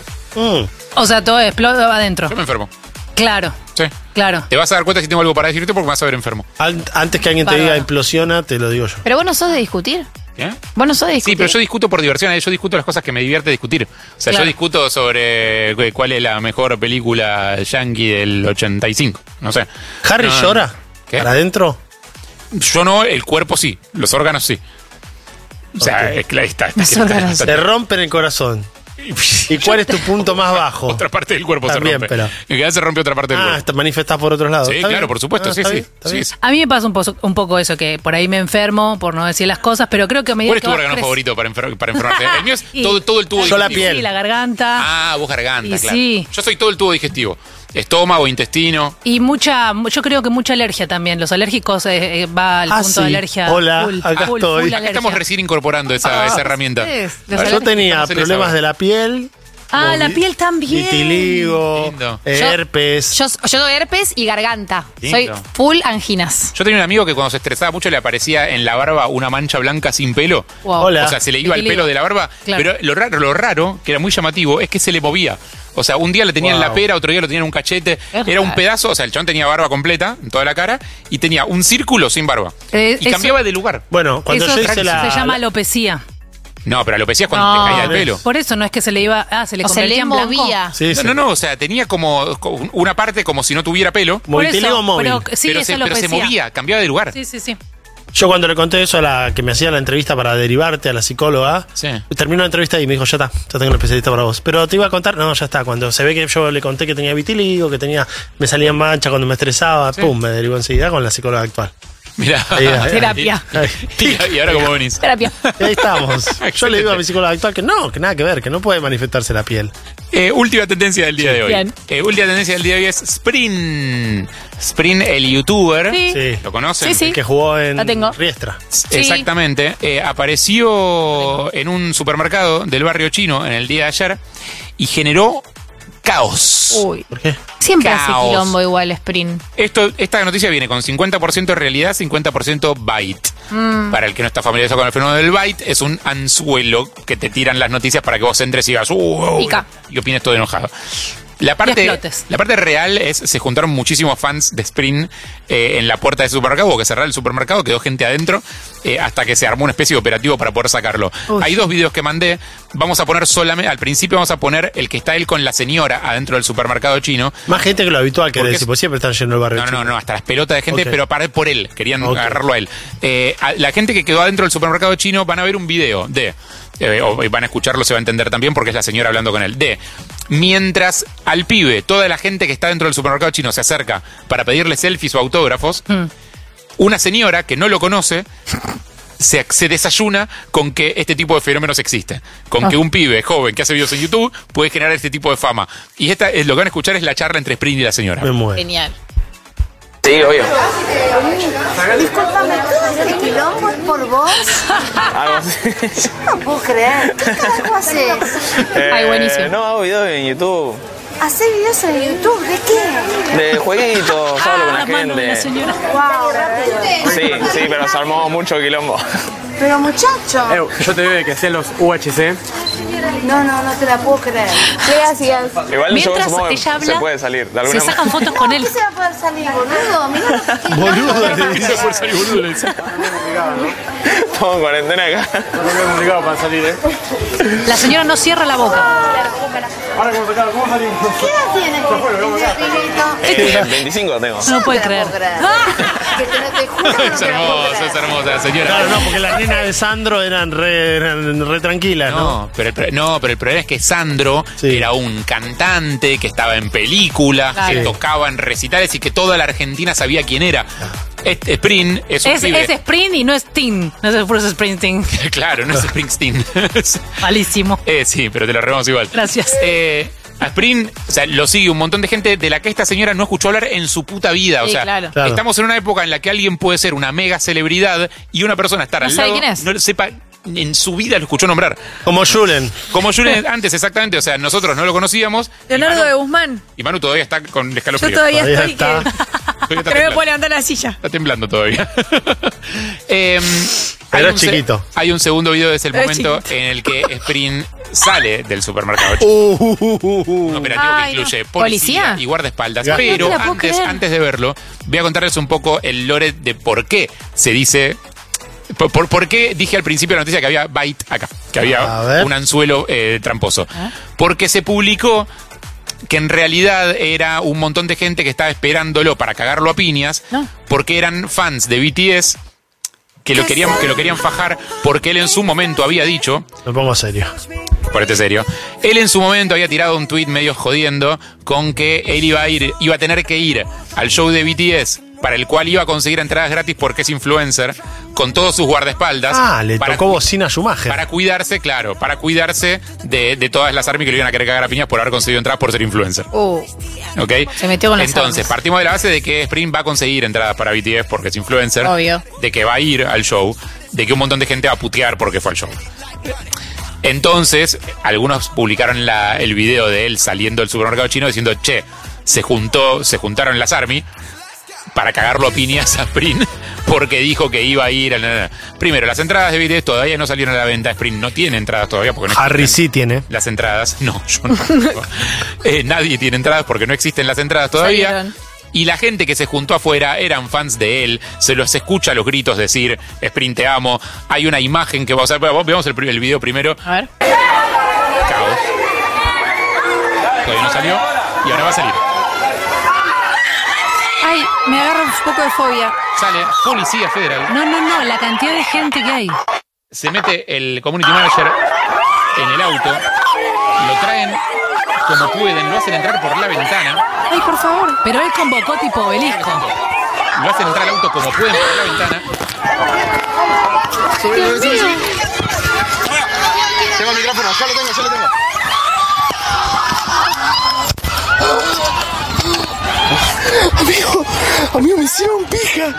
S2: O sea, todo explota adentro.
S8: Yo me enfermo.
S2: Claro,
S8: Sí.
S2: claro.
S8: Te vas a dar cuenta si tengo algo para decirte porque me vas a ver enfermo.
S6: Antes que alguien te
S2: Bárbaro.
S6: diga implosiona, te lo digo yo.
S7: Pero vos no sos de discutir.
S8: ¿Eh?
S7: Vos no sos de discutir.
S8: Sí, pero yo discuto por diversión, yo discuto las cosas que me divierte discutir. O sea,
S2: Claro.
S8: yo discuto sobre cuál es la mejor película yankee del 85. No sé.
S6: ¿Harry
S8: No,
S6: llora?
S8: ¿Qué?
S6: ¿Para adentro?
S8: Yo no, el cuerpo sí, los órganos sí. O sea,
S6: Ok.
S8: es que ahí está.
S7: Los órganos.
S6: Te rompen el corazón. ¿Y cuál es tu punto más bajo?
S8: Otra parte del cuerpo
S6: También,
S8: se rompe.
S6: pero-
S8: En realidad se rompe otra parte del cuerpo.
S6: Te manifestás por otros lados.
S8: Sí,
S6: ¿Está
S8: claro,
S6: bien?
S8: por supuesto, sí,
S6: está
S8: sí.
S6: bien, está bien.
S8: Sí.
S2: A mí me pasa un poco eso, que por ahí me enfermo por no decir las cosas, pero creo que a medida
S8: ¿Cuál es
S2: que
S8: tu
S2: vas
S8: órgano
S2: creciendo-
S8: favorito para enfermarte? El mío es
S2: Y-
S8: todo el tubo
S6: Yo la
S8: digestivo.
S6: piel.
S2: Sí, la garganta.
S8: Ah, vos garganta,
S2: Y
S8: claro.
S2: sí.
S8: Yo soy todo el tubo digestivo. Estómago, intestino.
S2: Y yo creo que mucha alergia también. Los alérgicos va al punto
S6: sí.
S2: de alergia.
S6: Hola,
S2: full,
S6: acá
S2: full,
S6: estoy.
S2: full
S8: Acá
S2: alergia.
S8: estamos recién incorporando esa herramienta.
S2: ustedes, los
S8: Ahora,
S6: Yo tenía
S8: estamos en esa
S6: problemas
S8: hora.
S6: de la piel.
S2: Ah,
S6: como
S2: la piel también.
S6: Vitiligo,
S8: Lindo.
S6: herpes.
S7: Yo tengo herpes y garganta.
S8: Lindo.
S7: Soy full anginas.
S8: Yo tenía un amigo que cuando se estresaba mucho le aparecía en la barba una mancha blanca sin pelo.
S2: Wow.
S6: Hola.
S8: O sea, se le iba el
S2: Vitiligo.
S8: pelo de la barba.
S2: Claro.
S8: Pero lo raro, que era muy llamativo, es que se le movía. O sea, un día le tenían en la
S6: Wow.
S8: pera, otro día lo tenían en un cachete.
S2: Es
S8: Era un
S2: raro.
S8: pedazo, o sea, el chabón tenía barba completa en toda la cara y tenía un círculo sin barba. y
S2: eso-
S8: cambiaba de lugar.
S6: Bueno, cuando
S2: Eso
S6: yo hice la.
S2: se llama alopecia.
S8: No, pero alopecia es cuando
S7: No.
S8: te caía el pelo.
S2: Por eso no es que se le iba. Se le
S7: O se
S2: convertía
S7: le
S2: en blanco.
S7: movía.
S6: Sí, sí.
S8: No, o sea, tenía como una parte como si no tuviera pelo,
S2: Por eso,
S6: Vitiligo móvil.
S2: pero sí,
S8: pero,
S2: es
S8: se
S2: alopecia.
S8: movía, cambiaba de lugar.
S2: Sí, sí, sí.
S6: Yo cuando le conté eso a la que me hacía la entrevista para derivarte a la psicóloga,
S8: Sí.
S6: terminó la entrevista y me dijo, ya está, ya tengo un especialista para vos. Pero te iba a contar, no, ya está. Cuando se ve que yo le conté que tenía vitiligo, me salía mancha cuando me estresaba, pum, me derivó enseguida con la psicóloga actual.
S8: Mirá.
S2: Terapia.
S8: Y ahora cómo venís.
S7: Terapia.
S6: Y ahí estamos. Yo le digo a mi psicóloga actual que nada que ver, que no puede manifestarse la piel.
S8: Última tendencia del día de hoy.
S7: Bien.
S8: Última tendencia del día de hoy es Sprin. Sprin, el youtuber.
S7: Sí.
S6: Sí.
S8: ¿Lo conocen?
S7: Sí, sí.
S6: El que jugó en
S7: La tengo.
S6: Riestra.
S8: Exactamente. Apareció en un supermercado del barrio chino en el día de ayer y generó caos.
S7: Uy.
S6: ¿Por qué?
S7: Siempre hace
S8: Caos.
S7: quilombo igual Sprint.
S8: Esta noticia viene con 50% realidad, 50% byte. Para el que no está familiarizado con el fenómeno del byte, es un anzuelo que te tiran las noticias para que vos entres y digas
S7: Pica.
S8: y opines todo enojado. La parte real es, se juntaron muchísimos fans de Sprint en la puerta del supermercado, hubo que cerrar el supermercado, quedó gente adentro, hasta que se armó una especie de operativo para poder sacarlo.
S7: Uy.
S8: Hay 2 videos que mandé, vamos a poner solamente, al principio vamos a poner el que está él con la señora adentro del supermercado chino.
S6: Más gente que lo habitual, que decir, pues siempre están lleno el barrio.
S8: No, hasta las pelotas de gente,
S6: Ok.
S8: pero para por él, querían agarrarlo a él. La gente que quedó adentro del supermercado chino van a ver un video de, o van a escucharlo, se va a entender también porque es la señora hablando con él, de mientras al pibe, toda la gente que está dentro del supermercado chino se acerca para pedirle selfies o autógrafos, una señora que no lo conoce se desayuna con que este tipo de fenómenos existe. Con que un pibe joven que hace videos en YouTube puede generar este tipo de fama. Y lo que van a escuchar es la charla entre Sprint y la señora.
S7: Genial.
S9: Sí, obvio.
S15: Discúlpame, ¿todo este quilombo es por vos?
S9: Algo así.
S15: No puedo creer. ¿Qué carajo haces?
S7: Ay, buenísimo.
S9: No, hago videos en YouTube.
S15: ¿Haces videos en YouTube? ¿De qué?
S9: De jueguitos, hablo con la
S7: mano de la
S9: gente.
S7: señora.
S15: Wow.
S9: Sí, pero se armó mucho quilombo.
S15: Pero muchacho.
S9: Yo te veo que sé los UHC.
S15: No te la puedo creer. Gracias.
S9: Igual
S7: Mientras
S9: yo supongo que
S7: ella habla,
S9: se puede salir. De
S7: Se
S9: alguna
S7: sacan fotos con él.
S15: ¿Cómo se va a poder salir, boludo? Mirá lo que
S6: Boludo, te dice
S8: por salir boludo, le dice.
S9: Estamos en cuarentena acá.
S15: No es complicado para salir,
S2: La señora no cierra la boca.
S15: Ahora, ¿cómo salimos? ¿Qué edad tienes?
S9: 25 tengo.
S2: No puede creer.
S15: Que te juro que no
S8: Es
S15: te la puedo
S8: hermosa,
S15: creer.
S8: es hermosa la señora.
S6: Claro, no, porque las nenas de Sandro eran re tranquilas, ¿no?
S8: No, pero el problema es que Sandro era un cantante que estaba en películas,
S2: Claro.
S8: que tocaba en recitales y que toda la Argentina sabía quién era. Sprint es un pibe.
S2: Es Sprint y no es Teen. No es Bruce Springsteen.
S8: Claro, no es Springsteen.
S2: Malísimo.
S8: Sí, pero te lo remamos igual.
S2: Gracias.
S8: A Sprint, o sea, lo sigue un montón de gente de la que esta señora no escuchó hablar en su puta vida. O
S2: Sí,
S8: sea,
S2: claro.
S8: estamos en una época en la que alguien puede ser una mega celebridad y una persona estar
S7: No
S8: al
S7: sabe
S8: lado,
S7: quién es.
S8: no sepa, en su vida lo escuchó nombrar.
S6: Como Julen.
S8: Como Julen antes, exactamente. O sea, nosotros no lo conocíamos.
S18: Leonardo de Guzmán.
S8: Y Manu todavía está con escalofrío.
S18: Yo todavía estoy
S8: Todavía
S18: que
S8: está
S18: no me
S8: temblando.
S18: puedo levantar la silla.
S8: Está temblando todavía.
S6: Pero es chiquito.
S8: Hay un segundo video desde el
S18: Pero es
S8: momento
S18: chiquito.
S8: en el que Sprint sale del supermercado. Un operativo que
S7: Ay,
S8: incluye
S7: no.
S8: policía
S7: ¿Policía?
S8: y guardaespaldas.
S6: No te
S8: Pero
S7: la puedo creer.
S8: antes de verlo, voy a contarles un poco el lore de por qué se dice. ¿Por qué dije al principio de la noticia que había byte acá? Que
S6: A
S8: había
S6: ver.
S8: un anzuelo tramposo. Porque se publicó que en realidad era un montón de gente que estaba esperándolo para cagarlo a piñas, porque eran fans de BTS que lo querían fajar, porque él en su momento había dicho,
S6: Me pongo serio.
S8: ponete serio, él en su momento había tirado un tweet medio jodiendo con que él iba a tener que ir al show de BTS, para el cual iba a conseguir entradas gratis porque es influencer, con todos sus guardaespaldas.
S6: Le tocó bocina a Schumacher.
S8: Para cuidarse, claro, para cuidarse de todas las armies que le iban a querer cagar a piñas por haber conseguido entradas por ser influencer. ¿Ok?
S7: Se metió con las
S8: Entonces,
S7: armas.
S8: partimos de la base de que Sprint va a conseguir entradas para BTS porque es influencer.
S7: Obvio.
S8: De que va a ir al show. De que un montón de gente va a putear porque fue al show. Entonces, algunos publicaron el video de él saliendo del supermercado chino diciendo, che, se juntaron las army para cagarlo a piñas a Sprint porque dijo que iba a ir al... Primero, las entradas de BTS todavía no salieron a la venta. Sprint no tiene entradas todavía porque no
S6: Harry
S8: existen
S6: sí tiene.
S8: las entradas. No, yo no. Nadie tiene entradas porque no existen las entradas todavía.
S7: Salieron.
S8: Y la gente que se juntó afuera eran fans de él. Se los escucha a los gritos decir, Sprint te amo. Hay una imagen que vamos a ver. Veamos el video primero.
S7: A ver.
S8: Caos. Todavía no salió. Y ahora va a salir.
S18: Ay, me agarra un poco de fobia.
S8: Sale Policía Federal.
S2: No, la cantidad de gente que hay.
S8: Se mete el community manager en el auto. Lo traen como pueden. Lo hacen entrar por la ventana.
S18: Ay, por favor.
S2: Pero él convocó tipo obelisco.
S8: Lo hacen entrar al auto como pueden por la ventana.
S13: Tengo el micrófono, yo lo tengo. Amigo, me hicieron pija.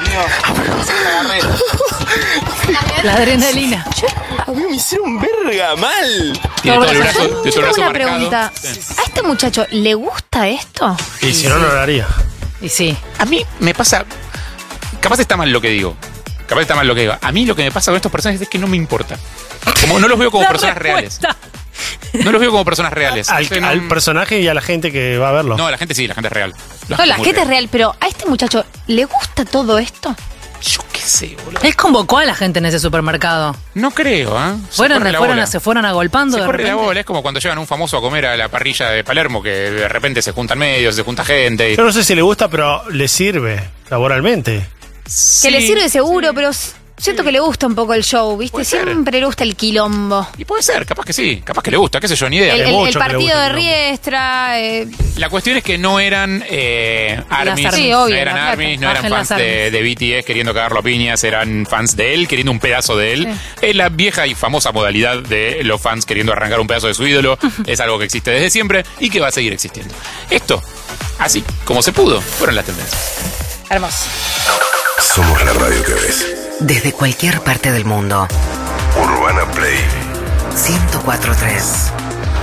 S2: La adrenalina.
S13: Amigo, me hicieron verga mal.
S8: Tiene todo el brazo,
S7: Yo tengo una
S8: marcado.
S7: pregunta. ¿A este muchacho le gusta esto?
S6: Y si no, no lo haría.
S2: Y sí.
S8: A mí me pasa. Capaz está mal lo que digo. A mí lo que me pasa con estos personajes es que no me importa. Como no los veo como personas reales. No los veo como personas reales.
S6: Al personaje y a la gente que va a verlo.
S8: No, la gente sí, la gente es real.
S7: No, la gente es real, pero ¿a este muchacho le gusta todo esto?
S8: Yo qué sé, boludo.
S2: Él convocó a la gente en ese supermercado.
S8: No creo, ¿eh?
S2: Se fueron agolpando de
S8: corre la
S2: repente.
S8: bola, es como cuando llevan a un famoso a comer a la parrilla de Palermo, que de repente se juntan medios, se junta gente.
S6: Yo no sé si le gusta, pero le sirve laboralmente.
S7: Que le sirve seguro, pero siento que le gusta un poco el show, ¿viste? Siempre le gusta el quilombo.
S8: Y puede ser, capaz que sí, capaz que le gusta, qué sé yo, ni idea.
S7: El partido de Riestra.
S8: La cuestión es que no eran ARMYs,
S7: Sí, obvio,
S8: no eran ARMYs, no eran fans de BTS queriendo cagarlo a piñas, eran fans de él, queriendo un pedazo de él.
S7: Sí.
S8: Es la vieja y famosa modalidad de los fans queriendo arrancar un pedazo de su ídolo. Es algo que existe desde siempre y que va a seguir existiendo. Esto, así como se pudo, fueron las tendencias.
S7: Hermoso.
S14: Somos la radio que ves.
S11: Desde cualquier parte del mundo.
S14: Urbana Play
S11: 104.3.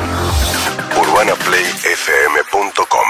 S14: UrbanaPlayFM.com.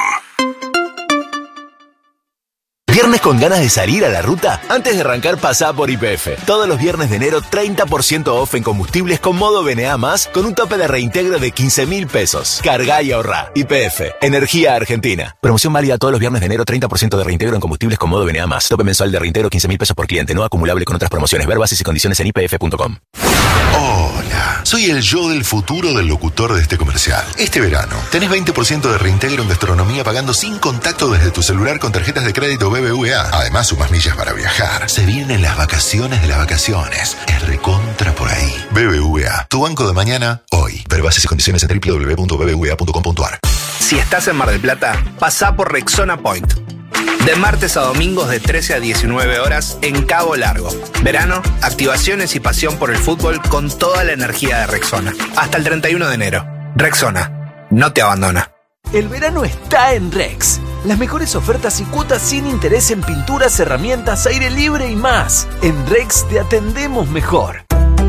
S1: ¿Viernes con ganas de salir a la ruta? Antes de arrancar, pasá por YPF. Todos los viernes de enero, 30% off en combustibles con modo BNA+, con un tope de reintegro de 15.000 pesos. Cargá y ahorrá. YPF. Energía Argentina. Promoción válida todos los viernes de enero, 30% de reintegro en combustibles con modo BNA+. Tope mensual de reintegro, 15.000 pesos por cliente. No acumulable con otras promociones. Ver bases y condiciones en ypf.com.
S14: Hola, soy el yo del futuro del locutor de este comercial. Este verano, tenés 20% de reintegro en gastronomía pagando sin contacto desde tu celular con tarjetas de crédito BBVA. Además, sumas millas para viajar. Se vienen las vacaciones de las vacaciones. Es recontra por ahí. BBVA, tu banco de mañana, hoy. Ver bases y condiciones en www.bbva.com.ar.
S25: Si estás en Mar del Plata, pasá por Rexona Point. De martes a domingos de 13 a 19 horas en Cabo Largo. Verano, activaciones y pasión por el fútbol con toda la energía de Rexona. Hasta el 31 de enero. Rexona, no te abandona.
S3: El verano está en Rex. Las mejores ofertas y cuotas sin interés en pinturas, herramientas, aire libre y más. En Rex te atendemos mejor.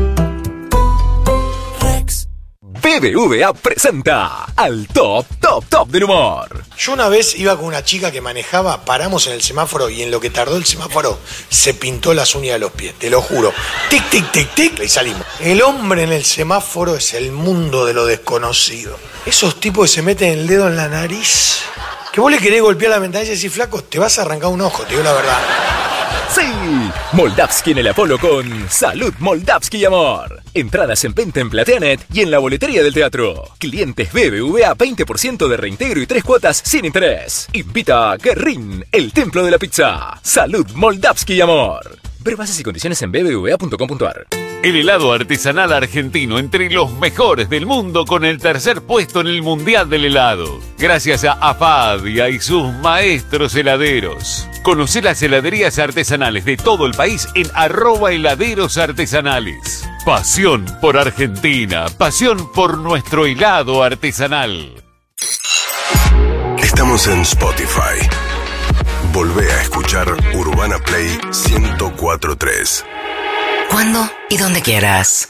S19: BBVA presenta al top del humor.
S5: Yo una vez iba con una chica que manejaba, paramos en el semáforo y en lo que tardó el semáforo se pintó las uñas de los pies, te lo juro. Tic, tic, tic, tic, y salimos. El hombre en el semáforo es el mundo de lo desconocido. Esos tipos que se meten el dedo en la nariz, que vos le querés golpear la ventanilla y decís, flaco, te vas a arrancar un ojo, te digo la verdad.
S19: Sí, Moldavsky en el Apolo con Salud Moldavsky y Amor. Entradas en venta en Plateanet y en la boletería del teatro. Clientes BBVA, 20% de reintegro y 3 cuotas sin interés. Invita a Guerrín, el templo de la pizza. Salud Moldavsky y Amor. Ver bases y condiciones en bbva.com.ar.
S20: El helado artesanal argentino entre los mejores del mundo con el tercer puesto en el Mundial del Helado. Gracias a Afadia y sus maestros heladeros. Conocé las heladerías artesanales de todo el país en @heladerosartesanales. Pasión por Argentina, pasión por nuestro helado artesanal.
S14: Estamos en Spotify. Volvé a escuchar Urbana Play 104.3.
S11: ¿Cuándo y donde quieras?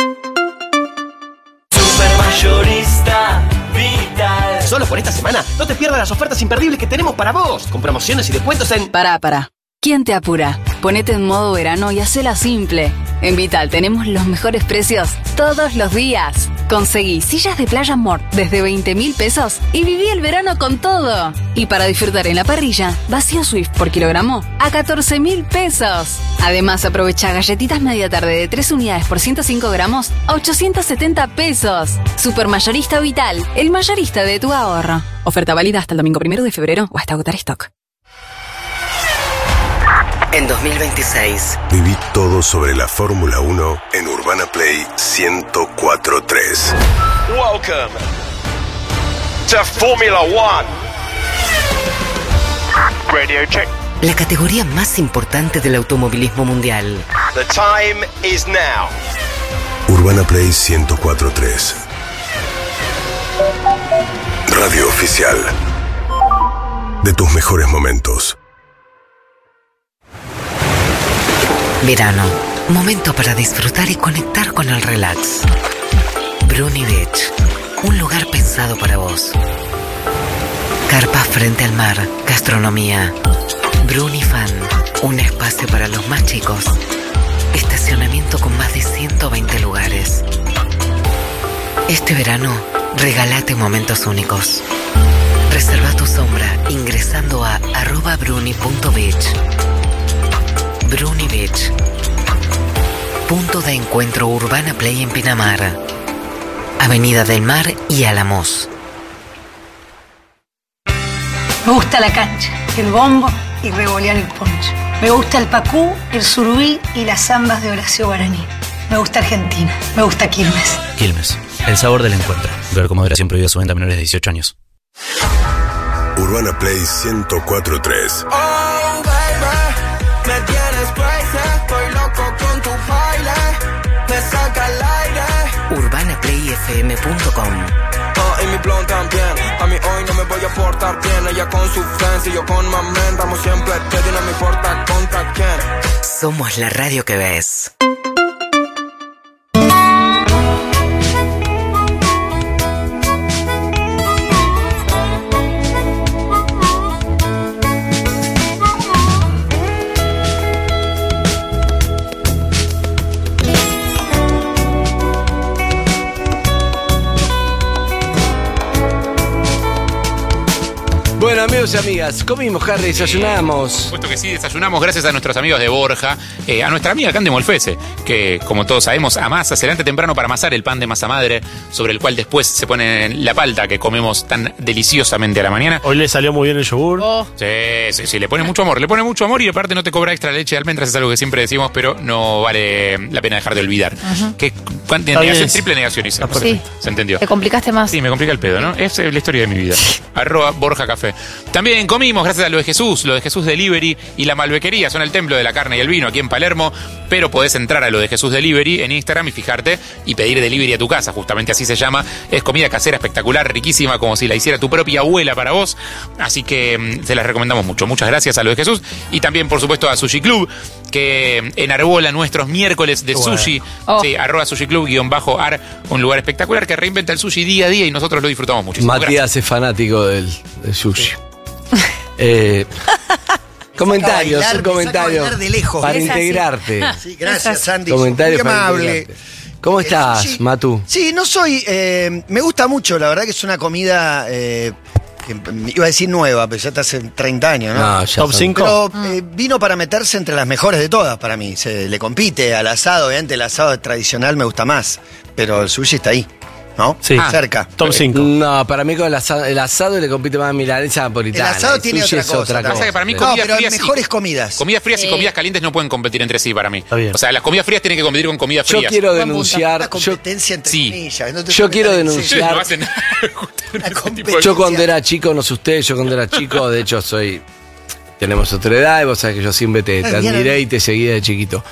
S3: Supermayorista Vital. Solo por esta semana, no te pierdas las ofertas imperdibles que tenemos para vos, con promociones y descuentos en...
S21: Pará. ¿Quién te apura? Ponete en modo verano y hacela simple. En Vital tenemos los mejores precios todos los días. Conseguí sillas de Playa Mort desde 20.000 pesos y viví el verano con todo. Y para disfrutar en la parrilla, vacío Swift por kilogramo a 14.000 pesos. Además, aprovecha galletitas media tarde de 3 unidades por 105 gramos a 870 pesos. Supermayorista Vital, el mayorista de tu ahorro. Oferta válida hasta el domingo 1 de febrero o hasta agotar stock.
S11: En 2026.
S14: Viví todo sobre la Fórmula 1 en Urbana Play 104.3.
S13: Welcome to Formula One. Radio check.
S11: La categoría más importante del automovilismo mundial.
S13: The time is now.
S14: Urbana Play 104.3. Radio oficial de tus mejores momentos.
S11: Verano, momento para disfrutar y conectar con el relax. Bruni Beach, un lugar pensado para vos. Carpas frente al mar, gastronomía. Bruni Fan, un espacio para los más chicos. Estacionamiento con más de 120 lugares. Este verano, regálate momentos únicos. Reserva tu sombra ingresando a @bruni.beach. Bruni Beach. Punto de encuentro Urbana Play en Pinamar. Avenida del Mar y Álamos.
S4: Me gusta la cancha, el bombo y revolear el poncho. Me gusta el pacú, el surubí y las zambas de Horacio Guaraní. Me gusta Argentina, me gusta Quilmes.
S12: Quilmes, el sabor del encuentro. Ver con moderación, prohibida su venta a menores de 18 años.
S16: Urbana Play 104.3.
S17: Oh, baby, me tienes crazy, estoy loco con tu baile, me saca al aire.
S11: UrbanaPlayFM.com.
S17: Y mi blon también, a mí hoy no me voy a portar bien. Ella con su friends y yo con mamá, estamos siempre steady, no me importa contra quién.
S11: Somos la radio que ves.
S23: Bueno, amigos y amigas, comimos, Harry, desayunamos.
S8: Puesto que sí, desayunamos gracias a nuestros amigos de Borja, a nuestra amiga Cande Molfese, que como todos sabemos amasa, se levanta temprano para amasar el pan de masa madre, sobre el cual después se pone la palta que comemos tan deliciosamente a la mañana.
S6: Hoy le salió muy bien el yogur.
S8: Sí, le pone mucho amor y aparte no te cobra extra leche de almendras, es algo que siempre decimos, pero no vale la pena dejar de olvidar. Que negación, triple negación hice.
S7: Sí.
S8: ¿Se entendió?
S7: Te complicaste más.
S8: Sí, me complica el pedo, ¿no? Es la historia de mi vida. @Borja Café. También comimos gracias a lo de Jesús Delivery y la Malbequería. Son el templo de la carne y el vino aquí en Palermo, pero podés entrar a lo de Jesús Delivery en Instagram y fijarte y pedir delivery a tu casa, justamente así se llama. Es comida casera espectacular, riquísima, como si la hiciera tu propia abuela para vos. Así que se las recomendamos mucho. Muchas gracias a lo de Jesús y también, por supuesto, a Sushi Club, que enarbola nuestros miércoles de sushi. Sí, @Sushi Club_ar, un lugar espectacular que reinventa el sushi día a día y nosotros lo disfrutamos muchísimo.
S23: Matías es fanático del sushi. Comentarios, un comentario
S26: de lejos.
S23: para integrarte.
S26: Sí, gracias, Sandy.
S23: Comentarios
S26: muy
S23: para
S26: amable.
S23: integrarte. ¿Cómo estás, Matú?
S26: Sí, no soy. Me gusta mucho, la verdad que es una comida. Que iba a decir nueva, pero ya está hace 30 años, ¿no?
S23: No, ya
S6: Top 5.
S26: Pero vino para meterse entre las mejores de todas para mí. Se le compite al asado, obviamente el asado tradicional me gusta más, pero el sushi está ahí, ¿no?
S6: Sí.
S26: Cerca.
S6: Top 5.
S23: No, para mí con el asado le compite más a milanesa napolitana.
S26: El asado tiene
S23: sushi
S26: otra
S23: es
S26: cosa.
S8: Pasa que para mí
S26: No,
S8: comidas
S26: pero
S8: frías
S26: mejores comidas.
S8: Comidas frías y comidas calientes no pueden competir entre sí para mí.
S6: Está bien.
S8: O sea, las comidas frías tienen que competir con comidas
S23: Yo
S8: frías.
S23: quiero
S26: Una
S23: denunciar.
S26: competencia entre comillas. No te
S23: Yo quiero
S26: metas en
S8: Ustedes
S23: denunciar.
S8: no hacen
S26: Una
S23: Yo
S26: competencia.
S23: cuando era chico, no sé ustedes, yo cuando era chico, de hecho tenemos otra edad y vos sabés que yo siempre te admiré y te seguí de chiquito.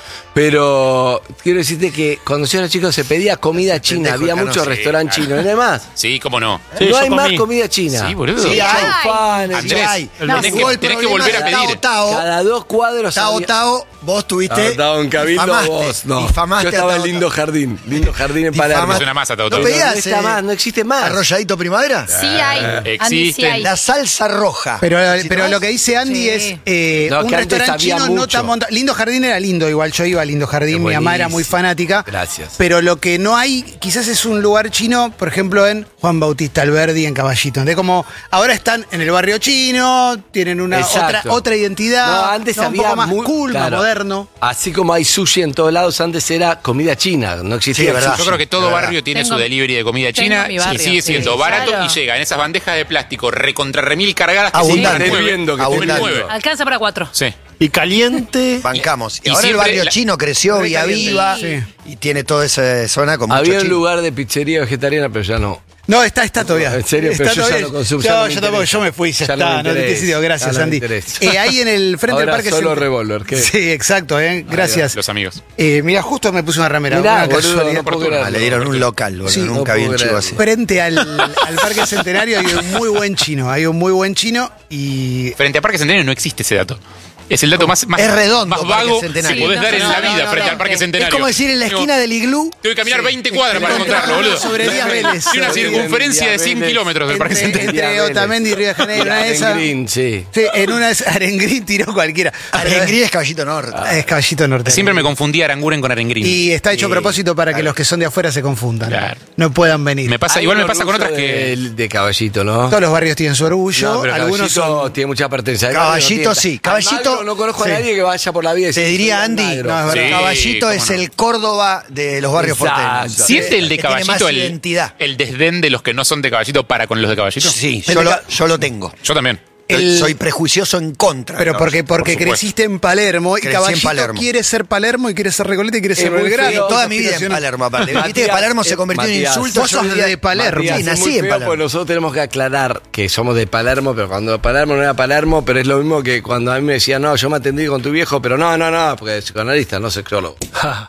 S23: Pero quiero decirte que cuando yo era chico se pedía comida china, había muchos restaurantes chinos, ¿no hay más?
S8: Sí, cómo no.
S6: Sí,
S23: no
S6: yo
S23: hay más
S6: comí.
S23: comida china.
S8: Sí, boludo.
S26: Sí, hay.
S23: Champanes,
S8: Andrés,
S26: hay.
S8: tenés que volver a pedir.
S23: cada 2 cuadros había-
S26: Tao, vos tuviste.
S23: Estaba en Cabildo,
S26: difamaste,
S23: vos no.
S26: difamaste
S23: Yo estaba
S26: a
S23: en
S26: Tao.
S23: Lindo Jardín en Palermo.
S8: Es una masa, Tao.
S26: ¿No
S8: Tao.
S26: pedías,
S23: No está más, no existe más.
S26: arrolladito primavera?
S7: Sí hay. Andy, sí hay.
S26: La salsa roja.
S27: Pero
S26: ¿Sí
S27: pero
S26: te
S27: lo
S26: vas?
S27: que dice Andy es
S23: No,
S27: un
S23: que antes
S27: restaurante
S23: había
S27: chino no
S23: mucho.
S27: tan montado. Lindo Jardín era lindo, igual yo iba a Lindo Jardín, mi mamá era muy fanática.
S23: Gracias.
S27: Pero lo que no hay, quizás es un lugar chino, por ejemplo, en Juan Bautista Alberdi, en Caballito. De como ahora están en el barrio chino, tienen una
S23: Exacto.
S27: otra identidad.
S23: No, antes
S27: un
S23: había
S27: poco más
S23: muy
S27: cool,
S23: claro.
S27: más moderno.
S23: Así como hay sushi en todos lados, antes era comida china, no existía.
S26: Sí, es verdad.
S23: sushi.
S8: Yo creo que todo
S26: Es
S8: barrio tiene
S7: Tengo-
S8: su delivery de comida
S7: tengo
S8: china
S7: mi barrio,
S8: y sigue siendo
S7: sí.
S8: barato
S7: Claro.
S8: y llega en esas bandejas de plástico recontra remil cargadas que
S26: Abundante.
S8: siguen
S23: Viendo que
S8: comen
S26: abundante.
S8: nueve.
S2: Alcanza para 4.
S8: Sí.
S6: Y caliente.
S26: Bancamos. Y
S8: Y
S26: ahora el
S8: siempre
S26: barrio
S8: la-
S26: chino creció,
S27: Re
S26: Vía
S27: caliente.
S26: Viva,
S27: Sí.
S26: y tiene toda esa zona con mucho
S23: Había un
S26: chino.
S23: lugar de pizzería vegetariana, pero ya no.
S27: No, está todavía.
S23: En serio,
S27: Está
S23: pero yo ya
S27: todavía.
S23: no consumo, ya
S27: Yo,
S23: no me
S27: yo tampoco,
S23: interesa.
S27: yo me fui, ya
S23: Ya no
S27: está.
S23: me
S27: No,
S23: interesa.
S27: tiene sentido, gracias,
S23: Ya no me
S27: Andy.
S23: interesa.
S27: Ahí en el frente
S23: Ahora
S27: del parque
S23: solo
S27: Cent-
S23: Revolver, ¿qué?
S27: Sí, exacto, gracias.
S8: Los amigos.
S27: Mira, justo me puse una remera.
S23: Mirá,
S27: una
S23: boludo,
S27: casualidad.
S23: no puedo creerlo.
S26: Le dieron un local, boludo.
S27: Sí,
S26: Nunca
S23: no
S26: vi un
S23: puedo
S26: chivo
S23: creerlo.
S26: así.
S27: Frente al Parque Centenario hay un muy buen chino. Hay un muy buen chino y.
S8: Frente a Parque Centenario no existe ese dato. Es el dato más
S26: es redondo,
S8: más vago
S26: Parque Centenario.
S8: que podés dar en la vida frente al Parque Centenario.
S26: Es como decir en la esquina del iglú.
S8: Tengo que caminar 20 cuadras para encontrarlo, boludo.
S27: Sobre Díaz Vélez.
S8: Y una circunferencia de 100 kilómetros del Parque Centenario.
S27: Entre Otamendi y Río de Janeiro. Una de esas.
S23: Sí.
S27: Sí, en una de Arengrín tiró cualquiera.
S26: Arengrín es Caballito Norte.
S27: Es Caballito Norte.
S8: Siempre me confundí Aranguren con Arengrín.
S27: Y está hecho a propósito para que los que son de afuera se confundan.
S8: Claro.
S27: No puedan venir.
S8: Igual me pasa con otras que.
S23: De Caballito, ¿no?
S27: Todos los barrios tienen su orgullo.
S23: No, pero
S27: algunos
S23: Caballito tiene mucha pertenencia.
S26: Caballito sí. Caballito.
S23: No conozco a nadie que vaya por la vida.
S26: Te diría Andy.
S27: No, es verdad.
S8: Sí,
S26: Caballito es el Córdoba de los barrios porteños.
S8: ¿Siente el de
S26: Que tiene
S8: Caballito
S26: más identidad.
S8: el desdén de los que no son de Caballito para con los de Caballito?
S26: Sí, yo lo tengo.
S8: Yo también.
S26: Soy prejuicioso en contra.
S27: Pero porque
S8: por supuesto.
S27: creciste en Palermo y
S26: Crecí en
S27: Caballito
S26: Palermo.
S27: quiere ser Palermo y quiere ser Recoleta y quiere ser
S23: muy
S27: Belgrano.
S23: feo.
S26: Toda mi vida en Palermo, aparte. Viste que Palermo se convirtió en
S23: Matías,
S26: insulto.
S27: vos
S26: Yo
S27: sos
S26: vivía
S27: de Palermo.
S23: Matías,
S26: Sí,
S23: es
S26: nací
S23: muy
S26: en
S23: feo,
S26: Palermo.
S23: porque nosotros tenemos que aclarar que somos de Palermo, pero cuando Palermo no era Palermo, pero es lo mismo que cuando a mí me decían, no, yo me atendí con tu viejo, pero no, porque es psicoanalista, no sexólogo.